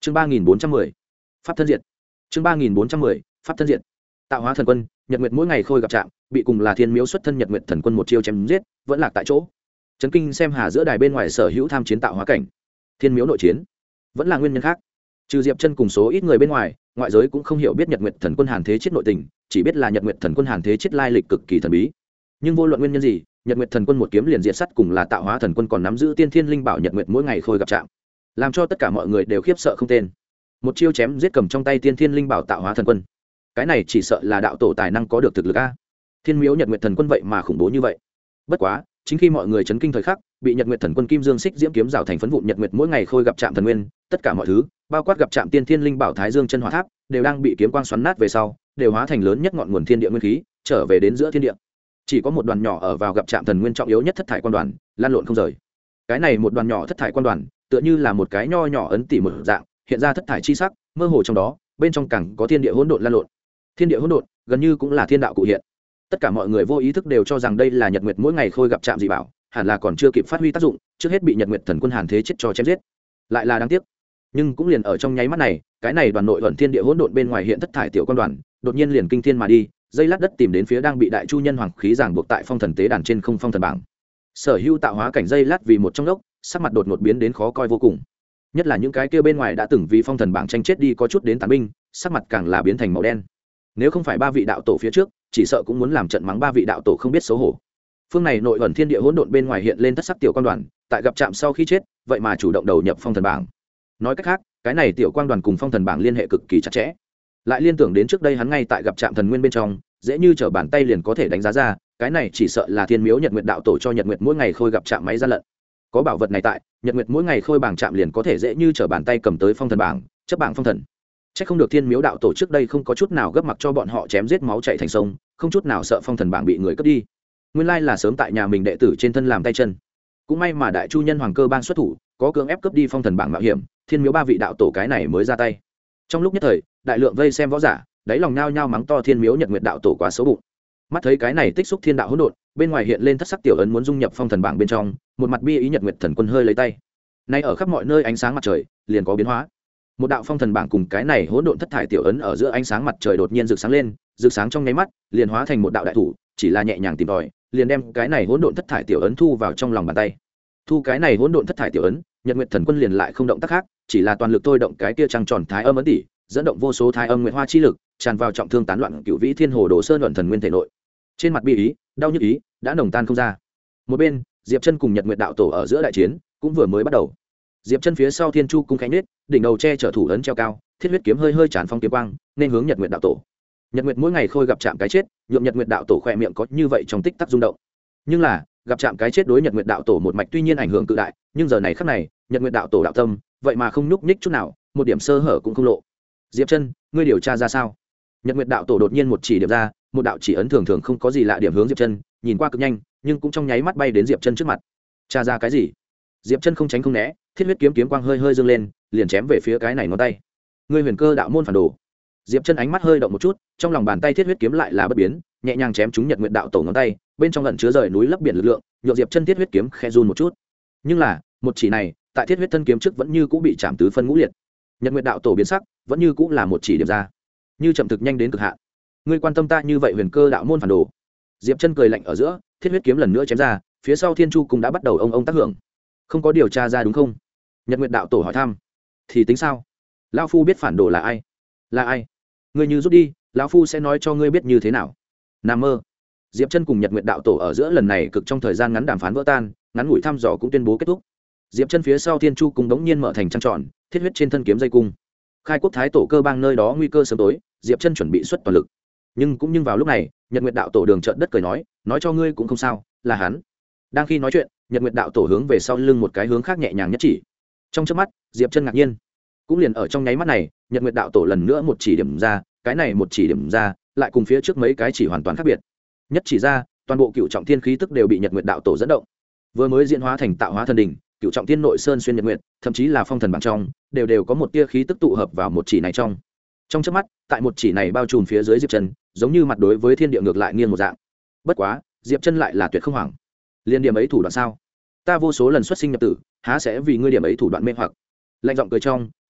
chương 3410 pháp thân diệt. chương 3410 pháp thân diệt. Tạo hóa thần quân, Nhật Nguyệt mỗi ngày khôi gặp chạm, bị cùng là thiên miếu xuất thân Nhật Nguyệt thần quân một chiêu chém giết, vẫn lạc tại chỗ. Chấn kinh xem hà giữa đài bên ngoài sở hữu tham chiến tạo hóa cảnh. Thiên miếu nội chiến, vẫn là nguyên nhân khác. Trừ Diệp Chân cùng số ít người bên ngoài, ngoại giới cũng không hiểu biết Nhật Nguyệt thần quân Hàn Thế Chết nội tình, chỉ biết là Nhật Nguyệt thần quân Hàn Thế Chết lai lịch cực kỳ thần bí. Nhưng vô luận nguyên nhân gì, Nhật Nguyệt thần quân một kiếm liền diệt sát cùng là tạo hóa thần quân còn nắm giữ tiên thiên linh bảo Nhật Nguyệt mỗi ngày khôi gặp chạm, làm cho tất cả mọi người đều khiếp sợ không tên. Một chiêu chém giết cầm trong tay tiên thiên linh bảo tạo hóa thần quân, cái này chỉ sợ là đạo tổ tài năng có được thực lực a. Thiên miếu Nhật Nguyệt thần quân vậy mà khủng bố như vậy. Bất quá, chính khi mọi người chấn kinh thời khắc, bị Nhật Nguyệt thần quân Kim Dương Xích Diễm kiếm rào thành phấn vụn Nhật Nguyệt mỗi ngày khôi gặp chạm thần nguyên, tất cả mọi thứ, bao quát gặp chạm tiên thiên linh bảo Thái Dương chân hỏa tháp, đều đang bị kiếm quang xoắn nát về sau, đều hóa thành lớn nhất ngọn nguồn thiên địa nguyên khí, trở về đến giữa thiên địa. Chỉ có một đoàn nhỏ ở vào gặp chạm thần nguyên trọng yếu nhất thất thải quan đoàn, lan lộn không rời. Cái này một đoàn nhỏ thất thải quan đoàn, tựa như là một cái nho nhỏ ấn tỉ một dạng, hiện ra thất thải chi sắc, mơ hồ trong đó, bên trong càng có thiên địa hỗn độn lan lộn. Thiên địa hỗn độn, gần như cũng là thiên đạo cụ hiện. Tất cả mọi người vô ý thức đều cho rằng đây là Nhật Nguyệt mỗi ngày khôi gặp chạm dị bảo, hẳn là còn chưa kịp phát huy tác dụng, trước hết bị Nhật Nguyệt thần quân Hàn Thế Chết cho chém giết. Lại là đáng tiếc. Nhưng cũng liền ở trong nháy mắt này, cái này đoàn nội ẩn thiên địa hỗn độn bên ngoài hiện thất thải tiểu quan đoàn, đột nhiên liền kinh thiên mà đi, dây lát đất tìm đến phía đang bị đại chu nhân hoàng khí giảng buộc tại phong thần tế đàn trên không phong thần bảng. Sở hữu tạo hóa cảnh dây lát vì một trong lốc, sắc mặt đột ngột biến đến khó coi vô cùng. Nhất là những cái kia bên ngoài đã từng vì phong thần bảng tranh chết đi có chút đến tàn binh, sắc mặt càng là biến thành màu đen. Nếu không phải ba vị đạo tổ phía trước, chỉ sợ cũng muốn làm trận mắng ba vị đạo tổ không biết xấu hổ. Phương này nội ẩn thiên địa hỗn độn bên ngoài hiện lên thất sắc tiểu quan đoàn, tại gặp chạm sau khi chết, vậy mà chủ động đầu nhập phong thần bảng. Nói cách khác, cái này tiểu quang đoàn cùng phong thần bảng liên hệ cực kỳ chặt chẽ. Lại liên tưởng đến trước đây hắn ngay tại gặp chạm thần nguyên bên trong, dễ như trở bàn tay liền có thể đánh giá ra, cái này chỉ sợ là thiên miếu Nhật Nguyệt đạo tổ cho Nhật Nguyệt mỗi ngày khôi gặp chạm máy gian lận. Có bảo vật này tại, Nhật Nguyệt mỗi ngày khôi bảng chạm liền có thể dễ như trở bàn tay cầm tới phong thần bảng, chấp bảng phong thần. Chắc không được thiên miếu đạo tổ trước đây không có chút nào gấp mặc cho bọn họ chém giết máu chảy thành sông, không chút nào sợ phong thần bảng bị người cướp đi. Nguyên lai là sớm tại nhà mình đệ tử trên thân làm tay chân. Cũng may mà đại chu nhân hoàng cơ ban xuất thủ, có cưỡng ép cướp đi phong thần bảng mạo hiểm, thiên miếu ba vị đạo tổ cái này mới ra tay. Trong lúc nhất thời, đại lượng vây xem võ giả, đáy lòng nhao nhao mắng to thiên miếu Nhật Nguyệt đạo tổ quá xấu bụng. Mắt thấy cái này tích xúc thiên đạo hỗn độn, bên ngoài hiện lên thất sắc tiểu ấn muốn dung nhập phong thần bảng bên trong, một mặt bi ý Nhật Nguyệt thần quân hơi lấy tay. Nay ở khắp mọi nơi ánh sáng mặt trời liền có biến hóa. Một đạo phong thần bảng cùng cái này hỗn độn thất thải tiểu ấn ở giữa ánh sáng mặt trời đột nhiên rực sáng lên, rực sáng trong nháy mắt, liền hóa thành một đạo đại thủ, chỉ là nhẹ nhàng tìm tòi, liền đem cái này hỗn độn thất thải tiểu ấn thu vào trong lòng bàn tay. Thu cái này hỗn độn thất thải tiểu ấn, Nhật Nguyệt thần quân liền lại không động tác khác, chỉ là toàn lực thôi động cái kia trăng tròn thái âm ấn tỷ, dẫn động vô số thái âm nguyệt hoa chi lực, tràn vào trọng thương tán loạn cửu vĩ thiên hồ đồ sơn luận thần nguyên thể nội. Trên mặt bi ý, đau nhức ý, đã nồng tan không ra. Một bên, Diệp Chân cùng Nhật Nguyệt đạo tổ ở giữa đại chiến, cũng vừa mới bắt đầu. Diệp Chân phía sau thiên chu cung khánh nết, đỉnh đầu che chở thủ ấn treo cao, thiết huyết kiếm hơi hơi tràn phong kiếm quang, nên hướng Nhật Nguyệt đạo tổ. Nhật Nguyệt mỗi ngày khôi gặp chạm cái chết, nhượng Nhật Nguyệt đạo tổ khỏe miệng có như vậy trong tích tắc rung động. Nhưng là, gặp chạm cái chết đối Nhật Nguyệt đạo tổ một mạch tuy nhiên ảnh hưởng cự đại, nhưng giờ này khắc này, Nhật Nguyệt đạo tổ đạo tâm, vậy mà không nhúc nhích chút nào, một điểm sơ hở cũng không lộ. Diệp Chân, ngươi điều tra ra sao? Nhật Nguyệt đạo tổ đột nhiên một chỉ điểm ra, một đạo chỉ ấn thường thường không có gì lạ điểm hướng Diệp Chân, nhìn qua cực nhanh, nhưng cũng trong nháy mắt bay đến Diệp Chân trước mặt. Tra ra cái gì? Diệp Chân không tránh không né, thiết huyết kiếm kiếm quang hơi hơi dương lên, liền chém về phía cái này ngón tay. Ngươi huyền cơ đạo môn phản đồ. Diệp Chân ánh mắt hơi động một chút, trong lòng bàn tay thiết huyết kiếm lại là bất biến, nhẹ nhàng chém trúng Nhật Nguyệt đạo tổ ngón tay, bên trong ẩn chứa rời núi lấp biển lực lượng, nhượng Diệp Chân thiết huyết kiếm khẽ run một chút. Nhưng là, một chỉ này, tại thiết huyết thân kiếm trước vẫn như cũ bị chạm tứ phân ngũ liệt. Nhật Nguyệt đạo tổ biến sắc, vẫn như cũ là một chỉ điểm ra, như chậm thực nhanh đến cực hạn. Ngươi quan tâm ta như vậy huyền cơ đạo môn phản đồ? Diệp Chân cười lạnh ở giữa, thiết huyết kiếm lần nữa chém ra, phía sau thiên chu cũng đã bắt đầu ông tác hưởng. Không có điều tra ra đúng không? Nhật Nguyệt đạo tổ hỏi thăm. Thì tính sao? Lão phu biết phản đồ là ai? Là ai? Ngươi như rút đi, lão phu sẽ nói cho ngươi biết như thế nào. Nằm mơ. Diệp Chân cùng Nhật Nguyệt đạo tổ ở giữa lần này cực trong thời gian ngắn đàm phán vỡ tan, ngắn ngủi thăm dò cũng tuyên bố kết thúc. Diệp Chân phía sau thiên chu cùng đống nhiên mở thành trăng tròn, thiết huyết trên thân kiếm dây cung. Khai quốc thái tổ cơ bang nơi đó nguy cơ sớm tối, Diệp Chân chuẩn bị xuất toàn lực. Nhưng vào lúc này, Nhật Nguyệt đạo tổ đường trợn đất cười nói cho ngươi cũng không sao, là hắn. Đang khi nói chuyện, Nhật Nguyệt đạo tổ hướng về sau lưng một cái hướng khác nhẹ nhàng nhất chỉ. Trong chớp mắt, Diệp Chân ngạc nhiên. Cũng liền ở trong nháy mắt này, Nhật Nguyệt đạo tổ lần nữa một chỉ điểm ra, cái này một chỉ điểm ra, lại cùng phía trước mấy cái chỉ hoàn toàn khác biệt. Nhất chỉ ra, toàn bộ cựu trọng thiên khí tức đều bị Nhật Nguyệt đạo tổ dẫn động. Vừa mới diễn hóa thành tạo hóa thần đỉnh, cựu trọng thiên nội sơn xuyên nhật nguyệt, thậm chí là phong thần bảng trong, đều có một tia khí tức tụ hợp vào một chỉ này trong chớp mắt, tại một chỉ này bao trùm phía dưới Diệp Chân, giống như mặt đối với thiên địa ngược lại nghiêng một dạng. Bất quá, Diệp Chân lại là tuyệt không hoảng. Liên điểm ấy thủ đoạn sao? Ta vô số lần xuất sinh nhập tử, há sẽ vì ngươi điểm ấy thủ đoạn mê hoặc? Lạnh giọng cười trong,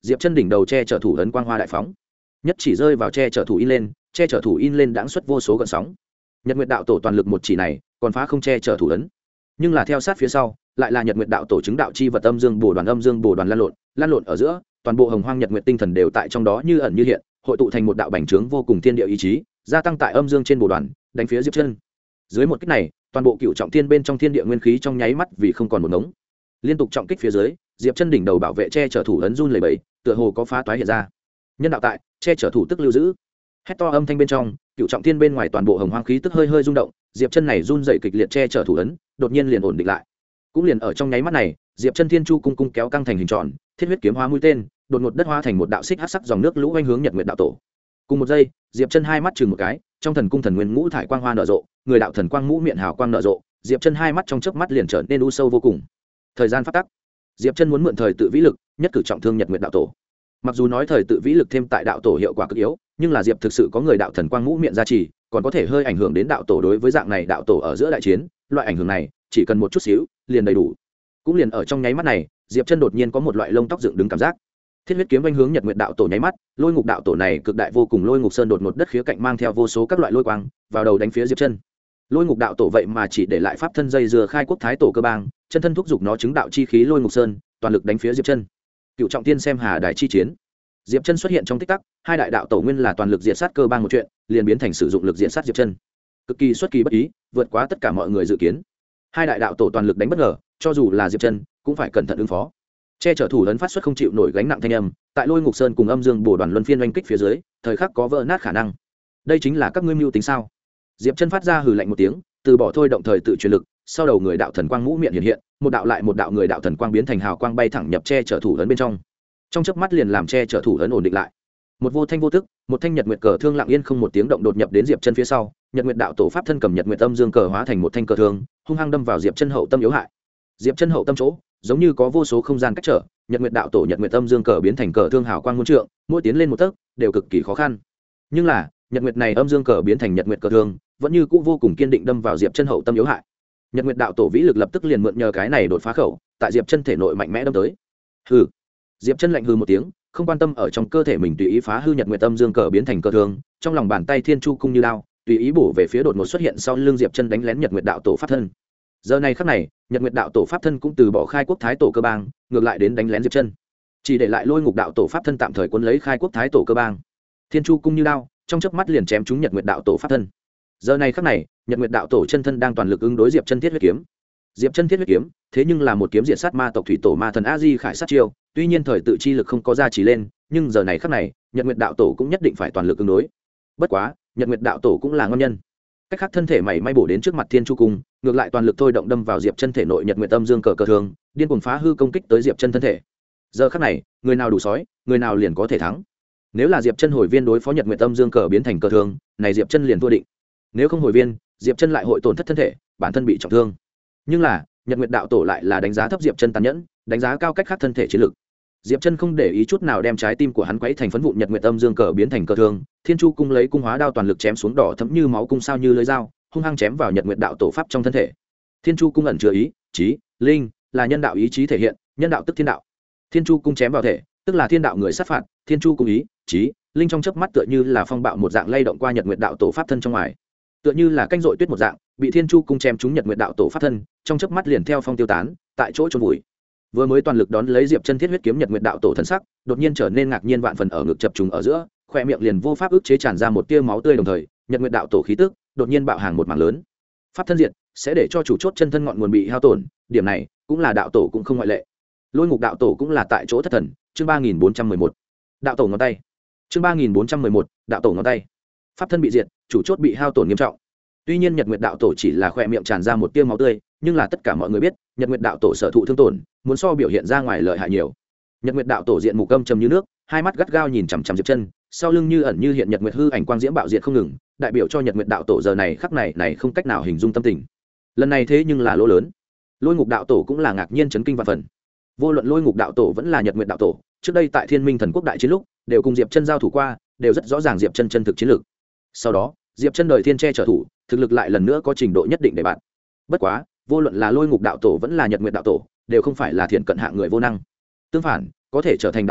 diệp chân đỉnh đầu che chở thủ ấn quang hoa đại phóng, nhất chỉ rơi vào che chở thủ in lên, che chở thủ in lên đãng xuất vô số gợn sóng. Nhật Nguyệt đạo tổ toàn lực một chỉ này còn phá không che chở thủ ấn, nhưng là theo sát phía sau lại là Nhật Nguyệt đạo tổ chứng đạo chi vật âm dương bổ đoàn lan lộn ở giữa, toàn bộ hồng hoang Nhật Nguyệt tinh thần đều tại trong đó như ẩn như hiện, hội tụ thành một đạo bành trướng vô cùng thiên địa ý chí, gia tăng tại âm dương trên bổ đoàn, đánh phía Diệp Chân. Dưới một kích này, toàn bộ cựu trọng thiên bên trong thiên địa nguyên khí trong nháy mắt vì không còn một ngống. Liên tục trọng kích phía dưới, Diệp Chân đỉnh đầu bảo vệ che chở thủ ấn run lẩy bẩy, tựa hồ có phá toái hiện ra. Nhân đạo tại, che chở thủ tức lưu giữ. Hét to âm thanh bên trong, cựu trọng thiên bên ngoài toàn bộ hồng hoang khí tức hơi hơi rung động, Diệp Chân này run dậy kịch liệt che chở thủ ấn, đột nhiên liền ổn định lại. Cũng liền ở trong nháy mắt này, Diệp Chân thiên chu cung kéo căng thành hình tròn, thiết huyết kiếm hóa mũi tên, đột ngột đất hóa thành một đạo xích hắc sắc dòng nước lũ quanh hướng Nhật Nguyệt đạo tổ. Cùng một giây, Diệp Chân hai mắt chừng một cái, trong thần cung thần nguyên ngũ thải quang hoa nở rộ, người đạo thần quang mũ miệng hào quang nở rộ, Diệp Chân hai mắt trong chớp mắt liền trở nên u sâu vô cùng. Thời gian phát tắc, Diệp Chân muốn mượn thời tự vĩ lực, nhất cử trọng thương Nhật Nguyệt đạo tổ. Mặc dù nói thời tự vĩ lực thêm tại đạo tổ hiệu quả cực yếu, nhưng là Diệp thực sự có người đạo thần quang mũ miệng gia trì, còn có thể hơi ảnh hưởng đến đạo tổ. Đối với dạng này đạo tổ ở giữa đại chiến, loại ảnh hưởng này chỉ cần một chút xíu liền đầy đủ. Cũng liền ở trong nháy mắt này, Diệp Chân đột nhiên có một loại lông tóc dựng đứng cảm giác. Thiết huyết kiếm vanh hướng Nhật Nguyệt đạo tổ nháy mắt, Lôi Ngục đạo tổ này cực đại vô cùng Lôi Ngục Sơn đột ngột đất khía cạnh mang theo vô số các loại lôi quang, vào đầu đánh phía Diệp Chân. Lôi Ngục đạo tổ vậy mà chỉ để lại pháp thân dây dưa khai quốc thái tổ cơ bang, chân thân thúc giục nó chứng đạo chi khí Lôi Ngục Sơn, toàn lực đánh phía Diệp Chân. Cựu trọng tiên xem hà đài chi chiến. Diệp Chân xuất hiện trong tích tắc, hai đại đạo tổ nguyên là toàn lực diệt sát cơ bang một chuyện, liền biến thành sử dụng lực diệt sát Diệp Chân. Cực kỳ xuất kỳ bất ý, vượt quá tất cả mọi người dự kiến. Hai đại đạo tổ toàn lực đánh bất ngờ, cho dù là Diệp Chân cũng phải cẩn thận ứng phó. Che chở thủ ấn phát xuất không chịu nổi gánh nặng thanh âm, tại Lôi Ngục Sơn cùng âm dương bổ đoàn luân phiên oanh kích phía dưới, thời khắc có vỡ nát khả năng. Đây chính là các ngươi mưu tính sao? Diệp Chân phát ra hừ lạnh một tiếng, từ bỏ thôi động thời tự truyền lực, sau đầu người đạo thần quang mũ miệng hiện hiện, một đạo lại một đạo người đạo thần quang biến thành hào quang bay thẳng nhập che chở thủ ấn bên trong. Trong chớp mắt liền làm che chở thủ ấn ổn định lại. Một vô thanh vô tức, một thanh nhật nguyệt cờ thương lặng yên không một tiếng động đột nhập đến Diệp Chân phía sau, Nhật Nguyệt đạo tổ pháp thân cầm Nhật Nguyệt âm dương cờ hóa thành một thanh cờ thương, hung hăng đâm vào Diệp Chân hậu tâm yếu hại. Diệp Chân hậu tâm chỗ, giống như có vô số không gian cách trở, Nhật Nguyệt đạo tổ Nhật Nguyệt âm dương cờ biến thành cờ thương hào quang muôn trượng, mỗi tiến lên một tấc đều cực kỳ khó khăn. Nhưng là, Nhật Nguyệt này âm dương cờ biến thành Nhật Nguyệt cờ thương, vẫn như cũ vô cùng kiên định đâm vào Diệp Chân hậu tâm yếu hại. Nhật Nguyệt đạo tổ vĩ lực lập tức liền mượn nhờ cái này đột phá khẩu, tại Diệp Chân thể nội mạnh mẽ đâm tới. Hừ. Diệp Chân lạnh hừ một tiếng, không quan tâm ở trong cơ thể mình tùy ý phá hư Nhật Nguyệt âm dương cờ biến thành cờ thương, trong lòng bàn tay thiên chu cung như lao, tùy ý bổ về phía đột ngột xuất hiện sau lưng Diệp Chân đánh lén Nhật Nguyệt đạo tổ pháp thân. Giờ này khắc này, Nhật Nguyệt đạo tổ pháp thân cũng từ bỏ khai quốc thái tổ cơ bang, ngược lại đến đánh lén Diệp Chân, chỉ để lại Lôi Ngục đạo tổ pháp thân tạm thời cuốn lấy khai quốc thái tổ cơ bang. Thiên chu cung như lao, trong chớp mắt liền chém trúng Nhật Nguyệt đạo tổ pháp thân. Giờ này khắc này, Nhật Nguyệt đạo tổ chân thân đang toàn lực ứng đối Diệp Chân thiết huyết kiếm. Diệp Chân thiết huyết kiếm, thế nhưng là một kiếm diệt sát ma tộc thủy tổ ma thần A Di Khải sát chiêu, tuy nhiên thời tự chi lực không có ra chỉ lên, nhưng giờ này khắc này, Nhật Nguyệt đạo tổ cũng nhất định phải toàn lực ứng đối. Bất quá, Nhật Nguyệt đạo tổ cũng là ngon nhân. Cách khắc thân thể mảy may bổ đến trước mặt Thiên Chu cung, ngược lại toàn lực thôi động đâm vào Diệp Chân thể nội Nhật Nguyệt âm dương cờ cờ thường, điên cuồng phá hư công kích tới Diệp Chân thân thể. Giờ khắc này, người nào đủ sói, người nào liền có thể thắng. Nếu là Diệp Chân hồi viên đối phó Nhật Nguyệt âm dương cờ biến thành cờ thường, này Diệp Chân liền thua định. Nếu không hồi viên, Diệp Chân lại hội tổn thất thân thể, bản thân bị trọng thương. Nhưng là, Nhật Nguyệt đạo tổ lại là đánh giá thấp Diệp Chân tàn nhẫn, đánh giá cao cách khắc thân thể chiến lực. Diệp Chân không để ý chút nào đem trái tim của hắn quấy thành phấn vụn Nhật Nguyệt âm dương cờ biến thành cờ thương, Thiên Chu cung lấy cung hóa đao toàn lực chém xuống đỏ thẫm như máu cung sao như lưỡi dao, hung hăng chém vào Nhật Nguyệt đạo tổ pháp trong thân thể. Thiên Chu cung ẩn chứa ý, chí, linh, là nhân đạo ý chí thể hiện, nhân đạo tức thiên đạo. Thiên Chu cung chém vào thể, tức là thiên đạo người sát phạt, Thiên Chu cung ý, chí, linh trong chớp mắt tựa như là phong bạo một dạng lay động qua Nhật Nguyệt đạo tổ pháp thân trong ngoài. Tựa như là canh dội tuyết một dạng, bị Thiên Chu cung chém trúng Nhật Nguyệt đạo tổ pháp thân, trong chớp mắt liền theo phong tiêu tán, tại chỗ chôn vùi. Vừa mới toàn lực đón lấy Diệp Chân thiết huyết kiếm Nhật Nguyệt đạo tổ thần sắc, đột nhiên trở nên ngạc nhiên vạn phần, ở ngực chập trùng ở giữa, khoe miệng liền vô pháp ức chế tràn ra một tia máu tươi, đồng thời, Nhật Nguyệt đạo tổ khí tức đột nhiên bạo hàng một mảng lớn. Pháp thân diệt sẽ để cho chủ chốt chân thân ngọn nguồn bị hao tổn, điểm này cũng là đạo tổ cũng không ngoại lệ. Lôi Ngục đạo tổ cũng là tại chỗ thất thần, chương 3411. Đạo tổ ngón tay. Chương 3411, đạo tổ ngón tay. Pháp thân bị diệt, chủ chốt bị hao tổn nghiêm trọng. Tuy nhiên Nhật Nguyệt đạo tổ chỉ là khoe miệng tràn ra một tia máu tươi, nhưng là tất cả mọi người biết, Nhật Nguyệt đạo tổ sở thụ thương tổn, muốn so biểu hiện ra ngoài lợi hại nhiều. Nhật Nguyệt đạo tổ diện mục âm trầm như nước, hai mắt gắt gao nhìn chằm chằm Diệp Chân, sau lưng như ẩn như hiện Nhật Nguyệt hư ảnh quang diễm bạo diệt không ngừng, đại biểu cho Nhật Nguyệt đạo tổ giờ này khắc này không cách nào hình dung tâm tình. Lần này thế nhưng là lỗ lớn. Lôi Ngục đạo tổ cũng là ngạc nhiên chấn kinh vạn phần. Vô luận Lôi Ngục đạo tổ vẫn là Nhật Nguyệt đạo tổ, trước đây tại Thiên Minh Thần Quốc đại chiến lúc, đều cùng Diệp Chân giao thủ qua, đều rất rõ ràng Diệp Chân chân thực chiến lược. Sau đó, Diệp Chân đời thiên che trở thủ, thực lực lại lần nữa có trình độ nhất định để bạn. Bất quá, vô luận là Lôi Ngục đạo tổ vẫn là Nhật Nguyệt đạo tổ, đều không phải là thiện cận hạng người vô năng. Tương phản, có thể trở thành đạo tổ,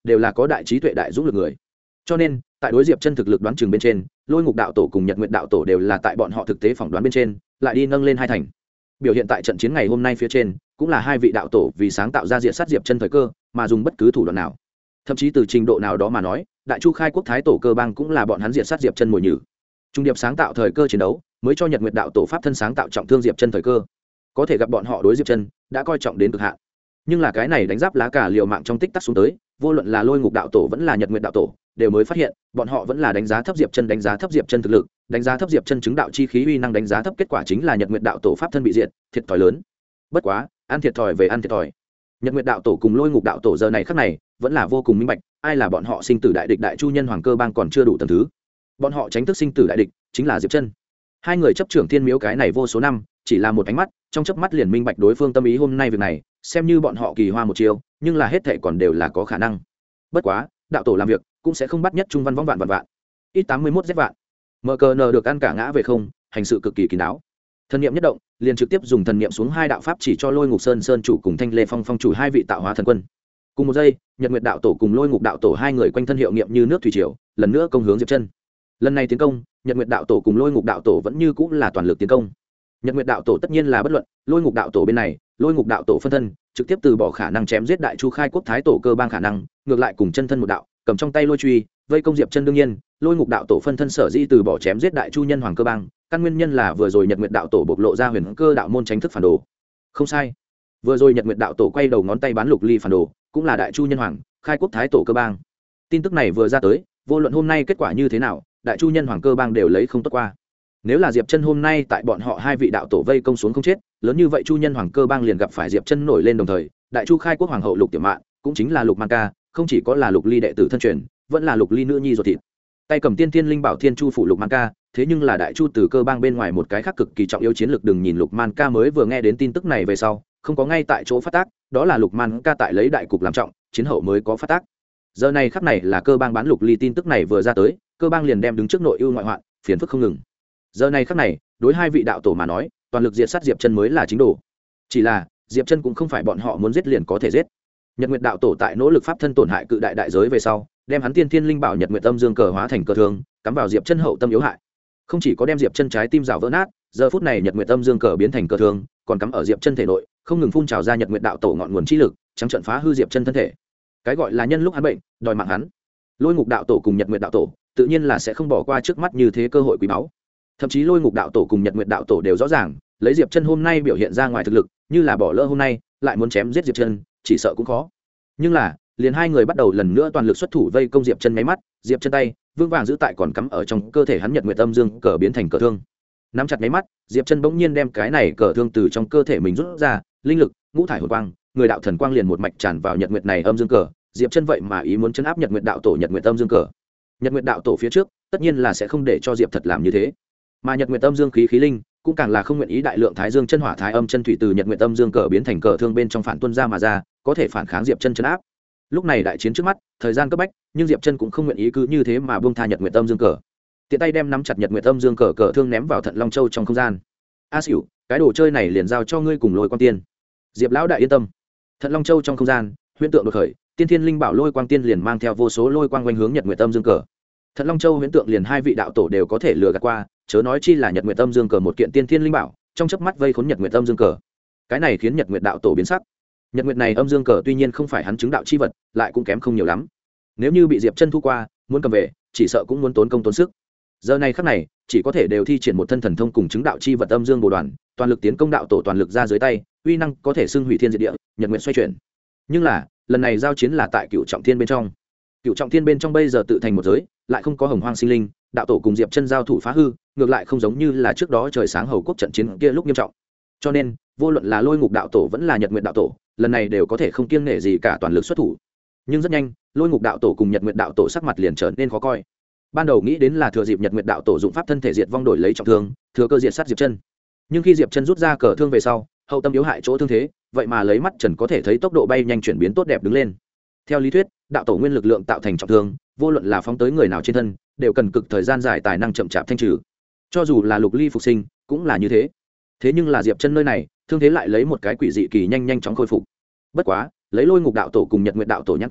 đều là có đại trí tuệ đại dũng lực người, cho nên tại đối diệp chân thực lực đoán chừng bên trên, lôi ngục đạo tổ cùng nhật nguyện đạo tổ đều là tại bọn họ thực tế phỏng đoán bên trên lại đi nâng lên hai thành. Biểu hiện tại trận chiến ngày hôm nay phía trên cũng là hai vị đạo tổ vì sáng tạo ra diện sát diệp chân thời cơ mà dùng bất cứ thủ đoạn nào, thậm chí từ trình độ nào đó mà nói, đại chu khai quốc thái tổ cơ bang cũng là bọn hắn diện sát diệp chân mồi nhử. Trung điệp sáng tạo thời cơ chiến đấu mới cho nhật nguyệt đạo tổ pháp thân sáng tạo trọng thương diệp chân thời cơ. Có thể gặp bọn họ đối diệp chân đã coi trọng đến cực hạn, nhưng là cái này đánh giáp lá cả liều mạng trong tích tắc xuống tới, vô luận là lôi ngục đạo tổ vẫn là nhật nguyệt đạo tổ đều mới phát hiện bọn họ vẫn là đánh giá thấp diệp chân, đánh giá thấp diệp chân thực lực, đánh giá thấp diệp chân chứng đạo chi khí uy năng, đánh giá thấp kết quả chính là nhật nguyệt đạo tổ pháp thân bị diệt, thiệt thòi lớn. Bất quá ăn thiệt thòi về ăn thiệt thòi, nhật nguyệt đạo tổ cùng lôi ngục đạo tổ giờ này khắc này vẫn là vô cùng minh bạch, ai là bọn họ sinh tử đại địch. Đại chu nhân hoàng cơ bang còn chưa đủ tầng thứ, bọn họ tránh thức sinh tử đại địch chính là diệp chân. Hai người chấp trưởng thiên miếu cái này vô số năm, chỉ là một ánh mắt, trong chớp mắt liền minh bạch đối phương tâm ý. Hôm nay việc này xem như bọn họ kỳ hoa một chiều, nhưng là hết thệ còn đều là có khả năng. Bất quá đạo tổ làm việc cũng sẽ không bắt nhất trung văn võng vạn vạn ít 81 z vạn mkn được ăn cả ngã về không, hành sự cực kỳ kín đáo. Thần niệm nhất động liền trực tiếp dùng thần niệm xuống hai đạo pháp chỉ cho lôi ngục sơn sơn chủ cùng thanh lê phong phong chủ hai vị tạo hóa thần quân. Cùng một giây, nhật nguyệt đạo tổ cùng lôi ngục đạo tổ hai người quanh thân hiệu nghiệm như nước thủy triều, lần nữa công hướng diệp chân. Lần này tiến công, nhật nguyệt đạo tổ cùng lôi ngục đạo tổ vẫn như cũng là toàn lực tiến công. Nhật nguyệt đạo tổ tất nhiên là bất luận, lôi ngục đạo tổ bên này, lôi ngục đạo tổ phân thân trực tiếp từ bỏ khả năng chém giết đại chu khai quốc thái tổ cơ bang khả năng, ngược lại cùng chân thân một đạo cầm trong tay lôi truy vây công diệp chân. đương nhiên lôi ngục đạo tổ phân thân sở dĩ từ bỏ chém giết đại chu nhân hoàng cơ bang, căn nguyên nhân là vừa rồi nhật nguyệt đạo tổ bộc lộ ra huyền cơ đạo môn tránh thức phản đồ. Không sai, vừa rồi nhật nguyệt đạo tổ quay đầu ngón tay bán lục ly phản đồ cũng là đại chu nhân hoàng khai quốc thái tổ cơ bang. Tin tức này vừa ra tới, vô luận hôm nay kết quả như thế nào, đại chu nhân hoàng cơ bang đều lấy không tốt qua. Nếu là diệp chân hôm nay tại bọn họ hai vị đạo tổ vây công xuống không chết, lớn như vậy chu nhân hoàng cơ bang liền gặp phải diệp chân nổi lên. Đồng thời đại chu khai quốc hoàng hậu lục tiểu mạn cũng chính là lục man ca, không chỉ có là lục ly đệ tử thân truyền, vẫn là lục ly nữ nhi ruột thịt. Tay cầm tiên thiên linh bảo thiên chu phủ lục man ca, thế nhưng là đại chu từ cơ bang bên ngoài một cái khác cực kỳ trọng yếu chiến lược. Đừng nhìn lục man ca mới vừa nghe đến tin tức này về sau không có ngay tại chỗ phát tác, đó là lục man ca tại lấy đại cục làm trọng, chiến hậu mới có phát tác. Giờ này khắc này là cơ bang bán lục ly tin tức này vừa ra tới, cơ bang liền đem đứng trước nội ưu ngoại hoạn, phiền phức không ngừng. Giờ này khắc này đối hai vị đạo tổ mà nói, toàn lực diệt sát diệp chân mới là chính đồ. Chỉ là diệp chân cũng không phải bọn họ muốn giết liền có thể giết. Nhật nguyệt đạo tổ tại nỗ lực pháp thân tổn hại cự đại đại giới về sau, đem hắn tiên thiên linh bảo nhật nguyệt âm dương cờ hóa thành cờ thương, cắm vào diệp chân hậu tâm yếu hại. Không chỉ có đem diệp chân trái tim rào vỡ nát, giờ phút này nhật nguyệt âm dương cờ biến thành cờ thương, còn cắm ở diệp chân thể nội, không ngừng phun trào ra nhật nguyệt đạo tổ ngọn nguồn chi lực, trắng trận phá hư diệp chân thân thể. Cái gọi là nhân lúc hắn bệnh, đòi mạng hắn. Lôi ngục đạo tổ cùng nhật nguyệt đạo tổ tự nhiên là sẽ không bỏ qua trước mắt như thế cơ hội quý báu. Thậm chí lôi ngục đạo tổ cùng nhật nguyệt đạo tổ đều rõ ràng, lấy diệp chân hôm nay biểu hiện ra ngoài thực lực, như là bỏ lỡ hôm nay lại muốn chém giết diệp chân chỉ sợ cũng khó. Nhưng là liền hai người bắt đầu lần nữa toàn lực xuất thủ vây công diệp chân. Nháy mắt, diệp chân tay vương vàng giữ tại còn cắm ở trong cơ thể hắn nhật nguyệt âm dương cờ biến thành cờ thương, nắm chặt. nháy mắt, diệp chân bỗng nhiên đem cái này cờ thương từ trong cơ thể mình rút ra, linh lực ngũ thải hồn quang người đạo thần quang liền một mạch tràn vào nhật nguyệt này âm dương cờ. Diệp chân vậy mà ý muốn chấn áp nhật nguyệt đạo tổ nhật nguyệt âm dương cờ. Nhật nguyệt đạo tổ phía trước tất nhiên là sẽ không để cho diệp thật làm như thế, mà nhật nguyệt âm dương khí linh cũng càng là không nguyện ý đại lượng thái dương chân hỏa thái âm chân thủy từ nhật nguyệt âm dương cờ biến thành cờ thương bên trong phản tuân ra mà ra, có thể phản kháng diệp chân chấn áp. Lúc này đại chiến trước mắt, thời gian cấp bách, nhưng diệp chân cũng không nguyện ý cứ như thế mà buông tha nhật nguyệt âm dương cờ. Tiện tay đem nắm chặt nhật nguyệt âm dương cờ cờ thương ném vào Thận Long Châu trong không gian. A xỉu, cái đồ chơi này liền giao cho ngươi cùng Lôi Quang Tiên. Diệp lão đại yên tâm. Thận Long Châu trong không gian, huyễn tượng đột khởi, tiên thiên linh bảo Lôi Quang Tiên liền mang theo vô số lôi quang quanh hướng nhật nguyệt âm dương cờ. Thận Long Châu huyễn tượng liền hai vị đạo tổ đều có thể lừa gạt qua, chớ nói chi là nhật nguyệt âm dương cờ một kiện tiên thiên linh bảo, trong chớp mắt vây khốn nhật nguyệt âm dương cờ. Cái này khiến nhật nguyệt đạo tổ biến sắc. Nhật nguyệt này âm dương cờ tuy nhiên không phải hắn chứng đạo chi vật, lại cũng kém không nhiều lắm. Nếu như bị diệp chân thu qua, muốn cầm về, chỉ sợ cũng muốn tốn công tốn sức. Giờ này khắc này, chỉ có thể đều thi triển một thân thần thông cùng chứng đạo chi vật âm dương bồ đoàn, toàn lực tiến công đạo tổ, toàn lực ra dưới tay, uy năng có thể xưng hủy thiên diệt địa, nhật nguyệt xoay chuyển. Nhưng là, lần này giao chiến là tại Cựu Trọng Thiên bên trong. Cựu Trọng Thiên bên trong bây giờ tự thành một giới, lại không có hồng hoang sinh linh, đạo tổ cùng diệp chân giao thủ phá hư, ngược lại không giống như là trước đó trời sáng hầu quốc trận chiến kia lúc nghiêm trọng. Cho nên, vô luận là Lôi Ngục đạo tổ vẫn là Nhật Nguyệt đạo tổ, lần này đều có thể không kiêng nể gì cả toàn lực xuất thủ. Nhưng rất nhanh, Lôi Ngục đạo tổ cùng Nhật Nguyệt đạo tổ sắc mặt liền trở nên khó coi. Ban đầu nghĩ đến là thừa dịp Nhật Nguyệt đạo tổ dụng pháp thân thể diệt vong đổi lấy trọng thương, thừa cơ diệt sát diệp chân. Nhưng khi diệp chân rút ra cờ thương về sau, hậu tâm yếu hại chỗ thương thế, vậy mà lấy mắt trần có thể thấy tốc độ bay nhanh chuyển biến tốt đẹp đứng lên. Theo lý thuyết, đạo tổ nguyên lực lượng tạo thành trọng thương, vô luận là phóng tới người nào trên thân, đều cần cực thời gian dài tài năng chậm chạp thanh trừ. Cho dù là Lục Ly phục sinh, cũng là như thế. Thế nhưng là diệp chân nơi này, thương thế lại lấy một cái quỷ dị kỳ nhanh chóng khôi phục. Bất quá, lấy Lôi Ngục đạo tổ cùng Nhật Nguyệt đạo tổ nhãn quang,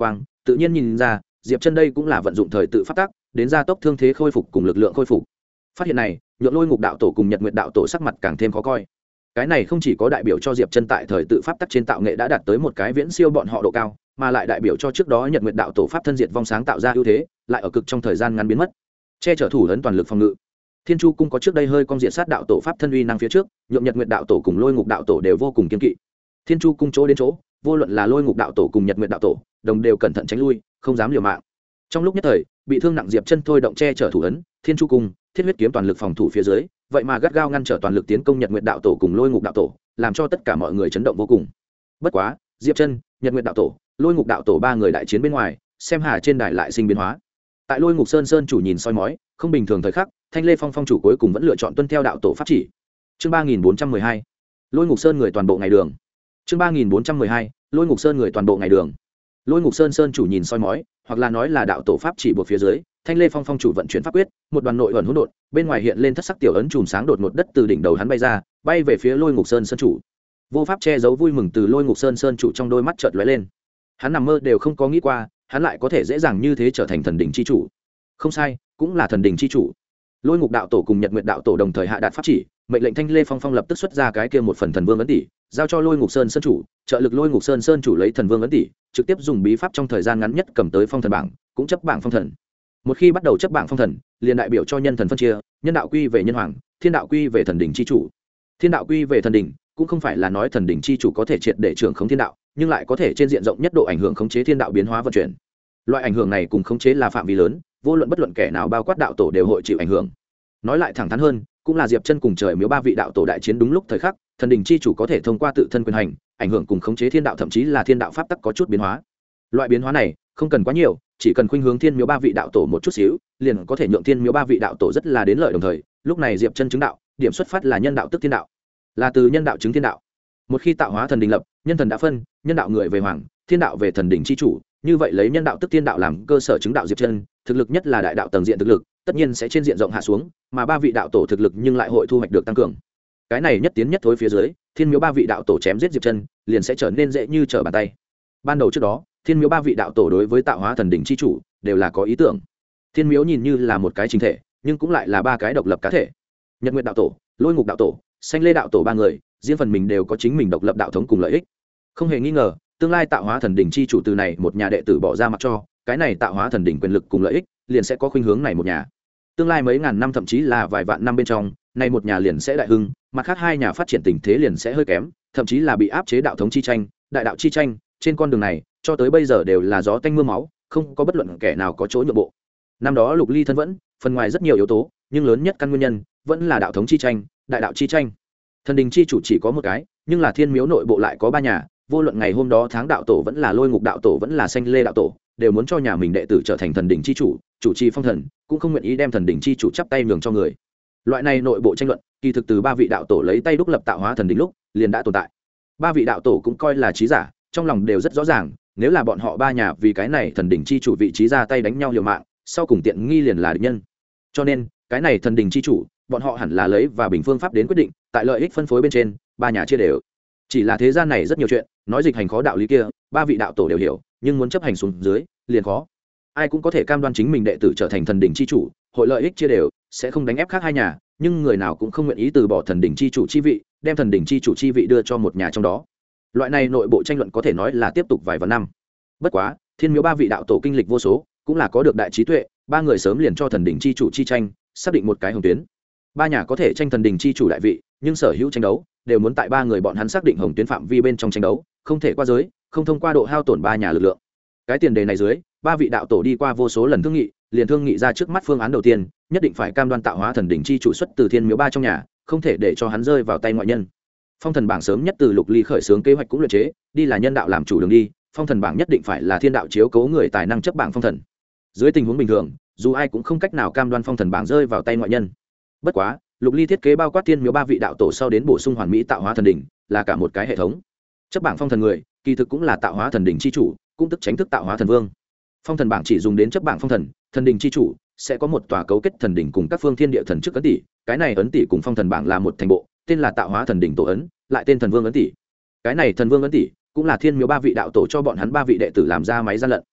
tự nhiên nhìn ra diệp chân đây cũng là vận dụng thời tự phát tác đến gia tốc thương thế khôi phục cùng lực lượng khôi phục. Phát hiện này nhượng Lôi Ngục đạo tổ cùng Nhật Nguyệt đạo tổ sắc mặt càng thêm khó coi. Cái này không chỉ có đại biểu cho diệp chân tại thời tự pháp tắc trên tạo nghệ đã đạt tới một cái viễn siêu bọn họ độ cao, mà lại đại biểu cho trước đó Nhật Nguyệt đạo tổ pháp thân diệt vong sáng tạo ra ưu thế lại ở cực trong thời gian ngắn biến mất. Che chở thủ ấn toàn lực phòng ngự. Thiên Chu cung có trước đây hơi cong diện sát đạo tổ pháp thân uy năng phía trước, nhượng Nhật Nguyệt đạo tổ cùng Lôi Ngục đạo tổ đều vô cùng kiên kỵ. Thiên Chu cung chỗ đến chỗ, vô luận là Lôi Ngục đạo tổ cùng Nhật Nguyệt đạo tổ, đồng đều cẩn thận tránh lui, không dám liều mạng. Trong lúc nhất thời, bị thương nặng diệp chân thôi động che chở thủ ấn, Thiên Chu cung, Thiết huyết kiếm toàn lực phòng thủ phía dưới, vậy mà gắt gao ngăn trở toàn lực tiến công Nhật Nguyệt đạo tổ cùng Lôi Ngục đạo tổ, làm cho tất cả mọi người chấn động vô cùng. Bất quá, diệp chân, Nhật Nguyệt đạo tổ, Lôi Ngục đạo tổ ba người đại chiến bên ngoài, xem hà trên đài lại sinh biến hóa. Tại Lôi Ngục sơn chủ nhìn soi mói, không bình thường thời khắc, Thanh Lê Phong chủ cuối cùng vẫn lựa chọn tuân theo đạo tổ pháp chỉ. Chương 3412. Lôi Ngục sơn người toàn bộ ngày đường. Chương 3412. Lôi Ngục sơn người toàn bộ ngày đường. Lôi Ngục sơn chủ nhìn soi mói, hoặc là nói là đạo tổ pháp chỉ buộc phía dưới, Thanh Lê Phong chủ vận chuyển pháp quyết, một đoàn nội ẩn hỗn độn, bên ngoài hiện lên thất sắc tiểu ấn chùm sáng đột ngột đất từ đỉnh đầu hắn bay ra, bay về phía Lôi Ngục sơn chủ. Vô pháp che giấu vui mừng từ Lôi Ngục sơn chủ trong đôi mắt chợt lóe lên. Hắn nằm mơ đều không có nghĩ qua, hắn lại có thể dễ dàng như thế trở thành thần đỉnh chi chủ. Không sai, cũng là thần đỉnh chi chủ. Lôi Ngục đạo tổ cùng Nhật Nguyệt đạo tổ đồng thời hạ đạt pháp chỉ, mệnh lệnh Thanh Lê Phong lập tức xuất ra cái kia một phần thần vương ấn tỷ, giao cho Lôi Ngục sơn chủ, trợ lực Lôi Ngục sơn chủ lấy thần vương ấn tỷ, trực tiếp dùng bí pháp trong thời gian ngắn nhất cầm tới phong thần bảng, cũng chấp bảng phong thần. Một khi bắt đầu chấp bảng phong thần, liền đại biểu cho nhân thần phân chia, nhân đạo quy về nhân hoàng, thiên đạo quy về thần đỉnh chi chủ. Thiên đạo quy về thần đỉnh, cũng không phải là nói thần đỉnh chi chủ có thể triệt để trưởng khống thiên đạo, nhưng lại có thể trên diện rộng nhất độ ảnh hưởng khống chế thiên đạo biến hóa vận chuyển. Loại ảnh hưởng này cùng khống chế là phạm vi lớn, vô luận bất luận kẻ nào bao quát đạo tổ đều hội chịu ảnh hưởng. Nói lại thẳng thắn hơn, cũng là diệp chân cùng trời miếu ba vị đạo tổ đại chiến đúng lúc thời khắc, thần đỉnh chi chủ có thể thông qua tự thân quyền hành ảnh hưởng cùng khống chế thiên đạo, thậm chí là thiên đạo pháp tắc có chút biến hóa. Loại biến hóa này không cần quá nhiều, chỉ cần khuynh hướng thiên miếu ba vị đạo tổ một chút xíu, liền có thể nhượng thiên miếu ba vị đạo tổ rất là đến lợi. Đồng thời lúc này diệp chân chứng đạo, điểm xuất phát là nhân đạo tức thiên đạo, là từ nhân đạo chứng thiên đạo. Một khi tạo hóa thần đình lập, nhân thần đã phân, nhân đạo người về hoàng, thiên đạo về thần đỉnh chi chủ, như vậy lấy nhân đạo tức thiên đạo làm cơ sở chứng đạo diệp chân, thực lực nhất là đại đạo tầng diện thực lực, tất nhiên sẽ trên diện rộng hạ xuống, mà ba vị đạo tổ thực lực nhưng lại hội thu hoạch được tăng cường. Cái này nhất tiến nhất thối phía dưới, thiên miếu ba vị đạo tổ chém giết diệp chân liền sẽ trở nên dễ như trở bàn tay. Ban đầu trước đó, thiên miếu ba vị đạo tổ đối với tạo hóa thần đỉnh chi chủ đều là có ý tưởng. Thiên miếu nhìn như là một cái chính thể, nhưng cũng lại là ba cái độc lập cá thể. Nhật Nguyệt đạo tổ, Lôi Ngục đạo tổ, Xanh Lê đạo tổ ba người, riêng phần mình đều có chính mình độc lập đạo thống cùng lợi ích. Không hề nghi ngờ, tương lai tạo hóa thần đỉnh chi chủ từ này một nhà đệ tử bỏ ra mặc cho, cái này tạo hóa thần đỉnh quyền lực cùng lợi ích, liền sẽ có khuynh hướng này một nhà. Tương lai mấy ngàn năm thậm chí là vài vạn năm bên trong, này một nhà liền sẽ đại hưng, mặt khác hai nhà phát triển tình thế liền sẽ hơi kém, thậm chí là bị áp chế đạo thống chi tranh, đại đạo chi tranh, trên con đường này, cho tới bây giờ đều là gió tanh mưa máu, không có bất luận kẻ nào có chỗ nhượng bộ. Năm đó Lục Ly thân vẫn, phần ngoài rất nhiều yếu tố, nhưng lớn nhất căn nguyên nhân vẫn là đạo thống chi tranh, đại đạo chi tranh. Thần đình chi chủ chỉ có một cái, nhưng là thiên miếu nội bộ lại có ba nhà, vô luận ngày hôm đó tháng đạo tổ vẫn là Lôi Ngục đạo tổ vẫn là Xanh Lê đạo tổ, đều muốn cho nhà mình đệ tử trở thành thần đình chi chủ, chủ trì phong thần, cũng không nguyện ý đem thần đình chi chủ chắp tay nhường cho người. Loại này nội bộ tranh luận, kỳ thực từ ba vị đạo tổ lấy tay đúc lập tạo hóa thần đình lúc liền đã tồn tại. Ba vị đạo tổ cũng coi là trí giả, trong lòng đều rất rõ ràng, nếu là bọn họ ba nhà vì cái này thần đình chi chủ vị trí ra tay đánh nhau liều mạng, sau cùng tiện nghi liền là địch nhân. Cho nên cái này thần đình chi chủ, bọn họ hẳn là lấy và bình phương pháp đến quyết định, tại lợi ích phân phối bên trên, ba nhà chia đều. Chỉ là thế gian này rất nhiều chuyện, nói dịch hành khó đạo lý kia, ba vị đạo tổ đều hiểu, nhưng muốn chấp hành xuống dưới liền khó. Ai cũng có thể cam đoan chính mình đệ tử trở thành thần đình chi chủ, hội lợi ích chia đều, sẽ không đánh ép khác hai nhà, nhưng người nào cũng không nguyện ý từ bỏ thần đình chi chủ chi vị, đem thần đình chi chủ chi vị đưa cho một nhà trong đó. Loại này nội bộ tranh luận có thể nói là tiếp tục vài vạn năm. Bất quá, thiên miếu ba vị đạo tổ kinh lịch vô số, cũng là có được đại trí tuệ, ba người sớm liền cho thần đình chi chủ chi tranh xác định một cái hồng tuyến. Ba nhà có thể tranh thần đình chi chủ đại vị, nhưng sở hữu tranh đấu đều muốn tại ba người bọn hắn xác định hồng tuyến phạm vi bên trong tranh đấu, không thể qua giới, không thông qua độ hao tổn ba nhà lực lượng. Cái tiền đề này dưới, ba vị đạo tổ đi qua vô số lần thương nghị, liền thương nghị ra trước mắt phương án đầu tiên, nhất định phải cam đoan tạo hóa thần đỉnh chi chủ xuất từ thiên miếu ba trong nhà, không thể để cho hắn rơi vào tay ngoại nhân. Phong thần bảng sớm nhất từ Lục Ly khởi xướng kế hoạch cũng luyện chế, đi là nhân đạo làm chủ đường đi, phong thần bảng nhất định phải là thiên đạo chiếu cố người tài năng chấp bảng phong thần. Dưới tình huống bình thường, dù ai cũng không cách nào cam đoan phong thần bảng rơi vào tay ngoại nhân. Bất quá, Lục Ly thiết kế bao quát thiên miếu ba vị đạo tổ sau đến bổ sung hoàn mỹ tạo hóa thần đỉnh, là cả một cái hệ thống. Chấp bảng phong thần người, kỳ thực cũng là tạo hóa thần đỉnh chi chủ, cũng tức tránh thức tạo hóa thần vương. Phong thần bảng chỉ dùng đến chấp bảng phong thần, thần đỉnh chi chủ sẽ có một tòa cấu kết thần đỉnh cùng các phương thiên địa thần chức ấn tỷ, cái này ấn tỷ cùng phong thần bảng là một thành bộ, tên là tạo hóa thần đỉnh tổ ấn, lại tên thần vương ấn tỷ. Cái này thần vương ấn tỷ cũng là thiên miếu ba vị đạo tổ cho bọn hắn ba vị đệ tử làm ra máy gian lận.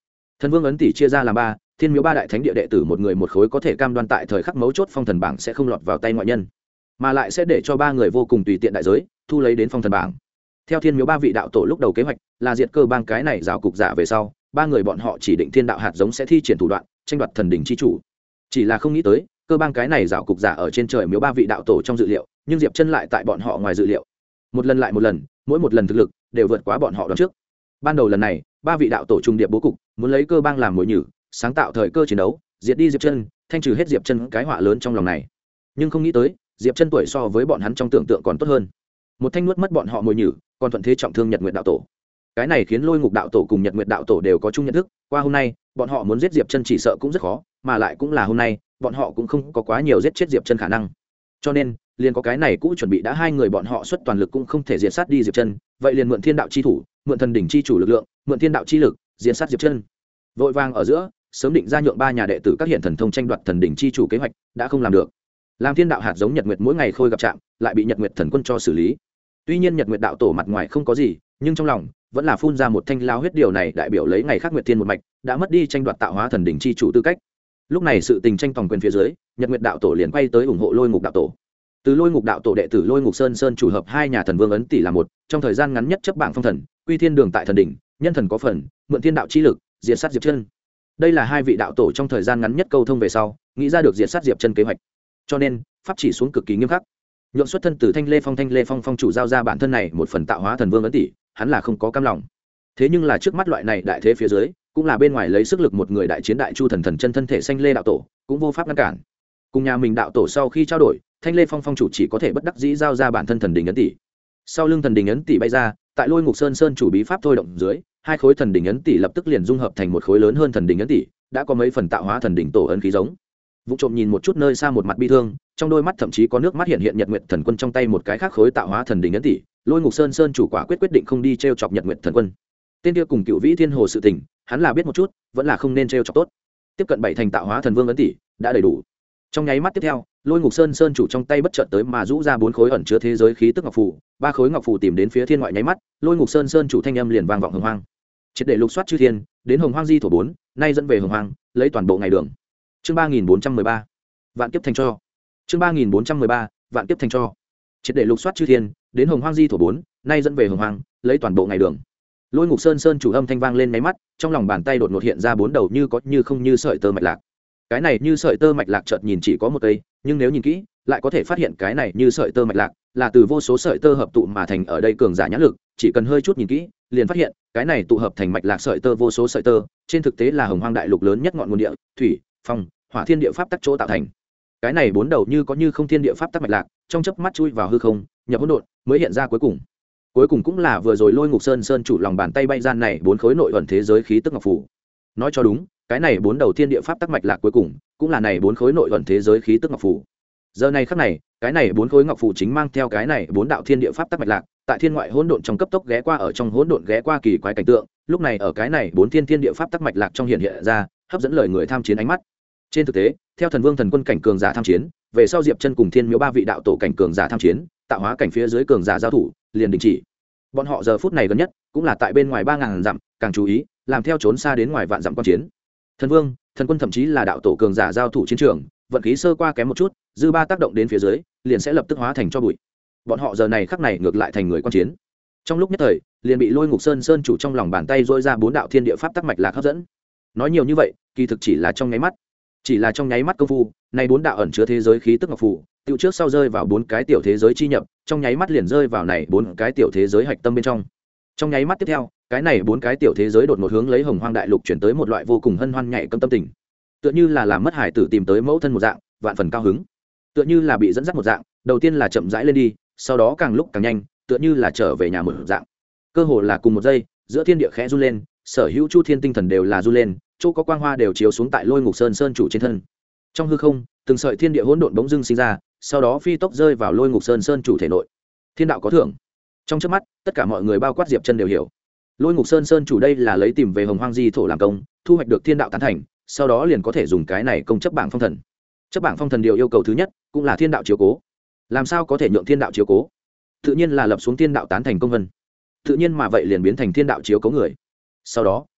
Thần Vương ấn tỷ chia ra làm ba, Thiên Miếu ba đại thánh địa đệ tử một người một khối có thể cam đoan tại thời khắc mấu chốt phong thần bảng sẽ không lọt vào tay ngoại nhân, mà lại sẽ để cho ba người vô cùng tùy tiện đại giới thu lấy đến phong thần bảng. Theo Thiên Miếu ba vị đạo tổ lúc đầu kế hoạch là diệt cơ bang cái này rào cục giả về sau, ba người bọn họ chỉ định thiên đạo hạt giống sẽ thi triển thủ đoạn tranh đoạt thần đỉnh chi chủ. Chỉ là không nghĩ tới, cơ bang cái này rào cục giả ở trên trời miếu ba vị đạo tổ trong dự liệu, nhưng Diệp Chân lại tại bọn họ ngoài dự liệu. Một lần lại một lần, mỗi một lần thực lực đều vượt quá bọn họ đoán trước. Ban đầu lần này, ba vị đạo tổ trung điệp bố cục, muốn lấy cơ bang làm mồi nhử, sáng tạo thời cơ chiến đấu, diệt đi Diệp Chân, thanh trừ hết Diệp Chân cái họa lớn trong lòng này. Nhưng không nghĩ tới, Diệp Chân tuổi so với bọn hắn trong tưởng tượng còn tốt hơn. Một thanh nuốt mất bọn họ mồi nhử, còn thuận thế trọng thương Nhật Nguyệt đạo tổ. Cái này khiến Lôi Ngục đạo tổ cùng Nhật Nguyệt đạo tổ đều có chung nhận thức, qua hôm nay, bọn họ muốn giết Diệp Chân chỉ sợ cũng rất khó, mà lại cũng là hôm nay, bọn họ cũng không có quá nhiều giết chết Diệp Chân khả năng. Cho nên, liền có cái này cũ chuẩn bị đã hai người bọn họ xuất toàn lực cũng không thể diệt sát đi Diệp Chân, vậy liền mượn thiên đạo chi thủ, mượn thần đỉnh chi chủ lực lượng, mượn thiên đạo chi lực, diệt sát Diệp Chân. Vội vàng ở giữa, sớm định ra nhượng ba nhà đệ tử các hiện thần thông tranh đoạt thần đỉnh chi chủ kế hoạch, đã không làm được. Làm thiên đạo hạt giống Nhật Nguyệt mỗi ngày khôi gặp chạm, lại bị Nhật Nguyệt thần quân cho xử lý. Tuy nhiên Nhật Nguyệt đạo tổ mặt ngoài không có gì, nhưng trong lòng vẫn là phun ra một thanh lao huyết, điều này đại biểu lấy ngày khác Nguyệt Thiên một mạch đã mất đi tranh đoạt tạo hóa thần đỉnh chi chủ tư cách. Lúc này sự tình tranh tòng quyền phía dưới, Nhật Nguyệt đạo tổ liền quay tới ủng hộ Lôi Ngục đạo tổ. Từ Lôi Ngục đạo tổ đệ tử Lôi Ngục Sơn chủ hợp hai nhà thần vương ấn tỷ là một, trong thời gian ngắn nhất chấp bảng phong thần, quy thiên đường tại thần đỉnh, nhân thần có phần, mượn thiên đạo chi lực, diệt sát Diệp Chân. Đây là hai vị đạo tổ trong thời gian ngắn nhất câu thông về sau, nghĩ ra được diệt sát Diệp Chân kế hoạch. Cho nên, pháp chỉ xuống cực kỳ nghiêm khắc. Nhượng xuất thân từ Thanh Lê Phong phong chủ giao ra bản thân này một phần tạo hóa thần vương ấn tỷ, hắn là không có cam lòng. Thế nhưng là trước mắt loại này đại thế phía dưới, cũng là bên ngoài lấy sức lực một người đại chiến đại chu thần chân thân thể Xanh Lê đạo tổ, cũng vô pháp ngăn cản. Cùng nhà mình đạo tổ sau khi trao đổi, Thanh Lê phong chủ chỉ có thể bất đắc dĩ giao ra bản thân thần đỉnh ấn tỷ. Sau lưng thần đỉnh ấn tỷ bay ra, tại Lôi Ngục Sơn chủ bí pháp thôi động dưới, hai khối thần đỉnh ấn tỷ lập tức liền dung hợp thành một khối lớn hơn thần đỉnh ấn tỷ, đã có mấy phần tạo hóa thần đỉnh tổ ấn khí giống. Vụ trộm nhìn một chút nơi xa một mặt bi thương, trong đôi mắt thậm chí có nước mắt hiện hiện Nhật Nguyệt thần quân trong tay một cái khác khối tạo hóa thần đỉnh ấn tỷ. Lôi Ngục Sơn chủ quả quyết định không đi trêu chọc Nhật Nguyệt thần quân. Tên kia cùng Cựu Vĩ Thiên Hồ sự tình, hắn là biết một chút, vẫn là không nên trêu chọc tốt. Tiếp cận bảy thành tạo hóa thần vương ấn tỷ đã đầy đủ. Trong nháy mắt tiếp theo, Lôi Ngục Sơn chủ trong tay bất chợt tới mà rũ ra bốn khối ẩn chứa thế giới khí tức ngọc phù, ba khối ngọc phù tìm đến phía thiên ngoại nháy mắt, Lôi Ngục Sơn chủ thanh âm liền vang vọng hồng hoang. Triệt để lục soát chư thiên, đến hồng hoang di thổ 4, nay dẫn về hồng hoang, lấy toàn bộ ngày đường. Chương 3413. Vạn kiếp thành cho. Chương 3413. Vạn kiếp thành cho. Triệt để lục soát chư thiên, đến hồng hoang di thổ 4, nay dẫn về hồng hoang, lấy toàn bộ ngày đường. Lôi Ngục Sơn chủ âm thanh vang lên mấy mắt, trong lòng bàn tay đột ngột hiện ra bốn đầu như có như không như sợi tơ mạch lạc. Cái này như sợi tơ mạch lạc chợt nhìn chỉ có một cây, nhưng nếu nhìn kỹ, lại có thể phát hiện cái này như sợi tơ mạch lạc là từ vô số sợi tơ hợp tụ mà thành, ở đây cường giả nhãn lực, chỉ cần hơi chút nhìn kỹ, liền phát hiện, cái này tụ hợp thành mạch lạc sợi tơ vô số sợi tơ, trên thực tế là hồng hoang đại lục lớn nhất ngọn nguồn địa, thủy, phong, hỏa thiên địa pháp tắc chỗ tạo thành. Cái này bốn đầu như có như không thiên địa pháp tắc mạch lạc, trong chớp mắt chui vào hư không, nhập hỗn độn, mới hiện ra cuối cùng. Cuối cùng cũng là vừa rồi Lôi Ngục Sơn chủ lòng bàn tay bay gian này bốn khối nội ẩn thế giới khí tức ngọc phù. Nói cho đúng, cái này bốn đầu thiên địa pháp tắc mạch lạc cuối cùng cũng là này bốn khối nội ẩn thế giới khí tức ngọc phù. Giờ này khắc này, cái này bốn khối ngọc phù chính mang theo cái này bốn đạo thiên địa pháp tắc mạch lạc, tại thiên ngoại hỗn độn trong cấp tốc ghé qua, ở trong hỗn độn ghé qua kỳ quái cảnh tượng, lúc này ở cái này bốn thiên địa pháp tắc mạch lạc trong hiện ra, hấp dẫn lời người tham chiến ánh mắt. Trên thực tế, theo thần vương thần quân cảnh cường giả tham chiến, về sau Diệp Chân cùng Thiên Miếu ba vị đạo tổ cảnh cường giả tham chiến, tạo hóa cảnh phía dưới cường giả giao thủ, liền đình chỉ. Bọn họ giờ phút này gần nhất cũng là tại bên ngoài 3000 dặm, càng chú ý, làm theo trốn xa đến ngoài vạn dặm quan chiến. Thần vương, thần quân thậm chí là đạo tổ cường giả giao thủ chiến trường, vận khí sơ qua kém một chút, dư ba tác động đến phía dưới, liền sẽ lập tức hóa thành cho bụi. Bọn họ giờ này khắc này ngược lại thành người quan chiến. Trong lúc nhất thời, liền bị Lôi Ngục Sơn chủ trong lòng bàn tay rỗi ra bốn đạo thiên địa pháp tắc mạch lạc hấp dẫn. Nói nhiều như vậy, kỳ thực chỉ là trong nháy mắt. Chỉ là trong nháy mắt công phu, này bốn đạo ẩn chứa thế giới khí tức ngọc phù, tiêu trước sau rơi vào bốn cái tiểu thế giới chi nhập, trong nháy mắt liền rơi vào này bốn cái tiểu thế giới hạch tâm bên trong. Trong nháy mắt tiếp theo, cái này bốn cái tiểu thế giới đột ngột hướng lấy hồng hoang đại lục chuyển tới một loại vô cùng hân hoan nhạy cấm tâm tình, tựa như là làm mất hải tử tìm tới mẫu thân một dạng, vạn phần cao hứng, tựa như là bị dẫn dắt một dạng, đầu tiên là chậm rãi lên đi, sau đó càng lúc càng nhanh, tựa như là trở về nhà một dạng. Cơ hồ là cùng một giây, giữa thiên địa khẽ run lên, sở hữu chu thiên tinh thần đều là run lên, chỗ có quang hoa đều chiếu xuống tại Lôi Ngục Sơn chủ trên thân. Trong hư không, từng sợi thiên địa hỗn độn bỗng dưng sinh ra, sau đó phi tốc rơi vào Lôi Ngục Sơn chủ thể nội. Thiên đạo có thưởng. Trong chớp mắt, tất cả mọi người bao quát Diệp Chân đều hiểu. Lôi Ngục Sơn chủ đây là lấy tìm về hồng hoang di thổ làm công, thu hoạch được thiên đạo tán thành, sau đó liền có thể dùng cái này công chấp bảng phong thần. Chấp bảng phong thần điều yêu cầu thứ nhất, cũng là thiên đạo chiếu cố. Làm sao có thể nhượng thiên đạo chiếu cố? Tự nhiên là lập xuống thiên đạo tán thành công vân. Tự nhiên mà vậy liền biến thành thiên đạo chiếu cố người. Sau đó,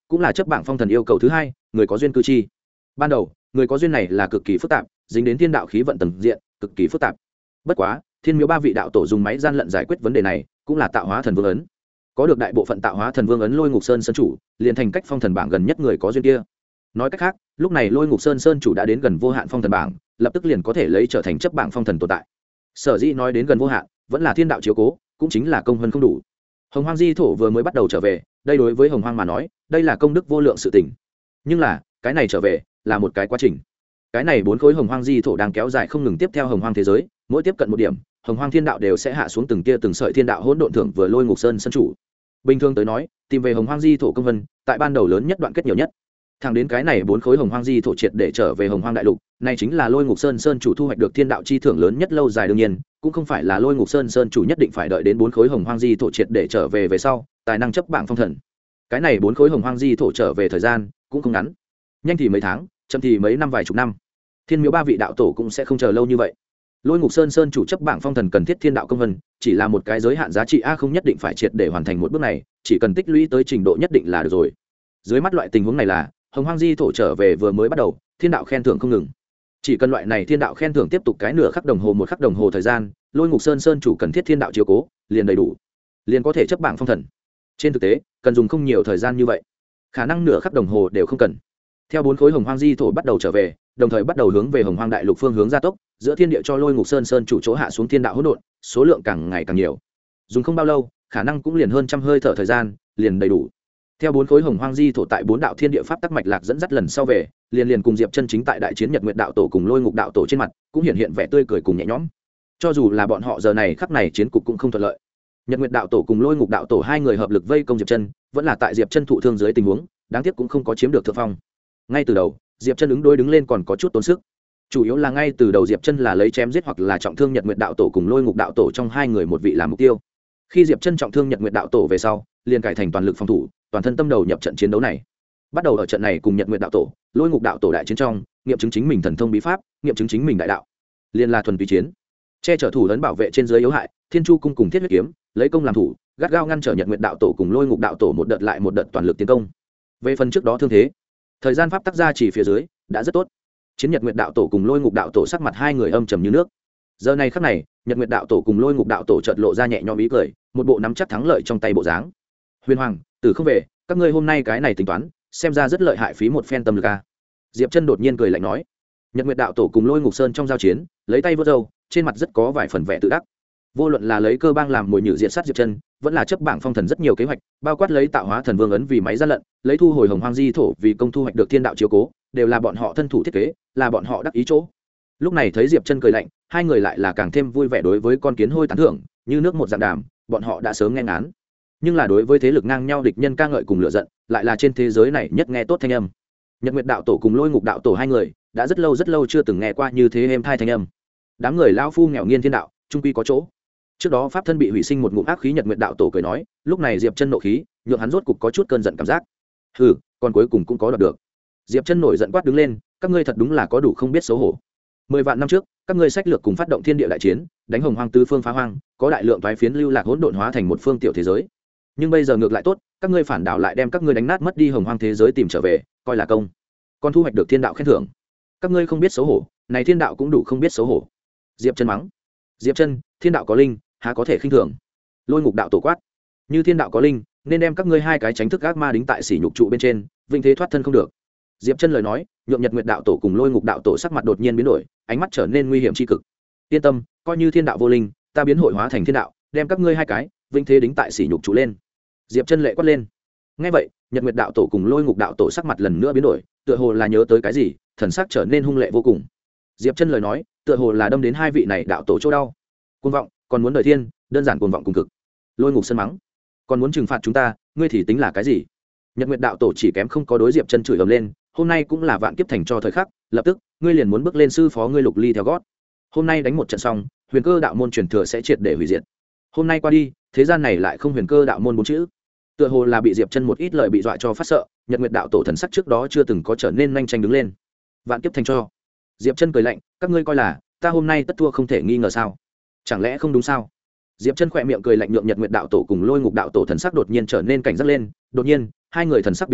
cũng là chấp bảng phong thần yêu cầu thứ hai, người có duyên cư chi. Ban đầu người có duyên này là cực kỳ phức tạp, dính đến thiên đạo khí vận tầng diện, cực kỳ phức tạp. Bất quá thiên miếu ba vị đạo tổ dùng máy gian lận giải quyết vấn đề này, cũng là tạo hóa thần vương ấn. Có được đại bộ phận tạo hóa thần vương ấn Lôi Ngục Sơn sơn chủ, liền thành cách phong thần bảng gần nhất người có duyên kia. Nói cách khác, lúc này Lôi Ngục Sơn sơn chủ đã đến gần vô hạn phong thần bảng, lập tức liền có thể lấy trở thành chấp bảng phong thần tồn tại. Sở dĩ nói đến gần vô hạn, vẫn là thiên đạo chiếu cố, cũng chính là công hơn không đủ. Hồng Hoang Di Thổ vừa mới bắt đầu trở về, đây đối với Hồng Hoang mà nói, đây là công đức vô lượng sự tình. Nhưng là, cái này trở về là một cái quá trình. Cái này 4 khối Hồng Hoang Di Thổ đang kéo dài không ngừng tiếp theo Hồng Hoang thế giới, mỗi tiếp cận một điểm, Hồng Hoang thiên đạo đều sẽ hạ xuống từng tia từng sợi thiên đạo hỗn độn thưởng vừa Lôi Ngục Sơn sơn chủ. Bình thường tới nói, tìm về Hồng Hoang Di Thổ công vân, tại ban đầu lớn nhất đoạn kết nhiều nhất. Thẳng đến cái này 4 khối Hồng Hoang Di Thổ triệt để trở về Hồng Hoang đại lục, này chính là Lôi Ngục Sơn sơn chủ thu hoạch được thiên đạo chi thưởng lớn nhất lâu dài. Đương nhiên, cũng không phải là Lôi Ngục Sơn sơn chủ nhất định phải đợi đến 4 khối Hồng Hoang Di Thổ triệt để trở về sau, tài năng chấp bảng phong thần. Cái này 4 khối Hồng Hoang Di Thổ trở về thời gian cũng không ngắn, nhanh thì mấy tháng, chậm thì mấy năm vài chục năm. Thiên miếu ba vị đạo tổ cũng sẽ không chờ lâu như vậy. Lôi Ngục Sơn sơn chủ chấp bảng phong thần cần thiết thiên đạo công vân, chỉ là một cái giới hạn giá trị không nhất định phải triệt để hoàn thành một bước này, chỉ cần tích lũy tới trình độ nhất định là được rồi. Dưới mắt loại tình huống này là Hồng Hoang Di Thổ trở về vừa mới bắt đầu, thiên đạo khen thưởng không ngừng. Chỉ cần loại này thiên đạo khen thưởng tiếp tục cái nửa khắc đồng hồ một khắc đồng hồ thời gian, Lôi Ngục Sơn sơn chủ cần thiết thiên đạo chiếu cố, liền đầy đủ, liền có thể chấp bảng phong thần. Trên thực tế, cần dùng không nhiều thời gian như vậy, khả năng nửa khắc đồng hồ đều không cần. Theo 4 khối Hồng Hoang Di Thổ bắt đầu trở về, đồng thời bắt đầu hướng về Hồng Hoang đại lục phương hướng gia tốc, giữa thiên địa cho Lôi Ngục Sơn sơn chủ chỗ hạ xuống thiên đạo hỗn độn, số lượng càng ngày càng nhiều. Dùng không bao lâu, khả năng cũng liền hơn trăm hơi thở thời gian, liền đầy đủ. Theo 4 khối Hồng Hoang Di Thổ tại 4 đạo thiên địa pháp tắc mạch lạc dẫn dắt lần sau về, liền cùng Diệp Chân chính tại đại chiến Nhật Nguyệt đạo tổ cùng Lôi Ngục đạo tổ trên mặt, cũng hiện vẻ tươi cười cùng nhẹ nhõm. Cho dù là bọn họ giờ này khắc này chiến cục cũng không thuận lợi. Nhật Nguyệt đạo tổ cùng Lôi Ngục đạo tổ hai người hợp lực vây công Diệp Chân, vẫn là tại Diệp Chân thụ thương dưới tình huống, đáng tiếc cũng không có chiếm được thượng phong. Ngay từ đầu, Diệp Chân đứng lên còn có chút tốn sức. Chủ yếu là ngay từ đầu Diệp Chân là lấy chém giết hoặc là trọng thương Nhật Nguyệt đạo tổ cùng Lôi Ngục đạo tổ trong hai người một vị làm mục tiêu. Khi Diệp Chân trọng thương Nhật Nguyệt đạo tổ về sau, liền cải thành toàn lực phòng thủ, toàn thân tâm đầu nhập trận chiến đấu này. Bắt đầu ở trận này cùng Nhật Nguyệt đạo tổ, Lôi Ngục đạo tổ đại chiến trong, nghiệm chứng chính mình thần thông bí pháp, nghiệm chứng chính mình đại đạo. Liên là thuần túy chiến. Che chở thủ lớn bảo vệ trên dưới yếu hại, Thiên Chu cung cùng Thiết huyết kiếm, lấy công làm thủ, gắt gao ngăn trở Nhật Nguyệt đạo tổ cùng Lôi Ngục đạo tổ một đợt lại một đợt toàn lực tiến công. Về phần trước đó thương thế, thời gian pháp tắc ra chỉ phía dưới, đã rất tốt. Chiến Nhật Nguyệt đạo tổ cùng Lôi Ngục đạo tổ sắc mặt hai người âm trầm như nước. Giờ này khắc này, Nhật Nguyệt đạo tổ cùng Lôi Ngục đạo tổ chợt lộ ra nhẹ nhõm ý cười, một bộ nắm chắc thắng lợi trong tay bộ dáng. Huyền Hoàng, Tử không về, các ngươi hôm nay cái này tính toán, xem ra rất lợi hại, phí một phen tâm lực a. Diệp Chân đột nhiên cười lạnh nói. Nhật Nguyệt đạo tổ cùng Lôi Ngục Sơn trong giao chiến, lấy tay vớt râu, trên mặt rất có vài phần vẻ tự đắc. Vô luận là lấy cơ bang làm mồi nhử diện sát Diệp Chân, vẫn là chấp bảng phong thần rất nhiều kế hoạch, bao quát lấy tạo hóa thần vương ấn vì máy gian lận, lấy thu hồi Hồng Hoang Di Thổ vì công thu hoạch được thiên đạo chiếu cố, đều là bọn họ thân thủ thiết kế, là bọn họ đắc ý chỗ. Lúc này thấy Diệp Chân cười lạnh, hai người lại là càng thêm vui vẻ, đối với con kiến hôi tán thưởng, như nước một dạng đàm, bọn họ đã sớm nghe ngán. Nhưng là đối với thế lực ngang nhau địch nhân ca ngợi cùng lựa giận, lại là trên thế giới này nhất nghe tốt thanh âm. Nhật Nguyệt đạo tổ cùng Lôi Ngục đạo tổ hai người, đã rất lâu chưa từng nghe qua như thế êm thai thanh âm. Đám người lão phu nghèo nghiên thiên đạo, trung quy có chỗ. Trước đó pháp thân bị hủy sinh một ngụm ác khí, Nhật Nguyệt đạo tổ cười nói, lúc này Diệp Chân nộ khí, nhượng hắn rốt cục có chút cơn giận cảm giác. Hừ, còn cuối cùng cũng có đoạt được. Diệp Chân nổi giận quát đứng lên, các ngươi thật đúng là có đủ không biết xấu hổ. 10 vạn năm trước, các ngươi sách lược cùng phát động thiên địa đại chiến, đánh Hồng Hoang tứ phương phá hoang, có đại lượng toái phiến lưu lạc hỗn độn hóa thành một phương tiểu thế giới. Nhưng bây giờ ngược lại tốt, các ngươi phản đảo lại đem các ngươi đánh nát mất đi Hồng Hoang thế giới tìm trở về, coi là công. Còn thu hoạch được thiên đạo khen thưởng. Các ngươi không biết xấu hổ, này thiên đạo cũng đủ không biết xấu hổ. Diệp Chân mắng. Diệp Chân, thiên đạo có linh, há có thể khinh thường. Lôi Ngục đạo tổ quát. Như thiên đạo có linh, nên đem các ngươi hai cái tránh thức ác ma đính tại sỉ nhục trụ bên trên, vinh thế thoát thân không được. Diệp Chân lời nói, nhượng Nhật Nguyệt đạo tổ cùng Lôi Ngục đạo tổ sắc mặt đột nhiên biến đổi, ánh mắt trở nên nguy hiểm chi cực. Yên tâm, coi như thiên đạo vô linh, ta biến hội hóa thành thiên đạo, đem các ngươi hai cái vinh thế đính tại sỉ nhục trụ lên. Diệp Chân lệ quát lên. Nghe vậy, Nhật Nguyệt đạo tổ cùng Lôi Ngục đạo tổ sắc mặt lần nữa biến đổi, tựa hồ là nhớ tới cái gì, thần sắc trở nên hung lệ vô cùng. Diệp Chân lời nói, tựa hồ là đâm đến hai vị này đạo tổ chỗ đau. Cuồng vọng, còn muốn đợi thiên, đơn giản cuồng vọng cùng cực. Lôi Ngục sân mắng, còn muốn trừng phạt chúng ta, ngươi thì tính là cái gì? Nhật Nguyệt đạo tổ chỉ kém không có đối Diệp Chân chửi ầm lên, hôm nay cũng là vạn kiếp thành cho thời khắc, lập tức, ngươi liền muốn bước lên sư phó ngươi Lục Ly theo gót. Hôm nay đánh một trận xong, Huyền Cơ đạo môn truyền thừa sẽ triệt để hủy diệt. Hôm nay qua đi, thế gian này lại không Huyền Cơ đạo môn bốn chữ. Tựa hồ là bị Diệp Chân một ít lời bị dọa cho phát sợ, Nhật Nguyệt đạo tổ thần sắc trước đó chưa từng có trở nên nhanh tranh đứng lên. Vạn kiếp thành cho. Diệp Chân cười lạnh, các ngươi coi là ta hôm nay tất thua không thể nghi ngờ sao? Chẳng lẽ không đúng sao? Diệp Chân khẽ miệng cười lạnh, nhượng Nhật Nguyệt đạo tổ cùng Lôi Ngục đạo tổ thần sắc đột nhiên trở nên cảnh giác lên, đột nhiên, hai người thần sắc biến đổi,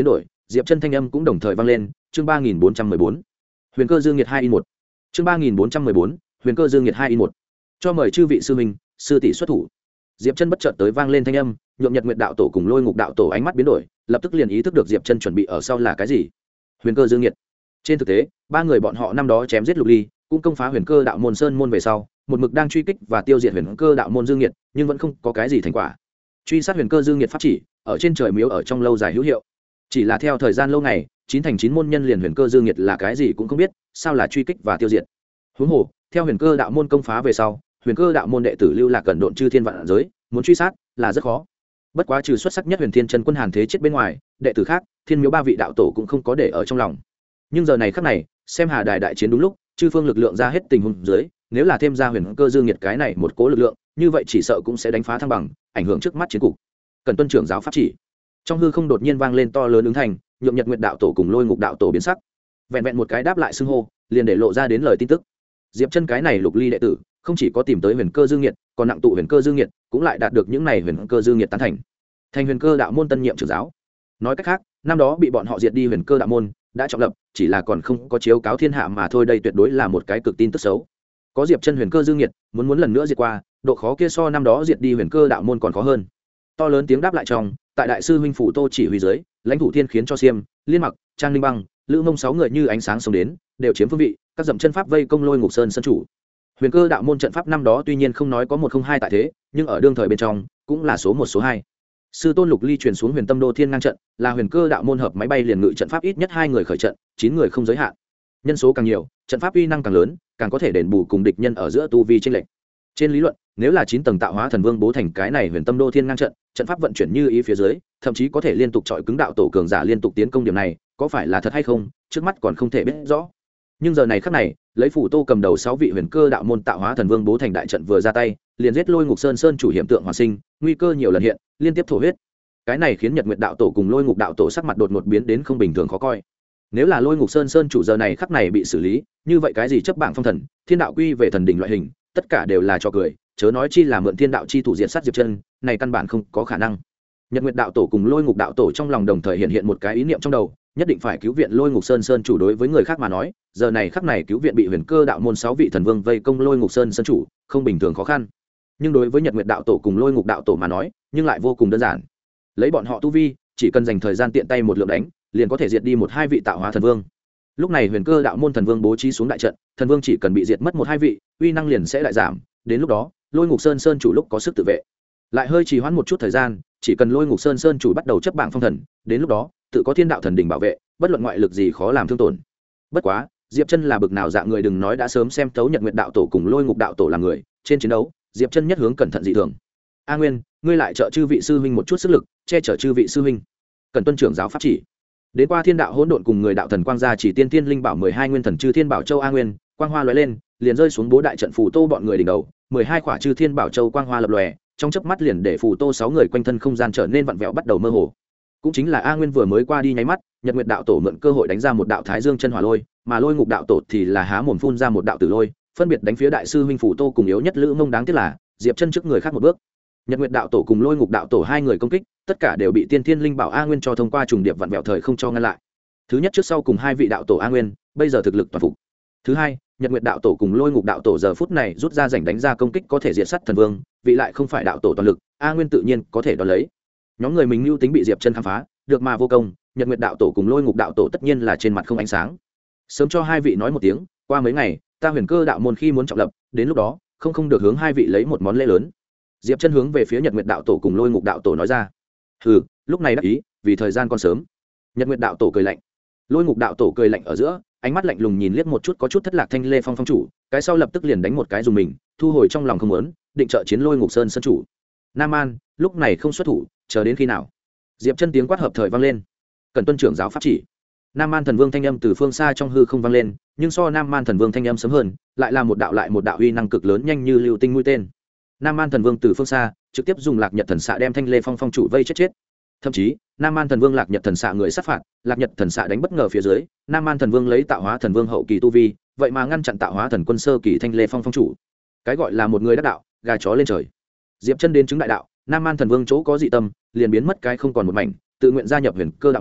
Diệp Chân thanh âm cũng đồng thời vang lên, chương 3414. Huyền Cơ Dương Nghiệt 2 in 1. Chương 3414, Huyền Cơ Dương Nghiệt 2 in 1. Cho mời chư vị sư huynh, sư tỷ xuất thủ. Diệp Chân bất chợt tới vang lên thanh âm, nhượng Nhật Nguyệt đạo tổ cùng Lôi Ngục đạo tổ ánh mắt biến đổi, lập tức liền ý thức được Diệp Chân chuẩn bị ở sau là cái gì. Huyền Cơ Dương Nghiệt. Trên thực tế, ba người bọn họ năm đó chém giết Lục Ly, cũng công phá Huyền Cơ đạo môn sơn môn về sau, một mực đang truy kích và tiêu diệt Huyền Cơ đạo môn Dương Nghiệt, nhưng vẫn không có cái gì thành quả. Truy sát Huyền Cơ Dương Nghiệt pháp chỉ, ở trên trời miếu ở trong lâu dài hữu hiệu. Chỉ là theo thời gian lâu ngày, 9 thành 9 môn nhân liền Huyền Cơ Dương Nghiệt là cái gì cũng không biết, sao là truy kích và tiêu diệt. Huống hồ, theo Huyền Cơ đạo môn công phá về sau, Huyền Cơ đạo môn đệ tử lưu lạc cẩn độn chư thiên vạn giới, muốn truy sát là rất khó. Bất quá trừ xuất sắc nhất Huyền Thiên Chân Quân Hàn Thế chết bên ngoài, đệ tử khác, Thiên Miếu ba vị đạo tổ cũng không có để ở trong lòng. Nhưng giờ này khắc này, xem Hà Đài đại chiến đúng lúc, chư phương lực lượng ra hết tình huống dưới, nếu là thêm ra Huyền Cơ Dương Nghiệt cái này một cố lực lượng, như vậy chỉ sợ cũng sẽ đánh phá thăng bằng, ảnh hưởng trước mắt chiến cục. Cần tuân trưởng giáo pháp chỉ. Trong hư không đột nhiên vang lên to lớn ứng thành, nhượng Nhật Nguyệt đạo tổ cùng Lôi Ngục đạo tổ biến sắc. Vẹn vẹn một cái đáp lại xưng hô, liền để lộ ra đến lời tin tức. Diệp Chân cái này Lục Ly đệ tử, không chỉ có tìm tới Huyền Cơ Dương Nghiệt, còn nặng tụ Huyền Cơ Dương Nghiệt, cũng lại đạt được những này Huyền Cơ Dương Nghiệt tán thành. Thành Huyền Cơ đạo môn tân nhiệm trưởng giáo. Nói cách khác, năm đó bị bọn họ diệt đi Huyền Cơ đạo môn, đã trọng lập, chỉ là còn không có chiếu cáo thiên hạ mà thôi, đây tuyệt đối là một cái cực tin tức xấu. Có Diệp Chân Huyền Cơ Dương Nghiệt, muốn lần nữa diệt qua, độ khó kia so năm đó diệt đi Huyền Cơ đạo môn còn khó hơn. To lớn tiếng đáp lại trong, tại đại sư huynh phủ Tô chỉ huy dưới, lãnh thủ thiên khiến cho Xiêm, Liên Mặc, Trang Linh Băng, Lữ Mông 6 người như ánh sáng sống đến, đều chiếm phương vị, các dậm chân pháp vây công Lôi Ngục Sơn sân chủ. Huyền Cơ đạo môn trận pháp năm đó tuy nhiên không nói có 102 tại thế, nhưng ở đương thời bên trong, cũng là số 1 số 2. Sư tôn Lục Ly truyền xuống Huyền Tâm Đô Thiên ngang trận, là Huyền Cơ đạo môn hợp máy bay liền ngự trận pháp ít nhất 2 người khởi trận, 9 người không giới hạn. Nhân số càng nhiều, trận pháp uy năng càng lớn, càng có thể đền bù cùng địch nhân ở giữa tu vi chênh lệch. Trên lý luận, nếu là 9 tầng Tạo Hóa Thần Vương bố thành cái này Huyền Tâm Đô Thiên ngang trận, trận pháp vận chuyển như ý phía dưới, thậm chí có thể liên tục chọi cứng đạo tổ cường giả liên tục tiến công, điểm này có phải là thật hay không, trước mắt còn không thể biết rõ. Nhưng giờ này khắc này, lấy phủ Tô cầm đầu 6 vị Huyền Cơ đạo môn Tạo Hóa Thần Vương bố thành đại trận vừa ra tay, liền giết Lôi Ngục Sơn sơn chủ hiểm tượng hoàn sinh, nguy cơ nhiều lần hiện, liên tiếp thổ huyết. Cái này khiến Nhật Nguyệt đạo tổ cùng Lôi Ngục đạo tổ sắc mặt đột ngột biến đến không bình thường khó coi. Nếu là Lôi Ngục Sơn sơn chủ giờ này khắc này bị xử lý, như vậy cái gì chấp bảng phong thần, thiên đạo quy về thần đỉnh loại hình, tất cả đều là trò cười, chớ nói chi là mượn thiên đạo chi thủ diện sát Diệp Chân, này căn bản không có khả năng. Nhật Nguyệt đạo tổ cùng Lôi Ngục đạo tổ trong lòng đồng thời hiện một cái ý niệm trong đầu, nhất định phải cứu viện Lôi Ngục Sơn sơn chủ. Đối với người khác mà nói, giờ này khắc này cứu viện bị Huyền Cơ đạo môn 6 vị thần vương vây công Lôi Ngục Sơn sơn chủ, không bình thường khó khăn. Nhưng đối với Nhật Nguyệt đạo tổ cùng Lôi Ngục đạo tổ mà nói, nhưng lại vô cùng đơn giản. Lấy bọn họ tu vi, chỉ cần dành thời gian tiện tay một lượng đánh, liền có thể diệt đi 1-2 vị Tạo Hóa thần vương. Lúc này Huyền Cơ đạo môn thần vương bố trí xuống đại trận, thần vương chỉ cần bị diệt mất 1-2 vị, uy năng liền sẽ đại giảm, đến lúc đó, Lôi Ngục Sơn sơn chủ lúc có sức tự vệ. Lại hơi trì hoãn một chút thời gian, chỉ cần Lôi Ngục Sơn sơn chủ bắt đầu chấp bảng phong thần, đến lúc đó, tự có thiên đạo thần đỉnh bảo vệ, bất luận ngoại lực gì khó làm thương tổn. Bất quá, Diệp Chân là bực nào dạng người đừng nói đã sớm xem tấu Nhật Nguyệt đạo tổ cùng Lôi Ngục đạo tổ là người, trên chiến đấu, Diệp Chân nhất hướng cẩn thận dị thường. A Nguyên, ngươi lại trợ chư vị sư huynh một chút sức lực, che chở chư vị sư huynh. Cần tuân trưởng giáo pháp chỉ. Đến qua thiên đạo hỗn độn cùng người đạo thần quang gia chỉ tiên tiên linh bảo 12 nguyên thần chư thiên bảo châu. A Nguyên, quang hoa lóe lên, liền rơi xuống bố đại trận phù Tô bọn người đỉnh đầu, 12 khỏa chư thiên bảo châu quang hoa lập lòe, trong chớp mắt liền để phù Tô 6 người quanh thân không gian trở nên vặn vẹo bắt đầu mơ hồ. Cũng chính là A Nguyên vừa mới qua đi nháy mắt, Nhật Nguyệt đạo tổ mượn cơ hội đánh ra một đạo Thái Dương chân hỏa lôi, mà Lôi Ngục đạo tổ thì là há mồm phun ra một đạo tử lôi, phân biệt đánh phía đại sư huynh phù Tô cùng yếu nhất Lữ Mông. Đáng tiếc là Diệp Chân trước người khác một bước. Nhật Nguyệt đạo tổ cùng Lôi Ngục đạo tổ 2 người công kích, tất cả đều bị tiên thiên linh bảo A Nguyên cho thông qua trùng điệp vặn vẹo thời không cho ngăn lại. Thứ nhất trước sau cùng 2 vị đạo tổ A Nguyên, bây giờ thực lực toàn phục. Thứ hai, Nhật Nguyệt đạo tổ cùng Lôi Ngục đạo tổ giờ phút này rút ra rảnh đánh ra công kích có thể diệt sát thần vương, vị lại không phải đạo tổ toàn lực, A Nguyên tự nhiên có thể đón lấy. Nhóm người mình lưu tính bị Diệp Chân khám phá, được mà vô công, Nhật Nguyệt đạo tổ cùng Lôi Ngục đạo tổ tất nhiên là trên mặt không ánh sáng. Sớm cho 2 vị nói một tiếng, qua mấy ngày, ta Huyền Cơ đạo môn khi muốn trọng lập, đến lúc đó, không được hướng 2 vị lấy một món lễ lớn. Diệp Chân hướng về phía Nhật Nguyệt đạo tổ cùng Lôi Ngục đạo tổ nói ra. Hừ, lúc này đắc ý, vì thời gian còn sớm. Nhật Nguyệt đạo tổ cười lạnh. Lôi Ngục đạo tổ cười lạnh ở giữa, ánh mắt lạnh lùng nhìn liếc một chút có chút thất lạc Thanh Lê Phong phong chủ, cái sau lập tức liền đánh một cái dùng mình, thu hồi trong lòng không muốn, định trợ chiến Lôi Ngục Sơn sơn chủ. Nam An, lúc này không xuất thủ, chờ đến khi nào? Diệp Chân tiếng quát hợp thời vang lên. Cần tuân trưởng giáo pháp chỉ. Nam Man thần vương thanh âm từ phương xa trong hư không vang lên, nhưng so Nam Man thần vương thanh âm sớm hơn, lại là một đạo uy năng cực lớn nhanh như lưu tinh mũi tên. Nam Man thần vương từ phương xa trực tiếp dùng Lạc Nhật thần xạ đem Thanh Lê Phong phong chủ vây chết. Thậm chí, Nam Man thần vương Lạc Nhật thần xạ người sát phạt, Lạc Nhật thần xạ đánh bất ngờ phía dưới, Nam Man thần vương lấy Tạo Hóa thần vương hậu kỳ tu vi, vậy mà ngăn chặn Tạo Hóa thần quân sơ kỳ Thanh Lê Phong phong chủ. Cái gọi là một người đắc đạo, gà chó lên trời. Diệp Chân đến chứng đại đạo, Nam Man thần vương chỗ có dị tâm, liền biến mất cái không còn một mảnh, tự nguyện gia nhập Huyền Cơ đạo môn,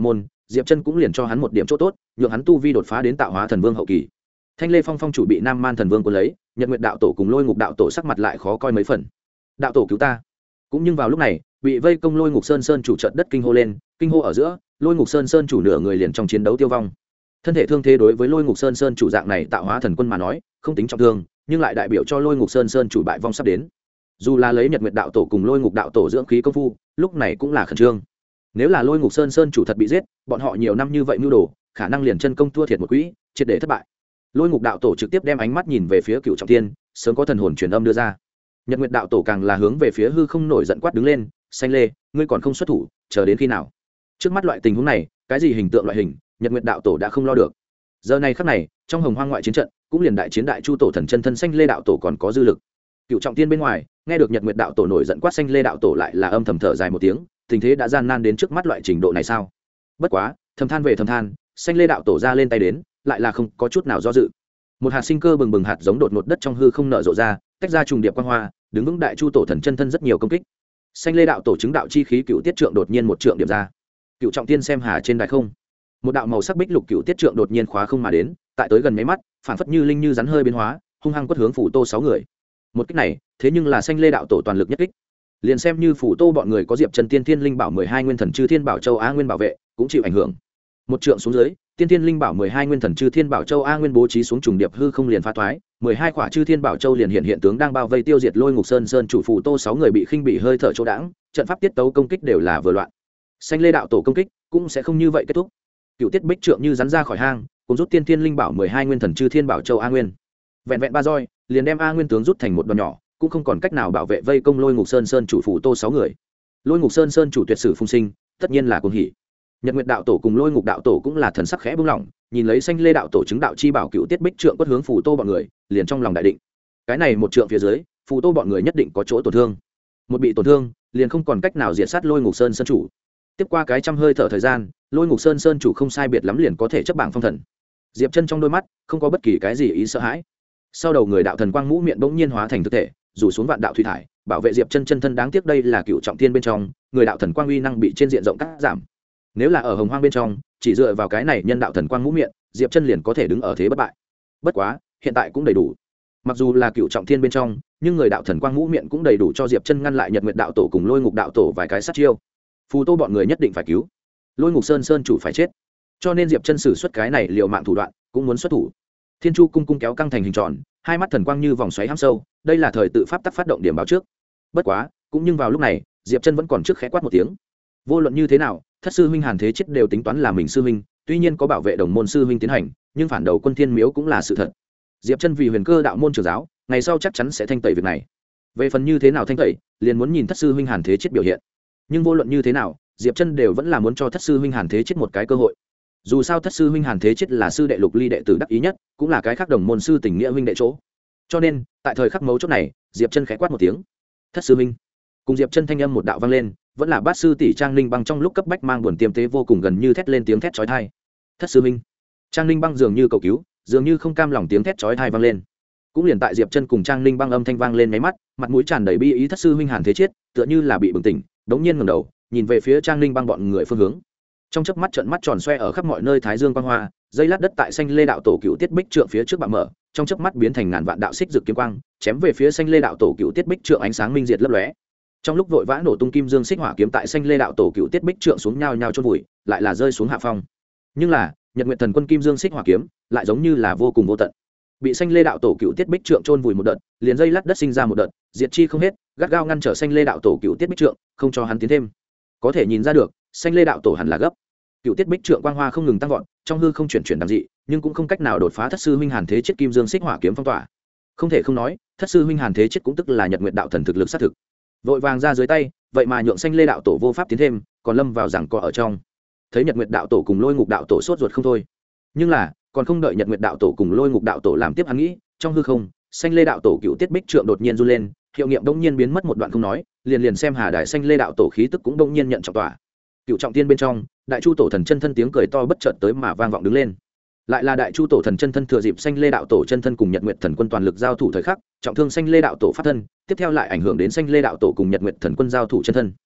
diệp chân cũng liền cho hắn một điểm chỗ tốt, nhượng hắn tu vi đột phá đến tạo hóa thần vương hậu kỳ. Thanh Lê Phong phong chủ bị Nam Man thần vương cuốn lấy, Nhật Nguyệt đạo tổ cùng Lôi Ngục đạo tổ sắc mặt lại khó coi mấy phần. Đạo tổ cứu ta! Cũng nhưng vào lúc này, bị vây công Lôi Ngục Sơn chủ trận đất kinh hô lên, kinh hô ở giữa, Lôi Ngục Sơn chủ nửa người liền trong chiến đấu tiêu vong. Thân thể thương thế đối với Lôi Ngục Sơn chủ dạng này tạo hóa thần quân mà nói, không tính trọng thương, nhưng lại đại biểu cho Lôi Ngục Sơn chủ bại vong sắp đến. Dù là lấy Nhật Nguyệt đạo tổ cùng Lôi Ngục đạo tổ dưỡng khí công phu, lúc này cũng là khẩn trương. Nếu là Lôi Ngục Sơn chủ thật bị giết, bọn họ nhiều năm như vậy mưu đồ, khả năng liền chân công thua thiệt một quỹ, triệt để thất bại. Lôi Ngục đạo tổ trực tiếp đem ánh mắt nhìn về phía Cựu Trọng Thiên, sớm có thần hồn truyền âm đưa ra. Nhật Nguyệt đạo tổ càng là hướng về phía hư không nổi giận quát đứng lên, "Xanh Lê, ngươi còn không xuất thủ, chờ đến khi nào?" Trước mắt loại tình huống này, cái gì hình tượng loại hình, Nhật Nguyệt đạo tổ đã không lo được. Giờ này khắc này, trong Hồng Hoang ngoại chiến trận, cũng liền đại chiến đại chu tổ thần chân thân Xanh Lê đạo tổ còn có dư lực. Cựu Trọng Thiên bên ngoài, nghe được Nhật Nguyệt đạo tổ nổi giận quát Xanh Lê đạo tổ lại là âm thầm thở dài một tiếng, tình thế đã gian nan đến trước mắt loại trình độ này sao? Bất quá, thầm than về thầm than, Xanh Lê đạo tổ ra lên tay đến, lại là không có chút nào do dự. Một hạt sinh cơ bừng bừng hạt giống đột ngột đất trong hư không nở rộ ra, tách ra trùng điệp quang hoa, đứng vững đại chu tổ thần chân thân rất nhiều công kích. Xanh Lê đạo tổ chứng đạo chi khí cựu tiết trượng đột nhiên một trượng điểm ra. Cựu Trọng Thiên xem hà trên đài không, một đạo màu sắc bích lục cựu tiết trượng đột nhiên khóa không mà đến, tại tới gần mấy mắt, phản phất như linh như rắn hơi biến hóa, hung hăng quất hướng phủ tô 6 người. Một kích này, thế nhưng là Xanh Lê đạo tổ toàn lực nhất kích. Liền xem như phủ tô bọn người có Diệp Chân Tiên Thiên Linh Bảo 12 nguyên thần chư thiên bảo châu A nguyên bảo vệ, cũng chịu ảnh hưởng. Một trượng xuống dưới, Tiên Thiên Linh Bảo 12 nguyên thần chư thiên bảo châu A nguyên bố trí xuống trùng điệp hư không liền phá toái, 12 quả chư thiên bảo châu liền hiện tướng đang bao vây tiêu diệt Lôi Ngục Sơn chủ phủ tô 6 người bị khinh bị hơi thở chỗ đãng, trận pháp tiết tấu công kích đều là vừa loạn. Xanh Lê đạo tổ công kích cũng sẽ không như vậy kết thúc. Cựu tiết bích trượng như rắn ra khỏi hang, cùng rút Tiên Thiên Linh Bảo 12 nguyên thần chư thiên bảo châu A nguyên. Vẹn vẹn ba roi, liền đem A nguyên tướng rút thành một đoàn nhỏ, cũng không còn cách nào bảo vệ vây công Lôi Ngục Sơn chủ phủ tô 6 người. Lôi Ngục Sơn chủ tuyệt sử phung sinh, tất nhiên là cuồng hỉ. Nhật Nguyệt đạo tổ cùng Lôi Ngục đạo tổ cũng là thần sắc khẽ bướng lòng, nhìn lấy Xanh Lê đạo tổ chứng đạo chi bảo cựu tiết bích trượng quất hướng phủ tô bọn người, liền trong lòng đại định. Cái này một trượng phía dưới, phủ tô bọn người nhất định có chỗ tổn thương. Một bị tổn thương, liền không còn cách nào diệt sát Lôi Ngục Sơn chủ. Tiếp qua cái trăm hơi thở thời gian, Lôi Ngục Sơn chủ không sai biệt lắm liền có thể chấp bảng phong thần. Diệp Chân trong đôi mắt không có bất kỳ cái gì ý sợ hãi. Sau đầu người đạo thần quang mũ miệng bỗng nhiên hóa thành thực thể, rủ xuống vạn đạo thủy thải, bảo vệ Diệp Chân chân thân. Đáng tiếc đây là Cựu Trọng Thiên bên trong, người đạo thần quang uy năng bị trên diện rộng cắt giảm. Nếu là ở Hồng Hoang bên trong, chỉ dựa vào cái này nhân đạo thần quang mũ miệng, Diệp Chân liền có thể đứng ở thế bất bại. Bất quá, hiện tại cũng đầy đủ. Mặc dù là Cựu Trọng Thiên bên trong, nhưng người đạo thần quang mũ miệng cũng đầy đủ cho Diệp Chân ngăn lại Nhật Nguyệt đạo tổ cùng Lôi Ngục đạo tổ vài cái sát chiêu. Phù Tô bọn người nhất định phải cứu. Lôi Ngục Sơn chủ phải chết. Cho nên Diệp Chân sử xuất cái này liều mạng thủ đoạn, cũng muốn xuất thủ. Thiên Chu cung kéo căng thành hình tròn, hai mắt thần quang như vòng xoáy hăm sâu, đây là thời tự pháp tắc phát động điểm báo trước. Bất quá, cũng nhưng vào lúc này, Diệp Chân vẫn còn trước khẽ quát một tiếng. Vô luận như thế nào, thất sư huynh Hàn Thế Chết đều tính toán là mình sư huynh, tuy nhiên có bảo vệ đồng môn sư huynh tiến hành, nhưng phản đầu quân Thiên Miếu cũng là sự thật. Diệp Chân vì Huyền Cơ đạo môn trưởng giáo, ngày sau chắc chắn sẽ thanh tẩy việc này. Về phần như thế nào thanh tẩy, liền muốn nhìn thất sư huynh Hàn Thế Chết biểu hiện. Nhưng vô luận như thế nào, Diệp Chân đều vẫn là muốn cho thất sư huynh Hàn Thế Chết một cái cơ hội. Dù sao thất sư huynh Hàn Thế Chết là sư đệ Lục Ly đệ tử đắc ý nhất, cũng là cái khác đồng môn sư tình nghĩa huynh đệ chỗ. Cho nên, tại thời khắc mấu chốt này, Diệp Chân khẽ quát một tiếng. Thất sư huynh. Cùng Diệp Chân thanh âm một đạo vang lên, vẫn là bát sư tỷ Trang Ninh Băng trong lúc cấp bách mang buồn tiềm tế vô cùng gần như thét lên tiếng thét chói tai. Thất sư huynh. Trang Ninh Băng dường như cầu cứu, dường như không cam lòng tiếng thét chói tai vang lên. Cũng liền tại Diệp Chân cùng Trang Ninh Băng âm thanh vang lên mấy mắt, mặt mũi tràn đầy bi ý thất sư huynh Hàn Thế Chết, tựa như là bị bừng tỉnh, đống nhiên ngẩng đầu, nhìn về phía Trang Ninh Băng bọn người phương hướng. Trong chớp mắt trợn mắt tròn xoe ở khắp mọi nơi thái dương quang hoa, dây lát đất tại Xanh Lê đạo tổ cựu tiết bích trượng phía trước bạo mở, trong chớp mắt biến thành ngàn vạn đạo xích rực kiếm quang, chém về phía Xanh Lê đạo tổ cựu tiết bích trượng ánh sáng minh diệt lấp lóe. Trong lúc vội vã nổ tung kim dương xích hỏa kiếm tại Xanh Lê đạo tổ cựu tiết bích trượng xuống nhao nhao chôn vùi, lại là rơi xuống hạ phong. Nhưng là, Nhật Nguyệt thần quân kim dương xích hỏa kiếm, lại giống như là vô cùng vô tận. Bị Xanh Lê đạo tổ cựu tiết bích trượng chôn vùi một đợt, liền dây lát đất sinh ra một đợt, diệt chi không hết, gắt gao ngăn trở Xanh Lê đạo tổ cựu tiết bích trượng, không cho hắn tiến thêm. Có thể nhìn ra được, Xanh Lê đạo tổ hẳn là gấp. Cựu tiết bích trượng quang hoa không ngừng tăng vọt, trong hư không chuyển đằng dị, nhưng cũng không cách nào đột phá thất sư huynh Hàn Thế Chết kim dương xích hỏa kiếm phong tỏa. Không thể không nói, thất sư huynh Hàn Thế Chết cũng tức là Nhật Nguyệt đạo thần thực lực sát thực. Vội vàng ra dưới tay, vậy mà nhượng Xanh Lê đạo tổ vô pháp tiến thêm, còn lâm vào giằng co ở trong. Thấy Nhật Nguyệt đạo tổ cùng Lôi Ngục đạo tổ sốt ruột không thôi. Nhưng là, còn không đợi Nhật Nguyệt đạo tổ cùng Lôi Ngục đạo tổ làm tiếp hắn nghĩ, trong hư không, Xanh Lê đạo tổ cựu tiết bích trượng đột nhiên run lên, hiệu nghiệm đông nhiên biến mất một đoạn không nói, liền xem Hà Đại Xanh Lê đạo tổ khí tức cũng đông nhiên nhận trọng tỏa. Cựu Trọng Thiên bên trong, Đại Chu tổ thần chân thân tiếng cười to bất chợt tới mà vang vọng đứng lên. Lại là Đại Chu tổ thần chân thân thừa dịp Xanh Lê đạo tổ chân thân cùng Nhật Nguyệt thần quân toàn lực giao thủ thời khắc, trọng thương Xanh Lê đạo tổ pháp thân, tiếp theo lại ảnh hưởng đến Xanh Lê đạo tổ cùng Nhật Nguyệt thần quân giao thủ chân thân.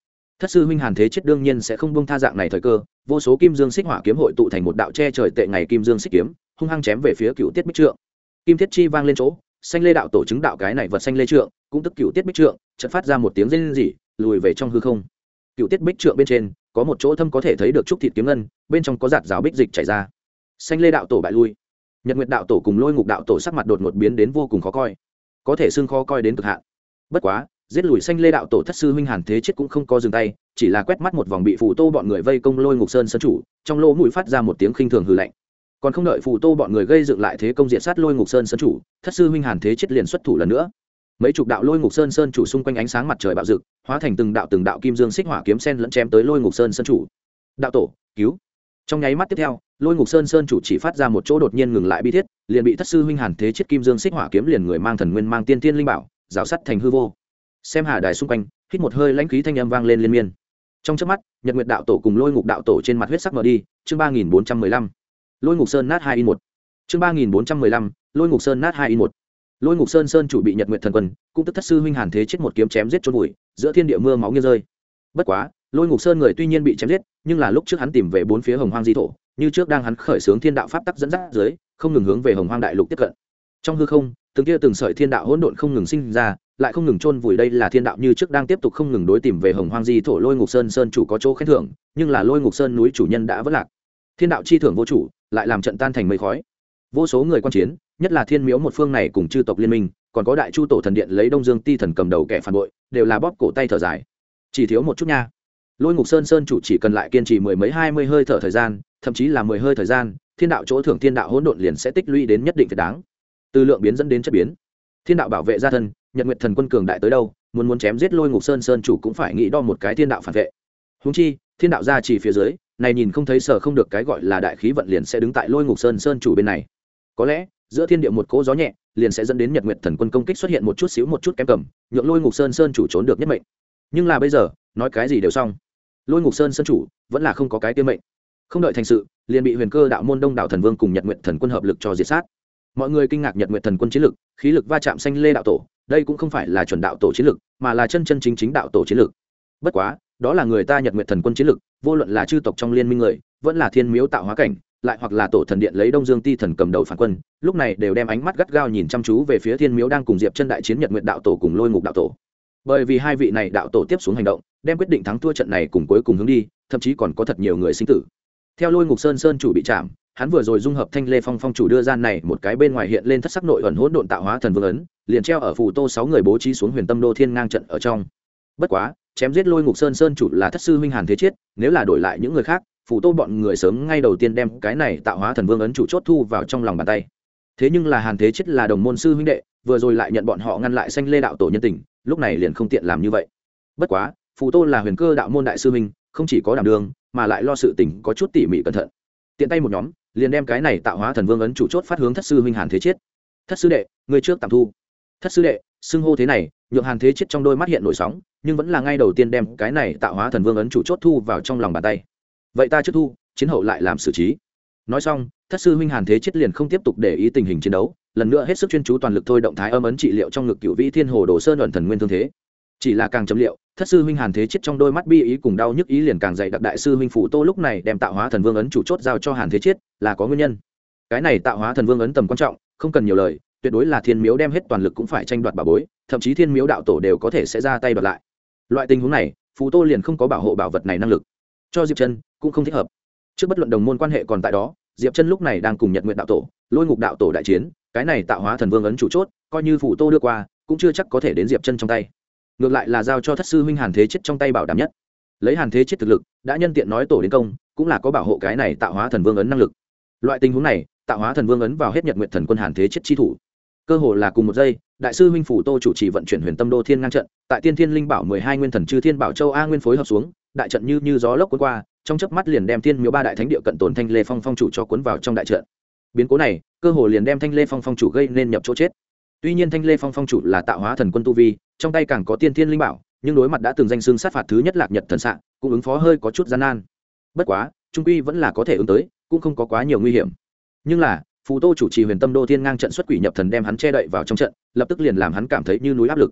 thất sư huynh Hàn Thế Chết đương nhiên sẽ không buông tha dạng này thời cơ, vô số kim dương xích hỏa kiếm hội tụ thành một đạo che trời tệ ngày kim dương xích kiếm, hung hăng chém về phía Cựu Tiết Bích Trượng. Kim thiết chi vang lên chỗ, xanh lê đạo tổ chứng đạo cái này vật xanh lê trượng, cũng tức Cựu Tiết Bích Trượng, chợt phát ra một tiếng rên rỉ, lùi về trong hư không. Cựu Tiết Bích Trượng bên trên có một chỗ thâm có thể thấy được trúc thịt kiếm ngân, bên trong có giạt rào bích dịch chảy ra. Xanh lê đạo tổ bại lui. Nhật Nguyệt đạo tổ cùng Lôi Ngục đạo tổ sắc mặt đột ngột biến đến vô cùng khó coi, có thể xương khó coi đến cực hạn. Bất quá, giết lùi xanh lê đạo tổ thất sư huynh Hàn Thế Chết cũng không có dừng tay, chỉ là quét mắt một vòng bị phù tô bọn người vây công Lôi Ngục Sơn sơn chủ, trong lỗ mũi phát ra một tiếng khinh thường hừ lạnh. Còn không đợi phù tô bọn người gây dựng lại thế công diệt sát Lôi Ngục Sơn sơn chủ, thất sư huynh Hàn Thế Chết liền xuất thủ lần nữa. Mấy chục đạo Lôi Ngục Sơn sơn chủ xung quanh ánh sáng mặt trời bạo rực, hóa thành từng đạo kim dương xích hỏa kiếm sen lẫn chém tới Lôi Ngục Sơn sơn chủ. Đạo tổ, cứu! Trong nháy mắt tiếp theo, Lôi Ngục Sơn sơn chủ chỉ phát ra một chỗ đột nhiên ngừng lại bi thiết, liền bị thất sư huynh Hàn Thế Chết kim dương xích hỏa kiếm liền người mang thần nguyên mang tiên tiên linh bảo, rào sắt thành hư vô. Xem hà đài xung quanh, hít một hơi lãnh khí thanh âm vang lên liên miên. Trong chớp mắt, Nhật Nguyệt đạo tổ cùng Lôi Ngục đạo tổ trên mặt huyết sắc mở đi, chương 3415. Lôi Ngục Sơn nát 2 in 1. Chương 3415, Lôi Ngục Sơn nát 2 in 1. Lôi Ngục Sơn sơn chủ bị Nhật Nguyệt thần quân, cũng tức thất sư huynh Hàn Thế Chết một kiếm chém giết chôn vùi, giữa thiên địa mưa máu nghiêng rơi. Bất quá, Lôi Ngục Sơn người tuy nhiên bị chém giết, nhưng là lúc trước hắn tìm về bốn phía Hồng Hoang di thổ, như trước đang hắn khởi xướng thiên đạo pháp tắc dẫn dắt dưới, không ngừng hướng về Hồng Hoang đại lục tiếp cận. Trong hư không, từng kia từng sợi thiên đạo hỗn độn không ngừng sinh ra, lại không ngừng chôn vùi, đây là thiên đạo như trước đang tiếp tục không ngừng đối tìm về Hồng Hoang di thổ. Lôi Ngục Sơn sơn chủ có chỗ khen thưởng, nhưng là Lôi Ngục Sơn núi chủ nhân đã vỡ lạc. Thiên đạo chi thưởng vô chủ, lại làm trận tan thành mây khói. Vô số người quan chiến, nhất là Thiên Miếu một phương này cùng chư tộc liên minh, còn có Đại Chu tổ thần điện lấy Đông Dương Ti thần cầm đầu kẻ phản bội, đều là bóp cổ tay thở dài. Chỉ thiếu một chút nha. Lôi Ngục Sơn sơn chủ chỉ cần lại kiên trì 10 mấy 20 hơi thở thời gian, thậm chí là 10 hơi thời gian, thiên đạo chỗ thưởng thiên đạo hỗn độn liền sẽ tích lũy đến nhất định phải đáng. Từ lượng biến dẫn đến chất biến. Thiên đạo bảo vệ gia thân, Nhật Nguyệt thần quân cường đại tới đâu, muốn chém giết Lôi Ngục Sơn sơn chủ cũng phải nghĩ đo một cái thiên đạo phản vệ. Huống chi, thiên đạo gia chỉ phía dưới, này nhìn không thấy sở không được cái gọi là đại khí vận liền sẽ đứng tại Lôi Ngục Sơn sơn chủ bên này. Có lẽ, giữa thiên địa một cỗ gió nhẹ, liền sẽ dẫn đến Nhật Nguyệt thần quân công kích xuất hiện một chút kém cầm, nhượng Lôi Ngục Sơn sơn chủ trốn được nhất mệnh. Nhưng là bây giờ, nói cái gì đều xong. Lôi Ngục Sơn sơn chủ vẫn là không có cái tiêu mệnh. Không đợi thành sự, liền bị Huyền Cơ đạo môn Đông đạo thần vương cùng Nhật Nguyệt thần quân hợp lực cho diệt sát. Mọi người kinh ngạc Nhật Nguyệt thần quân chiến lực, khí lực va chạm xanh lê đạo tổ, đây cũng không phải là chuẩn đạo tổ chiến lực, mà là chân chính đạo tổ chiến lực. Bất quá, đó là người ta Nhật Nguyệt thần quân chiến lực, vô luận là chư tộc trong liên minh người, vẫn là Thiên Miếu tạo hóa cảnh, lại hoặc là tổ thần điện lấy Đông Dương Ti thần cầm đầu phản quân, lúc này đều đem ánh mắt gắt gao nhìn chăm chú về phía Thiên Miếu đang cùng Diệp Chân đại chiến Nhật Nguyệt đạo tổ cùng Lôi Ngục đạo tổ. Bởi vì hai vị này đạo tổ tiếp xuống hành động, đem quyết định thắng thua trận này cùng cuối cùng hướng đi, thậm chí còn có thật nhiều người sinh tử. Theo Lôi Ngục Sơn sơn chủ bị chạm, hắn vừa rồi dung hợp Thanh Lê Phong phong chủ đưa ra này một cái bên ngoài hiện lên thất sắc nội ẩn hỗn độn tạo hóa thần vương ấn, liền treo ở phù tô 6 người bố trí xuống Huyền Tâm Đô Thiên ngang trận ở trong. Bất quá, chém giết Lôi Ngục Sơn sơn chủ là thất sư huynh Hàn Thế Chết, nếu là đổi lại những người khác, phù tô bọn người sớm ngay đầu tiên đem cái này tạo hóa thần vương ấn chủ chốt thu vào trong lòng bàn tay. Thế nhưng là Hàn Thế Chết là đồng môn sư huynh đệ, vừa rồi lại nhận bọn họ ngăn lại xanh lê đạo tổ nhân tình, lúc này liền không tiện làm như vậy. Bất quá, phù tô là Huyền Cơ đạo môn đại sư huynh, không chỉ có đảm đương, mà lại lo sự tình có chút tỉ mỉ cẩn thận. Tiện tay một nhóm, liền đem cái này tạo hóa thần vương ấn chủ chốt phát hướng thất sư huynh Hàn Thế Chết. Thất sư đệ, người trước tạm thu. Thất sư đệ, xưng hô thế này, nhượng Hàn Thế Chết trong đôi mắt hiện nổi sóng, nhưng vẫn là ngay đầu tiên đem cái này tạo hóa thần vương ấn chủ chốt thu vào trong lòng bàn tay. Vậy ta trước thu, chiến hậu lại làm xử trí. Nói xong, thất sư huynh Hàn Thế Chết liền không tiếp tục để ý tình hình chiến đấu, lần nữa hết sức chuyên chú toàn lực thôi động thái âm ấn trị liệu trong ngực Cửu Vĩ Thiên Hồ Đồ Sơn ẩn thần nguyên thương thế. Chỉ là càng chấm liệu, thất sư huynh Hàn Thế Chết trong đôi mắt bi ý cùng đau nhức ý liền càng dày đặc. Đại sư huynh Phủ Tô lúc này đem tạo hóa thần vương ấn chủ chốt giao cho Hàn Thế Chết là có nguyên nhân. Cái này tạo hóa thần vương ấn tầm quan trọng, không cần nhiều lời, tuyệt đối là Thiên Miếu đem hết toàn lực cũng phải tranh đoạt bảo bối, thậm chí Thiên Miếu đạo tổ đều có thể sẽ ra tay đoạt lại. Loại tình huống này, Phủ Tô liền không có bảo hộ bảo vật này năng lực. Cho Diệp Chân cũng không thích hợp. Trước bất luận đồng môn quan hệ còn tại đó, Diệp Chân lúc này đang cùng Nhật Nguyệt đạo tổ, Lôi Ngục đạo tổ đại chiến, cái này tạo hóa thần vương ấn chủ chốt, coi như Phủ Tô đưa qua, cũng chưa chắc có thể đến Diệp Chân trong tay. Ngược lại là giao cho thất sư huynh Hàn Thế Chết trong tay bảo đảm nhất. Lấy Hàn Thế Chết thực lực, đã nhân tiện nói tổ đến công, cũng là có bảo hộ cái này tạo hóa thần vương ấn năng lực. Loại tình huống này, tạo hóa thần vương ấn vào hết Nhật Nguyệt thần quân Hàn Thế Chết chi thủ. Cơ hồ là cùng một giây, đại sư huynh Phủ Tô chủ trì vận chuyển Huyền Tâm Đô Thiên ngang trận, tại Tiên Thiên Linh Bảo 12 nguyên thần chư Thiên Bảo Châu A nguyên phối hợp xuống, đại trận như gió lốc cuốn qua, trong chớp mắt liền đem Thiên Miếu ba đại thánh địa cận tồn Thanh Lê Phong phong chủ cho cuốn vào trong đại trận. Biến cố này, cơ hồ liền đem Thanh Lê Phong phong chủ gây nên nhập chỗ chết. Tuy nhiên Thanh Lê Phong phong chủ là tạo hóa thần quân tu vi, trong tay càng có Tiên Thiên Linh Bảo, nhưng đối mặt đã từng danh xưng sát phạt thứ nhất Lạc Nhật thần sạng, cũng ứng phó hơi có chút gian nan. Bất quá, trung quy vẫn là có thể ứng tới, cũng không có quá nhiều nguy hiểm. Nhưng là, Phù Tô chủ trì Huyền Tâm Đô Thiên ngang trận xuất quỷ nhập thần đem hắn che đậy vào trong trận, lập tức liền làm hắn cảm thấy như núi áp lực.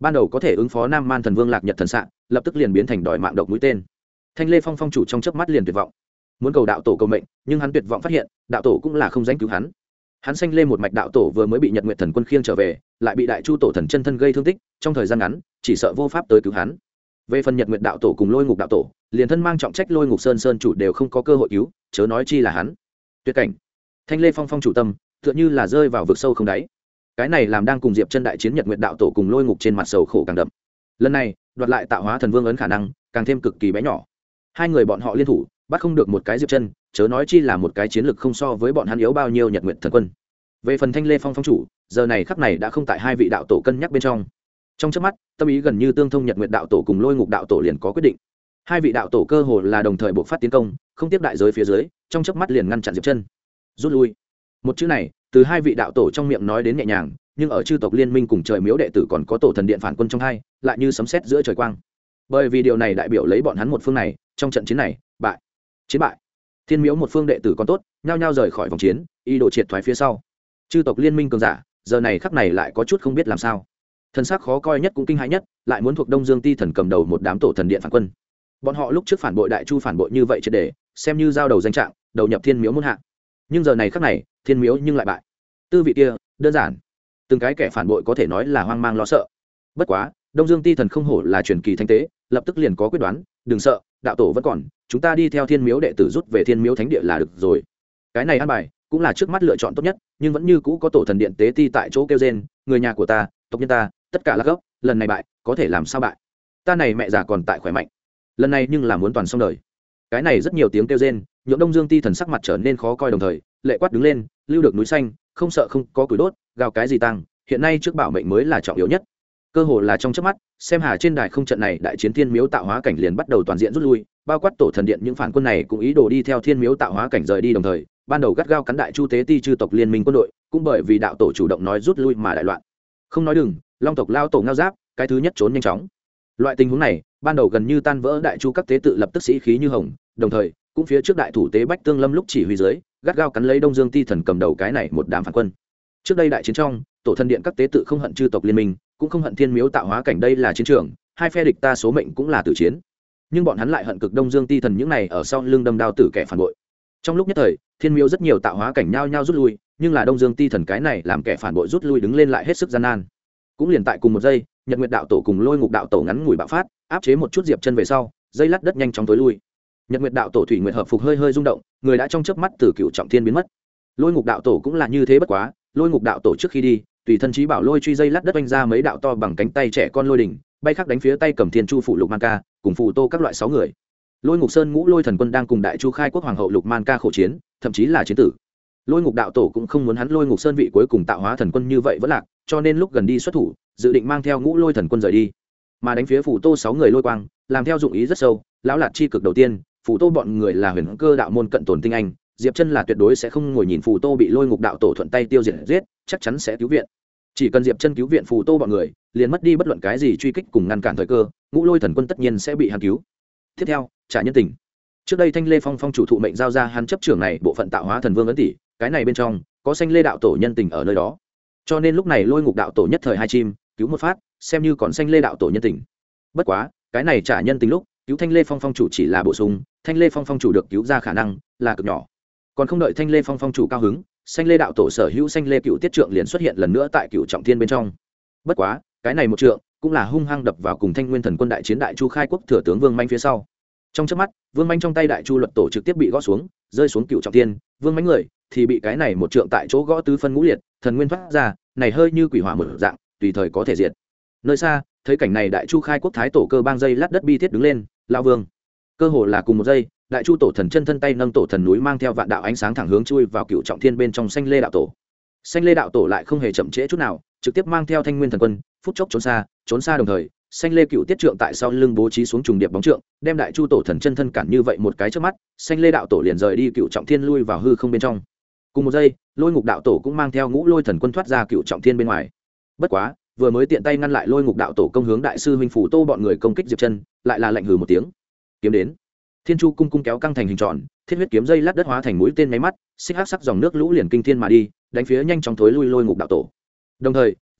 ban đầu có thể ứng phó nam man thần vương lạc nhật thần xạ lập tức liền biến thành đòi mạng độc mũi tên. Thanh lê phong phong chủ trong chớp mắt liền tuyệt vọng, muốn cầu đạo tổ cầu mệnh, nhưng hắn tuyệt vọng phát hiện đạo tổ cũng là không dánh cứu hắn. Hắn xanh lê một mạch đạo tổ vừa mới bị nhật nguyệt thần quân khiêng trở về, lại bị đại chu tổ thần chân thân gây thương tích, trong thời gian ngắn chỉ sợ vô pháp tới cứu hắn. Về phần nhật nguyệt đạo tổ cùng lôi ngục đạo tổ, liền thân mang trọng trách lôi ngục sơn sơn chủ đều không có cơ hội cứu, chớ nói chi là hắn. Tuyệt cảnh. Thanh lê phong phong chủ tâm tựa như là rơi vào vực sâu không đáy. Cái này làm đang cùng diệp chân đại chiến nhật nguyệt đạo tổ cùng lôi ngục trên mặt sầu khổ càng đậm. Lần này đoạt lại tạo hóa thần vương ấn khả năng càng thêm cực kỳ bé nhỏ. Hai người bọn họ liên thủ bắt không được một cái diệp chân, chớ nói chi là một cái chiến lực không so với bọn hắn yếu bao nhiêu nhật nguyệt thần quân. Về phần thanh lê phong phong chủ, giờ này khắc này đã không tại hai vị đạo tổ cân nhắc bên trong chớp mắt tâm ý gần như tương thông nhật nguyệt đạo tổ cùng lôi ngục đạo tổ liền có quyết định. Hai vị đạo tổ cơ hồ là đồng thời buộc phát tiến công, không tiếp đại giới phía dưới, trong chớp mắt liền ngăn chặn diệp chân. Rút lui. Một chữ này từ hai vị đạo tổ trong miệng nói đến nhẹ nhàng, nhưng ở chư tộc liên minh cùng trời miếu đệ tử còn có tổ thần điện phản quân trong hai, lại như sấm sét giữa trời quang. Bởi vì điều này đại biểu lấy bọn hắn một phương này trong trận chiến này bại. Chiến bại. Thiên miếu một phương đệ tử còn tốt, nhao nhao rời khỏi vòng chiến, ý đồ triệt thoái phía sau. Chư tộc liên minh cường giả giờ này khắc này lại có chút không biết làm sao. Thần sắc khó coi nhất cũng kinh hãi nhất, lại muốn thuộc Đông Dương Ti thần cầm đầu một đám tổ thần điện phản quân. Bọn họ lúc trước phản bội đại chu phản bội như vậy triệt để, xem như giao đầu danh trạng, đầu nhập thiên miếu môn hạ. Nhưng giờ này khắc này, thiên miếu nhưng lại bại. Tư vị kia, đơn giản, từng cái kẻ phản bội có thể nói là hoang mang lo sợ. Bất quá, Đông Dương Ti thần không hổ là truyền kỳ thánh tế, lập tức liền có quyết đoán, đừng sợ, đạo tổ vẫn còn, chúng ta đi theo thiên miếu đệ tử rút về thiên miếu thánh địa là được rồi. Cái này an bài cũng là trước mắt lựa chọn tốt nhất, nhưng vẫn như cũ có tổ thần điện tế ti tại chỗ kêu rên, người nhà của ta, tộc nhân ta, tất cả là gốc, lần này bại, có thể làm sao bại? Ta này mẹ già còn tại khỏe mạnh, lần này nhưng là muốn toàn xong đời. Cái này rất nhiều tiếng kêu rên, nhượng Đông Dương Ti thần sắc mặt trở nên khó coi, đồng thời lệ quát đứng lên, lưu được núi xanh, không sợ không có củi đốt, gào cái gì tăng, hiện nay trước bảo mệnh mới là trọng yếu nhất. Cơ hồ là trong chớp mắt, xem hà trên đài không trận này đại chiến thiên miếu tạo hóa cảnh liền bắt đầu toàn diện rút lui, bao quát tổ thần điện những phản quân này cũng ý đồ đi theo thiên miếu tạo hóa cảnh rời đi, đồng thời ban đầu gắt gao cắn đại chu tế ti chư tộc liên minh quân đội cũng bởi vì đạo tổ chủ động nói rút lui mà đại loạn. Không nói đừng, long tộc lao tổ ngao giáp cái thứ nhất trốn nhanh chóng. Loại tình huống này ban đầu gần như tan vỡ đại chu các tế tự lập tức sĩ khí như hồng, đồng thời cũng phía trước đại thủ tế bách tương lâm lúc chỉ huy dưới gắt gao cắn lấy Đông Dương Ti thần cầm đầu cái này một đám phản quân. Trước đây đại chiến trong, tổ thần điện các tế tự không hận chư tộc liên minh, cũng không hận thiên miếu tạo hóa cảnh, đây là chiến trường, hai phe địch ta số mệnh cũng là tử chiến. Nhưng bọn hắn lại hận cực Đông Dương Ti thần những này ở sau lưng đâm đao tử kẻ phản bội. Trong lúc nhất thời, thiên miếu rất nhiều tạo hóa cảnh nhao nhao rút lui, nhưng là Đông Dương Ti thần cái này làm kẻ phản bội rút lui đứng lên lại hết sức gian nan. Cũng liền tại cùng một giây, Nhật Nguyệt đạo tổ cùng Lôi Ngục đạo tổ ngắn ngủi bạo phát, áp chế một chút diệp chân về sau, dây lát đất nhanh chóng tối lui. Nhật Nguyệt đạo tổ thủy nguyệt hợp phục hơi hơi rung động, người đã trong chớp mắt từ cựu trọng thiên biến mất. Lôi Ngục đạo tổ cũng là như thế, bất quá Lôi Ngục đạo tổ trước khi đi, tùy thân trí bảo lôi truy dây lát đất oanh ra mấy đạo to bằng cánh tay trẻ con lôi đỉnh, bay khắc đánh phía tay cầm thiên chu phụ Lục Man Ca, cùng phụ tô các loại 6 người. Lôi Ngục Sơn ngũ lôi thần quân đang cùng đại chu khai quốc hoàng hậu Lục Man Ca khổ chiến, thậm chí là chiến tử. Lôi Ngục đạo tổ cũng không muốn hắn Lôi Ngục Sơn vị cuối cùng tạo hóa thần quân như vậy vẫn lạc, cho nên lúc gần đi xuất thủ, dự định mang theo ngũ lôi thần quân rời đi, mà đánh phía phụ tô 6 người lôi quang, làm theo dụng ý rất sâu. Lão lạt chi cực đầu tiên, phụ tô bọn người là huyền cơ đạo môn cận tồn tinh anh, diệp chân là tuyệt đối sẽ không ngồi nhìn phụ tô bị Lôi Ngục đạo tổ thuận tay tiêu diệt giết, chắc chắn sẽ cứu viện. Chỉ cần diệp chân cứu viện phụ tô bọn người, liền mất đi bất luận cái gì truy kích cùng ngăn cản thời cơ, ngũ lôi thần quân tất nhiên sẽ bị hắn cứu. Tiếp theo, trả nhân tình. Trước đây Thanh Lê Phong phong chủ thụ mệnh giao ra hắn chấp trưởng này bộ phận tạo hóa thần vương ấn tỷ, cái này bên trong có Xanh Lê đạo tổ nhân tình ở nơi đó, cho nên lúc này Lôi Ngục đạo tổ nhất thời hai chim cứu một phát, xem như còn Xanh Lê đạo tổ nhân tình. Bất quá cái này trả nhân tình lúc cứu Thanh Lê Phong phong chủ chỉ là bổ sung, Thanh Lê Phong phong chủ được cứu ra khả năng là cực nhỏ. Còn không đợi Thanh Lê Phong phong chủ cao hứng, Xanh Lê đạo tổ sở hữu Xanh Lê cựu tiết trượng liền xuất hiện lần nữa tại cựu trọng thiên bên trong. Bất quá cái này một trượng cũng là hung hăng đập vào cùng Thanh Nguyên thần quân đại chiến đại chu khai quốc thừa tướng Vương Manh phía sau. Trong chớp mắt, Vương Manh trong tay đại chu luật tổ trực tiếp bị gõ xuống, rơi xuống cựu trọng thiên. Vương Manh người thì bị cái này một trượng tại chỗ gõ tứ phân ngũ liệt, thần nguyên thoát ra, này hơi như quỷ hỏa mở dạng, tùy thời có thể diệt. Nơi xa, thấy cảnh này đại chu khai quốc thái tổ Cơ Bang dây lát đất bi thiết đứng lên, lão vương. Cơ hồ là cùng một giây, đại chu tổ thần chân thân tay nâng tổ thần núi mang theo vạn đạo ánh sáng thẳng hướng chui vào cựu trọng thiên bên trong Xanh Lê đạo tổ. Xanh Lê đạo tổ lại không hề chậm trễ chút nào, trực tiếp mang theo Thanh Nguyên thần quân, phút chốc trốn xa đồng thời, Xanh Lê cựu tiết trượng tại sau lưng bố trí xuống trùng điệp bóng trượng, đem đại chu tổ thần chân thân cản như vậy một cái trước mắt, Xanh Lê đạo tổ liền rời đi cựu trọng thiên lui vào hư không bên trong. Cùng một giây, Lôi Ngục đạo tổ cũng mang theo ngũ lôi thần quân thoát ra cựu trọng thiên bên ngoài. Bất quá, vừa mới tiện tay ngăn lại Lôi Ngục đạo tổ công hướng đại sư huynh phủ tô bọn người công kích diệp chân, lại là lạnh hừ một tiếng. Kiếm đến. Thiên chu cung cung kéo căng thành hình tròn, thiết huyết kiếm dây lát đất hóa thành mũi tên máy mắt, xích hắc sắc dòng nước lũ liền kinh thiên mà đi, đánh phía nhanh chóng thối lui Lôi Ngục đạo tổ. Đồng thời,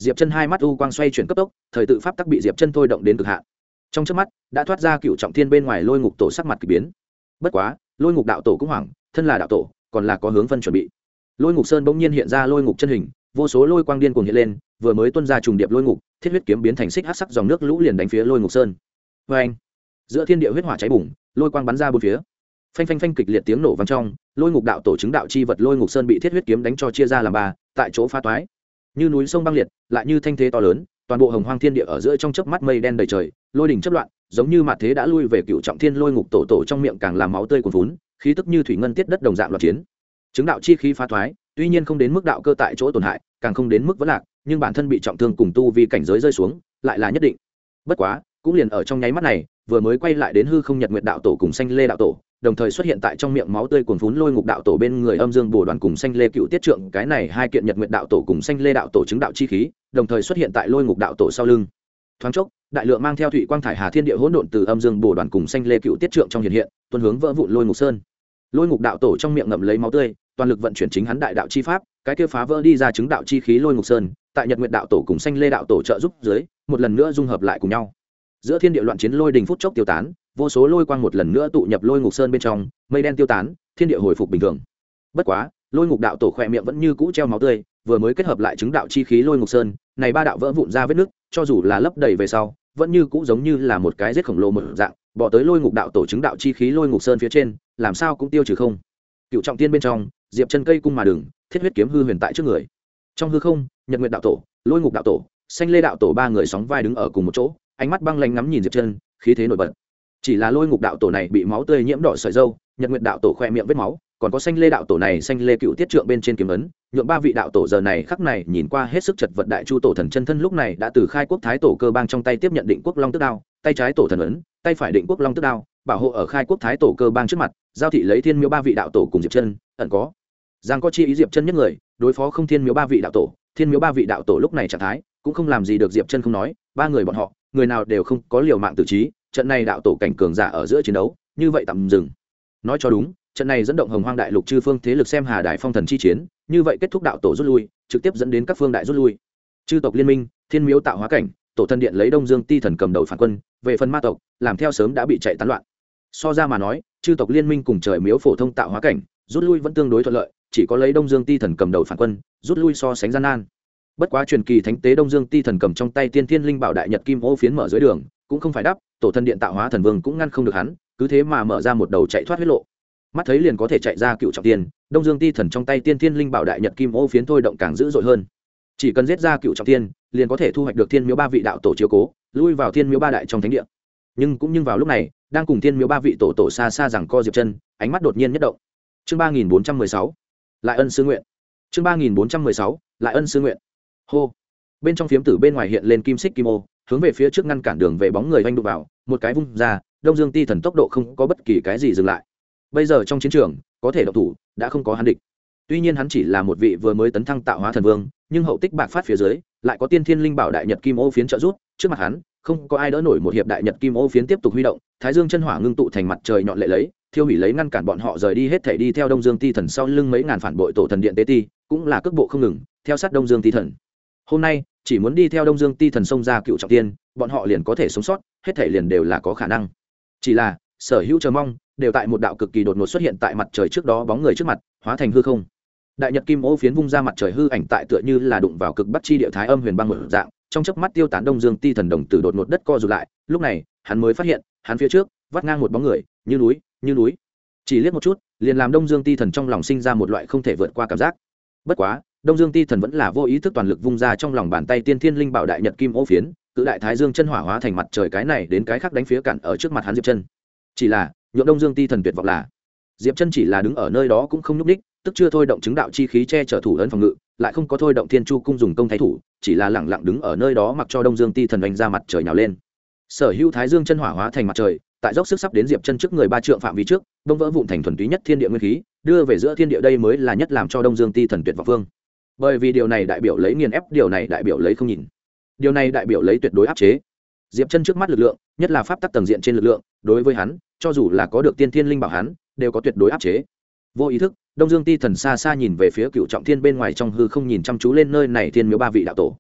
Diệp Chân hai mắt u quang xoay chuyển cấp tốc, thời tự pháp tắc bị Diệp Chân thôi động đến cực hạn. Trong chớp mắt, đã thoát ra cựu trọng thiên bên ngoài Lôi Ngục tổ sắc mặt kỳ biến. Bất quá, Lôi Ngục đạo tổ cũng hoảng, thân là đạo tổ, còn là có hướng phân chuẩn bị. Lôi Ngục Sơn bỗng nhiên hiện ra Lôi Ngục chân hình, vô số lôi quang điên cuồng hiện lên, vừa mới tuôn ra trùng điệp lôi ngục, thiết huyết kiếm biến thành xích hắc sắc dòng nước lũ liền đánh phía Lôi Ngục Sơn. Oeng! Giữa thiên địa huyết hỏa cháy bùng, lôi quang bắn ra bốn phía. Phanh phanh phanh kịch liệt tiếng nổ vang trong, Lôi Ngục đạo tổ chứng đạo chi vật Lôi Ngục Sơn bị thiết huyết kiếm đánh cho chia ra làm ba, tại chỗ phá toái. Như núi sông băng liệt, lại như thanh thế to lớn, toàn bộ hồng hoang thiên địa ở giữa trong chớp mắt mây đen đầy trời, lôi đỉnh chớp loạn, giống như mặt thế đã lui về cựu trọng thiên. Lôi Ngục tổ tổ trong miệng càng làm máu tươi cuồn vốn, khí tức như thủy ngân tiết đất đồng dạng loạn chiến. Chứng đạo chi khí phá thoái, tuy nhiên không đến mức đạo cơ tại chỗ tổn hại, càng không đến mức vỡ lạc, nhưng bản thân bị trọng thương cùng tu vi cảnh giới rơi xuống, lại là nhất định. Bất quá, cũng liền ở trong nháy mắt này, vừa mới quay lại đến hư không Nhật Nguyệt đạo tổ cùng Xanh Lê đạo tổ, đồng thời xuất hiện tại trong miệng máu tươi cuồn vốn Lôi Ngục đạo tổ bên người Âm Dương Bồ Đoàn cùng Xanh Lê Cựu Tiết Trượng, cái này hai kiện Nhật Nguyệt đạo tổ cùng Xanh Lê đạo tổ chứng đạo chi khí, đồng thời xuất hiện tại Lôi Ngục đạo tổ sau lưng. Thoáng chốc, đại lượng mang theo thủy quang thải hà thiên địa hỗn độn từ Âm Dương Bồ Đoàn cùng Xanh Lê Cựu Tiết Trượng trong hiện hiện, tuôn hướng vỡ vụn Lôi Ngục Sơn. Lôi Ngục đạo tổ trong miệng ngậm lấy máu tươi, toàn lực vận chuyển chính hắn đại đạo chi pháp, cái kia phá vỡ đi ra chứng đạo chi khí Lôi Ngục Sơn, tại Nhật Nguyệt đạo tổ cùng Xanh Lê đạo tổ trợ giúp dưới, một lần nữa dung hợp lại cùng nhau. Giữa thiên địa loạn chiến lôi đình phút chốc tiêu tán, vô số lôi quang một lần nữa tụ nhập Lôi Ngục Sơn bên trong, mây đen tiêu tán, thiên địa hồi phục bình thường. Bất quá, Lôi Ngục đạo tổ khỏe miệng vẫn như cũ treo máu tươi, vừa mới kết hợp lại chứng đạo chi khí Lôi Ngục Sơn, này ba đạo vỡ vụn ra vết nứt, cho dù là lấp đầy về sau, vẫn như cũ giống như là một cái rết khổng lồ một dạng, bỏ tới Lôi Ngục đạo tổ chứng đạo chi khí Lôi Ngục Sơn phía trên, làm sao cũng tiêu trừ không. Cựu trọng thiên bên trong, Diệp Chân cây cung mà đường, thiết huyết kiếm hư huyền tại trước người. Trong hư không, Nhật Nguyệt đạo tổ, Lôi Ngục đạo tổ, Xanh Lê đạo tổ ba người sóng vai đứng ở cùng một chỗ, ánh mắt băng lãnh ngắm nhìn Diệp Chân, khí thế nổi bật. Chỉ là Lôi Ngục đạo tổ này bị máu tươi nhiễm đỏ sợi râu, Nhật Nguyệt đạo tổ khoe miệng vết máu, còn có Xanh Lê đạo tổ này Xanh Lê Cựu Tiết Trượng bên trên kiếm ấn, nhượng ba vị đạo tổ giờ này khắc này nhìn qua hết sức chật vật. Đại Chu tổ thần chân thân lúc này đã từ Khai Quốc Thái tổ cơ bang trong tay tiếp nhận Định Quốc Long Tức đao, tay trái tổ thần ấn, tay phải Định Quốc Long Tức đao, bảo hộ ở Khai Quốc Thái tổ cơ bang trước mặt, giao thị lấy Thiên Miếu ba vị đạo tổ cùng Diệp Chân, ẩn có giang có chi ý Diệp Chân nhất người, đối phó không Thiên Miếu ba vị đạo tổ. Thiên Miếu ba vị đạo tổ lúc này trạng thái cũng không làm gì được Diệp Chân không nói, ba người bọn họ, người nào đều không có liều mạng tử trí, trận này đạo tổ cảnh cường giả ở giữa chiến đấu, như vậy tạm dừng. Nói cho đúng, trận này dẫn động Hồng Hoang đại lục chư phương thế lực xem Hà Đại Phong thần chi chiến, như vậy kết thúc đạo tổ rút lui, trực tiếp dẫn đến các phương đại rút lui. Chư tộc liên minh, Thiên Miếu tạo hóa cảnh, tổ thần điện lấy Đông Dương Ti thần cầm đầu phản quân, về phần ma tộc, làm theo sớm đã bị chạy tán loạn. So ra mà nói, chư tộc liên minh cùng trời miếu phổ thông tạo hóa cảnh, rút lui vẫn tương đối thuận lợi, chỉ có lấy Đông Dương Ti thần cầm đầu phản quân, rút lui so sánh gian nan. Bất quá truyền kỳ thánh tế Đông Dương Ti thần cầm trong tay Tiên Thiên Linh Bảo đại nhật kim ô phiến mở dưới đường, cũng không phải đắp, tổ thần điện tạo hóa thần vương cũng ngăn không được hắn, cứ thế mà mở ra một đầu chạy thoát huyết lộ. Mắt thấy liền có thể chạy ra cựu trọng thiên, Đông Dương Ti thần trong tay Tiên Thiên Linh Bảo đại nhật kim ô phiến thôi động càng dữ dội hơn. Chỉ cần giết ra cựu trọng thiên, liền có thể thu hoạch được Thiên Miếu ba vị đạo tổ chiếu cố, lui vào Thiên Miếu ba đại trong thánh địa. Nhưng vào lúc này, đang cùng Thiên Miếu ba vị tổ xa xa rằng co Diệp Chân, ánh mắt đột nhiên nhất động. Chương 3416, lại ân sư nguyện. Chương 3416, lại ân sư nguyện. Hô. Bên trong phiếm tử bên ngoài hiện lên kim xích kim ô, hướng về phía trước ngăn cản đường về bóng người vanh đụng vào, một cái vung ra, Đông Dương Ti thần tốc độ không có bất kỳ cái gì dừng lại. Bây giờ trong chiến trường, có thể động thủ, đã không có hắn địch. Tuy nhiên hắn chỉ là một vị vừa mới tấn thăng tạo hóa thần vương, nhưng hậu tích bạc phát phía dưới, lại có Tiên Thiên Linh Bảo đại nhật kim ô phiến trợ giúp, trước mặt hắn, không có ai đỡ nổi một hiệp đại nhật kim ô phiến tiếp tục huy động, Thái Dương chân hỏa ngưng tụ thành mặt trời nhọn lệ lấy, thiêu hủy lấy ngăn cản bọn họ rời đi hết thảy đi theo Đông Dương Ti thần sau lưng mấy ngàn phản bội tổ thần điện tế ti, cũng là cước bộ không ngừng, theo sát Đông Dương Ti thần. Hôm nay, chỉ muốn đi theo Đông Dương Ti thần xông ra cựu trọng thiên, bọn họ liền có thể sống sót, hết thảy liền đều là có khả năng. Chỉ là, sở hữu chờ mong, đều tại một đạo cực kỳ đột ngột xuất hiện tại mặt trời trước đó bóng người trước mặt, hóa thành hư không. Đại nhật kim ô phiến vung ra mặt trời hư ảnh tại tựa như là đụng vào cực bắc chi địa thái âm huyền băng một dạng, trong chớp mắt tiêu tán. Đông Dương Ti thần đồng tử đột ngột đất co rụt lại, lúc này, hắn mới phát hiện, hắn phía trước, vắt ngang một bóng người, như núi. Chỉ liếc một chút, liền làm Đông Dương Ti thần trong lòng sinh ra một loại không thể vượt qua cảm giác. Bất quá, Đông Dương Ti thần vẫn là vô ý thức toàn lực vung ra trong lòng bàn tay Tiên Thiên Linh Bảo đại nhật kim ô phiến, cự đại thái dương chân hỏa hóa thành mặt trời cái này đến cái khác đánh phía cản ở trước mặt hắn Diệp Chân. Chỉ là, nhượng Đông Dương Ti thần tuyệt vọng là, Diệp Chân chỉ là đứng ở nơi đó cũng không nhúc nhích, tức chưa thôi động chứng đạo chi khí che chở thủ ấn phòng ngự, lại không có thôi động Thiên Chu cung dùng công thái thủ, chỉ là lẳng lặng đứng ở nơi đó mặc cho Đông Dương Ti thần đánh ra mặt trời nhào lên. Sở hữu thái dương chân hỏa hóa thành mặt trời, tại dốc sức sắp đến Diệp Chân trước người ba trượng phạm vi trước, bông vỡ vụn thành thuần túy nhất thiên địa nguyên khí, đưa về giữa thiên địa, đây mới là nhất làm cho Đông Dương Ti thần tuyệt vọng phương. Bởi vì điều này đại biểu lấy nghiền ép, điều này đại biểu lấy không nhìn, điều này đại biểu lấy tuyệt đối áp chế. Diệp Chân trước mắt lực lượng, nhất là pháp tắc tầng diện trên lực lượng, đối với hắn, cho dù là có được Tiên Thiên Linh Bảo hắn, đều có tuyệt đối áp chế. Vô ý thức, Đông Dương Ti thần xa xa nhìn về phía cựu trọng thiên bên ngoài trong hư không, nhìn chăm chú lên nơi này Thiên Miếu ba vị đạo tổ.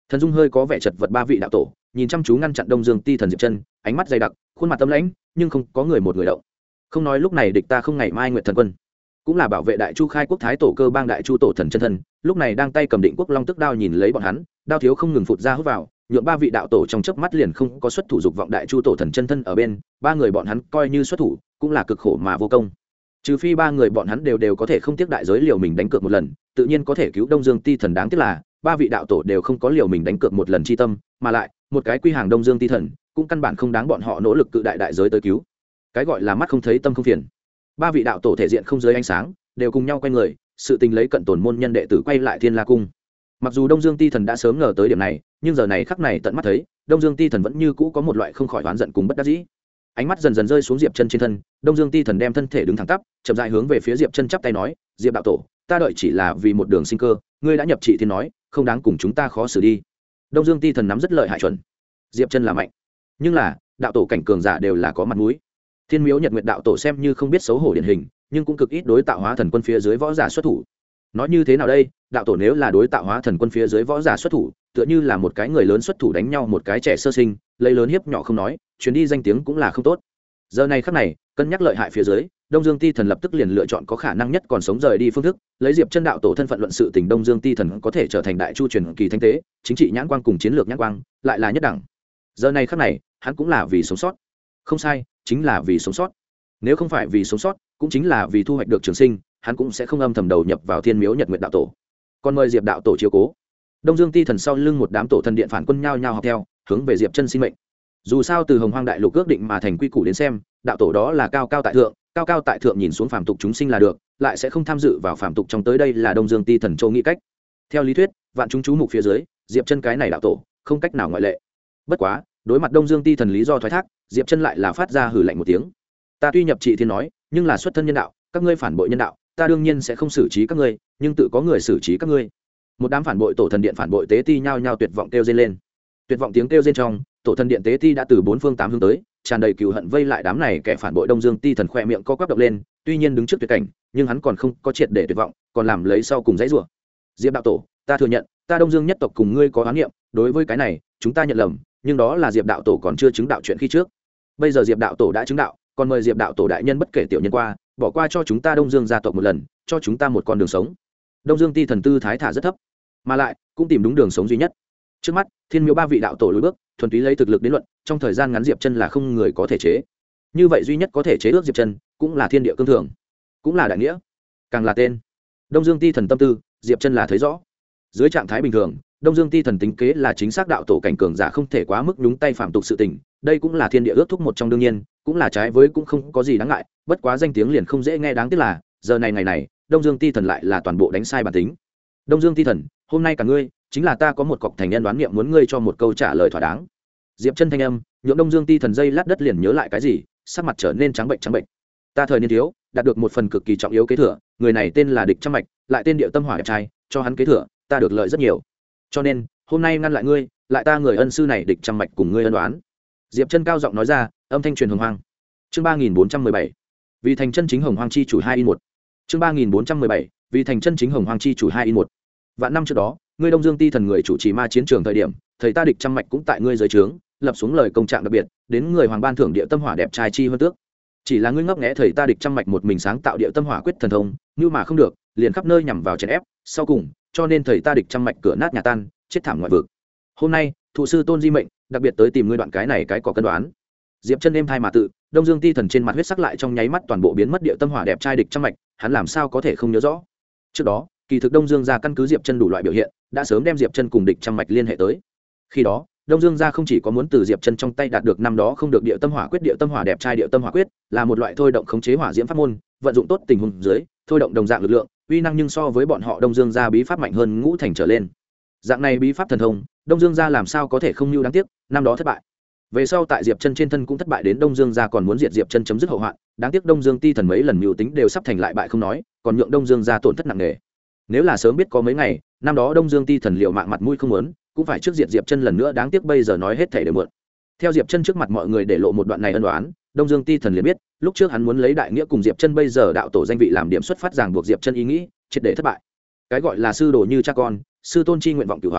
Thần dung hơi có vẻ chật vật ba vị đạo tổ nhìn chăm chú ngăn chặn Đông Dương Ti Thần Diệp Chân, ánh mắt dày đặc, khuôn mặt tâm lãnh, nhưng không có người một người động. Không nói lúc này địch ta không ngày mai Nguyệt Thần Quân, cũng là bảo vệ Đại Chu khai quốc thái tổ cơ bang Đại Chu tổ thần chân thân, lúc này đang tay cầm Định Quốc Long tức đao nhìn lấy bọn hắn, đao thiếu không ngừng phụt ra hút vào, nhượng ba vị đạo tổ trong chớp mắt liền không có xuất thủ dục vọng Đại Chu tổ thần chân thân ở bên, ba người bọn hắn coi như xuất thủ, cũng là cực khổ mà vô công. Trừ phi ba người bọn hắn đều có thể không tiếc đại giới liều mình đánh cược một lần, tự nhiên có thể cứu Đông Dương Ti Thần, đáng tiếc là ba vị đạo tổ đều không có liều mình đánh cược một lần chi tâm, mà lại một cái quy hàng Đông Dương Ti Thần cũng căn bản không đáng bọn họ nỗ lực cự đại đại giới tới cứu. Cái gọi là mắt không thấy tâm không phiền. Ba vị đạo tổ thể diện không dưới ánh sáng, đều cùng nhau quay người, sự tình lấy cận tồn môn nhân đệ tử quay lại Thiên La cung. Mặc dù Đông Dương Ti Thần đã sớm ngờ tới điểm này, nhưng giờ này khắc này tận mắt thấy, Đông Dương Ti Thần vẫn như cũ có một loại không khỏi oán giận cùng bất đắc dĩ. Ánh mắt dần dần rơi xuống Diệp Chân trên thân, Đông Dương Ti Thần đem thân thể đứng thẳng tắp, chậm rãi hướng về phía Diệp Chân chắp tay nói, "Diệp đạo tổ, ta đợi chỉ là vì một đường sinh cơ, ngươi đã nhập trị thiên nói, không đáng cùng chúng ta khó xử đi." Đông Dương Ti Thần nắm rất lợi hại chuẩn. Diệp Chân là mạnh, nhưng là đạo tổ cảnh cường giả đều là có mặt mũi. Thiên Miếu Nhật Nguyệt đạo tổ xem như không biết xấu hổ điển hình, nhưng cũng cực ít đối Tạo Hóa Thần Quân phía dưới võ giả xuất thủ. Nói như thế nào đây, đạo tổ nếu là đối Tạo Hóa Thần Quân phía dưới võ giả xuất thủ, tựa như là một cái người lớn xuất thủ đánh nhau một cái trẻ sơ sinh, lấy lớn hiếp nhỏ không nói, chuyến đi danh tiếng cũng là không tốt. Giờ này khắc này, cân nhắc lợi hại phía dưới, Đông Dương Ti Thần lập tức liền lựa chọn có khả năng nhất còn sống rời đi phương thức, lấy Diệp Chân đạo tổ thân phận luận sự tình Đông Dương Ti Thần có thể trở thành Đại Chu truyền kỳ thánh tế, chính trị nhãn quang cùng chiến lược nhãn quang, lại là nhất đẳng. Giờ này khắc này, hắn cũng là vì sống sót. Không sai, chính là vì sống sót. Nếu không phải vì sống sót, cũng chính là vì thu hoạch được trường sinh, hắn cũng sẽ không âm thầm đầu nhập vào Thiên Miếu Nhật Nguyệt đạo tổ. Còn mời Diệp đạo tổ chiếu cố. Đông Dương Ti Thần sau lưng một đám tổ thần điện phản quân nhao nhao học theo, hướng về Diệp Chân xin mệnh. Dù sao từ Hồng Hoang đại lục ước định mà thành quy củ đến xem, đạo tổ đó là cao cao tại thượng nhìn xuống phàm tục chúng sinh là được, lại sẽ không tham dự vào phàm tục trong, tới đây là Đông Dương Ti Thần châu nghĩ cách. Theo lý thuyết, vạn chúng chú mục phía dưới, Diệp Chân cái này đạo tổ, không cách nào ngoại lệ. Bất quá, đối mặt Đông Dương Ti Thần lý do thoái thác, Diệp Chân lại là phát ra hừ lạnh một tiếng. Ta tuy nhập trị thiên nói, nhưng là xuất thân nhân đạo, các ngươi phản bội nhân đạo, ta đương nhiên sẽ không xử trí các ngươi, nhưng tự có người xử trí các ngươi. Một đám phản bội tổ thần điện phản bội tế ti nhao nhao tuyệt vọng kêu rên lên. Tuyệt vọng tiếng kêu rên trong, tổ thần điện tế ti đã từ bốn phương tám hướng tới, tràn đầy cừu hận vây lại đám này kẻ phản bội Đông Dương Ti Thần, khoe miệng co quắp động lên, tuy nhiên đứng trước tuyệt cảnh, nhưng hắn còn không có triệt để tuyệt vọng, còn làm lấy sau cùng dãy rủa. Diệp đạo tổ, ta thừa nhận, ta Đông Dương nhất tộc cùng ngươi có oán niệm, đối với cái này, chúng ta nhận lầm, nhưng đó là Diệp đạo tổ còn chưa chứng đạo chuyện khi trước. Bây giờ Diệp đạo tổ đã chứng đạo, còn mời Diệp đạo tổ đại nhân bất kể tiểu nhân qua, bỏ qua cho chúng ta Đông Dương gia tộc một lần, cho chúng ta một con đường sống. Đông Dương Ti Thần tư thái thả rất thấp, mà lại cũng tìm đúng đường sống duy nhất. Trước mắt, Thiên Miếu ba vị đạo tổ lùi bước, thuần túy lấy thực lực đến luận, trong thời gian ngắn Diệp Chân là không người có thể chế. Như vậy duy nhất có thể chế ước Diệp Chân, cũng là thiên địa cương thường, cũng là đại nghĩa, càng là tên. Đông Dương Ti Thần tâm tư, Diệp Chân là thấy rõ. Dưới trạng thái bình thường, Đông Dương Ti Thần tính kế là chính xác đạo tổ cảnh cường giả không thể quá mức nhúng tay phạm tục sự tình, đây cũng là thiên địa ước thúc một trong, đương nhiên, cũng là trái với cũng không có gì đáng ngại, bất quá danh tiếng liền không dễ nghe, đáng tiếc là, giờ này ngày này, Đông Dương Ti Thần lại là toàn bộ đánh sai bản tính. Đông Dương Ti Thần, hôm nay cả ngươi, chính là ta có một cọc thành nhân đoán niệm muốn ngươi cho một câu trả lời thỏa đáng. Diệp Chân thanh âm, nhượng Đông Dương Ti Thần dây lát đất liền nhớ lại cái gì, sắc mặt trở nên trắng bệnh. Ta thời niên thiếu, đạt được một phần cực kỳ trọng yếu kế thừa, người này tên là Địch Trăm Mạch, lại tên Điệu Tâm Hỏa đẹp trai, cho hắn kế thừa, ta được lợi rất nhiều. Cho nên, hôm nay ngăn lại ngươi, lại ta người ân sư này Địch Trăm Mạch cùng ngươi ân đoán. Diệp Chân cao giọng nói ra, âm thanh truyền hồng hoang. Chương 3417. Vì thành chân chính hồng hoang chi chủ 2 Chương 3417. Vì thành chân chính hồng hoang chi chủ 2 Vạn năm trước đó, ngươi Đông Dương Ti Thần người chủ trì ma chiến trường thời điểm, thầy ta Địch Trăm Mạch cũng tại ngươi dưới trướng, lập xuống lời công trạng đặc biệt, đến người hoàng ban thưởng Điệu Tâm Hỏa đẹp trai chi hơn tước. Chỉ là ngươi ngấp nghé thầy ta Địch Trăm Mạch một mình sáng tạo Điệu Tâm Hỏa quyết thần thông, nhưng mà không được, liền khắp nơi nhằm vào chèn ép, sau cùng, cho nên thầy ta Địch Trăm Mạch cửa nát nhà tan, chết thảm ngoại vực. Hôm nay, thụ sư Tôn Di mệnh, đặc biệt tới tìm ngươi đoạn cái này cái có cân đoán. Diệp Chân êm thai mà tự, Đông Dương Ti Thần trên mặt huyết sắc lại trong nháy mắt toàn bộ biến mất, Điệu Tâm Hỏa đẹp trai Địch Trăm Mạch, hắn làm sao có thể không nhớ rõ. Trước đó, kỳ thực Đông Dương gia căn cứ Diệp Chân đủ loại biểu hiện, đã sớm đem Diệp Chân cùng Địch Trăm Mạch liên hệ tới. Khi đó, Đông Dương gia không chỉ có muốn từ Diệp Chân trong tay đạt được năm đó không được Điệu Tâm Hỏa quyết, Điệu Tâm Hỏa đẹp trai Điệu Tâm Hỏa quyết là một loại thôi động khống chế hỏa diễm pháp môn, vận dụng tốt tình huống dưới, thôi động đồng dạng lực lượng, uy năng nhưng so với bọn họ Đông Dương gia bí pháp mạnh hơn ngũ thành trở lên. Dạng này bí pháp thần thông, Đông Dương gia làm sao có thể không lưu, đáng tiếc, năm đó thất bại. Về sau tại Diệp Chân trên thân cũng thất bại, đến Đông Dương gia còn muốn diệt Diệp Chân chấm dứt hậu hoạn, đáng tiếc Đông Dương Ti Thần mấy lần mưu tính đều sắp thành lại bại không nói, còn nhượng Đông Dương gia tổn thất nặng nề. Nếu là sớm biết có mấy ngày, năm đó Đông Dương Ti Thần liều mạng mặt mũi không muốn, cũng phải trước diệt Diệp Chân lần nữa, đáng tiếc bây giờ nói hết thảy đều muộn. Theo Diệp Chân trước mặt mọi người để lộ một đoạn này ân oán, Đông Dương Ti Thần liền biết, lúc trước hắn muốn lấy đại nghĩa cùng Diệp Chân bây giờ đạo tổ danh vị làm điểm xuất phát ràng buộc Diệp Chân ý nghĩ, triệt để thất bại. Cái gọi là sư đồ như cha con, sư tôn chi nguyện vọng cửu hoán,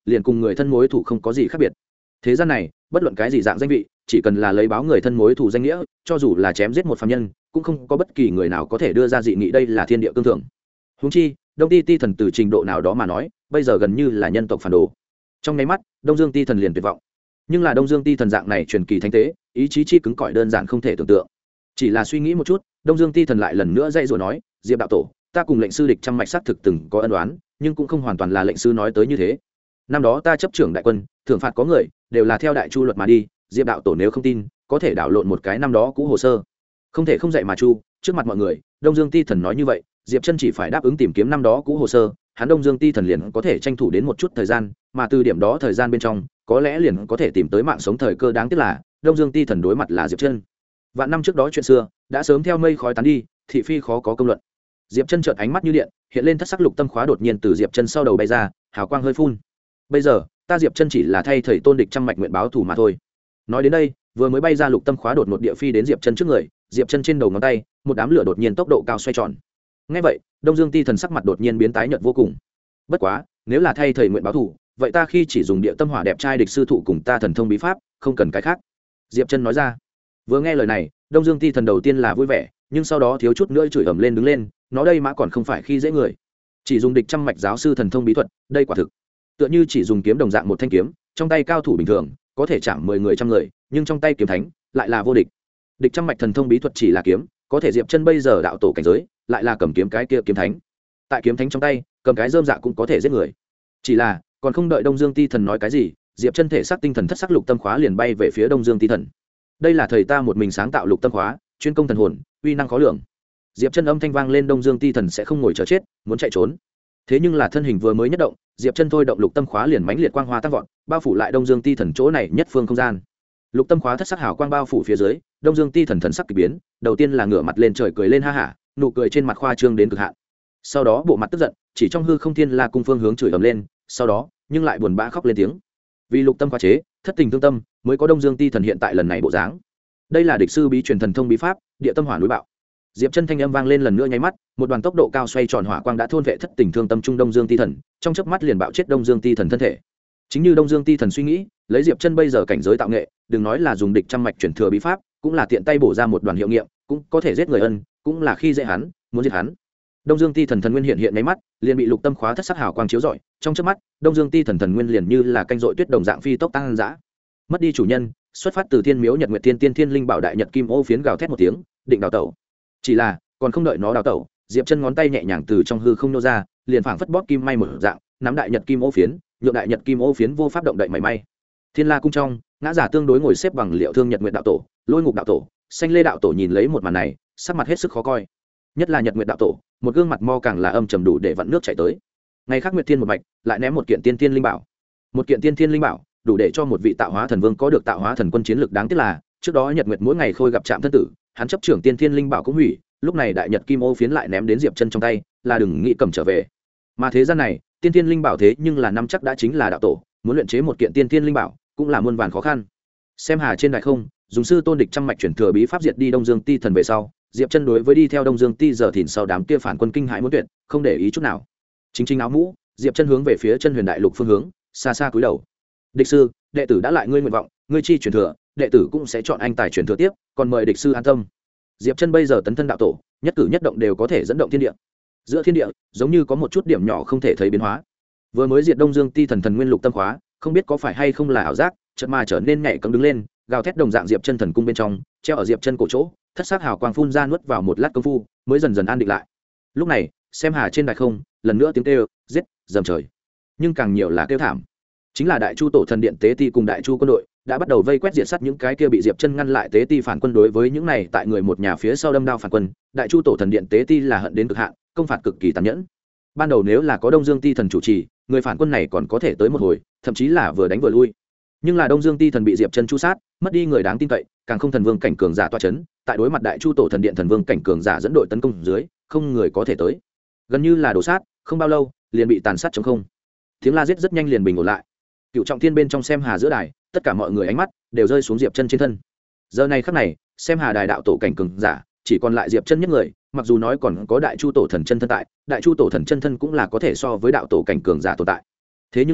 liền cùng người thân mối thủ không có gì khác biệt. Thế gian này bất luận cái gì dạng danh vị, chỉ cần là lấy báo người thân mối thủ danh nghĩa, cho dù là chém giết một phàm nhân cũng không có bất kỳ người nào có thể đưa ra dị nghị, đây là thiên địa cương thường. Huống chi Đông Ti Ti thần từ trình độ nào đó mà nói bây giờ gần như là nhân tộc phản đồ. Trong nháy mắt Đông Dương Ti thần liền tuyệt vọng. Nhưng là Đông Dương Ti thần dạng này truyền kỳ thánh tế, ý chí chi cứng cỏi đơn giản không thể tưởng tượng. Chỉ là suy nghĩ một chút, Đông Dương Ti thần lại lần nữa dạy rồi nói, Diệp đạo tổ, ta cùng lệnh sư địch trăm mạch xác thực từng có ân oán, nhưng cũng không hoàn toàn là lệnh sư nói tới như thế. Năm đó ta chấp trưởng đại quân, thưởng phạt có người đều là theo đại chu luật mà đi, Diệp đạo tổ nếu không tin có thể đảo lộn một cái năm đó cũ hồ sơ. Không thể không dạy mà chu. Trước mặt mọi người Đông Dương Ti thần nói như vậy, Diệp Chân chỉ phải đáp ứng tìm kiếm năm đó cũ hồ sơ, hắn Đông Dương Ti thần liền có thể tranh thủ đến một chút thời gian, mà từ điểm đó thời gian bên trong có lẽ liền có thể tìm tới mạng sống thời cơ. Đáng tiếc là Đông Dương Ti thần đối mặt là Diệp Chân. Vạn năm trước đó chuyện xưa đã sớm theo mây khói tán đi, thị phi khó có công luận. Diệp Chân chợt ánh mắt như điện, hiện lên thất sắc lục tâm khóa đột nhiên từ Diệp Chân sau đầu bay ra, hào quang hơi phun. Bây giờ ta Diệp Chân chỉ là thay thầy tôn địch trăm mạch nguyện báo thù mà thôi. Nói đến đây, vừa mới bay ra lục tâm khóa đột ngột địa phi đến Diệp Chân trước người, Diệp Chân trên đầu ngón tay một đám lửa đột nhiên tốc độ cao xoay tròn. Nghe vậy Đông Dương Ti thần sắc mặt đột nhiên biến tái nhợt vô cùng. Bất quá nếu là thay thầy nguyện báo thù, vậy ta khi chỉ dùng địa tâm hỏa đẹp trai địch sư thụ cùng ta thần thông bí pháp, không cần cái khác. Diệp Chân nói ra. Vừa nghe lời này, Đông Dương Ti thần đầu tiên là vui vẻ, nhưng sau đó thiếu chút nữa chửi ầm lên đứng lên, nó đây mã còn không phải khi dễ người. Chỉ dùng địch trăm mạch giáo sư thần thông bí thuật, đây quả thực tựa như chỉ dùng kiếm đồng dạng một thanh kiếm, trong tay cao thủ bình thường có thể chạm 10 người trăm người, nhưng trong tay kiếm thánh lại là vô địch. Địch trăm mạch thần thông bí thuật chỉ là kiếm, có thể Diệp Chân bây giờ đạo tổ cảnh giới lại là cầm kiếm cái kia kiếm thánh. Tại kiếm thánh trong tay cầm cái rơm dạ cũng có thể giết người. Chỉ là còn không đợi Đông Dương Ti thần nói cái gì, Diệp Chân thể xác tinh thần thất sắc lục tâm khóa liền bay về phía Đông Dương Ti thần. Đây là thầy ta một mình sáng tạo lục tâm khóa, chuyên công thần hồn, uy năng khó lường. Diệp Chân âm thanh vang lên, Đông Dương Ti thần sẽ không ngồi chờ chết, muốn chạy trốn. Thế nhưng là thân hình vừa mới nhất động, Diệp Chân thôi động lục tâm khóa liền mãnh liệt quang hoa tăng vọt, bao phủ lại Đông Dương Ti thần chỗ này nhất phương không gian. Lục tâm khóa thất sắc hào quang bao phủ phía dưới, Đông Dương Ti thần thần sắc kỳ biến, đầu tiên là ngửa mặt lên trời cười lên ha hả, nụ cười trên mặt khoa trương đến cực hạn. Sau đó bộ mặt tức giận, chỉ trong hư không thiên la cung phương hướng chửi ầm lên, sau đó nhưng lại buồn bã khóc lên tiếng. Vì lục tâm khóa chế, thất tình thương tâm, mới có Đông Dương Ti thần hiện tại lần này bộ dáng. Đây là địch sư bí truyền thần thông bí pháp, địa tâm hỏa núi bạo. Diệp Chân thanh âm vang lên lần nữa nháy mắt, một đoàn tốc độ cao xoay tròn hỏa quang đã thôn vệ thất tình thương tâm trung Đông Dương Ti thần, trong chớp mắt liền bạo chết Đông Dương Ti thần thân thể. Chính như Đông Dương Ti thần suy nghĩ, lấy Diệp Chân bây giờ cảnh giới tạo nghệ, đừng nói là dùng địch trăm mạch chuyển thừa bí pháp, cũng là tiện tay bổ ra một đoàn hiệu nghiệm, cũng có thể giết người ân, cũng là khi dễ hắn, muốn giết hắn. Đông Dương Ti thần thần nguyên hiện hiện nháy mắt, liền bị lục tâm khóa thất sắc hào quang chiếu rọi, trong chớp mắt, Đông Dương Ti thần thần nguyên liền như là canh rọi tuyết đồng dạng phi tốc tăng dã. Mất đi chủ nhân, xuất phát từ Thiên Miếu Nhật Nguyệt Tiên Tiên Thiên Linh Bảo Đại Nhật Kim Ô phiến gào thét một tiếng, định đào tẩu. Chỉ là còn không đợi nó đào tẩu, Diệp Chân ngón tay nhẹ nhàng từ trong hư không nô ra, liền phảng phất bóp kim may một dạng, nắm Đại Nhật Kim Ô phiến, nhượng Đại Nhật Kim Ô phiến vô pháp động đậy mảy may. Thiên La cung trong, ngã giả tương đối ngồi xếp bằng Liệu Thương Nhật Nguyệt đạo tổ, Lôi Ngục đạo tổ, Xanh Lê đạo tổ nhìn lấy một màn này, sắc mặt hết sức khó coi. Nhất là Nhật Nguyệt đạo tổ, một gương mặt mo càng là âm trầm đủ để vặn nước chảy tới. Ngày khác Nguyệt Thiên một mạch, lại ném một kiện tiên tiên linh bảo. Một kiện tiên tiên linh bảo, đủ để cho một vị tạo hóa thần vương có được tạo hóa thần quân chiến lực, đáng tiếc là, trước đó Nhật Nguyệt mỗi ngày khôi gặp chạm thân tử, hắn chấp trưởng tiên tiên linh bảo cũng hủy, lúc này Đại Nhật Kim Ô phiến lại ném đến Diệp Chân trong tay, là đừng nghĩ cầm trở về. Mà thế gian này, tiên tiên linh bảo thế nhưng là năm chắc đã chính là đạo tổ, muốn luyện chế một kiện tiên tiên linh bảo, cũng là muôn vàn khó khăn. Xem hà trên đại không, dùng sư tôn địch trăm mạch chuyển thừa bí pháp diệt đi Đông Dương Ti thần về sau, Diệp Chân đối với đi theo Đông Dương Ti giờ thìn sau đám kia phản quân kinh hãi muốn tuyệt, không để ý chút nào. Chính áo mũ, Diệp Chân hướng về phía Chân Huyền Đại Lục phương hướng, xa xa cúi đầu. Địch sư, đệ tử đã lại ngươi nguyện vọng, ngươi chi chuyển thừa, đệ tử cũng sẽ chọn anh tài chuyển thừa tiếp, còn mời địch sư an tâm. Diệp Chân bây giờ tấn thân đạo tổ, nhất cử nhất động đều có thể dẫn động thiên địa. Giữa thiên địa, giống như có một chút điểm nhỏ không thể thấy biến hóa. Vừa mới diệt Đông Dương Ti thần thần nguyên lục tâm khóa, không biết có phải hay không là ảo giác, chợt mà trở nên nhạy cẫng đứng lên, gào thét đồng dạng Diệp Chân thần cung bên trong, treo ở Diệp Chân cổ chỗ, thất sắc hào quang phun ra nuốt vào một lát công phu, mới dần dần an định lại. Lúc này, xem hà trên đại không, lần nữa tiếng kêu, giết, dầm trời. Nhưng càng nhiều là kêu thảm. Chính là Đại Chu tổ thần điện tế ti cùng Đại Chu quân đội đã bắt đầu vây quét diệt sát những cái kia bị Diệp Chân ngăn lại tế ti phản quân. Đối với những này tại người một nhà phía sau đâm đao phản quân, Đại Chu tổ thần điện tế ti là hận đến cực hạn, công phạt cực kỳ tàn nhẫn. Ban đầu nếu là có Đông Dương Ti thần chủ trì, người phản quân này còn có thể tới một hồi, thậm chí là vừa đánh vừa lui. Nhưng là Đông Dương Ti thần bị Diệp Chân chu sát, mất đi người đáng tin cậy, càng không thần vương cảnh cường giả tọa chấn, tại đối mặt Đại Chu tổ thần điện thần vương cảnh cường giả dẫn đội tấn công dưới, không người có thể tới. Gần như là đổ sát, không bao lâu, liền bị tàn sát trống không. Tiếng la giết rất nhanh liền bình ổn lại. Cựu trọng thiên bên trong xem hà giữa đài, tất cả mọi người ánh mắt đều rơi xuống Diệp Chân trên thân. Giờ này khắc này, xem hà đài đạo tổ cảnh cường giả, chỉ còn lại Diệp Chân nhất người, mặc dù nói còn có Đại Chu tổ thần chân thân tại, Đại Chu tổ thần chân thân cũng là có thể so với đạo tổ cảnh cường giả tồn tại. Thế nhưng là,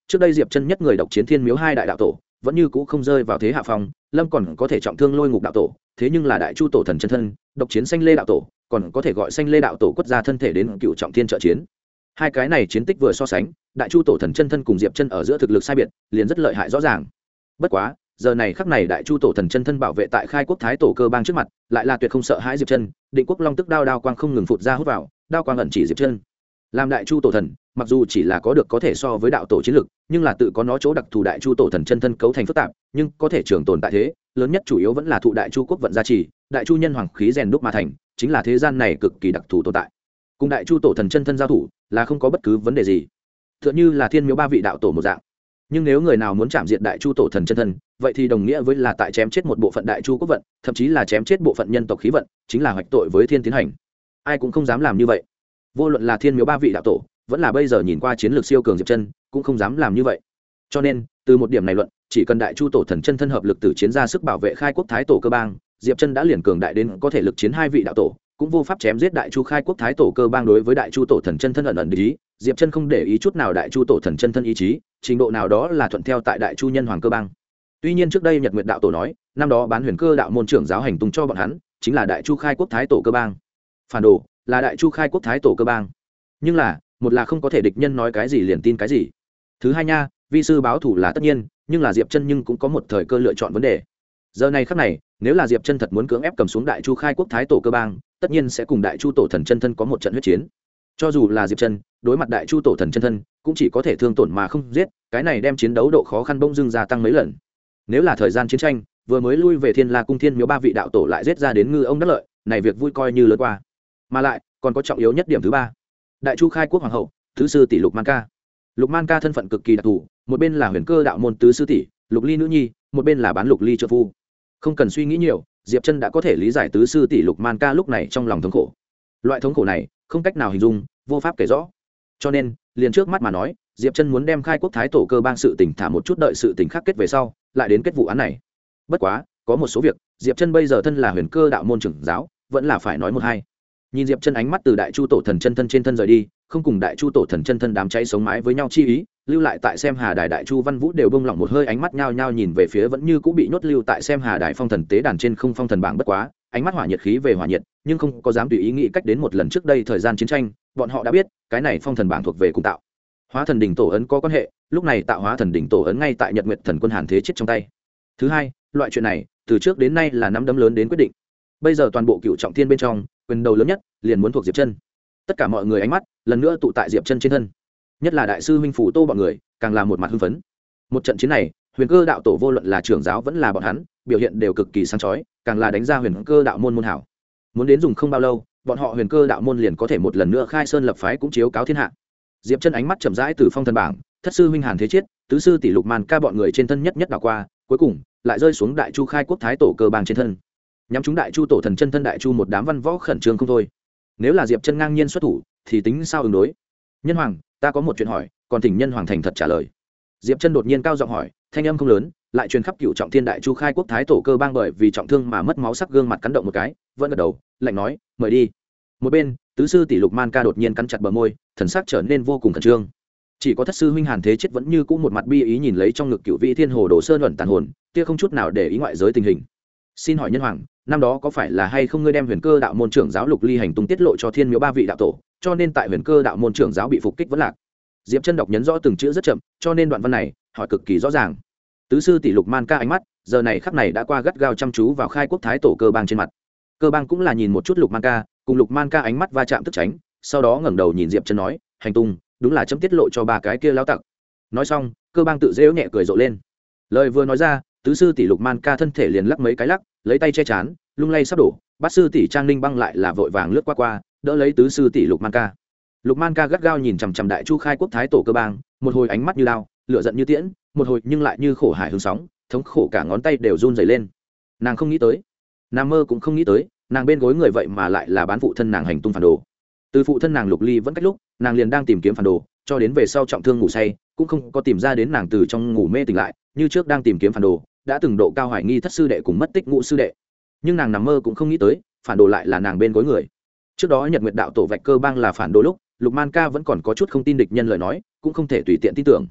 trước đây diệp chân nhất người độc chiến thiên miếu hai đại đạo tổ vẫn như cũ không rơi vào thế hạ phong, lâm còn có thể trọng thương lôi ngục đạo tổ, thế nhưng là đại chu tổ thần chân thân độc chiến xanh lê đạo tổ còn có thể gọi xanh lê đạo tổ quất ra thân thể đến cựu trọng thiên trợ chiến. Hai cái này chiến tích vừa so sánh, đại chu tổ thần chân thân cùng diệp chân ở giữa thực lực sai biệt liền rất lợi hại rõ ràng. Bất quá giờ này khắc này đại chu tổ thần chân thân bảo vệ tại khai quốc thái tổ cơ bang trước mặt lại là tuyệt không sợ hãi diệp chân. Định quốc long tức đao quang không ngừng phụt ra hút vào, đao quang ẩn chỉ diệp chân. Làm đại chu tổ thần mặc dù chỉ là có được có thể so với đạo tổ chiến lực, nhưng là tự có nó chỗ đặc thù. Đại chu tổ thần chân thân cấu thành phức tạp, nhưng có thể trường tồn tại thế lớn nhất chủ yếu vẫn là thụ đại chu quốc vận gia trì, đại chu nhân hoàng khí rèn đúc mà thành, chính là thế gian này cực kỳ đặc thù tồn tại. Cùng đại chu tổ thần chân thân giao thủ là không có bất cứ vấn đề gì, tựa như là thiên miếu ba vị đạo tổ một dạng. Nhưng nếu người nào muốn chạm diệt đại chu tổ thần chân thân, vậy thì đồng nghĩa với là tại chém chết một bộ phận đại chu quốc vận, thậm chí là chém chết bộ phận nhân tộc khí vận, chính là hoạch tội với thiên tiến hành. Ai cũng không dám làm như vậy, vô luận là thiên miếu ba vị đạo tổ vẫn là bây giờ nhìn qua chiến lược siêu cường diệp chân cũng không dám làm như vậy. Cho nên từ một điểm này luận, chỉ cần đại chu tổ thần chân thân hợp lực tử chiến ra sức bảo vệ khai quốc thái tổ cơ bang, diệp chân đã liền cường đại đến có thể lực chiến hai vị đạo tổ, cũng vô pháp chém giết đại chu khai quốc thái tổ cơ bang. Đối với đại chu tổ thần chân thân ẩn địch ý, diệp chân không để ý chút nào đại chu tổ thần chân thân ý chí, trình độ nào đó là thuận theo tại đại chu nhân hoàng cơ bang. Tuy nhiên trước đây nhật nguyệt đạo tổ nói năm đó bán huyền cơ đạo môn trưởng giáo hành tung cho bọn hắn chính là đại chu khai quốc thái tổ cơ bang, phản đồ là đại chu khai quốc thái tổ cơ bang, nhưng là một là không có thể địch nhân nói cái gì liền tin cái gì, thứ hai nha, vi sư báo thủ là tất nhiên, nhưng là diệp chân nhưng cũng có một thời cơ lựa chọn vấn đề. Giờ này khắc này, nếu là diệp chân thật muốn cưỡng ép cầm xuống đại chu khai quốc thái tổ cơ bang, tất nhiên sẽ cùng đại chu tổ thần chân thân có một trận huyết chiến. Cho dù là diệp chân đối mặt đại chu tổ thần chân thân cũng chỉ có thể thương tổn mà không giết, cái này đem chiến đấu độ khó khăn bỗng dưng gia tăng mấy lần. Nếu là thời gian chiến tranh vừa mới lui về thiên la cung thiên miếu ba vị đạo tổ lại giết ra đến ngư ông đắc lợi, này việc vui coi như lớn qua. Mà lại còn có trọng yếu nhất điểm thứ ba, đại chu khai quốc hoàng hậu tứ sư tỷ Lục Man Ca. Lục Man Ca thân phận cực kỳ đặc thù, một bên là huyền cơ đạo môn tứ sư tỷ Lục Ly nữ nhi, một bên là bán Lục Ly trợ phu. Không cần suy nghĩ nhiều, diệp chân đã có thể lý giải tứ sư tỷ Lục Man Ca lúc này trong lòng thống khổ. Loại thống khổ này không cách nào hình dung, vô pháp kể rõ. Cho nên liền trước mắt mà nói, diệp chân muốn đem khai quốc thái tổ cơ bang sự tỉnh thả một chút, đợi sự tỉnh khác kết về sau lại đến kết vụ án này. Bất quá có một số việc diệp chân bây giờ thân là huyền cơ đạo môn trưởng giáo vẫn là phải nói một hai. Nhìn diệp chân ánh mắt từ đại chu tổ thần chân thân trên thân rời đi, không cùng đại chu tổ thần chân thân đám cháy sống mái với nhau chi ý, lưu lại tại xem hà đài đại chu văn vũ đều bông lỏng một hơi, ánh mắt nhao nhao nhìn về phía vẫn như cũng bị nhốt lưu tại xem hà đài phong thần tế đàn trên không phong thần bảng. Bất quá ánh mắt hỏa nhiệt khí về hỏa nhiệt, nhưng không có dám tùy ý nghĩ cách đến một lần trước đây thời gian chiến tranh, bọn họ đã biết cái này phong thần bảng thuộc về cùng tạo hóa thần đỉnh tổ ấn có quan hệ. Lúc này tạo hóa thần đỉnh tổ ấn ngay tại nhật nguyệt thần quân Hàn Thế chết trong tay. Thứ hai, loại chuyện này từ trước đến nay là nắm đấm lớn đến quyết định. Bây giờ toàn bộ cựu trọng thiên bên trong, quyền đầu lớn nhất liền muốn thuộc diệp chân. Tất cả mọi người ánh mắt lần nữa tụ tại diệp chân trên thân, nhất là đại sư huynh phủ Tô bọn người càng là một mặt hưng phấn. Một trận chiến này, huyền cơ đạo tổ vô luận là trưởng giáo vẫn là bọn hắn biểu hiện đều cực kỳ sáng chói, càng là đánh ra huyền cơ đạo môn môn hảo. Muốn đến dùng không bao lâu, bọn họ huyền cơ đạo môn liền có thể một lần nữa khai sơn lập phái, cũng chiếu cáo thiên hạ. Diệp chân ánh mắt chậm rãi từ phong thần bảng, thất sư huynh Hàn Thế Chiết, tứ sư tỷ Lục Man Ca bọn người trên thân nhất nhất đảo qua, cuối cùng lại rơi xuống đại chu khai quốc thái tổ cơ bang trên thân. Nhắm chúng đại chu tổ thần chân thân đại chu một đám văn võ khẩn trương không thôi. Nếu là diệp chân ngang nhiên xuất thủ thì tính sao ứng đối? Nhân hoàng, ta có một chuyện hỏi, còn thỉnh nhân hoàng thành thật trả lời. Diệp chân đột nhiên cao giọng hỏi, thanh âm không lớn, lại truyền khắp cựu trọng thiên. đại chu khai quốc thái tổ cơ bang bởi vì trọng thương mà mất máu sắc gương mặt cắn động một cái, vẫn gật đầu lạnh nói, mời đi. Một bên tứ sư tỷ Lục Man Ca đột nhiên cắn chặt bờ môi, thần sắc trở nên vô cùng khẩn trương. Chỉ có thất sư huynh Hàn Thế Chết vẫn như cũ một mặt bi ý nhìn lấy trong ngực cựu vị thiên hồ đồ sơn ẩn tàn hồn, kia không chút nào để ý ngoại giới tình hình. Xin hỏi nhân hoàng, năm đó có phải là hay không ngươi đem huyền cơ đạo môn trưởng giáo Lục Ly hành tung tiết lộ cho thiên miếu ba vị đạo tổ, cho nên tại huyền cơ đạo môn trưởng giáo bị phục kích vẫn lạc? Diệp chân đọc nhấn rõ từng chữ rất chậm, cho nên đoạn văn này hỏi cực kỳ rõ ràng. Tứ sư tỷ Lục Man Ca ánh mắt giờ này khắc này đã qua gắt gao chăm chú vào khai quốc thái tổ cơ bang trên mặt. Cơ bang cũng là nhìn một chút Lục Man Ca, cùng Lục Man Ca ánh mắt va chạm tức tránh, sau đó ngẩng đầu nhìn Diệp chân nói, hành tung đúng là chấm tiết lộ cho ba cái kia lão tặc. Nói xong, cơ bang tự dễu nhẹ cười rộ lên. Lời vừa nói ra, tứ sư tỷ Lục Man Ca thân thể liền lắc mấy cái lắc, lấy tay che chán, lung lay sắp đổ. Bát sư tỷ Trang Ninh Băng lại là vội vàng lướt qua đỡ lấy tứ sư tỷ Lục Man Ca. Lục Man Ca gắt gao nhìn chằm chằm đại chu khai quốc thái tổ cơ bang, một hồi ánh mắt như lao, lửa giận như tiễn, một hồi nhưng lại như khổ hải hứng sóng, thống khổ cả ngón tay đều run rẩy lên. Nàng không nghĩ tới, nàng mơ cũng không nghĩ tới, nàng bên gối người vậy mà lại là bán phụ thân nàng hành tung phản đồ. Từ phụ thân nàng Lục Ly vẫn cách lúc, nàng liền đang tìm kiếm phản đồ, cho đến về sau trọng thương ngủ say, cũng không có tìm ra đến nàng từ trong ngủ mê tỉnh lại, như trước đang tìm kiếm phản đồ, đã từng độ cao hoài nghi thất sư đệ cùng mất tích ngũ sư đệ. Nhưng nàng nằm mơ cũng không nghĩ tới, phản đồ lại là nàng bên gối người. Trước đó Nhật Nguyệt đạo tổ vạch cơ bang là phản đồ lúc, Lục Man Ca vẫn còn có chút không tin địch nhân lời nói, cũng không thể tùy tiện tin tưởng.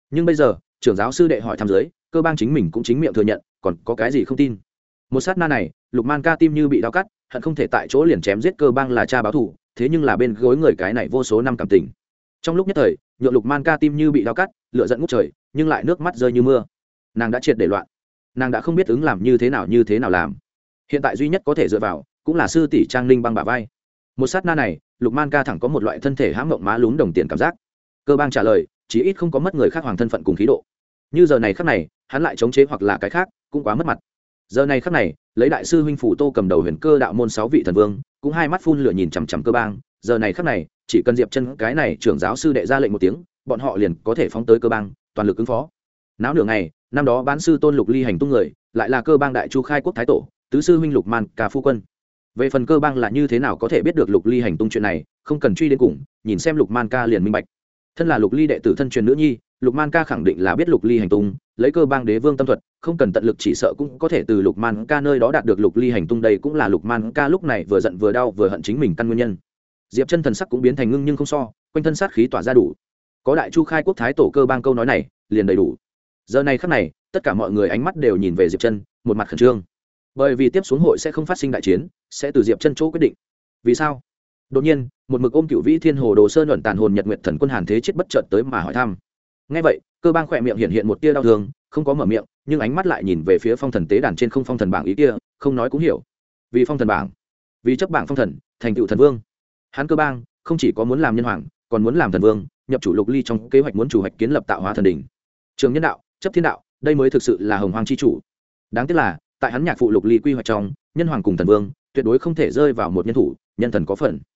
Nhưng bây giờ trưởng giáo sư đệ hỏi thăm dưới, cơ bang chính mình cũng chính miệng thừa nhận, còn có cái gì không tin. Một sát na này, Lục Man Ca tim như bị đau cắt, hận không thể tại chỗ liền chém giết cơ bang là cha báo thù, thế nhưng là bên gối người cái này vô số năm cảm tình. Trong lúc nhất thời, nhượng Lục Man Ca tim như bị đau cắt, lửa giận ngút trời, nhưng lại nước mắt rơi như mưa. Nàng đã triệt để loạn, nàng đã không biết ứng làm như thế nào làm. Hiện tại duy nhất có thể dựa vào cũng là sư tỷ Trang Ninh băng bả vai. Một sát na này, Lục Man Ca thẳng có một loại thân thể hãm ngộng má lún đồng tiền cảm giác. Cơ bang trả lời, chí ít không có mất người khác hoàng thân phận cùng khí độ. Như giờ này khắc này, hắn lại chống chế hoặc là cái khác, cũng quá mất mặt. Giờ này khắc này, lấy đại sư huynh phủ Tô cầm đầu Huyền Cơ đạo môn 6 vị thần vương, cũng hai mắt phun lửa nhìn chằm chằm cơ bang. Giờ này khắc này, chỉ cần Diệp Chân cái này trưởng giáo sư đệ ra lệnh một tiếng, bọn họ liền có thể phóng tới cơ bang, toàn lực ứng phó. Náo nửa ngày, năm đó bán sư Tôn Lục Ly hành tung người, lại là cơ bang đại chu khai quốc thái tổ, tứ sư huynh Lục Man Ca phu quân. Về phần cơ bang là như thế nào có thể biết được Lục Ly hành tung chuyện này, không cần truy đến cùng, nhìn xem Lục Man Ca liền minh bạch. Thân là Lục Ly đệ tử thân truyền nữ nhi, Lục Man Ca khẳng định là biết Lục Ly hành tung, lấy cơ bang đế vương tâm thuật, không cần tận lực chỉ sợ cũng có thể từ Lục Man Ca nơi đó đạt được Lục Ly hành tung, đây cũng là Lục Man Ca lúc này vừa giận vừa đau vừa hận chính mình căn nguyên nhân. Diệp Chân thần sắc cũng biến thành ngưng nhưng không so, quanh thân sát khí tỏa ra đủ. Có đại chu khai quốc thái tổ cơ bang câu nói này, liền đầy đủ. Giờ này khắc này, tất cả mọi người ánh mắt đều nhìn về Diệp Chân, một mặt khẩn trương. Bởi vì tiếp xuống hội sẽ không phát sinh đại chiến, sẽ từ Diệp Chân chỗ quyết định. Vì sao? Đột nhiên, một mực ôm Cửu Vĩ Thiên Hồ Đồ Sơn ẩn tàn hồn Nhật Nguyệt Thần Quân Hàn Thế chết bất chợt tới mà hỏi thăm. Nghe vậy, cơ bang khỏe miệng hiện một tia đau thương, không có mở miệng, nhưng ánh mắt lại nhìn về phía phong thần tế đàn trên không phong thần bảng ý kia, không nói cũng hiểu. Vì phong thần bảng, vì chấp bảng phong thần, thành tựu thần vương. Hắn cơ bang không chỉ có muốn làm nhân hoàng, còn muốn làm thần vương, nhập chủ Lục Ly trong kế hoạch muốn chủ hoạch kiến lập tạo hóa thần đỉnh. Trường nhân đạo, chấp thiên đạo, đây mới thực sự là hồng hoang chi chủ. Đáng tiếc là, tại hắn nhạc phụ Lục Ly quy hoạch trong, nhân hoàng cùng thần vương tuyệt đối không thể rơi vào một nhân thủ, nhân thần có phần.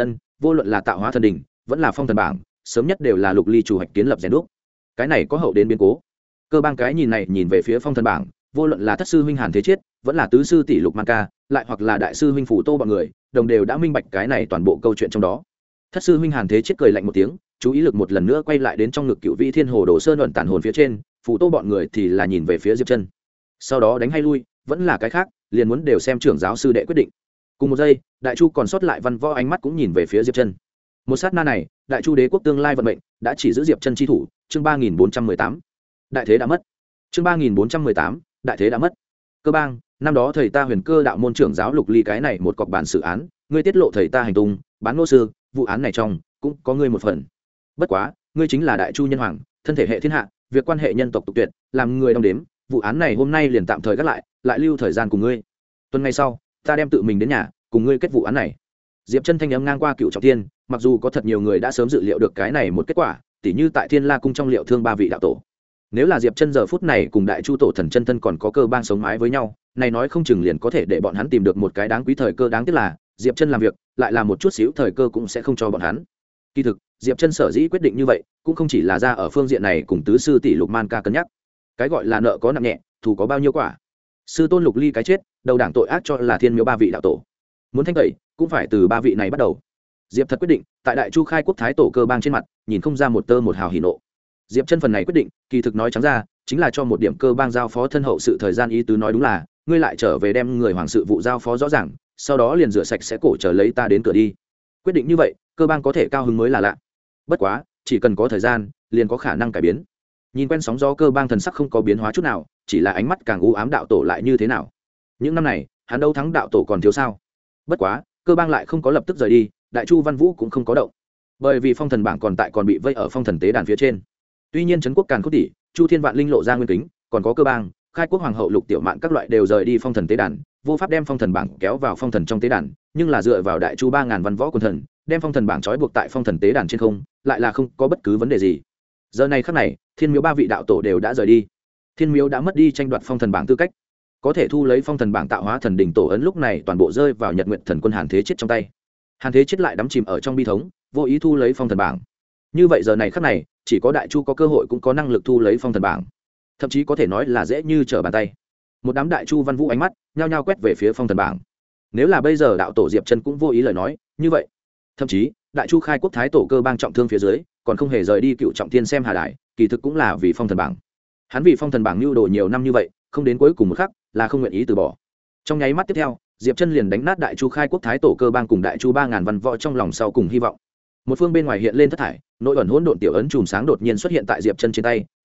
Vô luận là tạo hóa thần đỉnh, vẫn là phong thần bảng, sớm nhất đều là Lục Ly chủ hoạch kiến lập rèn đúc. Cái này có hậu đến biến cố. Cơ bang cái nhìn này nhìn về phía phong thần bảng, vô luận là thất sư huynh Hàn Thế Chiết, vẫn là tứ sư tỷ Lục Man Ca, lại hoặc là đại sư huynh Phủ Tô bọn người, đồng đều đã minh bạch cái này toàn bộ câu chuyện trong đó. Thất sư huynh Hàn Thế Chiết cười lạnh một tiếng, chú ý lực một lần nữa quay lại đến trong ngực Cửu Vĩ Thiên Hồ Đồ Sơn ẩn tản hồn phía trên, Phủ Tô bọn người thì là nhìn về phía Diệp Chân. Sau đó đánh hay lui, vẫn là cái khác, liền muốn đều xem trưởng giáo sư đệ quyết định. Cùng một giây, đại chu còn sót lại văn võ ánh mắt cũng nhìn về phía Diệp Chân. Một sát na này, đại chu đế quốc tương lai vận mệnh đã chỉ giữ Diệp Chân chi thủ. Chương 3418, đại thế đã mất. Chương 3418, đại thế đã mất. Cơ bang, năm đó thầy ta Huyền Cơ đạo môn trưởng giáo Lục Ly cái này một cọc bản xử án, ngươi tiết lộ thầy ta hành tung, bán nô sư, vụ án này trong cũng có ngươi một phần. Bất quá, ngươi chính là đại chu nhân hoàng, thân thể hệ thiên hạ, việc quan hệ nhân tộc tục tuyệt, làm người đong đếm, vụ án này hôm nay liền tạm thời gác lại lưu thời gian cùng ngươi. Tuần ngày sau, ta đem tự mình đến nhà, cùng ngươi kết vụ án này. Diệp Chân thanh âm ngang qua Cựu Trọng Thiên, mặc dù có thật nhiều người đã sớm dự liệu được cái này một kết quả, tỉ như tại Thiên La cung trong Liệu Thương 3 vị đạo tổ. Nếu là Diệp Chân giờ phút này cùng đại chu tổ thần chân thân còn có cơ bang sống mái với nhau, này nói không chừng liền có thể để bọn hắn tìm được một cái đáng quý thời cơ, đáng tiếc là Diệp Chân làm việc, lại là một chút xíu thời cơ cũng sẽ không cho bọn hắn. Kỳ thực, Diệp Chân sở dĩ quyết định như vậy, cũng không chỉ là ra ở phương diện này cùng tứ sư tỷ Lục Man Ca cân nhắc. Cái gọi là nợ có nặng nhẹ, thù có bao nhiêu quả. Sư tôn Lục Ly cái chết, đầu đảng tội ác cho là Thiên Miếu 3 vị đạo tổ. Muốn thanh tẩy, cũng phải từ 3 vị này bắt đầu. Diệp thật quyết định, tại đại chu khai quốc thái tổ cơ bang trên mặt, nhìn không ra một tơ một hào hỉ nộ. Diệp Chân phần này quyết định, kỳ thực nói trắng ra, chính là cho một điểm cơ bang giao phó thân hậu sự thời gian, ý tứ nói đúng là, ngươi lại trở về đem người hoàng sự vụ giao phó rõ ràng, sau đó liền rửa sạch sẽ cổ chờ lấy ta đến cửa đi. Quyết định như vậy, cơ bang có thể cao hứng mới là lạ. Bất quá, chỉ cần có thời gian, liền có khả năng cải biến. Nhìn quen sóng gió cơ bang thần sắc không có biến hóa chút nào, chỉ là ánh mắt càng u ám đạo tổ lại như thế nào. Những năm này, hắn đâu thắng đạo tổ còn thiếu sao? Bất quá, cơ bang lại không có lập tức rời đi, đại chu Văn Vũ cũng không có động. Bởi vì phong thần bảng còn bị vây ở phong thần tế đàn phía trên. Tuy nhiên trấn quốc Càn Khôn tỷ, Chu Thiên Vạn Linh lộ ra nguyên kính, còn có cơ bang, khai quốc hoàng hậu Lục Tiểu Mạn các loại đều rời đi phong thần tế đàn, vô pháp đem phong thần bảng kéo vào phong thần trong tế đàn, nhưng là dựa vào đại chu 3000 văn võ quân thần, đem phong thần bảng trói buộc tại phong thần tế đàn trên không, lại là không có bất cứ vấn đề gì. Giờ này khắc này, Thiên Miếu 3 vị đạo tổ đều đã rời đi. Thiên Miếu đã mất đi tranh đoạt phong thần bảng tư cách, có thể thu lấy phong thần bảng tạo hóa thần đỉnh tổ ấn lúc này toàn bộ rơi vào Nhật Nguyệt Thần Quân Hàn Thế Chết trong tay. Hàn Thế Chết lại đắm chìm ở trong bi thống, vô ý thu lấy phong thần bảng. Như vậy giờ này khắc này, chỉ có đại chu có cơ hội cũng có năng lực thu lấy phong thần bảng, thậm chí có thể nói là dễ như trở bàn tay. Một đám đại chu Văn Vũ ánh mắt nhao nhao quét về phía phong thần bảng. Nếu là bây giờ đạo tổ Diệp Chân cũng vô ý lời nói như vậy, thậm chí đại chu khai quốc thái tổ cơ bang trọng thương phía dưới, còn không hề rời đi Cựu Trọng Thiên xem Hà Đại, kỳ thực cũng là vì phong thần bảng. Hắn vì phong thần bảng nưu đồ nhiều năm như vậy, không đến cuối cùng một khắc là không nguyện ý từ bỏ. Trong nháy mắt tiếp theo, Diệp Chân liền đánh nát đại chu khai quốc thái tổ cơ bang cùng đại chu 3000 văn võ trong lòng sau cùng hy vọng. Một phương bên ngoài hiện lên thất thải, nội ẩn hỗn độn tiểu ấn chùm sáng đột nhiên xuất hiện tại Diệp Chân trên tay,